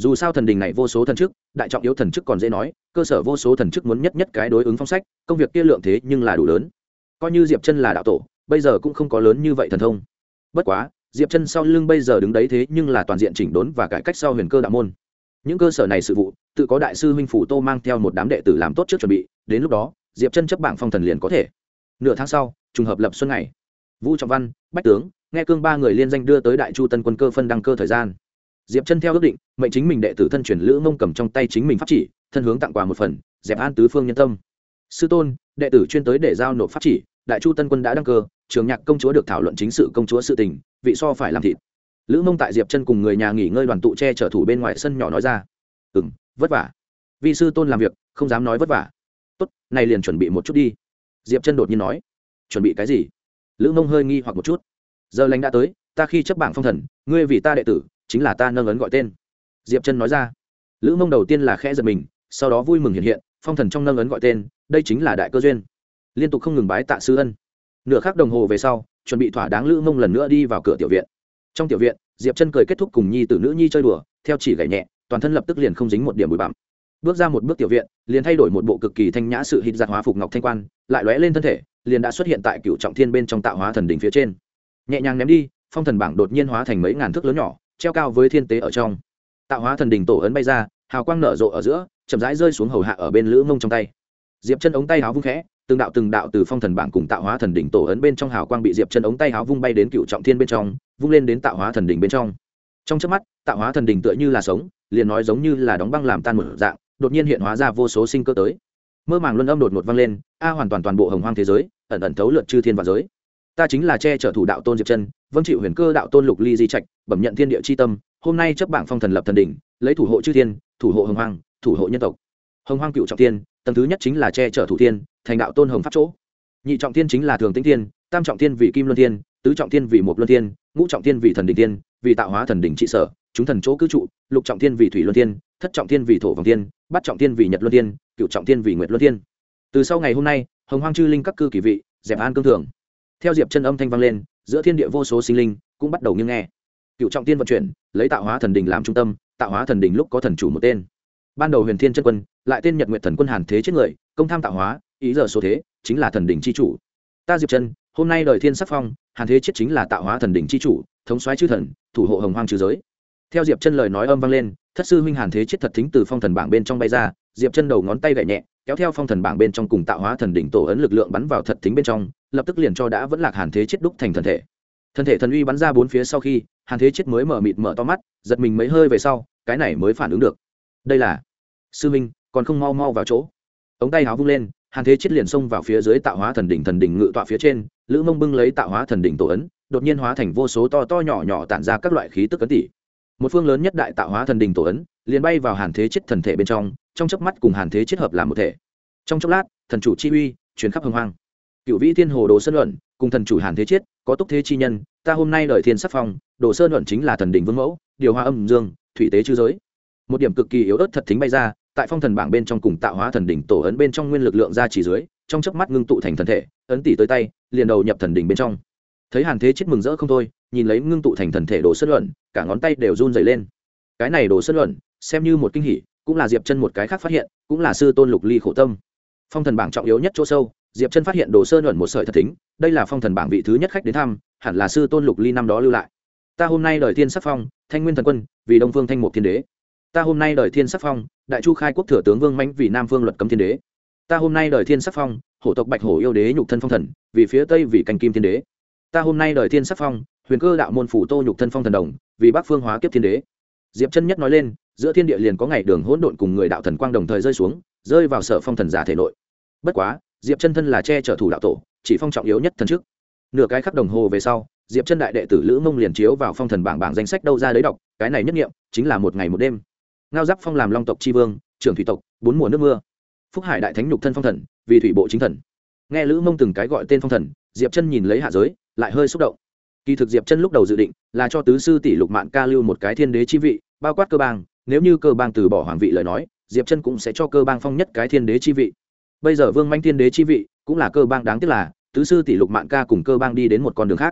dù sao thần đình này vô số thần chức, đại trọng yếu thần chức còn dễ nói, cơ sở vô số thần chức muốn nhất nhất cái đối ứng phong sách, công việc kia lượng thế nhưng là đủ lớn. Coi như Diệp Chân là đạo tổ, bây giờ cũng không có lớn như vậy thần thông. Bất quá, Diệp Chân sau lưng bây giờ đứng đấy thế nhưng là toàn diện chỉnh đốn và cải cách sau Huyền Cơ đạo môn. Những cơ sở này sự vụ, tự có đại sư huynh phủ Tô mang theo một đám đệ tử làm tốt trước chuẩn bị, đến lúc đó, Diệp Chân chấp bảng phong thần liền có thể. Nửa tháng sau, trùng hợp lập xuân ngày. Vũ Trọng Văn, Bách Tướng, Nghe Cương ba người liên danh đưa tới Đại Chu Tân Quân cơ phân đăng cơ thời gian. Diệp Chân theo ước định, mệnh chính mình đệ tử thân truyền Lữ Mông cầm trong tay chính mình pháp chỉ, thân hướng tặng quà một phần, dẹp an tứ phương nhân tâm. Sư tôn, đệ tử chuyên tới để giao nộp pháp chỉ, Đại Chu Tân Quân đã đăng cơ, Trường Nhạc công chúa được thảo luận chính sự công chúa sự tình, vị so phải làm thịt. Lữ Mông tại Diệp Chân cùng người nhà nghỉ ngơi đoàn tụ che chở thủ bên ngoài sân nhỏ nói ra. Vất vả. Vì sư tôn làm việc, không dám nói vất vả. Tốt, này liền chuẩn bị một chút đi. Diệp Chân đột nhiên nói. Chuẩn bị cái gì? Lữ Mông hơi nghi hoặc một chút. Giờ lành đã tới, ta khi chấp bảng phong thần, ngươi vì ta đệ tử, chính là ta nâng ấn gọi tên. Diệp Chân nói ra. Lữ Mông đầu tiên là khẽ giật mình, sau đó vui mừng hiện hiện, phong thần trong nâng ấn gọi tên, đây chính là đại cơ duyên. Liên tục không ngừng bái tạ sư ân. Nửa khắc đồng hồ về sau, chuẩn bị thỏa đáng, Lữ Mông lần nữa đi vào cửa tiểu viện. Trong tiểu viện, Diệp Chân cười kết thúc cùng nhi tử nữ nhi chơi đùa, theo chỉ gảy nhẹ, toàn thân lập tức liền không dính một điểm bụi bặm. Bước ra một bước tiểu viện, liền thay đổi một bộ cực kỳ thanh nhã sự hít giặt hóa phục ngọc thanh quan, lại lóe lên thân thể, liền đã xuất hiện tại Cửu Trọng Thiên bên trong Tạo Hóa Thần đỉnh phía trên. Nhẹ nhàng ném đi, phong thần bảng đột nhiên hóa thành mấy ngàn thước lớn nhỏ, treo cao với thiên tế ở trong. Tạo Hóa Thần đỉnh tổ ấn bay ra, hào quang nở rộ ở giữa, chậm rãi rơi xuống hầu hạ ở bên Lữ Mông trong tay. Diệp Chân ống tay áo vung khẽ, từng đạo từ phong thần bảng cùng Tạo Hóa Thần đỉnh tổ ấn bên trong hào quang bị Diệp Chân ống tay áo vung bay đến Cửu Trọng Thiên bên trong, vung lên đến Tạo Hóa Thần đỉnh bên trong. Trong chớp mắt, Tạo Hóa Thần đỉnh tựa như là sống, liền nói giống như là đóng băng làm tan một dạng, đột nhiên hiện hóa ra vô số sinh cơ tới. Mơ màng luân âm đột ngột vang lên, hoàn toàn toàn bộ hồng hoang thế giới, ẩn ẩn thấu lượn chư thiên và giới. Ta chính là che chở thủ đạo tôn Diệp Chân, vâng chịu Huyền Cơ đạo tôn Lục Ly di trạch, bẩm nhận thiên địa chi tâm, hôm nay chấp bảng phong thần lập thần đỉnh, lấy thủ hộ chư thiên, thủ hộ hồng hoang, thủ hộ nhân tộc. Hồng hoang Cửu Trọng Thiên, tầng thứ nhất chính là che chở thủ thiên, thành đạo tôn hồng pháp chỗ. Nhị trọng thiên chính là thường tĩnh thiên, tam trọng thiên vì kim luân thiên, tứ trọng thiên vì mộc luân thiên, ngũ trọng thiên vì thần đỉnh thiên, vì tạo hóa thần đỉnh trị sở, chúng thần chỗ cư trụ, lục trọng thiên vì thủy luân thiên, thất trọng thiên vì thổ vòng thiên, bát trọng thiên vì nhật luân thiên, cửu trọng thiên vì nguyệt luân thiên. Từ sau ngày hôm nay, hồng hoang chư linh các cư kỳ vị, dẹp an cương thường. Theo Diệp Chân âm thanh vang lên, giữa thiên địa vô số sinh linh cũng bắt đầu nghiêng nghe. Cửu trọng thiên vận chuyển, lấy tạo hóa thần đỉnh làm trung tâm, tạo hóa thần đỉnh lúc có thần chủ một tên. Ban đầu Huyền Thiên chân quân, lại tên Nhật Nguyệt thần quân Hàn Thế chết người, công tham tạo hóa, ý giờ số thế, chính là thần đỉnh chi chủ. Ta Diệp Chân, hôm nay đời thiên sắc phong, Hàn Thế chết chính là tạo hóa thần đỉnh chi chủ, thống soái chư thần, thủ hộ hồng hoang trừ giới. Theo Diệp Chân lời nói âm vang lên, thất sư huynh Hàn Thế chết thật thính từ phong thần bảng bên trong bay ra, Diệp Chân đầu ngón tay gảy nhẹ, kéo theo phong thần bảng bên trong cùng tạo hóa thần đỉnh tổ ấn lực lượng bắn vào thật thính bên trong, lập tức liền cho đã vẫn lạc Hàn Thế chết đúc thành thần thể. Thân thể thần uy bắn ra bốn phía sau khi, Hàn Thế chết mới mở mịt mở to mắt, giật mình mấy hơi về sau, cái này mới phản ứng được. Đây là sư huynh, còn không mau mau vào chỗ. Ống tay áo vung lên, Hàn Thế chết liền xông vào phía dưới tạo hóa thần đỉnh ngự tọa phía trên, Lữ Mông bưng lấy tạo hóa thần đỉnh tổ ấn, đột nhiên hóa thành vô số to to nhỏ nhỏ tản ra các loại khí tức cấn tỷ. Một phương lớn nhất đại tạo hóa thần đỉnh tổ ấn, liền bay vào Hàn Thế chết thần thể bên trong, trong chớp mắt cùng Hàn Thế chết hợp làm một thể. Trong chốc lát, thần chủ chi uy truyền khắp hồng hoang. Cửu Vĩ Thiên Hồ Đồ Sơn Luận, cùng thần chủ Hàn Thế chết, có túc thế chi nhân, ta hôm nay đời thiên sắc phong, Đồ Sơn Luận chính là thần đỉnh vương mẫu, điều hòa âm dương, thủy tế chư giới. Một điểm cực kỳ yếu ớt thật thính bay ra, tại phong thần bảng bên trong cùng tạo hóa thần đỉnh tổ ấn bên trong nguyên lực lượng ra chỉ dưới, trong chớp mắt ngưng tụ thành thần thể, ấn tỷ tới tay, liền đầu nhập thần đỉnh bên trong. Thấy Hàn Thế chết mừng rỡ không thôi, nhìn lấy ngưng tụ thành thần thể Đồ Sơn Luận, cả ngón tay đều run rẩy lên. Cái này Đồ Sơn Luận, xem như một kinh hỉ, cũng là Diệp Chân một cái khác phát hiện, cũng là sư tôn Lục Ly khổ tâm. Phong thần bảng trọng yếu nhất chỗ sâu, Diệp Chân phát hiện Đồ Sơn Luận một sợi thật thính, đây là phong thần bảng vị thứ nhất khách đến thăm, hẳn là sư tôn Lục Ly năm đó lưu lại. Ta hôm nay đời thiên sắc phong, Thanh Nguyên thần quân, vì Đông Phương Thanh Mục Thiên Đế. Ta hôm nay đời thiên sắc phong, Đại Chu khai quốc thừa tướng Vương Mãnh vì Nam Phương Luật Cấm Thiên Đế. Ta hôm nay đời thiên sắc phong, Hổ tộc Bạch Hổ yêu đế nhục thân phong thần, vì phía Tây vì Canh Kim Thiên Đế. Ta hôm nay đời thiên sắc phong, Huyền Cơ đạo môn phủ Tô nhục thân phong thần đồng, vì Bắc Phương Hóa Kiếp Thiên Đế. Diệp Chân nhất nói lên, giữa thiên địa liền có ngày đường hỗn độn cùng người đạo thần quang đồng thời rơi xuống, rơi vào Sở Phong thần giả thể nội. Bất quá, Diệp Chân thân là che chở thủ đạo tổ, chỉ phong trọng yếu nhất thần trước. Nửa cái khắc đồng hồ về sau, Diệp Chân đại đệ tử Lữ Mông liền chiếu vào phong thần bảng danh sách đâu ra đấy đọc, cái này nhất nghiệm chính là một ngày một đêm. Ngao Giáp Phong làm Long tộc chi vương, trưởng thủy tộc, bốn mùa nước mưa. Phúc Hải đại thánh nhục thân phong thần, vì thủy bộ chính thần. Nghe Lữ Mông từng cái gọi tên phong thần, Diệp Chân nhìn lấy hạ giới, lại hơi xúc động. Kỳ thực Diệp Chân lúc đầu dự định là cho tứ sư tỷ Lục Mạn Ca lưu một cái thiên đế chi vị, bao quát cơ bang, nếu như cơ bang từ bỏ hoàng vị lời nói, Diệp Chân cũng sẽ cho cơ bang phong nhất cái thiên đế chi vị. Bây giờ Vương Mãnh thiên đế chi vị cũng là cơ bang, đáng tiếc là tứ sư tỷ Lục Mạn Ca cùng cơ bang đi đến một con đường khác.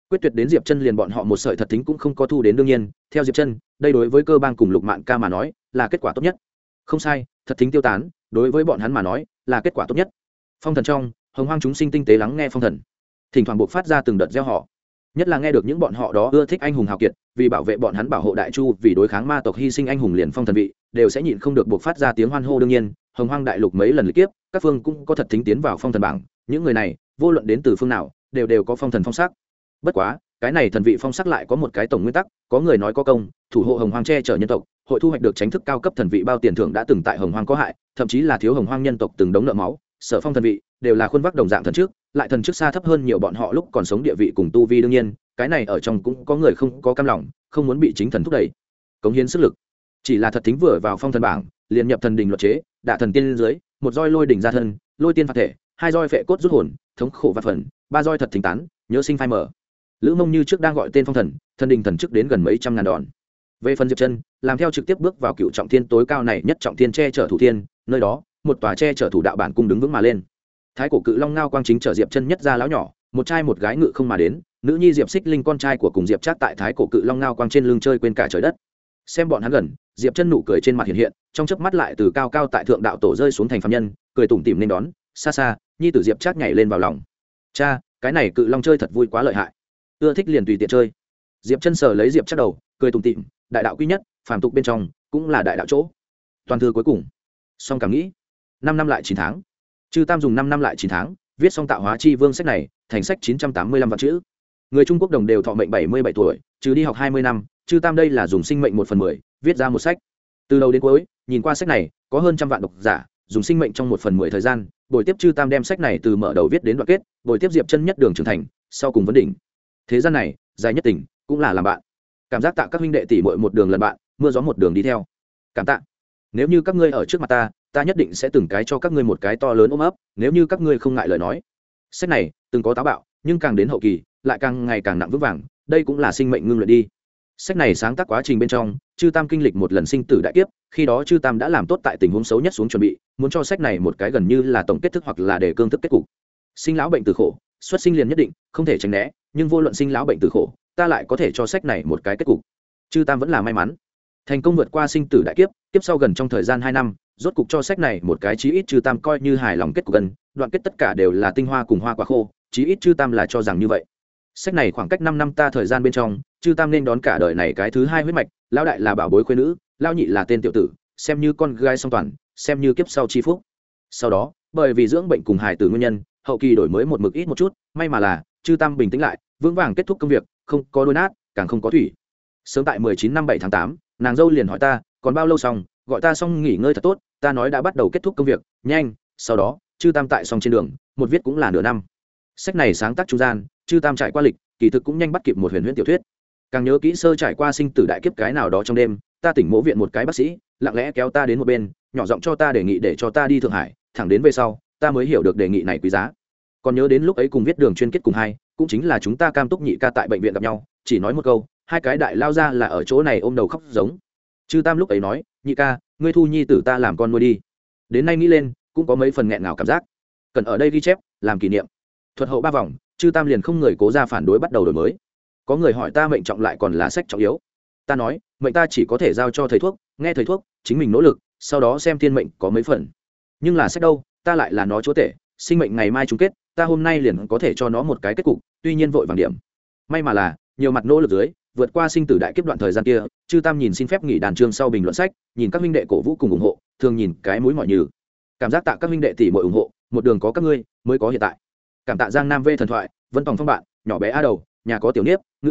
quyết tuyệt đến diệp chân liền bọn họ một sợi thật thính cũng không có thu đến. đương nhiên theo diệp chân, đây đối với cơ bang cùng Lục Mạn Ca mà nói là kết quả tốt nhất. Không sai, thật thính tiêu tán đối với bọn hắn mà nói là kết quả tốt nhất. Phong thần trong, hồng hoang chúng sinh tinh tế lắng nghe phong thần, thỉnh thoảng buộc phát ra từng đợt gieo họ, nhất là nghe được những bọn họ đó ưa thích anh hùng hào kiệt, vì bảo vệ bọn hắn bảo hộ đại chu, vì đối kháng ma tộc hy sinh anh hùng liền phong thần vị, đều sẽ nhịn không được buộc phát ra tiếng hoan hô. đương nhiên hồng hoang đại lục mấy lần lịch kiếp, các phương cũng có thật thính tiến vào phong thần bảng, những người này vô luận đến từ phương nào đều có phong thần phong sắc. Bất quá cái này thần vị phong sắc lại có một cái tổng nguyên tắc, có người nói có công thủ hộ hồng hoang che chở nhân tộc, hội thu hoạch được chính thức cao cấp thần vị bao tiền thưởng. đã từng tại hồng hoang có hại, thậm chí là thiếu hồng hoang nhân tộc từng đống nợ máu, sở phong thần vị đều là khuôn vác đồng dạng thần trước, lại thần trước xa thấp hơn nhiều bọn họ lúc còn sống địa vị cùng tu vi. đương nhiên cái này ở trong cũng có người không có cam lòng, không muốn bị chính thần thúc đẩy cống hiến sức lực. chỉ là thật thính vừa vào phong thần bảng liền nhập thần đình luật chế, đả thần tiên dưới một roi lôi đỉnh ra thân, lôi tiên phạt thể, hai roi phệ cốt rút hồn, thống khổ vạn phần, ba roi thật thính tán, nhớ sinh phai mở. Lữ Mông như trước đang gọi tên phong thần, thần đình thần chức đến gần mấy trăm ngàn đòn. Về phần Diệp Chân, làm theo trực tiếp bước vào cựu trọng thiên tối cao này nhất trọng thiên che chở thủ thiên, nơi đó một tòa che chở thủ đạo bản cung đứng vững mà lên. Thái cổ cự long ngao quang chính chở Diệp Chân nhất ra lão nhỏ, một trai một gái ngự không mà đến, nữ nhi Diệp Xích Linh con trai của cùng Diệp Trác tại thái cổ cự long ngao quang trên lưng chơi quên cả trời đất. Xem bọn hắn gần, Diệp Chân nụ cười trên mặt hiện hiện, trong chớp mắt lại từ cao cao tại thượng đạo tổ rơi xuống thành phàm nhân, cười tủm tỉm nên đón, xa xa, nhi tử Diệp Trác nhảy lên vào lòng. Cha, cái này cự long chơi thật vui quá lợi hại, ưa thích liền tùy tiện chơi. Diệp Chân sờ lấy Diệp Trác đầu, cười tủm tỉm, đại đạo quý nhất, phàm tục bên trong cũng là đại đạo chỗ. Toàn thư cuối cùng, song cảm nghĩ, 5 năm lại 9 tháng. Chư Tam dùng 5 năm lại 9 tháng, viết xong Tạo Hóa Chi Vương sách này, thành sách 985 vạn chữ. Người Trung Quốc đồng đều thọ mệnh 77 tuổi, trừ đi học 20 năm, Chư Tam đây là dùng sinh mệnh 1/10 viết ra một sách. Từ đầu đến cuối, nhìn qua sách này, có hơn trăm vạn độc giả, dùng sinh mệnh trong 1/10 thời gian, bồi tiếp Chư Tam đem sách này từ mở đầu viết đến đoạn kết, bồi tiếp Diệp Chân nhất đường trưởng thành, sau cùng vấn đỉnh. Thế gian này, dài nhất tình, cũng là làm bạn. Cảm giác tạ các huynh đệ tỷ muội một đường lần bạn, mưa gió một đường đi theo. Cảm tạ. Nếu như các ngươi ở trước mặt ta nhất định sẽ từng cái cho các ngươi một cái to lớn ôm ấp, nếu như các ngươi không ngại lời nói. Sách này từng có táo bạo, nhưng càng đến hậu kỳ lại càng ngày càng nặng vững vàng, đây cũng là sinh mệnh ngưng luyện đi. Sách này sáng tác quá trình bên trong, Chư Tam kinh lịch một lần sinh tử đại kiếp, khi đó Chư Tam đã làm tốt tại tình huống xấu nhất xuống chuẩn bị, muốn cho sách này một cái gần như là tổng kết thức hoặc là để cương thức kết cục. Sinh lão bệnh tử khổ, xuất sinh liền nhất định không thể tránh né, nhưng vô luận sinh lão bệnh tử khổ, ta lại có thể cho sách này một cái kết cục. Chư Tam vẫn là may mắn, thành công vượt qua sinh tử đại kiếp, tiếp sau gần trong thời gian 2 năm, rốt cục cho sách này một cái chí ít Chư Tam coi như hài lòng kết cục gần, đoạn kết tất cả đều là tinh hoa cùng hoa quả khô, chí ít Chư Tam là cho rằng như vậy. Sách này khoảng cách 5 năm ta thời gian bên trong, Chư Tam nên đón cả đời này cái thứ hai huyết mạch, lão đại là bảo bối khuê nữ, lão nhị là tên tiểu tử, xem như con gái song toàn, xem như kiếp sau chi phúc. Sau đó, bởi vì dưỡng bệnh cùng hài tử nguyên nhân, hậu kỳ đổi mới một mực ít một chút, may mà là Chư Tam bình tĩnh lại, vững vàng kết thúc công việc, không có đôi nát, càng không có thủy. Sớm tại 19 năm 7 tháng 8, nàng dâu liền hỏi ta, còn bao lâu xong, gọi ta xong nghỉ ngơi thật tốt, ta nói đã bắt đầu kết thúc công việc, nhanh. Sau đó, Chư Tam tại xong trên đường, một viết cũng là nửa năm. Sách này sáng tác trung gian, Chư Tam trải qua lịch, kỳ thực cũng nhanh bắt kịp một huyền huyễn tiểu thuyết. Càng nhớ kỹ sơ trải qua sinh tử đại kiếp cái nào đó trong đêm, ta tỉnh mỗ viện một cái bác sĩ, lặng lẽ kéo ta đến một bên, nhỏ giọng cho ta đề nghị để cho ta đi Thượng Hải, thẳng đến về sau, ta mới hiểu được đề nghị này quý giá. Còn nhớ đến lúc ấy cùng viết đường chuyên kết cùng hai, cũng chính là chúng ta Cam Túc Nhị ca tại bệnh viện gặp nhau, chỉ nói một câu, hai cái đại lao ra là ở chỗ này ôm đầu khóc giống. Chư Tam lúc ấy nói, Nhị ca, ngươi thu nhi tử ta làm con nuôi đi. Đến nay nghĩ lên, cũng có mấy phần nghẹn ngào cảm giác. Cần ở đây ghi chép, làm kỷ niệm. Thuật hậu 3 vòng, Chư Tam liền không người cố ra phản đối bắt đầu đổi mới. Có người hỏi ta mệnh trọng lại còn là sách trọng yếu. Ta nói, mệnh ta chỉ có thể giao cho thầy thuốc, nghe thầy thuốc, chính mình nỗ lực, sau đó xem thiên mệnh có mấy phần. Nhưng là sách đâu, ta lại là nó chúa tể, sinh mệnh ngày mai chung kết, ta hôm nay liền có thể cho nó một cái kết cục, tuy nhiên vội vàng điểm. May mà là, nhiều mặt nỗ lực dưới, vượt qua sinh tử đại kiếp đoạn thời gian kia, Chư Tam nhìn xin phép nghỉ đàn chương sau bình luận sách, nhìn các huynh đệ cổ vũ cùng ủng hộ, thường nhìn cái mũi mỏi nhừ. Cảm giác tạ các huynh đệ tỷ muội ủng hộ, một đường có các ngươi, mới có hiện tại. Cảm tạ Giang Nam V thần thoại, Vân Tòng Phong bạn, nhỏ bé A đầu, nhà có tiểu niếp, ngự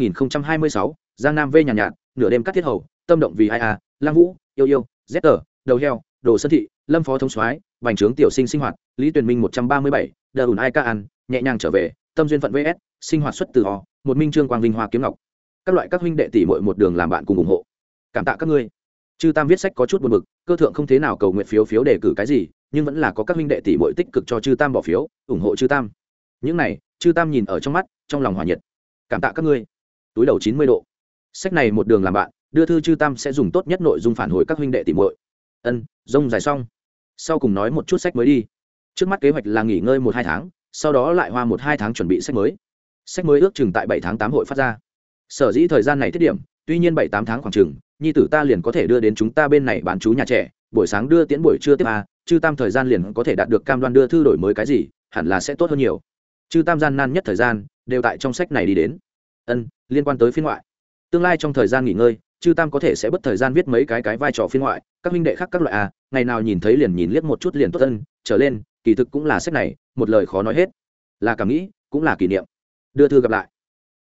63026, Giang Nam V nhàn nhạt, nửa đêm cắt thiết hầu, tâm động vì ai a, Lang Vũ, yêu yêu, Zetter, đầu heo, đồ sân thị, Lâm phó thống soái, bành trướng tiểu sinh sinh hoạt, Lý Tuyền Minh 137, đờ ủn ai ca ăn, nhẹ nhàng trở về, tâm duyên phận vs, sinh hoạt xuất từ ho, một minh trương quang vinh hoa kiếm ngọc. Các loại các huynh đệ tỷ muội một đường làm bạn cùng ủng hộ. Cảm tạ các ngươi. Chư Tam viết sách có chút buồn bực, cơ thượng không thế nào cầu nguyện phiếu đề cử cái gì, nhưng vẫn là có các huynh đệ tỷ muội tích cực cho Chư Tam bỏ phiếu, ủng hộ Chư Tam. Những này, Chư Tam nhìn ở trong mắt, trong lòng hòa nhiệt. Cảm tạ các ngươi. Túi đầu 90 độ. Sách này một đường làm bạn, đưa thư Chư Tam sẽ dùng tốt nhất nội dung phản hồi các huynh đệ tỷ muội. Rông dài xong. Sau cùng nói một chút sách mới đi. Trước mắt kế hoạch là nghỉ ngơi 1-2 tháng, sau đó lại hoa 1-2 tháng chuẩn bị sách mới. sách mới ước chừng tại 7 tháng 8 hội phát ra. Sở dĩ thời gian này tiết điểm, tuy nhiên 7 8 tháng khoảng chừng nhi tử ta liền có thể đưa đến chúng ta bên này bán chú nhà trẻ, buổi sáng đưa tiễn buổi trưa tiếp a, chư tam thời gian liền có thể đạt được cam đoan đưa thư đổi mới cái gì, hẳn là sẽ tốt hơn nhiều. Chư tam gian nan nhất thời gian đều tại trong sách này đi đến. Liên quan tới phiên ngoại, tương lai trong thời gian nghỉ ngơi, chư tam có thể sẽ bất thời gian viết mấy cái vai trò phiên ngoại, các huynh đệ khác các loại a, ngày nào nhìn thấy liền nhìn liếc một chút liền tốt trở lên, kỳ thực cũng là sách này, một lời khó nói hết, là cảm nghĩ cũng là kỷ niệm. Đưa thư gặp lại.